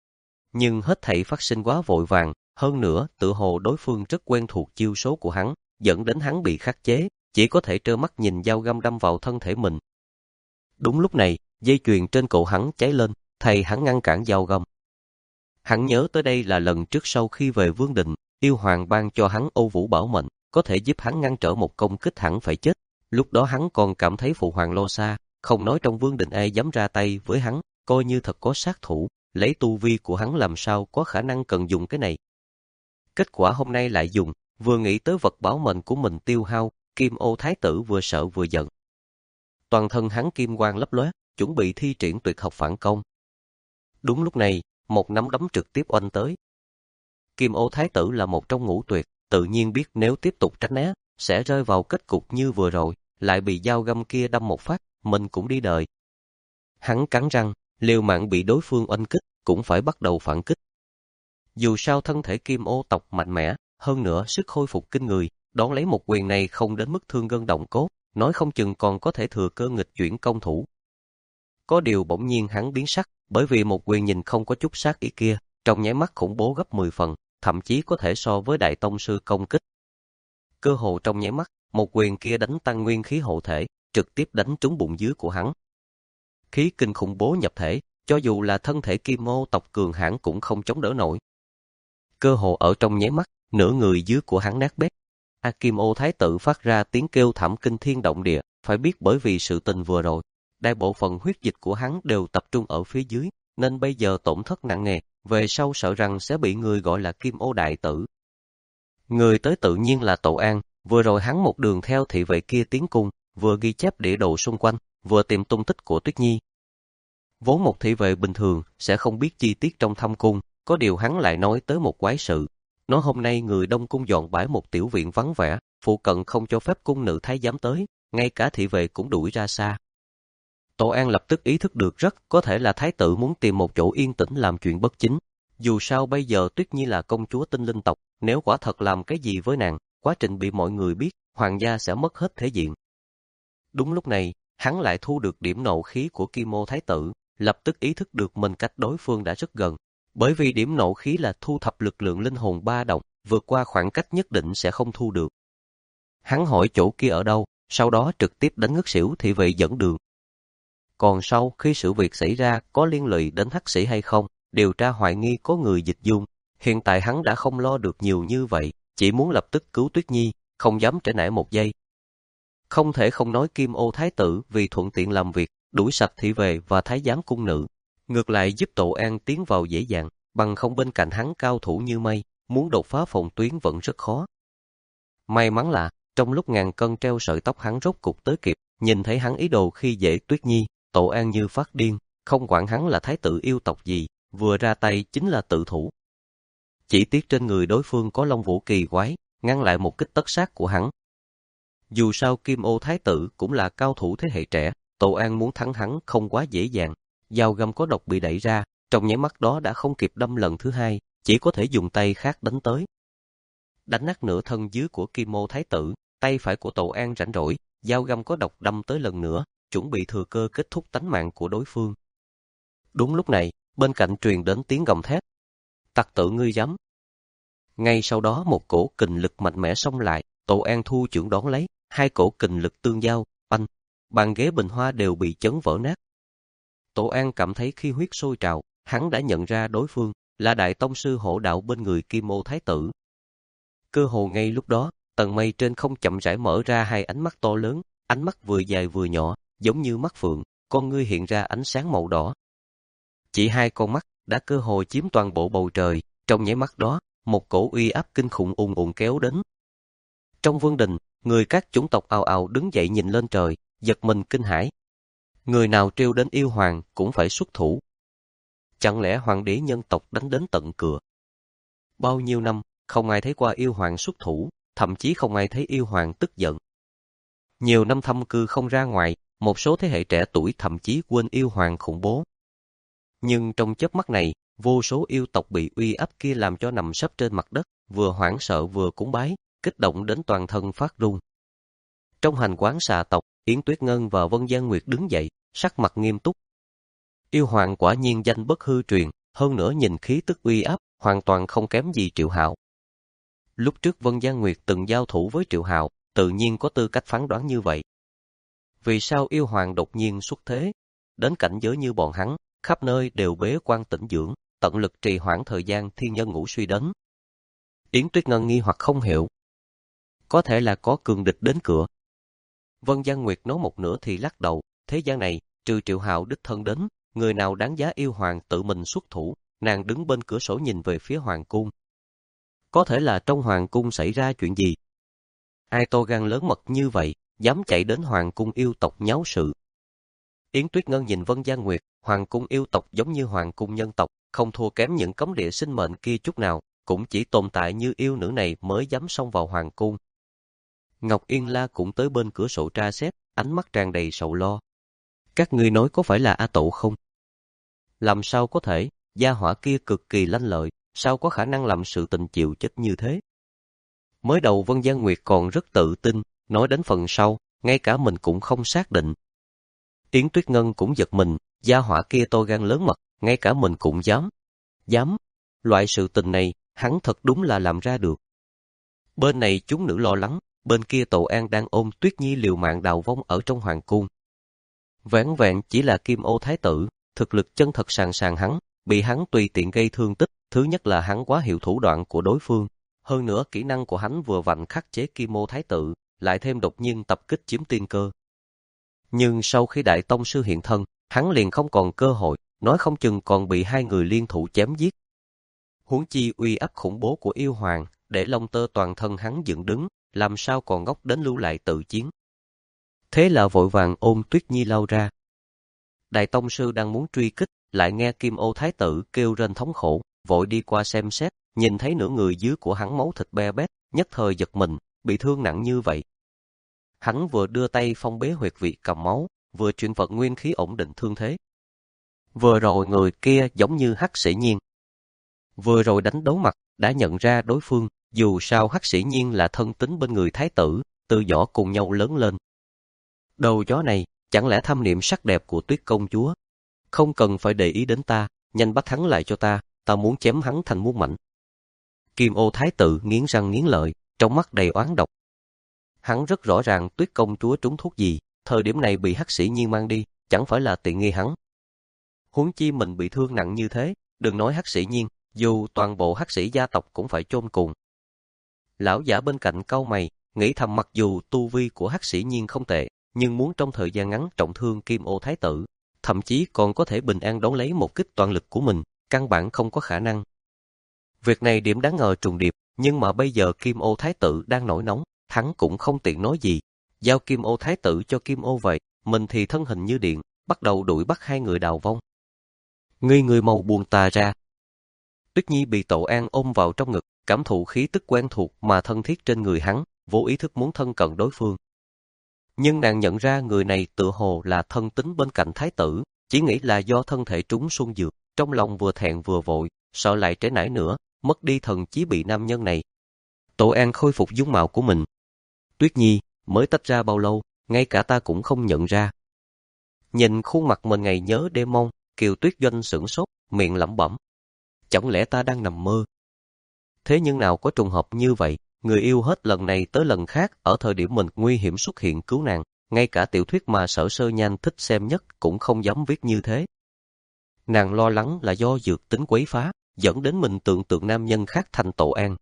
Nhưng hết thảy phát sinh quá vội vàng, hơn nữa tự hồ đối phương rất quen thuộc chiêu số của hắn, dẫn đến hắn bị khắc chế, chỉ có thể trơ mắt nhìn dao găm đâm vào thân thể mình. Đúng lúc này, dây chuyền trên cổ hắn cháy lên, thầy hắn ngăn cản dao găm. Hắn nhớ tới đây là lần trước sau khi về Vương Định, yêu hoàng ban cho hắn Ô Vũ Bảo mệnh, có thể giúp hắn ngăn trở một công kích hẳn phải chết. Lúc đó hắn còn cảm thấy phụ hoàng lo xa, không nói trong Vương Định ai dám ra tay với hắn, coi như thật có sát thủ, lấy tu vi của hắn làm sao có khả năng cần dùng cái này. Kết quả hôm nay lại dùng, vừa nghĩ tới vật bảo mệnh của mình tiêu hao, Kim Ô Thái tử vừa sợ vừa giận. Toàn thân hắn kim quang lấp lóe, chuẩn bị thi triển tuyệt học phản công. Đúng lúc này, một nắm đấm trực tiếp oanh tới. Kim Ô Thái tử là một trong ngũ tuyệt, tự nhiên biết nếu tiếp tục tránh né, sẽ rơi vào kết cục như vừa rồi, lại bị dao găm kia đâm một phát, mình cũng đi đời. Hắn cắn răng, liều mạng bị đối phương oanh kích, cũng phải bắt đầu phản kích. Dù sao thân thể Kim Ô tộc mạnh mẽ, hơn nữa sức khôi phục kinh người, đón lấy một quyền này không đến mức thương gân động cốt, nói không chừng còn có thể thừa cơ nghịch chuyển công thủ. Có điều bỗng nhiên hắn biến sắc, bởi vì một quyền nhìn không có chút sát ý kia, trong nháy mắt khủng bố gấp mười phần, thậm chí có thể so với đại tông sư công kích. Cơ hồ trong nháy mắt, một quyền kia đánh tăng nguyên khí hộ thể, trực tiếp đánh trúng bụng dưới của hắn. Khí kinh khủng bố nhập thể, cho dù là thân thể Kim Ô tộc cường hãn cũng không chống đỡ nổi. Cơ hồ ở trong nháy mắt, nửa người dưới của hắn nát bét. A Kim Ô Thái tử phát ra tiếng kêu thảm kinh thiên động địa, phải biết bởi vì sự tình vừa rồi, đại bộ phận huyết dịch của hắn đều tập trung ở phía dưới, nên bây giờ tổn thất nặng nề, về sau sợ rằng sẽ bị người gọi là Kim Ô Đại Tử. Người tới tự nhiên là Tổ An, vừa rồi hắn một đường theo thị vệ kia tiến cung, vừa ghi chép địa đồ xung quanh, vừa tìm tung tích của Tuyết Nhi. Vốn một thị vệ bình thường sẽ không biết chi tiết trong thâm cung, có điều hắn lại nói tới một quái sự. Nói hôm nay người Đông Cung dọn bãi một tiểu viện vắng vẻ, phụ cận không cho phép cung nữ thái giám tới, ngay cả thị vệ cũng đuổi ra xa. Tổ An lập tức ý thức được rất có thể là thái tử muốn tìm một chỗ yên tĩnh làm chuyện bất chính. Dù sao bây giờ Tuyết Nhi là công chúa tinh linh tộc, nếu quả thật làm cái gì với nàng, quá trình bị mọi người biết, hoàng gia sẽ mất hết thể diện. Đúng lúc này, hắn lại thu được điểm nộ khí của Kim Ô Thái tử, lập tức ý thức được mình cách đối phương đã rất gần. Bởi vì điểm nộ khí là thu thập lực lượng linh hồn ba động, vượt qua khoảng cách nhất định sẽ không thu được. Hắn hỏi chỗ kia ở đâu, sau đó trực tiếp đánh ngất xỉu thị vệ dẫn đường. Còn sau khi sự việc xảy ra có liên lụy đến hắc sĩ hay không, điều tra hoài nghi có người dịch dung. Hiện tại hắn đã không lo được nhiều như vậy, chỉ muốn lập tức cứu Tuyết Nhi, không dám trễ nải một giây. Không thể không nói Kim Ô Thái tử vì thuận tiện làm việc, đuổi sạch thị vệ và thái giám cung nữ. Ngược lại giúp Tổ An tiến vào dễ dàng, bằng không bên cạnh hắn cao thủ như mây, muốn đột phá phòng tuyến vẫn rất khó. May mắn là, trong lúc ngàn cân treo sợi tóc hắn rốt cục tới kịp, nhìn thấy hắn ý đồ khi dễ Tuyết Nhi, Tổ An như phát điên, không quản hắn là thái tử yêu tộc gì, vừa ra tay chính là tự thủ. Chỉ tiếc trên người đối phương có lông vũ kỳ quái, ngăn lại một kích tất sát của hắn. Dù sao Kim Ô Thái tử cũng là cao thủ thế hệ trẻ, Tổ An muốn thắng hắn không quá dễ dàng. Dao găm có độc bị đẩy ra, trong nháy mắt đó đã không kịp đâm lần thứ hai, chỉ có thể dùng tay khác đánh tới. Đánh nát nửa thân dưới của Kim Ô Thái tử, tay phải của Tổ An rảnh rỗi, dao găm có độc đâm tới lần nữa, chuẩn bị thừa cơ kết thúc tánh mạng của đối phương. Đúng lúc này, bên cạnh truyền đến tiếng gầm thét. Tặc tử ngươi dám. Ngay sau đó một cổ kình lực mạnh mẽ xông lại, Tổ An thu chưởng đón lấy, hai cổ kình lực tương giao, oanh, bàn ghế bình hoa đều bị chấn vỡ nát. Tổ An cảm thấy khí huyết sôi trào, hắn đã nhận ra đối phương là đại tông sư hộ đạo bên người Kim Ô Thái tử. Cơ hồ ngay lúc đó, tầng mây trên không chậm rãi mở ra hai ánh mắt to lớn, ánh mắt vừa dài vừa nhỏ, giống như mắt phượng, con ngươi hiện ra ánh sáng màu đỏ. Chỉ hai con mắt đã cơ hồ chiếm toàn bộ bầu trời, trong nháy mắt đó, một cổ uy áp kinh khủng ùn ùn kéo đến. Trong vương đình, người các chủng tộc ào ào đứng dậy nhìn lên trời, giật mình kinh hãi. Người nào trêu đến yêu hoàng cũng phải xuất thủ. Chẳng lẽ hoàng đế nhân tộc đánh đến tận cửa? Bao nhiêu năm, không ai thấy qua yêu hoàng xuất thủ, thậm chí không ai thấy yêu hoàng tức giận. Nhiều năm thâm cư không ra ngoài, một số thế hệ trẻ tuổi thậm chí quên yêu hoàng khủng bố. Nhưng trong chớp mắt này, vô số yêu tộc bị uy áp kia làm cho nằm sấp trên mặt đất, vừa hoảng sợ vừa cúng bái, kích động đến toàn thân phát run. Trong hành quán xà tộc, Yến Tuyết Ngân và Vân Gian Nguyệt đứng dậy, sắc mặt nghiêm túc. Yêu hoàng quả nhiên danh bất hư truyền, hơn nữa nhìn khí tức uy áp, hoàn toàn không kém gì Triệu Hạo. Lúc trước Vân Gian Nguyệt từng giao thủ với Triệu Hạo, tự nhiên có tư cách phán đoán như vậy. Vì sao yêu hoàng đột nhiên xuất thế, đến cảnh giới như bọn hắn, khắp nơi đều bế quan tĩnh dưỡng, tận lực trì hoãn thời gian thiên nhân ngũ suy đến. Yến Tuyết Ngân nghi hoặc không hiểu. Có thể là có cường địch đến cửa. Vân Gian Nguyệt nói một nửa thì lắc đầu, thế gian này, trừ Triệu Hạo đích thân đến, người nào đáng giá yêu hoàng tự mình xuất thủ, nàng đứng bên cửa sổ nhìn về phía hoàng cung. Có thể là trong hoàng cung xảy ra chuyện gì? Ai to gan lớn mật như vậy, dám chạy đến hoàng cung yêu tộc nháo sự? Yến Tuyết Ngân nhìn Vân Gian Nguyệt, hoàng cung yêu tộc giống như hoàng cung nhân tộc, không thua kém những cấm địa sinh mệnh kia chút nào, cũng chỉ tồn tại như yêu nữ này mới dám xông vào hoàng cung. Ngọc Yên La cũng tới bên cửa sổ tra xét, ánh mắt tràn đầy sầu lo. Các ngươi nói có phải là A Tụ không? Làm sao có thể, gia hỏa kia cực kỳ lanh lợi, sao có khả năng làm sự tình chịu chết như thế? Mới đầu Vân Gian Nguyệt còn rất tự tin, nói đến phần sau, ngay cả mình cũng không xác định. Yến Tuyết Ngân cũng giật mình, gia hỏa kia to gan lớn mật, ngay cả mình cũng dám. Dám, loại sự tình này, hắn thật đúng là làm ra được. Bên này chúng nữ lo lắng, bên kia Tổ An đang ôm Tuyết Nhi liều mạng đào vong ở trong hoàng cung. Vẻn vẹn chỉ là Kim Ô Thái tử, thực lực chân thật sàn sàn hắn, bị hắn tùy tiện gây thương tích, thứ nhất là hắn quá hiểu thủ đoạn của đối phương, hơn nữa kỹ năng của hắn vừa vặn khắc chế Kim Ô Thái tử, lại thêm đột nhiên tập kích chiếm tiên cơ. Nhưng sau khi Đại Tông Sư hiện thân, hắn liền không còn cơ hội, nói không chừng còn bị hai người liên thủ chém giết. Huống chi uy áp khủng bố của yêu hoàng, để lông tơ toàn thân hắn dựng đứng, làm sao còn ngốc đến lưu lại tự chiến. Thế là vội vàng ôm Tuyết Nhi lao ra. Đại Tông Sư đang muốn truy kích, lại nghe Kim Ô Thái tử kêu rên thống khổ, vội đi qua xem xét, nhìn thấy nửa người dưới của hắn máu thịt be bét, nhất thời giật mình, bị thương nặng như vậy. Hắn vừa đưa tay phong bế huyệt vị cầm máu, vừa chuyển vận nguyên khí ổn định thương thế. Vừa rồi người kia giống như Hắc Sĩ Nhiên. Vừa rồi đánh đấu mặt, đã nhận ra đối phương, dù sao Hắc Sĩ Nhiên là thân tín bên người Thái tử, từ nhỏ cùng nhau lớn lên. Đầu chó này, chẳng lẽ tham niệm sắc đẹp của Tuyết công chúa? Không cần phải để ý đến ta, nhanh bắt hắn lại cho ta, ta muốn chém hắn thành muôn mảnh. Kim Ô Thái tử nghiến răng nghiến lợi, trong mắt đầy oán độc. Hắn rất rõ ràng Tuyết công chúa trúng thuốc gì, thời điểm này bị Hắc Sĩ Nhiên mang đi, chẳng phải là tiện nghi hắn. Huống chi mình bị thương nặng như thế, đừng nói Hắc Sĩ Nhiên, dù toàn bộ Hắc Sĩ gia tộc cũng phải chôn cùng. Lão giả bên cạnh cau mày, nghĩ thầm mặc dù tu vi của Hắc Sĩ Nhiên không tệ, nhưng muốn trong thời gian ngắn trọng thương Kim Ô Thái tử, thậm chí còn có thể bình an đón lấy một kích toàn lực của mình, căn bản không có khả năng. Việc này điểm đáng ngờ trùng điệp, nhưng mà bây giờ Kim Ô Thái tử đang nổi nóng, hắn cũng không tiện nói gì, giao Kim Ô Thái tử cho Kim Ô vậy, mình thì thân hình như điện, bắt đầu đuổi bắt hai người đào vong. Ngươi người mau buông ta ra. Tuyết Nhi bị Tổ An ôm vào trong ngực, cảm thụ khí tức quen thuộc mà thân thiết trên người hắn, vô ý thức muốn thân cận đối phương. Nhưng nàng nhận ra người này tựa hồ là thân tín bên cạnh Thái tử, chỉ nghĩ là do thân thể trúng xuân dược, trong lòng vừa thẹn vừa vội, sợ lại trễ nải nữa, mất đi thần trí bị nam nhân này. Tổ An khôi phục dung mạo của mình. Tuyết Nhi, mới tách ra bao lâu, ngay cả ta cũng không nhận ra. Nhìn khuôn mặt mình ngày nhớ đêm mong, Kiều Tuyết Doanh sửng sốt, miệng lẩm bẩm. Chẳng lẽ ta đang nằm mơ? Thế nhưng nào có trùng hợp như vậy, người yêu hết lần này tới lần khác, ở thời điểm mình nguy hiểm xuất hiện cứu nàng, ngay cả tiểu thuyết mà Sở Sơ Nhan thích xem nhất cũng không dám viết như thế. Nàng lo lắng là do dược tính quấy phá, dẫn đến mình tưởng tượng nam nhân khác thành Tổ An.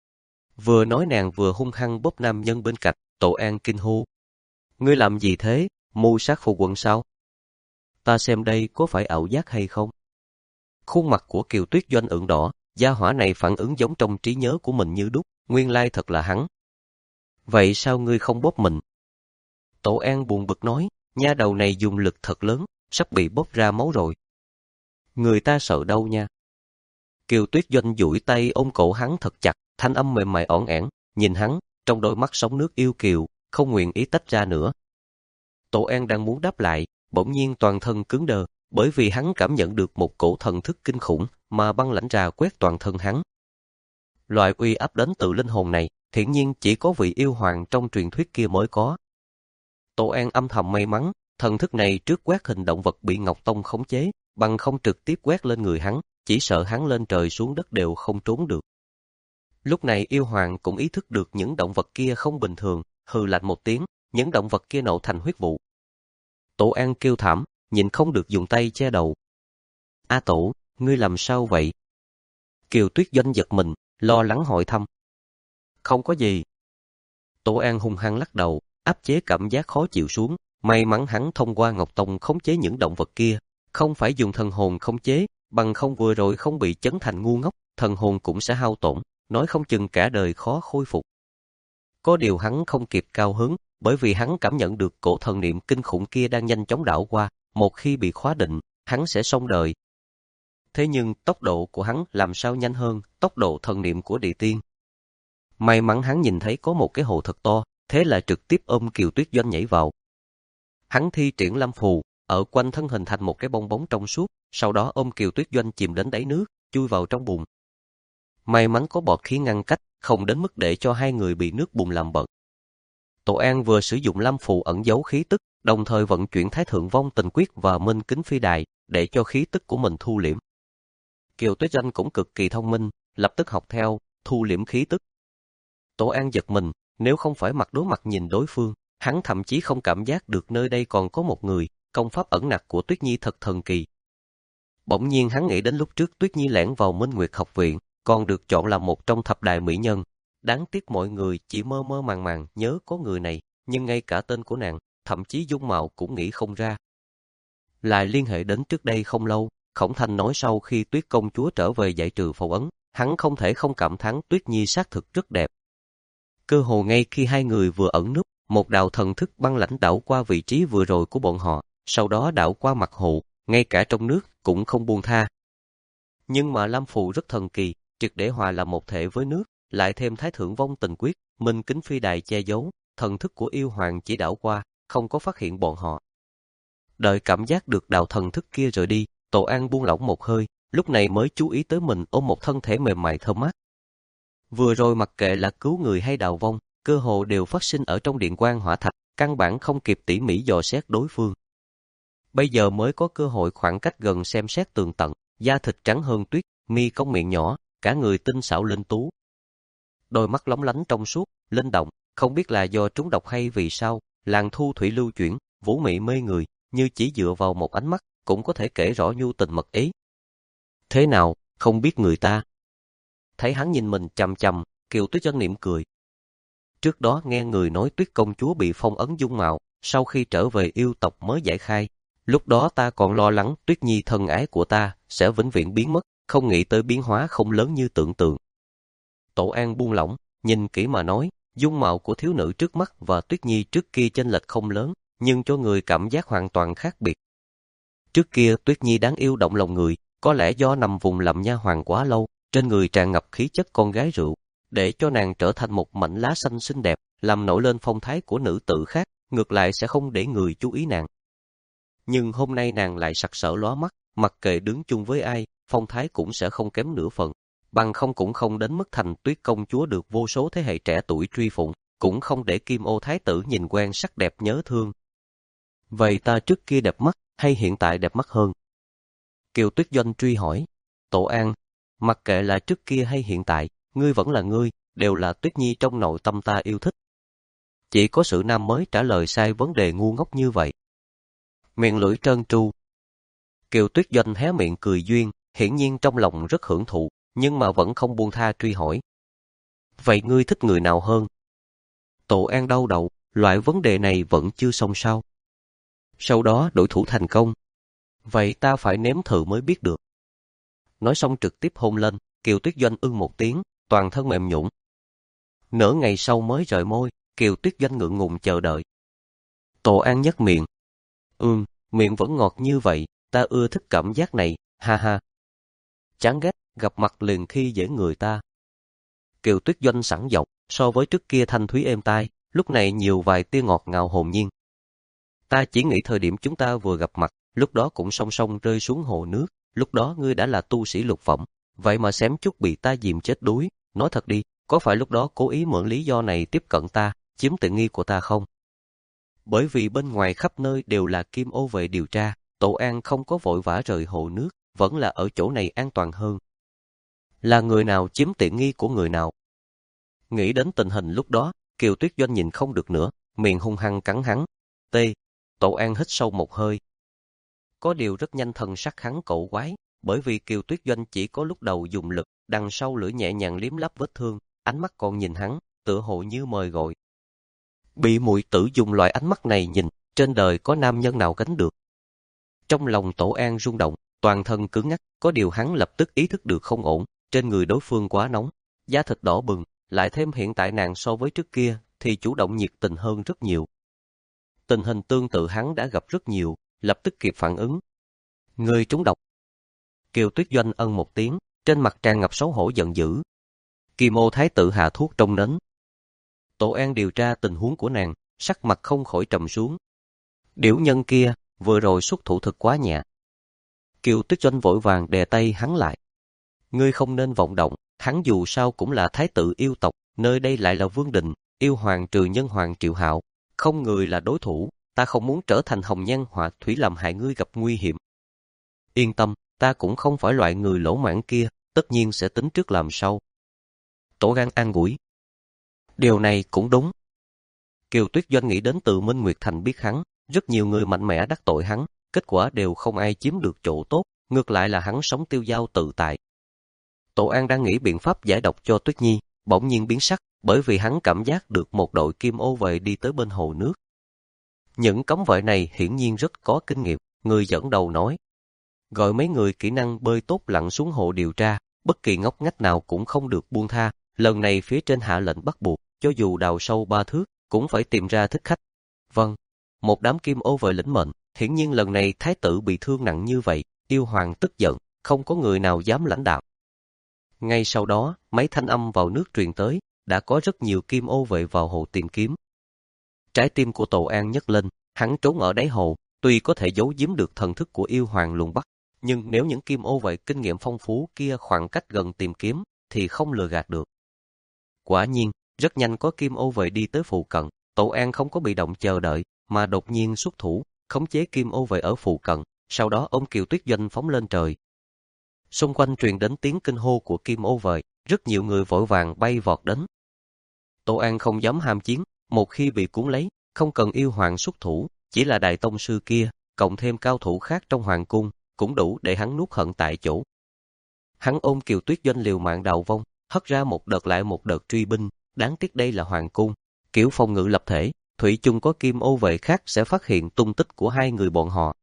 Vừa nói nàng vừa hung hăng bóp nam nhân bên cạnh, Tổ An kinh hô. Ngươi làm gì thế, mưu sát phu quân sao? Ta xem đây có phải ảo giác hay không? Khuôn mặt của Kiều Tuyết Doanh ửng đỏ, gia hỏa này phản ứng giống trong trí nhớ của mình như đúc, nguyên lai thật là hắn. Vậy sao ngươi không bóp mình? Tổ An buồn bực nói, nha đầu này dùng lực thật lớn, sắp bị bóp ra máu rồi. Người ta sợ đâu nha. Kiều Tuyết Doanh duỗi tay ôm cổ hắn thật chặt, thanh âm mềm mại ỏn ẻn, nhìn hắn, trong đôi mắt sóng nước yêu kiều, không nguyện ý tách ra nữa. Tổ An đang muốn đáp lại, bỗng nhiên toàn thân cứng đờ, bởi vì hắn cảm nhận được một cổ thần thức kinh khủng mà băng lãnh trà quét toàn thân hắn. Loại uy áp đến từ linh hồn này, hiển nhiên chỉ có vị yêu hoàng trong truyền thuyết kia mới có. Tổ An âm thầm may mắn, thần thức này trước quét hình động vật bị Ngọc Tông khống chế, bằng không trực tiếp quét lên người hắn, chỉ sợ hắn lên trời xuống đất đều không trốn được. Lúc này yêu hoàng cũng ý thức được những động vật kia không bình thường, hừ lạnh một tiếng, những động vật kia nổ thành huyết vụ. Tổ An kêu thảm, nhịn không được dùng tay che đầu. A Tổ, ngươi làm sao vậy? Kiều Tuyết Doanh giật mình, lo lắng hỏi thăm. Không có gì. Tổ An hung hăng lắc đầu, áp chế cảm giác khó chịu xuống, may mắn hắn thông qua Ngọc Tông khống chế những động vật kia, không phải dùng thần hồn khống chế, bằng không vừa rồi không bị chấn thành ngu ngốc, thần hồn cũng sẽ hao tổn, nói không chừng cả đời khó khôi phục. Có điều hắn không kịp cao hứng, bởi vì hắn cảm nhận được cổ thần niệm kinh khủng kia đang nhanh chóng đảo qua, một khi bị khóa định, hắn sẽ xong đời. Thế nhưng tốc độ của hắn làm sao nhanh hơn tốc độ thần niệm của địa tiên. May mắn hắn nhìn thấy có một cái hồ thật to, thế là trực tiếp ôm Kiều Tuyết Doanh nhảy vào. Hắn thi triển Lâm Phù, ở quanh thân hình thành một cái bong bóng trong suốt, sau đó ôm Kiều Tuyết Doanh chìm đến đáy nước, chui vào trong bùn. May mắn có bọt khí ngăn cách, không đến mức để cho hai người bị nước bùn làm bẩn. Tổ An vừa sử dụng Lâm Phù ẩn giấu khí tức, đồng thời vận chuyển Thái Thượng Vong Tình Quyết và Minh Kính Phi Đài, để cho khí tức của mình thu liễm. Kiều Tuyết Doanh cũng cực kỳ thông minh, lập tức học theo, thu liễm khí tức. Tổ An giật mình, nếu không phải mặt đối mặt nhìn đối phương, hắn thậm chí không cảm giác được nơi đây còn có một người, công pháp ẩn nặc của Tuyết Nhi thật thần kỳ. Bỗng nhiên hắn nghĩ đến lúc trước Tuyết Nhi lẻn vào Minh Nguyệt học viện, còn được chọn là một trong thập đại mỹ nhân. Đáng tiếc mọi người chỉ mơ mơ màng màng nhớ có người này, nhưng ngay cả tên của nàng, thậm chí dung mạo cũng nghĩ không ra. Lại liên hệ đến trước đây không lâu, Khổng Thanh nói sau khi Tuyết công chúa trở về giải trừ phong ấn, hắn không thể không cảm thán Tuyết Nhi xác thực rất đẹp. Cơ hồ ngay khi hai người vừa ẩn núp, một đạo thần thức băng lãnh đảo qua vị trí vừa rồi của bọn họ, sau đó đảo qua mặt hồ, ngay cả trong nước cũng không buông tha. Nhưng mà Lam Phù rất thần kỳ, triệt để hòa làm một thể với nước, lại thêm Thái Thượng Vong Tình Quyết, Minh Kính Phi Đài che giấu, thần thức của yêu hoàng chỉ đảo qua, không có phát hiện bọn họ. Đợi cảm giác được đạo thần thức kia rời đi, Tổ An buông lỏng một hơi, lúc này mới chú ý tới mình ôm một thân thể mềm mại thơm mát. Vừa rồi mặc kệ là cứu người hay đào vong, cơ hồ đều phát sinh ở trong điện quang hỏa thạch, căn bản không kịp tỉ mỉ dò xét đối phương. Bây giờ mới có cơ hội khoảng cách gần xem xét tường tận, da thịt trắng hơn tuyết, mi cong miệng nhỏ, cả người tinh xảo linh tú. Đôi mắt lóng lánh trong suốt, linh động, không biết là do trúng độc hay vì sao, làn thu thủy lưu chuyển, vũ mị mê người, như chỉ dựa vào một ánh mắt, cũng có thể kể rõ nhu tình mật ý. Thế nào, không biết người ta? Thấy hắn nhìn mình chằm chằm, Kiều Tuyết Doanh mỉm cười. Trước đó nghe người nói Tuyết công chúa bị phong ấn dung mạo, sau khi trở về yêu tộc mới giải khai. Lúc đó ta còn lo lắng Tuyết Nhi thân ái của ta sẽ vĩnh viễn biến mất, không nghĩ tới biến hóa không lớn như tưởng tượng. Tổ An buông lỏng, nhìn kỹ mà nói, dung mạo của thiếu nữ trước mắt và Tuyết Nhi trước kia chênh lệch không lớn, nhưng cho người cảm giác hoàn toàn khác biệt. Trước kia Tuyết Nhi đáng yêu động lòng người, có lẽ do nằm vùng làm nha hoàn quá lâu, trên người tràn ngập khí chất con gái rượu, để cho nàng trở thành một mảnh lá xanh xinh đẹp, làm nổi lên phong thái của nữ tử khác, ngược lại sẽ không để người chú ý nàng. Nhưng hôm nay nàng lại sặc sỡ lóa mắt, mặc kệ đứng chung với ai, phong thái cũng sẽ không kém nửa phần, bằng không cũng không đến mức thành Tuyết công chúa được vô số thế hệ trẻ tuổi truy phụng, cũng không để Kim Ô thái tử nhìn quen sắc đẹp nhớ thương. Vậy ta trước kia đẹp mắt, hay hiện tại đẹp mắt hơn? Kiều Tuyết Doanh truy hỏi. Tổ An, mặc kệ là trước kia hay hiện tại, ngươi vẫn là ngươi, đều là Tuyết Nhi trong nội tâm ta yêu thích. Chỉ có sự nam mới trả lời sai vấn đề ngu ngốc như vậy. Miệng lưỡi trơn tru. Kiều Tuyết Doanh hé miệng cười duyên, hiển nhiên trong lòng rất hưởng thụ, nhưng mà vẫn không buông tha truy hỏi. Vậy ngươi thích người nào hơn? Tổ An đau đầu, loại vấn đề này vẫn chưa xong sao? Sau đó đổi thủ thành công. Vậy ta phải nếm thử mới biết được. Nói xong trực tiếp hôn lên, Kiều Tuyết Doanh ưng một tiếng, toàn thân mềm nhũn. Nửa ngày sau mới rời môi, Kiều Tuyết Doanh ngượng ngùng chờ đợi. Tổ An nhếch miệng. Ừm, miệng vẫn ngọt như vậy, ta ưa thích cảm giác này, ha ha. Chán ghét, gặp mặt liền khi dễ người ta. Kiều Tuyết Doanh sẵn giọng, so với trước kia thanh thúy êm tai, lúc này nhiều vài tia ngọt ngào hồn nhiên. Ta chỉ nghĩ thời điểm chúng ta vừa gặp mặt, lúc đó cũng song song rơi xuống hồ nước, lúc đó ngươi đã là tu sĩ lục phẩm, vậy mà xém chút bị ta dìm chết đuối, nói thật đi, có phải lúc đó cố ý mượn lý do này tiếp cận ta, chiếm tiện nghi của ta không? Bởi vì bên ngoài khắp nơi đều là Kim Ô vệ điều tra, Tổ An không có vội vã rời hồ nước, vẫn là ở chỗ này an toàn hơn. Là người nào chiếm tiện nghi của người nào? Nghĩ đến tình hình lúc đó, Kiều Tuyết Doanh nhìn không được nữa, miệng hung hăng cắn hắn. T. Tổ An hít sâu một hơi. Có điều rất nhanh thần sắc hắn cổ quái, bởi vì Kiều Tuyết Doanh chỉ có lúc đầu dùng lực, đằng sau lưỡi nhẹ nhàng liếm láp vết thương, ánh mắt còn nhìn hắn, tựa hồ như mời gọi. Bị muội tử dùng loại ánh mắt này nhìn, trên đời có nam nhân nào gánh được. Trong lòng Tổ An rung động, toàn thân cứng ngắc, có điều hắn lập tức ý thức được không ổn, trên người đối phương quá nóng, da thịt đỏ bừng, lại thêm hiện tại nàng so với trước kia thì chủ động nhiệt tình hơn rất nhiều. Tình hình tương tự hắn đã gặp rất nhiều, lập tức kịp phản ứng. Ngươi trúng độc. Kiều Tuyết Doanh ân một tiếng, trên mặt tràn ngập xấu hổ giận dữ. Kim Ô Thái tử hạ thuốc trong nến. Tổ An điều tra tình huống của nàng, sắc mặt không khỏi trầm xuống. Điểu nhân kia, vừa rồi xuất thủ thực quá nhẹ. Kiều Tuyết Doanh vội vàng đè tay hắn lại. Ngươi không nên vọng động, hắn dù sao cũng là thái tử yêu tộc, nơi đây lại là vương đình, yêu hoàng trừ nhân hoàng Triệu Hạo, không người là đối thủ, ta không muốn trở thành hồng nhan họa thủy làm hại ngươi gặp nguy hiểm. Yên tâm, ta cũng không phải loại người lỗ mãng kia, tất nhiên sẽ tính trước làm sau. Tổ An an ủi. Điều này cũng đúng. Kiều Tuyết Doanh nghĩ đến từ Minh Nguyệt Thành biết hắn, rất nhiều người mạnh mẽ đắc tội hắn, kết quả đều không ai chiếm được chỗ tốt, ngược lại là hắn sống tiêu dao tự tại. Tổ An đang nghĩ biện pháp giải độc cho Tuyết Nhi, bỗng nhiên biến sắc, bởi vì hắn cảm giác được một đội kim ô vệ đi tới bên hồ nước. Những cấm vệ này hiển nhiên rất có kinh nghiệm, người dẫn đầu nói. Gọi mấy người kỹ năng bơi tốt lặn xuống hồ điều tra, bất kỳ ngóc ngách nào cũng không được buông tha, lần này phía trên hạ lệnh bắt buộc, cho dù đào sâu ba thước, cũng phải tìm ra thích khách. Vâng, một đám kim ô vệ lĩnh mệnh, hiển nhiên lần này thái tử bị thương nặng như vậy, yêu hoàng tức giận, không có người nào dám lãnh đạo. Ngay sau đó, mấy thanh âm vào nước truyền tới, đã có rất nhiều kim ô vệ vào hồ tìm kiếm. Trái tim của Tổ An nhấc lên, hắn trốn ở đáy hồ, tuy có thể giấu giếm được thần thức của yêu hoàng lùng bắt, nhưng nếu những kim ô vệ kinh nghiệm phong phú kia khoảng cách gần tìm kiếm, thì không lừa gạt được. Quả nhiên, rất nhanh có kim ô vệ đi tới phụ cận, Tổ An không có bị động chờ đợi, mà đột nhiên xuất thủ, khống chế kim ô vệ ở phụ cận, sau đó ôm Kiều Tuyết Doanh phóng lên trời. Xung quanh truyền đến tiếng kinh hô của kim ô vệ, rất nhiều người vội vàng bay vọt đến. Tổ An không dám ham chiến, một khi bị cuốn lấy, không cần yêu hoàng xuất thủ, chỉ là đại tông sư kia, cộng thêm cao thủ khác trong hoàng cung, cũng đủ để hắn nuốt hận tại chỗ. Hắn ôm Kiều Tuyết Doanh liều mạng đào vong, hất ra một đợt lại một đợt truy binh, đáng tiếc đây là hoàng cung, kiểu phòng ngự lập thể, thủy chung có kim ô vệ khác sẽ phát hiện tung tích của hai người bọn họ.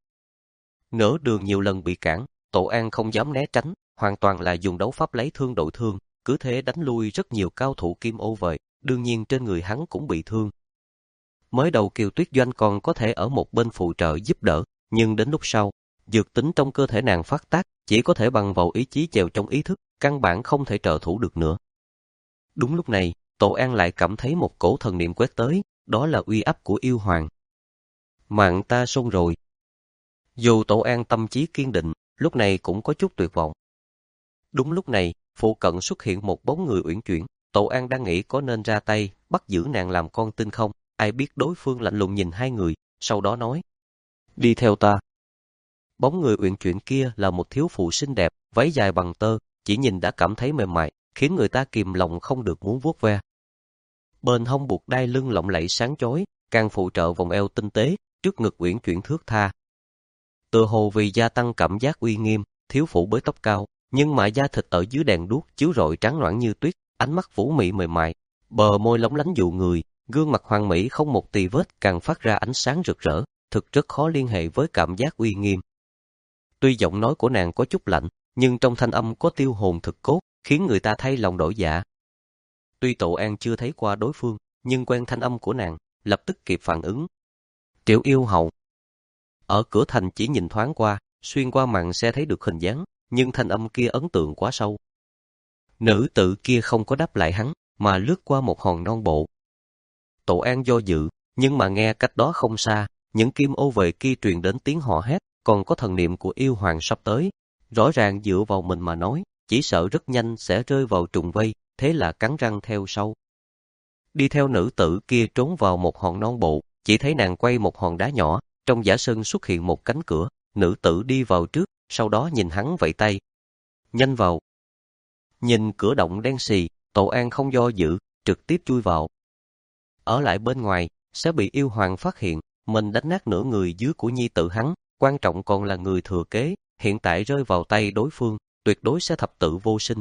Nửa đường nhiều lần bị cản, Tổ An không dám né tránh, hoàn toàn là dùng đấu pháp lấy thương đội thương, cứ thế đánh lui rất nhiều cao thủ kim ô vệ, đương nhiên trên người hắn cũng bị thương. Mới đầu Kiều Tuyết Doanh còn có thể ở một bên phụ trợ giúp đỡ, nhưng đến lúc sau, dược tính trong cơ thể nàng phát tác, chỉ có thể bằng vào ý chí chèo trong ý thức, căn bản không thể trợ thủ được nữa. Đúng lúc này, Tổ An lại cảm thấy một cổ thần niệm quét tới, đó là uy áp của yêu hoàng. Mạng ta xong rồi. Dù Tổ An tâm trí kiên định, lúc này cũng có chút tuyệt vọng. Đúng lúc này, phụ cận xuất hiện một bóng người uyển chuyển, Tổ An đang nghĩ có nên ra tay, bắt giữ nàng làm con tin không, ai biết đối phương lạnh lùng nhìn hai người, sau đó nói. Đi theo ta. Bóng người uyển chuyển kia là một thiếu phụ xinh đẹp, váy dài bằng tơ, chỉ nhìn đã cảm thấy mềm mại, khiến người ta kìm lòng không được muốn vuốt ve. Bên hông buộc đai lưng lộng lẫy sáng chói, càng phụ trợ vòng eo tinh tế, trước ngực uyển chuyển thướt tha. Tựa hồ vì gia tăng cảm giác uy nghiêm, thiếu phụ bới tóc cao, nhưng mà da thịt ở dưới đèn đuốc chiếu rọi trắng loãng như tuyết, ánh mắt vũ mị mềm mại, bờ môi lóng lánh dụ người, gương mặt hoàn mỹ không một tì vết càng phát ra ánh sáng rực rỡ, thực rất khó liên hệ với cảm giác uy nghiêm. Tuy giọng nói của nàng có chút lạnh, nhưng trong thanh âm có tiêu hồn thực cốt, khiến người ta thay lòng đổi dạ. Tuy Tổ An chưa thấy qua đối phương, nhưng quen thanh âm của nàng, lập tức kịp phản ứng. Triệu yêu hậu. Ở cửa thành chỉ nhìn thoáng qua, xuyên qua màn xe thấy được hình dáng, nhưng thanh âm kia ấn tượng quá sâu. Nữ tử kia không có đáp lại hắn, mà lướt qua một hòn non bộ. Tổ An do dự, nhưng mà nghe cách đó không xa, những kim ô vệ kia truyền đến tiếng họ hét, còn có thần niệm của yêu hoàng sắp tới. Rõ ràng dựa vào mình mà nói, chỉ sợ rất nhanh sẽ rơi vào trùng vây, thế là cắn răng theo sau. Đi theo nữ tử kia trốn vào một hòn non bộ, chỉ thấy nàng quay một hòn đá nhỏ, trong giả sơn xuất hiện một cánh cửa, nữ tử đi vào trước, sau đó nhìn hắn vẫy tay. Nhanh vào. Nhìn cửa động đen xì, Tổ An không do dự, trực tiếp chui vào. Ở lại bên ngoài, sẽ bị yêu hoàng phát hiện, mình đánh nát nửa người dưới của nhi tử hắn, quan trọng còn là người thừa kế, hiện tại rơi vào tay đối phương, tuyệt đối sẽ thập tự vô sinh.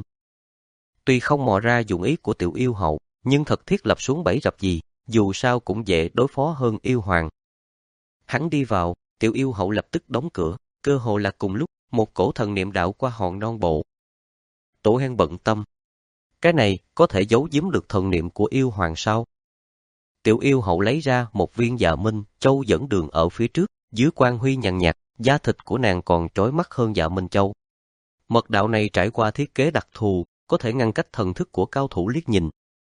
Tuy không mò ra dụng ý của tiểu yêu hậu, nhưng thật thiết lập xuống bẫy rập gì, dù sao cũng dễ đối phó hơn yêu hoàng. Hắn đi vào, tiểu yêu hậu lập tức đóng cửa, cơ hồ là cùng lúc, một cổ thần niệm đạo qua hòn non bộ. Tổ An bận tâm. Cái này có thể giấu giếm được thần niệm của yêu hoàng sao? Tiểu yêu hậu lấy ra một viên dạ minh châu dẫn đường ở phía trước, dưới quang huy nhàn nhạt, da thịt của nàng còn chói mắt hơn dạ minh châu. Mật đạo này trải qua thiết kế đặc thù, có thể ngăn cách thần thức của cao thủ liếc nhìn.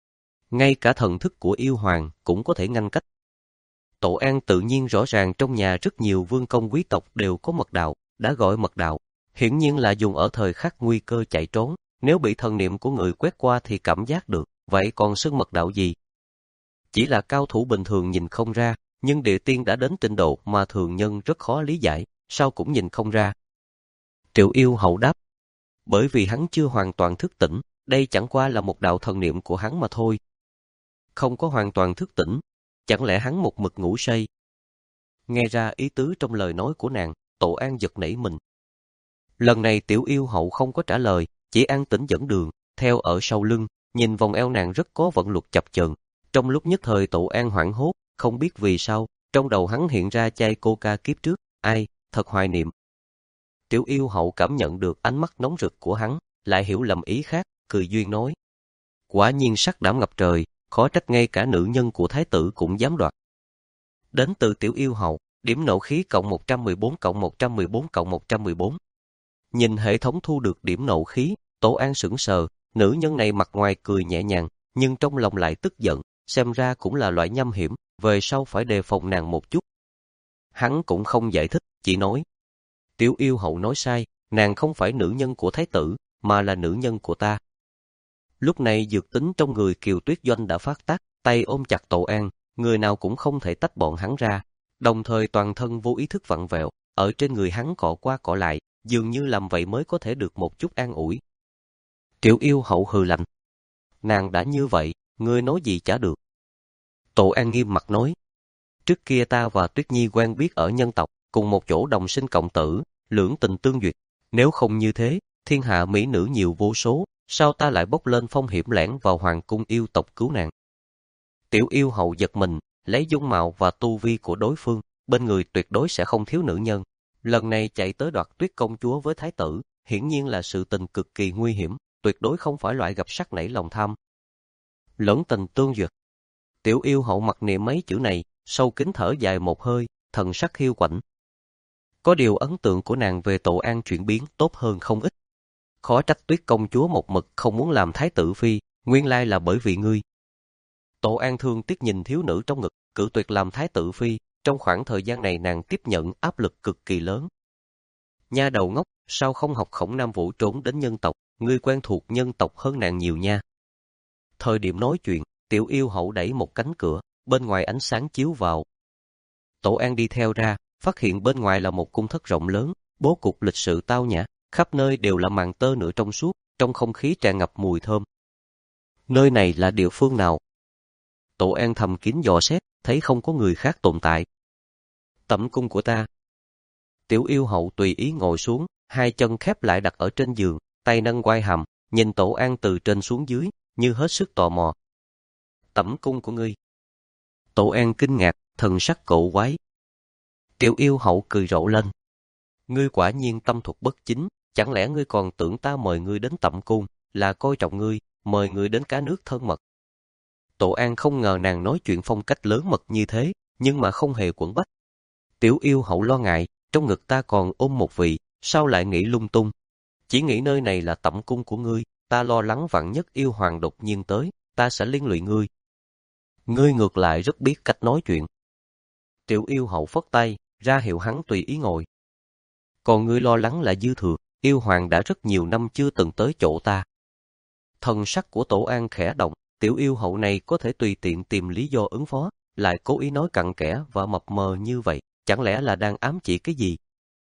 Ngay cả thần thức của yêu hoàng cũng có thể ngăn cách. Tổ An tự nhiên rõ ràng trong nhà rất nhiều vương công quý tộc đều có mật đạo, đã gọi mật đạo, hiển nhiên là dùng ở thời khắc nguy cơ chạy trốn, nếu bị thần niệm của người quét qua thì cảm giác được, vậy còn xưng mật đạo gì? Chỉ là cao thủ bình thường nhìn không ra, nhưng địa tiên đã đến trình độ mà thường nhân rất khó lý giải, sao cũng nhìn không ra. Triệu yêu hậu đáp, bởi vì hắn chưa hoàn toàn thức tỉnh, đây chẳng qua là một đạo thần niệm của hắn mà thôi. Không có hoàn toàn thức tỉnh, chẳng lẽ hắn một mực ngủ say? Nghe ra ý tứ trong lời nói của nàng, Tổ An giật nảy mình. Lần này tiểu yêu hậu không có trả lời, chỉ an tĩnh dẫn đường, theo ở sau lưng, nhìn vòng eo nàng rất có vận luật chập chờn. Trong lúc nhất thời Tổ An hoảng hốt, không biết vì sao, trong đầu hắn hiện ra chai coca kiếp trước, ai, thật hoài niệm. Tiểu yêu hậu cảm nhận được ánh mắt nóng rực của hắn, lại hiểu lầm ý khác, cười duyên nói. Quả nhiên sắc đảm ngập trời, khó trách ngay cả nữ nhân của thái tử cũng dám đoạt. Đến từ tiểu yêu hậu, điểm nộ khí cộng một trăm mười bốn cộng một trăm mười bốn cộng một trăm mười bốn. Nhìn hệ thống thu được điểm nộ khí, Tổ An sững sờ, nữ nhân này mặt ngoài cười nhẹ nhàng, nhưng trong lòng lại tức giận, xem ra cũng là loại nham hiểm, về sau phải đề phòng nàng một chút. Hắn cũng không giải thích, chỉ nói. Tiểu yêu hậu nói sai, nàng không phải nữ nhân của thái tử, mà là nữ nhân của ta. Lúc này dược tính trong người Kiều Tuyết Doanh đã phát tác, tay ôm chặt Tổ An, người nào cũng không thể tách bọn hắn ra, đồng thời toàn thân vô ý thức vặn vẹo, ở trên người hắn cọ qua cọ lại, dường như làm vậy mới có thể được một chút an ủi. Tiểu yêu hậu hừ lạnh. Nàng đã như vậy, ngươi nói gì chả được. Tổ An nghiêm mặt nói. Trước kia ta và Tuyết Nhi quen biết ở nhân tộc, cùng một chỗ đồng sinh cộng tử, lưỡng tình tương duyệt. Nếu không như thế, thiên hạ mỹ nữ nhiều vô số, sao ta lại bốc lên phong hiểm lẻn vào hoàng cung yêu tộc cứu nàng? Tiểu yêu hậu giật mình, lấy dung mạo và tu vi của đối phương, bên người tuyệt đối sẽ không thiếu nữ nhân. Lần này chạy tới đoạt Tuyết công chúa với thái tử, hiển nhiên là sự tình cực kỳ nguy hiểm, tuyệt đối không phải loại gặp sắc nảy lòng tham. Lưỡng tình tương duyệt. Tiểu yêu hậu mặc niệm mấy chữ này, sâu kín thở dài một hơi, thần sắc hiu quạnh. Có điều ấn tượng của nàng về Tổ An chuyển biến tốt hơn không ít. Khó trách Tuyết công chúa một mực không muốn làm thái tử phi, nguyên lai là bởi vì ngươi. Tổ An thương tiếc nhìn thiếu nữ trong ngực, cự tuyệt làm thái tử phi, trong khoảng thời gian này nàng tiếp nhận áp lực cực kỳ lớn. Nha đầu ngốc, sao không học Khổng Nam Vũ trốn đến nhân tộc, ngươi quen thuộc nhân tộc hơn nàng nhiều nha. Thời điểm nói chuyện, tiểu yêu hậu đẩy một cánh cửa, bên ngoài ánh sáng chiếu vào. Tổ An đi theo ra, phát hiện bên ngoài là một cung thất rộng lớn, bố cục lịch sự tao nhã, khắp nơi đều là màn tơ nửa trong suốt, trong không khí tràn ngập mùi thơm. Nơi này là địa phương nào? Tổ An thầm kín dò xét, thấy không có người khác tồn tại. Tẩm cung của ta. Tiểu yêu hậu tùy ý ngồi xuống, hai chân khép lại đặt ở trên giường, tay nâng quai hàm, nhìn Tổ An từ trên xuống dưới, như hết sức tò mò. Tẩm cung của ngươi. Tổ An kinh ngạc, thần sắc cổ quái. Tiểu yêu hậu cười rộ lên. Ngươi quả nhiên tâm thuật bất chính, chẳng lẽ ngươi còn tưởng ta mời ngươi đến tẩm cung, là coi trọng ngươi, mời ngươi đến cá nước thân mật. Tổ An không ngờ nàng nói chuyện phong cách lớn mật như thế, nhưng mà không hề quẫn bách. Tiểu yêu hậu lo ngại, trong ngực ta còn ôm một vị, sao lại nghĩ lung tung. Chỉ nghĩ nơi này là tẩm cung của ngươi, ta lo lắng vạn nhất yêu hoàng đột nhiên tới, ta sẽ liên lụy ngươi. Ngươi ngược lại rất biết cách nói chuyện. Tiểu yêu hậu phất tay, ra hiệu hắn tùy ý ngồi. Còn ngươi lo lắng là dư thừa, yêu hoàng đã rất nhiều năm chưa từng tới chỗ ta. Thần sắc của Tổ An khẽ động, tiểu yêu hậu này có thể tùy tiện tìm lý do ứng phó, lại cố ý nói cặn kẽ và mập mờ như vậy, chẳng lẽ là đang ám chỉ cái gì?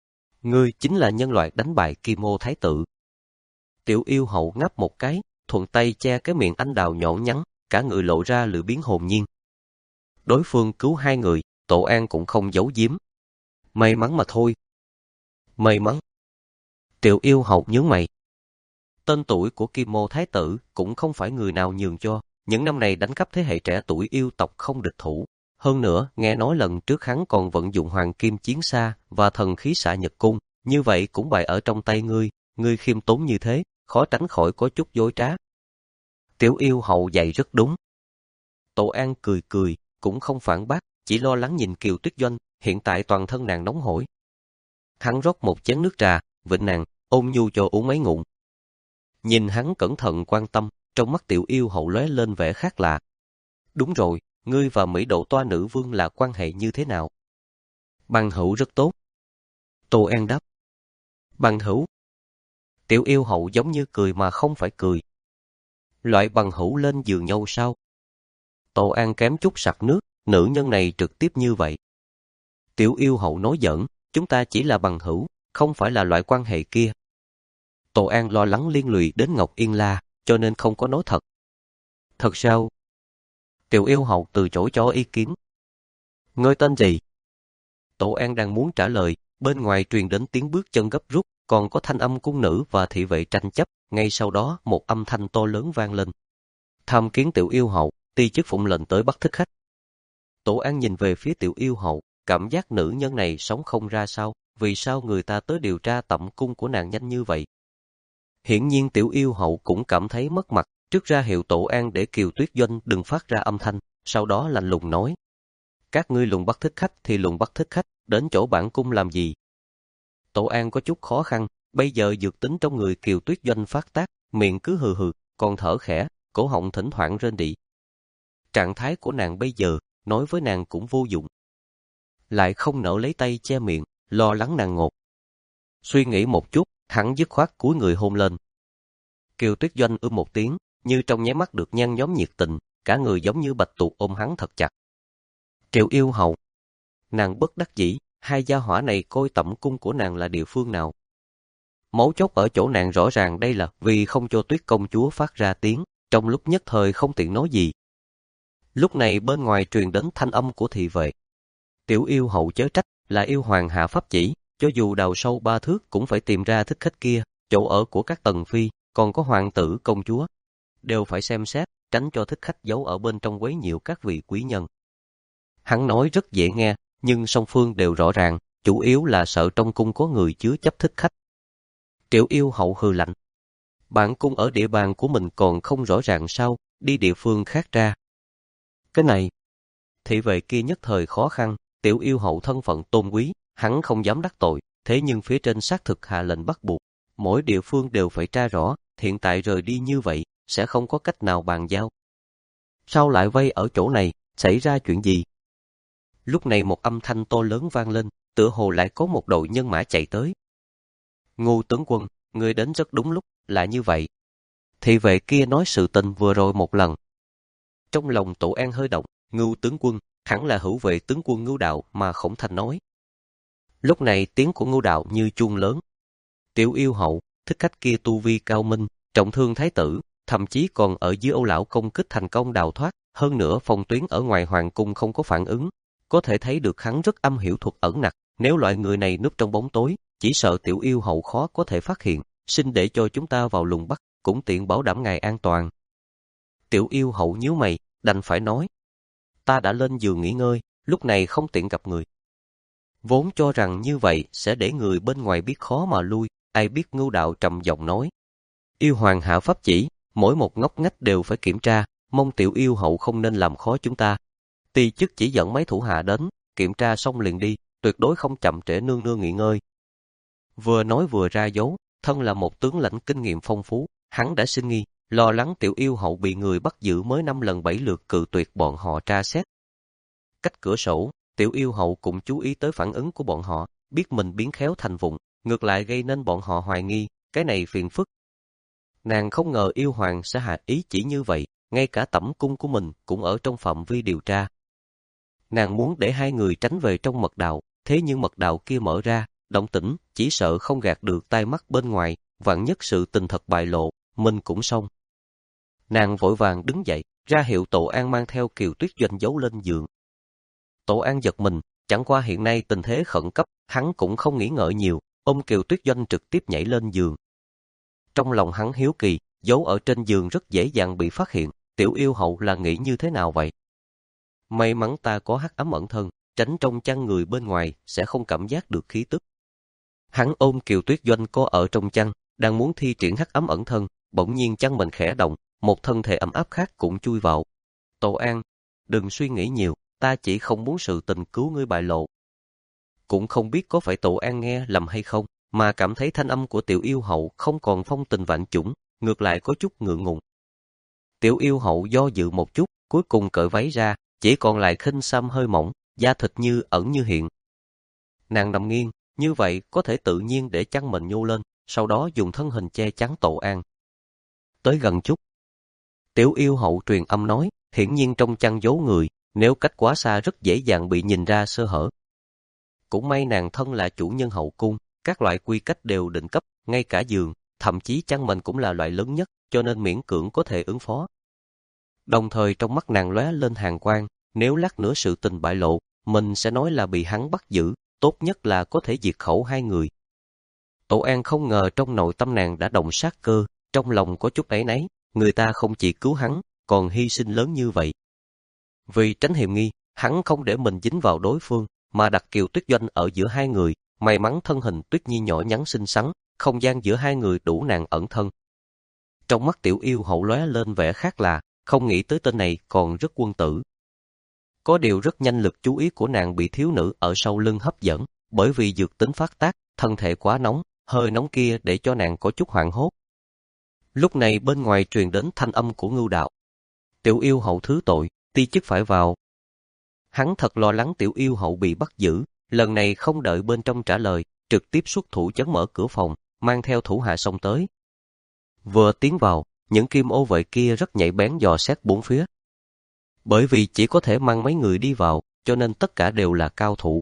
Ngươi chính là nhân loại đánh bại Kim Ô Thái tử. Tiểu yêu hậu ngáp một cái, thuận tay che cái miệng anh đào nhỏ nhắn, cả người lộ ra lưỡi biến hồn nhiên. Đối phương cứu hai người, Tổ An cũng không giấu giếm. May mắn mà thôi. May mắn. Tiểu yêu hậu nhướng mày. Tên tuổi của Kim Ô Thái tử cũng không phải người nào nhường cho, những năm này đánh cắp thế hệ trẻ tuổi yêu tộc không địch thủ. Hơn nữa, nghe nói lần trước hắn còn vận dụng hoàng kim chiến xa và thần khí xạ nhật cung, như vậy cũng bại ở trong tay ngươi, ngươi khiêm tốn như thế, khó tránh khỏi có chút dối trá. Tiểu yêu hậu dạy rất đúng. Tổ An cười cười, cũng không phản bác, chỉ lo lắng nhìn Kiều Tuyết Doanh, hiện tại toàn thân nàng nóng hổi. Hắn rót một chén nước trà, vịnh nàng, ôn nhu cho uống mấy ngụm. Nhìn hắn cẩn thận quan tâm, trong mắt tiểu yêu hậu lóe lên vẻ khác lạ. Đúng rồi, ngươi và Mỹ Độ Toa nữ vương là quan hệ như thế nào? Bằng hữu rất tốt. Tô An đáp. Bằng hữu? Tiểu yêu hậu giống như cười mà không phải cười. Loại bằng hữu lên giường nhau sao? Tô An kém chút sặc nước, nữ nhân này trực tiếp như vậy. Tiểu yêu hậu nói giỡn, chúng ta chỉ là bằng hữu, không phải là loại quan hệ kia. Tô An lo lắng liên lụy đến Ngọc Yên La, cho nên không có nói thật. Thật sao? Tiểu yêu hậu từ chối cho ý kiến. Ngươi tên gì? Tô An đang muốn trả lời, bên ngoài truyền đến tiếng bước chân gấp rút, còn có thanh âm cung nữ và thị vệ tranh chấp, ngay sau đó một âm thanh to lớn vang lên. Tham kiến tiểu yêu hậu, ti chức phụng lệnh tới bắt thích khách. Tổ An nhìn về phía tiểu yêu hậu, cảm giác nữ nhân này sống không ra sao, vì sao người ta tới điều tra tẩm cung của nàng nhanh như vậy. Hiển nhiên tiểu yêu hậu cũng cảm thấy mất mặt, trước ra hiệu Tổ An để Kiều Tuyết Doanh đừng phát ra âm thanh, sau đó lạnh lùng nói. Các ngươi lùng bắt thích khách thì lùng bắt thích khách, đến chỗ bản cung làm gì? Tổ An có chút khó khăn, bây giờ dược tính trong người Kiều Tuyết Doanh phát tác, miệng cứ hừ hừ, còn thở khẽ, cổ họng thỉnh thoảng rên rỉ. Trạng thái của nàng bây giờ, nói với nàng cũng vô dụng. Lại không nỡ lấy tay che miệng, lo lắng nàng ngột. Suy nghĩ một chút, hắn dứt khoát cúi người hôn lên. Kiều Tuyết Doanh ưm một tiếng, như trong nháy mắt được nhan nhóm nhiệt tình, cả người giống như bạch tuộc ôm hắn thật chặt. Triệu yêu hậu. Nàng bất đắc dĩ, hai gia hỏa này coi tẩm cung của nàng là địa phương nào. Mấu chốt ở chỗ nàng rõ ràng đây là vì không cho Tuyết công chúa phát ra tiếng, trong lúc nhất thời không tiện nói gì. Lúc này bên ngoài truyền đến thanh âm của thị vệ. Tiểu yêu hậu chớ trách, là yêu hoàng hạ pháp chỉ, cho dù đào sâu ba thước cũng phải tìm ra thích khách kia, chỗ ở của các tần phi, còn có hoàng tử công chúa. Đều phải xem xét, tránh cho thích khách giấu ở bên trong quấy nhiễu các vị quý nhân. Hắn nói rất dễ nghe, nhưng song phương đều rõ ràng, chủ yếu là sợ trong cung có người chứa chấp thích khách. Triệu yêu hậu hừ lạnh. Bản cung ở địa bàn của mình còn không rõ ràng sao, đi địa phương khác ra. Cái này, thị vệ kia nhất thời khó khăn, tiểu yêu hậu thân phận tôn quý, hắn không dám đắc tội, thế nhưng phía trên xác thực hạ lệnh bắt buộc. Mỗi địa phương đều phải tra rõ, hiện tại rời đi như vậy, sẽ không có cách nào bàn giao. Sao lại vây ở chỗ này, xảy ra chuyện gì? Lúc này một âm thanh to lớn vang lên, tựa hồ lại có một đội nhân mã chạy tới. Ngô tướng quân, ngươi đến rất đúng lúc, là như vậy. Thị vệ kia nói sự tình vừa rồi một lần. Trong lòng Tổ An hơi động, Ngưu tướng quân, hẳn là hữu vệ tướng quân Ngưu Đạo mà Khổng Thành nói. Lúc này tiếng của Ngưu Đạo như chuông lớn. Tiểu yêu hậu, thích khách kia tu vi cao minh, trọng thương thái tử, thậm chí còn ở dưới Âu lão công kích thành công đào thoát, hơn nữa phòng tuyến ở ngoài hoàng cung không có phản ứng, có thể thấy được hắn rất âm hiểu thuật ẩn nặc, nếu loại người này núp trong bóng tối, chỉ sợ tiểu yêu hậu khó có thể phát hiện, xin để cho chúng ta vào lùng bắt, cũng tiện bảo đảm ngài an toàn. Tiểu yêu hậu nhíu mày, đành phải nói, ta đã lên giường nghỉ ngơi, lúc này không tiện gặp người. Vốn cho rằng như vậy sẽ để người bên ngoài biết khó mà lui, ai biết Ngưu Đạo trầm giọng nói. Yêu hoàng hạ pháp chỉ, mỗi một ngóc ngách đều phải kiểm tra, mong tiểu yêu hậu không nên làm khó chúng ta. Ti chức chỉ dẫn mấy thủ hạ đến, kiểm tra xong liền đi, tuyệt đối không chậm trễ nương nương nghỉ ngơi. Vừa nói vừa ra dấu, thân là một tướng lãnh kinh nghiệm phong phú, hắn đã sinh nghi, lo lắng tiểu yêu hậu bị người bắt giữ mới năm lần bảy lượt cự tuyệt bọn họ tra xét. Cách cửa sổ, tiểu yêu hậu cũng chú ý tới phản ứng của bọn họ, biết mình biến khéo thành vụng, ngược lại gây nên bọn họ hoài nghi, cái này phiền phức. Nàng không ngờ yêu hoàng sẽ hạ ý chỉ như vậy, ngay cả tẩm cung của mình cũng ở trong phạm vi điều tra. Nàng muốn để hai người tránh về trong mật đạo, thế nhưng mật đạo kia mở ra, động tĩnh chỉ sợ không gạt được tai mắt bên ngoài, vạn nhất sự tình thật bại lộ, mình cũng xong. Nàng vội vàng đứng dậy, ra hiệu Tổ An mang theo Kiều Tuyết Doanh giấu lên giường. Tổ An giật mình, chẳng qua hiện nay tình thế khẩn cấp, hắn cũng không nghĩ ngợi nhiều, ôm Kiều Tuyết Doanh trực tiếp nhảy lên giường. Trong lòng hắn hiếu kỳ, giấu ở trên giường rất dễ dàng bị phát hiện, Tiểu Yêu Hậu là nghĩ như thế nào vậy? May mắn ta có hắc ám ẩn thân, tránh trong chăn người bên ngoài sẽ không cảm giác được khí tức. Hắn ôm Kiều Tuyết Doanh có ở trong chăn, đang muốn thi triển hắc ám ẩn thân, bỗng nhiên chăn mình khẽ động, một thân thể ấm áp khác cũng chui vào. Tổ An, đừng suy nghĩ nhiều, ta chỉ không muốn sự tình cứu ngươi bại lộ. Cũng không biết có phải Tổ An nghe lầm hay không, mà cảm thấy thanh âm của Tiểu Yêu Hậu không còn phong tình vạn chủng, ngược lại có chút ngượng ngùng. Tiểu Yêu Hậu do dự một chút, cuối cùng cởi váy ra, chỉ còn lại khinh xăm hơi mỏng, da thịt như ẩn như hiện. Nàng nằm nghiêng, như vậy có thể tự nhiên để chăn mình nhô lên, sau đó dùng thân hình che chắn Tổ An. Tới gần chút. Tiểu Yêu Hậu truyền âm nói, hiển nhiên trong chăn giấu người, nếu cách quá xa rất dễ dàng bị nhìn ra sơ hở. Cũng may nàng thân là chủ nhân hậu cung, các loại quy cách đều định cấp, ngay cả giường, thậm chí chăn mền cũng là loại lớn nhất, cho nên miễn cưỡng có thể ứng phó. Đồng thời trong mắt nàng lóe lên hàn quang, nếu lát nữa sự tình bại lộ, mình sẽ nói là bị hắn bắt giữ, tốt nhất là có thể diệt khẩu hai người. Tổ An không ngờ trong nội tâm nàng đã động sát cơ, trong lòng có chút áy náy, người ta không chỉ cứu hắn, còn hy sinh lớn như vậy. Vì tránh hiểm nghi, hắn không để mình dính vào đối phương, mà đặt Kiều Tuyết Doanh ở giữa hai người, may mắn thân hình Tuyết Nhi nhỏ nhắn xinh xắn, không gian giữa hai người đủ nàng ẩn thân. Trong mắt Tiểu Yêu Hậu lóe lên vẻ khác lạ, không nghĩ tới tên này còn rất quân tử. Có điều rất nhanh lực chú ý của nàng bị thiếu nữ ở sau lưng hấp dẫn, bởi vì dược tính phát tác, thân thể quá nóng, hơi nóng kia để cho nàng có chút hoảng hốt. Lúc này bên ngoài truyền đến thanh âm của Ngưu Đạo. Tiểu Yêu Hậu thứ tội, ti chức phải vào. Hắn thật lo lắng Tiểu Yêu Hậu bị bắt giữ, lần này không đợi bên trong trả lời, trực tiếp xuất thủ chấn mở cửa phòng, mang theo thủ hạ xông tới. Vừa tiến vào, những kim ô vệ kia rất nhạy bén dò xét bốn phía. Bởi vì chỉ có thể mang mấy người đi vào, cho nên tất cả đều là cao thủ.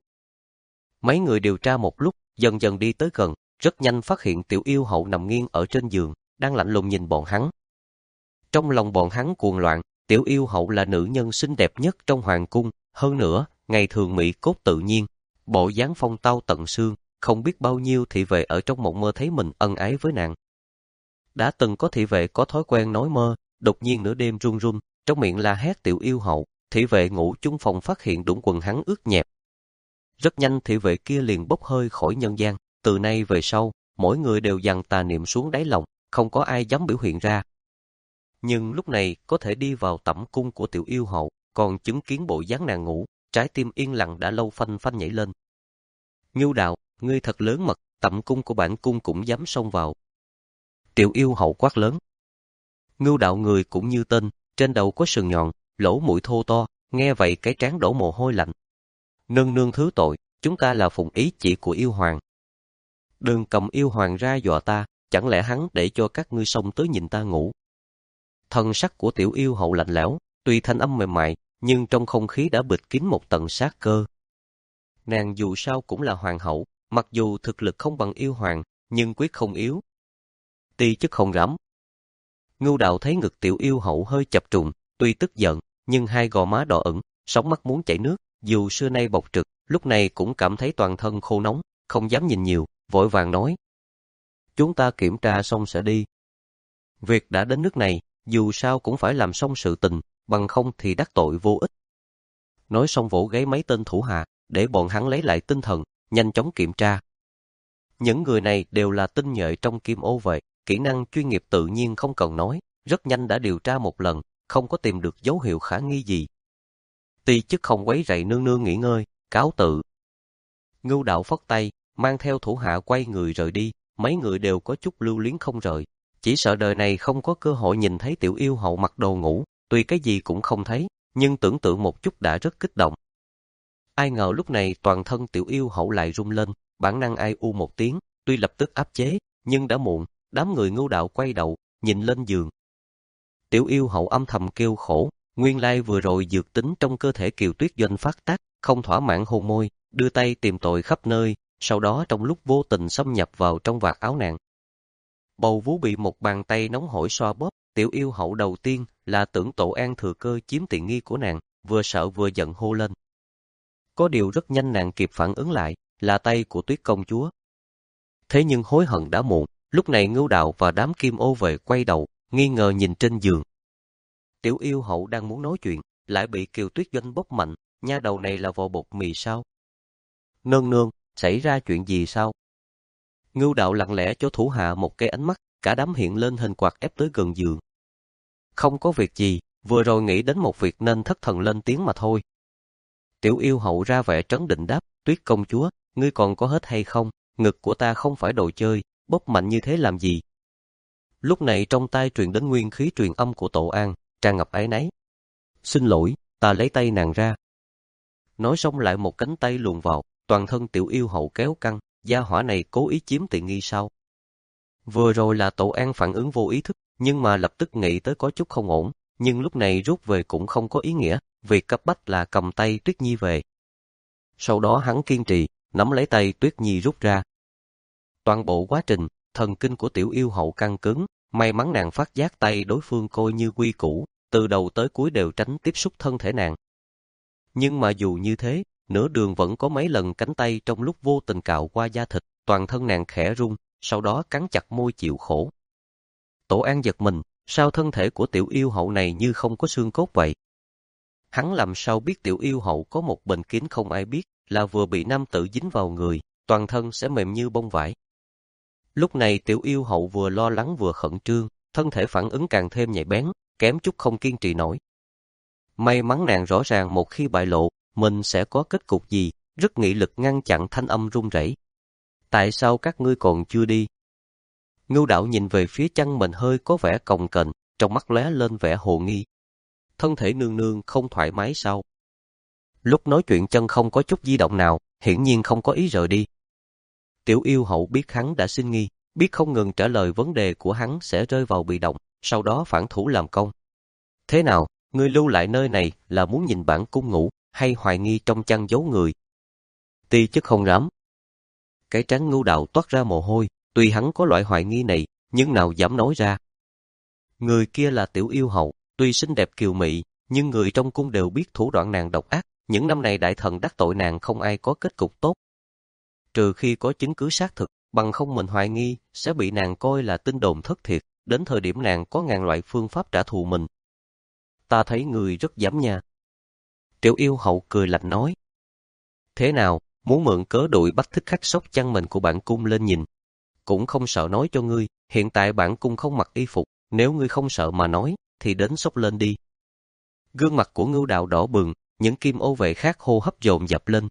Mấy người điều tra một lúc, dần dần đi tới gần, rất nhanh phát hiện Tiểu Yêu Hậu nằm nghiêng ở trên giường, đang lạnh lùng nhìn bọn hắn. Trong lòng bọn hắn cuồng loạn, Tiểu Yêu Hậu là nữ nhân xinh đẹp nhất trong hoàng cung, hơn nữa, ngày thường mỹ cốt tự nhiên, bộ dáng phong tao tận xương, không biết bao nhiêu thị vệ ở trong mộng mơ thấy mình ân ái với nàng. Đã từng có thị vệ có thói quen nói mơ, đột nhiên nửa đêm run run, trong miệng la hét Tiểu Yêu Hậu, thị vệ ngủ chung phòng phát hiện đũng quần hắn ướt nhẹp. Rất nhanh thị vệ kia liền bốc hơi khỏi nhân gian, từ nay về sau, mỗi người đều dằn tà niệm xuống đáy lòng, không có ai dám biểu hiện ra. Nhưng lúc này có thể đi vào tẩm cung của Tiểu Yêu Hậu, còn chứng kiến bộ dáng nàng ngủ, trái tim yên lặng đã lâu phanh phanh nhảy lên. Ngưu Đạo, ngươi thật lớn mật, tẩm cung của bản cung cũng dám xông vào. Tiểu Yêu Hậu quát lớn. Ngưu Đạo người cũng như tên, trên đầu có sừng nhọn, lỗ mũi thô to, nghe vậy cái trán đổ mồ hôi lạnh. Nương nương thứ tội, chúng ta là phụng ý chỉ của Yêu Hoàng. Đừng cầm Yêu Hoàng ra dọa ta, chẳng lẽ hắn để cho các ngươi xông tới nhìn ta ngủ. Thân sắc của Tiểu Yêu Hậu lạnh lẽo, tuy thanh âm mềm mại, nhưng trong không khí đã bịt kín một tầng sát cơ. Nàng dù sao cũng là hoàng hậu, mặc dù thực lực không bằng Yêu Hoàng, nhưng quyết không yếu. Ti chức không dám. Ngưu Đạo thấy ngực Tiểu Yêu Hậu hơi chập trùng, tuy tức giận, nhưng hai gò má đỏ ửng, sóng mắt muốn chảy nước, dù xưa nay bộc trực, lúc này cũng cảm thấy toàn thân khô nóng, không dám nhìn nhiều, vội vàng nói. Chúng ta kiểm tra xong sẽ đi. Việc đã đến nước này, dù sao cũng phải làm xong sự tình, bằng không thì đắc tội vô ích. Nói xong vỗ gáy mấy tên thủ hạ, để bọn hắn lấy lại tinh thần, nhanh chóng kiểm tra. Những người này đều là tinh nhuệ trong kim ô vệ, kỹ năng chuyên nghiệp tự nhiên không cần nói, rất nhanh đã điều tra một lần, không có tìm được dấu hiệu khả nghi gì. Ti chức không quấy rầy nương nương nghỉ ngơi, cáo tự. Ngưu Đạo phất tay, mang theo thủ hạ quay người rời đi, mấy người đều có chút lưu luyến không rời, chỉ sợ đời này không có cơ hội nhìn thấy Tiểu Yêu Hậu mặc đồ ngủ, tuy cái gì cũng không thấy, nhưng tưởng tượng một chút đã rất kích động. Ai ngờ lúc này toàn thân Tiểu Yêu Hậu lại rung lên, bản năng ai u một tiếng, tuy lập tức áp chế, nhưng đã muộn, đám người Ngưu Đạo quay đầu, nhìn lên giường. Tiểu Yêu Hậu âm thầm kêu khổ, nguyên lai vừa rồi dược tính trong cơ thể Kiều Tuyết Doanh phát tác, không thỏa mãn hôn môi, đưa tay tìm tội khắp nơi, sau đó trong lúc vô tình xâm nhập vào trong vạt áo nàng. Bầu vú bị một bàn tay nóng hổi xoa bóp, tiểu yêu hậu đầu tiên là tưởng Tổ An thừa cơ chiếm tiện nghi của nàng, vừa sợ vừa giận hô lên. Có điều rất nhanh nàng kịp phản ứng lại, là tay của Tuyết công chúa. Thế nhưng hối hận đã muộn, lúc này Ngưu Đạo và đám kim ô về quay đầu, nghi ngờ nhìn trên giường. Tiểu yêu hậu đang muốn nói chuyện, lại bị Kiều Tuyết Doanh bóp mạnh, nha đầu này là vò bột mì sao? Nương nương, xảy ra chuyện gì sao? Ngưu Đạo lặng lẽ cho thủ hạ một cái ánh mắt, cả đám hiện lên hình quạt ép tới gần giường. Không có việc gì, vừa rồi nghĩ đến một việc nên thất thần lên tiếng mà thôi. Tiểu yêu hậu ra vẻ trấn định đáp, Tuyết công chúa, ngươi còn có hết hay không? Ngực của ta không phải đồ chơi, bóp mạnh như thế làm gì? Lúc này trong tai truyền đến nguyên khí truyền âm của Tổ An, tràn ngập áy náy. Xin lỗi, ta lấy tay nàng ra. Nói xong lại một cánh tay luồn vào, toàn thân tiểu yêu hậu kéo căng, gia hỏa này cố ý chiếm tiện nghi sao? Vừa rồi là Tổ An phản ứng vô ý thức, nhưng mà lập tức nghĩ tới có chút không ổn, nhưng lúc này rút về cũng không có ý nghĩa, việc cấp bách là cầm tay Tuyết Nhi về. Sau đó hắn kiên trì, nắm lấy tay Tuyết Nhi rút ra. Toàn bộ quá trình, thần kinh của tiểu yêu hậu căng cứng, may mắn nàng phát giác tay đối phương coi như quy củ, từ đầu tới cuối đều tránh tiếp xúc thân thể nàng. Nhưng mà dù như thế, nửa đường vẫn có mấy lần cánh tay trong lúc vô tình cạo qua da thịt, toàn thân nàng khẽ run, sau đó cắn chặt môi chịu khổ. Tổ An giật mình, sao thân thể của tiểu yêu hậu này như không có xương cốt vậy? Hắn làm sao biết tiểu yêu hậu có một bệnh kín không ai biết, là vừa bị nam tử dính vào người, toàn thân sẽ mềm như bông vải. Lúc này tiểu yêu hậu vừa lo lắng vừa khẩn trương, thân thể phản ứng càng thêm nhạy bén, kém chút không kiên trì nổi. May mắn nàng rõ ràng một khi bại lộ, mình sẽ có kết cục gì, rất nghị lực ngăn chặn thanh âm run rẩy. Tại sao các ngươi còn chưa đi? Ngưu Đạo nhìn về phía chân mình hơi có vẻ cồng kềnh, trong mắt lóe lên vẻ hồ nghi. Thân thể nương nương không thoải mái sao? Lúc nói chuyện chân không có chút di động nào, hiển nhiên không có ý rời đi. Tiểu yêu hậu biết hắn đã sinh nghi, biết không ngừng trả lời vấn đề của hắn sẽ rơi vào bị động, sau đó phản thủ làm công. Thế nào, ngươi lưu lại nơi này là muốn nhìn bản cung ngủ, hay hoài nghi trong chăn giấu người? Ti chức không dám. Cái trán Ngưu Đạo toát ra mồ hôi, tuy hắn có loại hoài nghi này, nhưng nào dám nói ra. Người kia là tiểu yêu hậu, tuy xinh đẹp kiều mị, nhưng người trong cung đều biết thủ đoạn nàng độc ác, những năm này đại thần đắc tội nàng không ai có kết cục tốt. Trừ khi có chứng cứ xác thực, bằng không mình hoài nghi, sẽ bị nàng coi là tin đồn thất thiệt, đến thời điểm nàng có ngàn loại phương pháp trả thù mình. Ta thấy người rất dám nha. Tiểu yêu hậu cười lạnh nói. Thế nào, muốn mượn cớ đuổi bắt thích khách xốc chăn mình của bản cung lên nhìn. Cũng không sợ nói cho ngươi, hiện tại bản cung không mặc y phục, nếu ngươi không sợ mà nói, thì đến xốc lên đi. Gương mặt của Ngưu Đạo đỏ bừng, những kim ô vệ khác hô hấp dồn dập lên.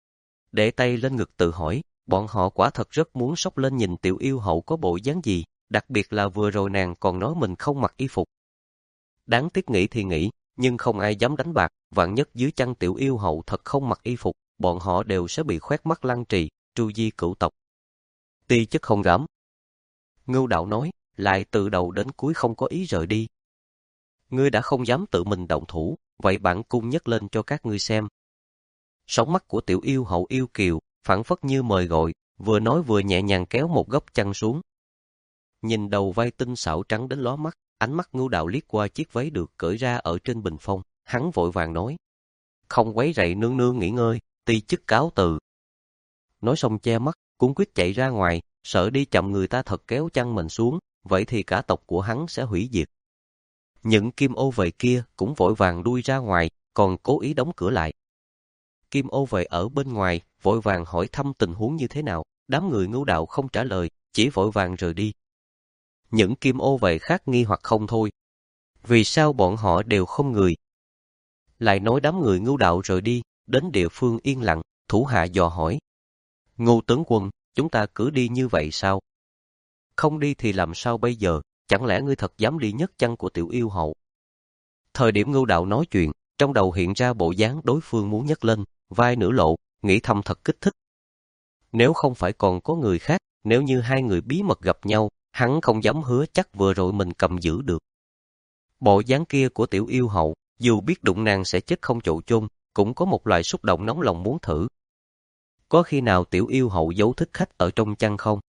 Để tay lên ngực tự hỏi, bọn họ quả thật rất muốn xốc lên nhìn tiểu yêu hậu có bộ dáng gì, đặc biệt là vừa rồi nàng còn nói mình không mặc y phục. Đáng tiếc nghĩ thì nghĩ, nhưng không ai dám đánh bạc, vạn nhất dưới chăn tiểu yêu hậu thật không mặc y phục, bọn họ đều sẽ bị khoét mắt lăng trì, tru di cửu tộc. Ti chức không dám. Ngưu Đạo nói, lại từ đầu đến cuối không có ý rời đi. Ngươi đã không dám tự mình động thủ, vậy bản cung nhấc lên cho các ngươi xem. Sóng mắt của tiểu yêu hậu yêu kiều, phảng phất như mời gọi, vừa nói vừa nhẹ nhàng kéo một góc chăn xuống. Nhìn đầu vai tinh xảo trắng đến lóa mắt, ánh mắt Ngưu Đạo liếc qua chiếc váy được cởi ra ở trên bình phong, hắn vội vàng nói. Không quấy rầy nương nương nghỉ ngơi, ti chức cáo từ. Nói xong che mắt, cuống quýt chạy ra ngoài, sợ đi chậm người ta thật kéo chăn mình xuống, vậy thì cả tộc của hắn sẽ hủy diệt. Những kim ô vệ kia cũng vội vàng đuôi ra ngoài, còn cố ý đóng cửa lại. Kim ô vệ ở bên ngoài, vội vàng hỏi thăm tình huống như thế nào, đám người Ngưu Đạo không trả lời, chỉ vội vàng rời đi. Những kim ô vệ khác nghi hoặc không thôi. Vì sao bọn họ đều không người? Lại nói đám người Ngưu Đạo rời đi, đến địa phương yên lặng, thủ hạ dò hỏi. Ngưu tướng quân, chúng ta cứ đi như vậy sao? Không đi thì làm sao bây giờ, chẳng lẽ ngươi thật dám đi nhấc chân của tiểu yêu hậu? Thời điểm Ngưu Đạo nói chuyện, trong đầu hiện ra bộ dáng đối phương muốn nhấc lên, vai nửa lộ, nghĩ thầm thật kích thích. Nếu không phải còn có người khác, nếu như hai người bí mật gặp nhau, hắn không dám hứa chắc vừa rồi mình cầm giữ được. Bộ dáng kia của tiểu yêu hậu, dù biết đụng nàng sẽ chết không chịu chôn, cũng có một loại xúc động nóng lòng muốn thử. có khi nào tiểu yêu hậu giấu thích khách ở trong chăn không?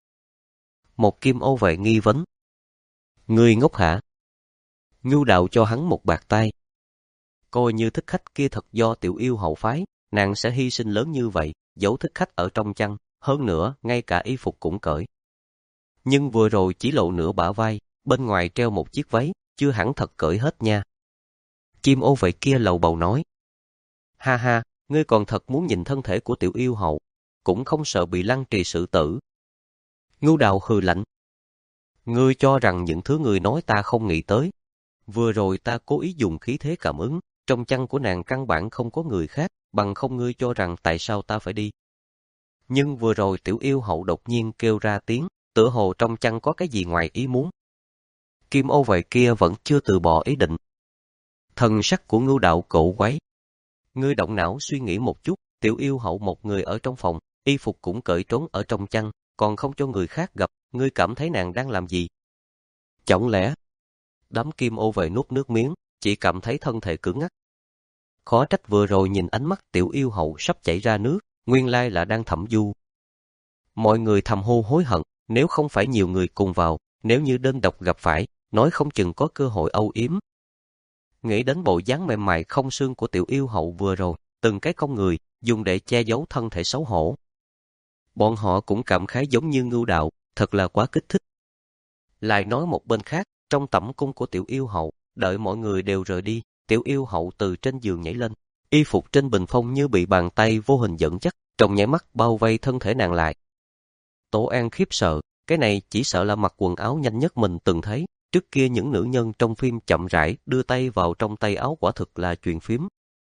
Một kim ô vệ nghi vấn. Ngươi ngốc hả? Ngưu đạo cho hắn một bạt tay. Coi như thích khách kia thật do tiểu yêu hậu phái, nàng sẽ hy sinh lớn như vậy, giấu thích khách ở trong chăn, hơn nữa ngay cả y phục cũng cởi. Nhưng vừa rồi chỉ lộ nửa bả vai, bên ngoài treo một chiếc váy, chưa hẳn thật cởi hết nha. Kim ô vệ kia lầu bầu nói. Ha ha, ngươi còn thật muốn nhìn thân thể của tiểu yêu hậu, cũng không sợ bị lăng trì xử tử. Ngưu đạo hừ lạnh. Ngươi cho rằng những thứ ngươi nói ta không nghĩ tới. Vừa rồi ta cố ý dùng khí thế cảm ứng, trong chăn của nàng căn bản không có người khác, bằng không ngươi cho rằng tại sao ta phải đi. Nhưng vừa rồi tiểu yêu hậu đột nhiên kêu ra tiếng, tựa hồ trong chăn có cái gì ngoài ý muốn. Kim ô vệ kia vẫn chưa từ bỏ ý định. Thần sắc của Ngưu đạo cổ quái. Ngươi động não suy nghĩ một chút, tiểu yêu hậu một người ở trong phòng, y phục cũng cởi trốn ở trong chăn, còn không cho người khác gặp, ngươi cảm thấy nàng đang làm gì? Chẳng lẽ? Đám kim ô vệ nuốt nước miếng, chỉ cảm thấy thân thể cứng ngắc. Khó trách vừa rồi nhìn ánh mắt tiểu yêu hậu sắp chảy ra nước, nguyên lai là đang thẩm du. Mọi người thầm hô hối hận, nếu không phải nhiều người cùng vào, nếu như đơn độc gặp phải, nói không chừng có cơ hội âu yếm. Nghĩ đến bộ dáng mềm mại không xương của tiểu yêu hậu vừa rồi, từng cái con người, dùng để che giấu thân thể xấu hổ. Bọn họ cũng cảm khái giống như Ngưu đạo, thật là quá kích thích. Lại nói một bên khác, trong tẩm cung của tiểu yêu hậu, đợi mọi người đều rời đi, tiểu yêu hậu từ trên giường nhảy lên, y phục trên bình phong như bị bàn tay vô hình dẫn dắt, trong nháy mắt bao vây thân thể nàng lại. Tổ An khiếp sợ, cái này chỉ sợ là mặc quần áo nhanh nhất mình từng thấy, trước kia những nữ nhân trong phim chậm rãi đưa tay vào trong tay áo quả thực là chuyện phím.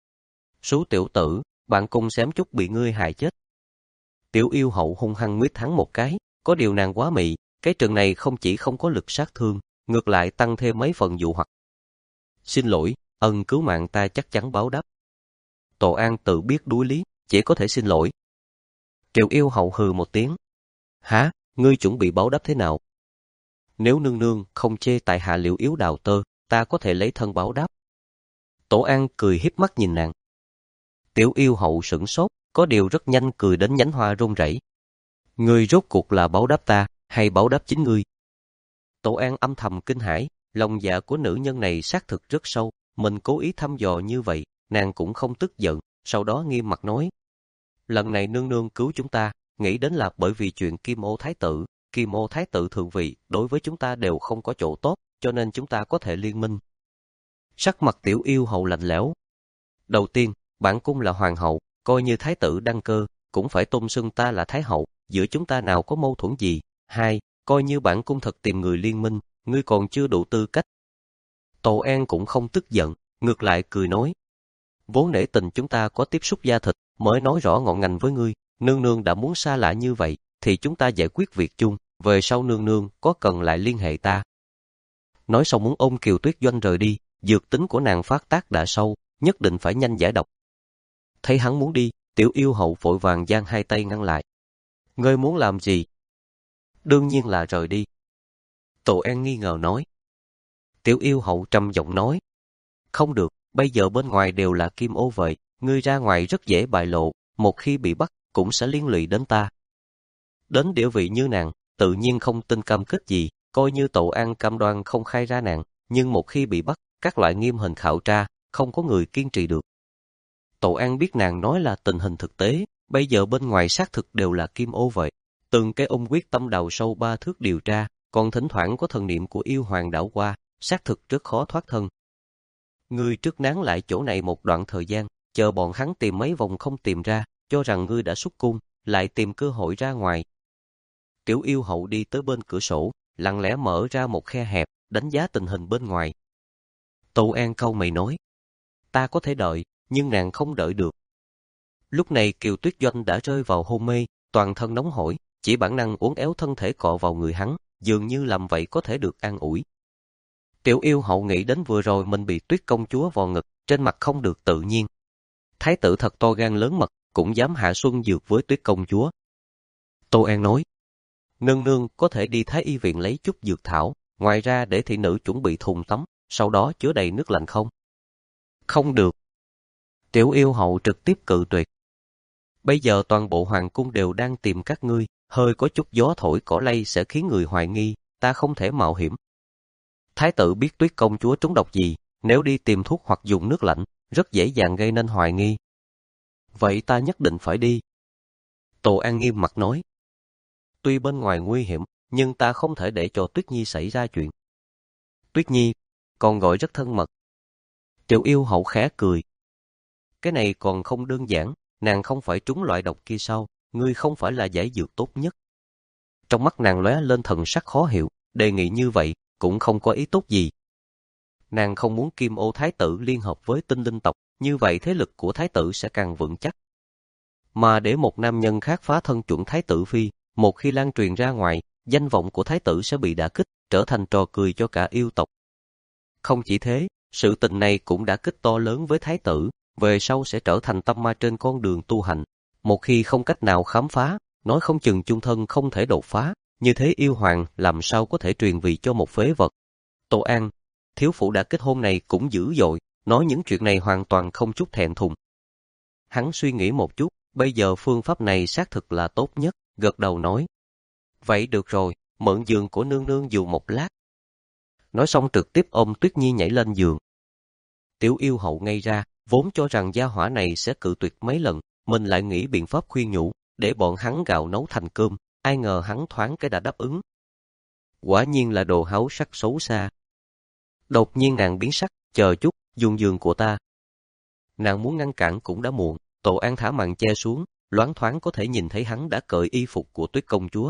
Số tiểu tử, bạn cùng xém chút bị ngươi hại chết. Tiểu yêu hậu hung hăng nguyết hắn một cái, có điều nàng quá mị, cái trận này không chỉ không có lực sát thương, ngược lại tăng thêm mấy phần dụ hoặc. Xin lỗi, ân cứu mạng ta chắc chắn báo đáp. Tổ An tự biết đuối lý, chỉ có thể xin lỗi. Triệu yêu hậu hừ một tiếng. Hả, ngươi chuẩn bị báo đáp thế nào? Nếu nương nương không chê tại hạ Liễu yếu đào tơ, ta có thể lấy thân báo đáp. Tổ An cười hiếp mắt nhìn nàng. Tiểu yêu hậu sửng sốt, có điều rất nhanh cười đến nhánh hoa run rẩy. Ngươi rốt cuộc là báo đáp ta, hay báo đáp chính ngươi? Tổ An âm thầm kinh hãi, lòng dạ của nữ nhân này xác thực rất sâu, mình cố ý thăm dò như vậy, nàng cũng không tức giận, sau đó nghiêm mặt nói. Lần này nương nương cứu chúng ta, nghĩ đến là bởi vì chuyện Kim Ô Thái Tử, Kim Ô Thái Tử thượng vị, đối với chúng ta đều không có chỗ tốt, cho nên chúng ta có thể liên minh. Sắc mặt tiểu yêu hậu lạnh lẽo. Đầu tiên, bản cung là hoàng hậu, coi như Thái Tử đăng cơ, cũng phải tôn xưng ta là Thái Hậu, giữa chúng ta nào có mâu thuẫn gì. Hai, coi như bản cung thật tìm người liên minh, ngươi còn chưa đủ tư cách. Tổ An cũng không tức giận, ngược lại cười nói. Vốn nể tình chúng ta có tiếp xúc da thịt, mới nói rõ ngọn ngành với ngươi, nương nương đã muốn xa lạ như vậy, thì chúng ta giải quyết việc chung, về sau nương nương có cần lại liên hệ ta. Nói xong muốn ôm Kiều Tuyết Doanh rời đi, dược tính của nàng phát tác đã sâu, nhất định phải nhanh giải độc. Thấy hắn muốn đi, tiểu yêu hậu vội vàng giang hai tay ngăn lại. Ngươi muốn làm gì? Đương nhiên là rời đi. Tổ An nghi ngờ nói. Tiểu yêu hậu trầm giọng nói. Không được, bây giờ bên ngoài đều là kim ô vệ, ngươi ra ngoài rất dễ bại lộ, một khi bị bắt, cũng sẽ liên lụy đến ta. Đến địa vị như nàng, tự nhiên không tin cam kết gì, coi như Tổ An cam đoan không khai ra nàng, nhưng một khi bị bắt, các loại nghiêm hình khảo tra, không có người kiên trì được. Tổ An biết nàng nói là tình hình thực tế, bây giờ bên ngoài xác thực đều là kim ô vệ. Từng cái ông quyết tâm đào sâu ba thước điều tra, còn thỉnh thoảng có thần niệm của yêu hoàng đảo qua, xác thực rất khó thoát thân. Ngươi trước nán lại chỗ này một đoạn thời gian, chờ bọn hắn tìm mấy vòng không tìm ra, cho rằng ngươi đã xuất cung, lại tìm cơ hội ra ngoài. Tiểu yêu hậu đi tới bên cửa sổ, lặng lẽ mở ra một khe hẹp, đánh giá tình hình bên ngoài. Tổ An cau mày nói, ta có thể đợi, nhưng nàng không đợi được. Lúc này Kiều Tuyết Doanh đã rơi vào hôn mê, toàn thân nóng hổi, chỉ bản năng uốn éo thân thể cọ vào người hắn, dường như làm vậy có thể được an ủi. Tiểu yêu hậu nghĩ đến vừa rồi mình bị Tuyết công chúa vò ngực, trên mặt không được tự nhiên. Thái tử thật to gan lớn mật, cũng dám hạ xuân dược với Tuyết công chúa. Tô An nói, nương nương có thể đi Thái y viện lấy chút dược thảo, ngoài ra để thị nữ chuẩn bị thùng tắm, sau đó chứa đầy nước lạnh không? Không được. Tiểu yêu hậu trực tiếp cự tuyệt. Bây giờ toàn bộ hoàng cung đều đang tìm các ngươi, hơi có chút gió thổi cỏ lay sẽ khiến người hoài nghi, ta không thể mạo hiểm. Thái tử biết Tuyết công chúa trúng độc gì, nếu đi tìm thuốc hoặc dùng nước lạnh, rất dễ dàng gây nên hoài nghi. Vậy ta nhất định phải đi. Tổ An nghiêm mặt nói. Tuy bên ngoài nguy hiểm, nhưng ta không thể để cho Tuyết Nhi xảy ra chuyện. Tuyết Nhi, còn gọi rất thân mật. Tiểu Yêu Hậu khẽ cười. Cái này còn không đơn giản, nàng không phải trúng loại độc kia sao, ngươi không phải là giải dược tốt nhất. Trong mắt nàng lóe lên thần sắc khó hiểu, đề nghị như vậy, cũng không có ý tốt gì. Nàng không muốn Kim Ô Thái tử liên hợp với tinh linh tộc, như vậy thế lực của Thái tử sẽ càng vững chắc. Mà để một nam nhân khác phá thân chuẩn Thái tử Phi, một khi lan truyền ra ngoài, danh vọng của Thái tử sẽ bị đả kích, trở thành trò cười cho cả yêu tộc. Không chỉ thế, sự tình này cũng đả kích to lớn với Thái tử, về sau sẽ trở thành tâm ma trên con đường tu hành. Một khi không cách nào khám phá, nói không chừng chung thân không thể đột phá, như thế yêu hoàng làm sao có thể truyền vị cho một phế vật. Tô An, thiếu phụ đã kết hôn này cũng dữ dội, nói những chuyện này hoàn toàn không chút thẹn thùng. Hắn suy nghĩ một chút, bây giờ phương pháp này xác thực là tốt nhất, gật đầu nói. Vậy được rồi, mượn giường của nương nương dù một lát. Nói xong trực tiếp ôm Tuyết Nhi nhảy lên giường. Tiểu Yêu Hậu ngây ra, vốn cho rằng gia hỏa này sẽ cự tuyệt mấy lần, mình lại nghĩ biện pháp khuyên nhủ, để bọn hắn gạo nấu thành cơm, ai ngờ hắn thoáng cái đã đáp ứng. Quả nhiên là đồ háo sắc xấu xa. Đột nhiên nàng biến sắc, chờ chút, dùng giường của ta. Nàng muốn ngăn cản cũng đã muộn, Tổ An thả màn che xuống, loáng thoáng có thể nhìn thấy hắn đã cởi y phục của Tuyết công chúa.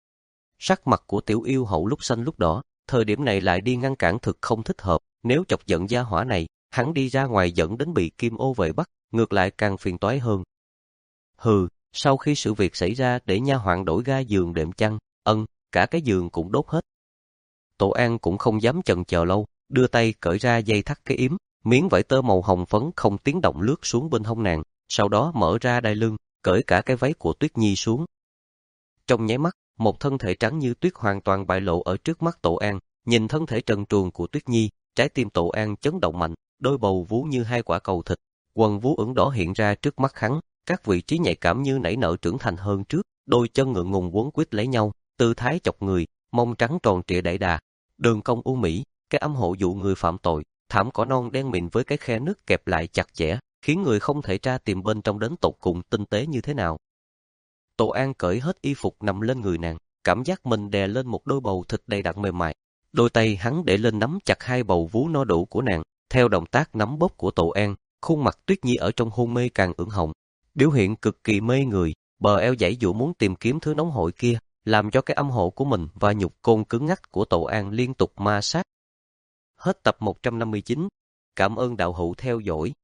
Sắc mặt của Tiểu Yêu Hậu lúc xanh lúc đỏ, thời điểm này lại đi ngăn cản thực không thích hợp, nếu chọc giận gia hỏa này, hắn đi ra ngoài dẫn đến bị Kim Ô vệ bắt, ngược lại càng phiền toái hơn. Hừ, sau khi sự việc xảy ra để nha hoàn đổi ga giường đệm chăn, ân, cả cái giường cũng đốt hết. Tổ An cũng không dám chần chờ lâu, đưa tay cởi ra dây thắt cái yếm, miếng vải tơ màu hồng phấn không tiếng động lướt xuống bên hông nàng, sau đó mở ra đai lưng, cởi cả cái váy của Tuyết Nhi xuống. Trong nháy mắt, một thân thể trắng như tuyết hoàn toàn bại lộ ở trước mắt Tổ An, nhìn thân thể trần truồng của Tuyết Nhi, trái tim Tổ An chấn động mạnh, đôi bầu vú như hai quả cầu thịt, quần vú ửng đỏ hiện ra trước mắt hắn, các vị trí nhạy cảm như nảy nở trưởng thành hơn trước, đôi chân ngượng ngùng quấn quýt lấy nhau, tư thái chọc người, mông trắng tròn trịa đẩy đà, đường cong u mỹ, cái âm hộ dụ người phạm tội, thảm cỏ non đen mịn với cái khe nước kẹp lại chặt chẽ, khiến người không thể tra tìm bên trong đến tột cùng tinh tế như thế nào. Tổ An cởi hết y phục nằm lên người nàng, cảm giác mình đè lên một đôi bầu thịt đầy đặn mềm mại. Đôi tay hắn để lên nắm chặt hai bầu vú no đủ của nàng, theo động tác nắm bóp của Tổ An, khuôn mặt Tuyết Nhi ở trong hôn mê càng ửng hồng, biểu hiện cực kỳ mê người, bờ eo giãy giụa muốn tìm kiếm thứ nóng hổi kia, làm cho cái âm hộ của mình và nhục côn cứng ngắc của Tổ An liên tục ma sát. Hết tập một trăm năm mươi chín. Cảm ơn đạo hữu theo dõi.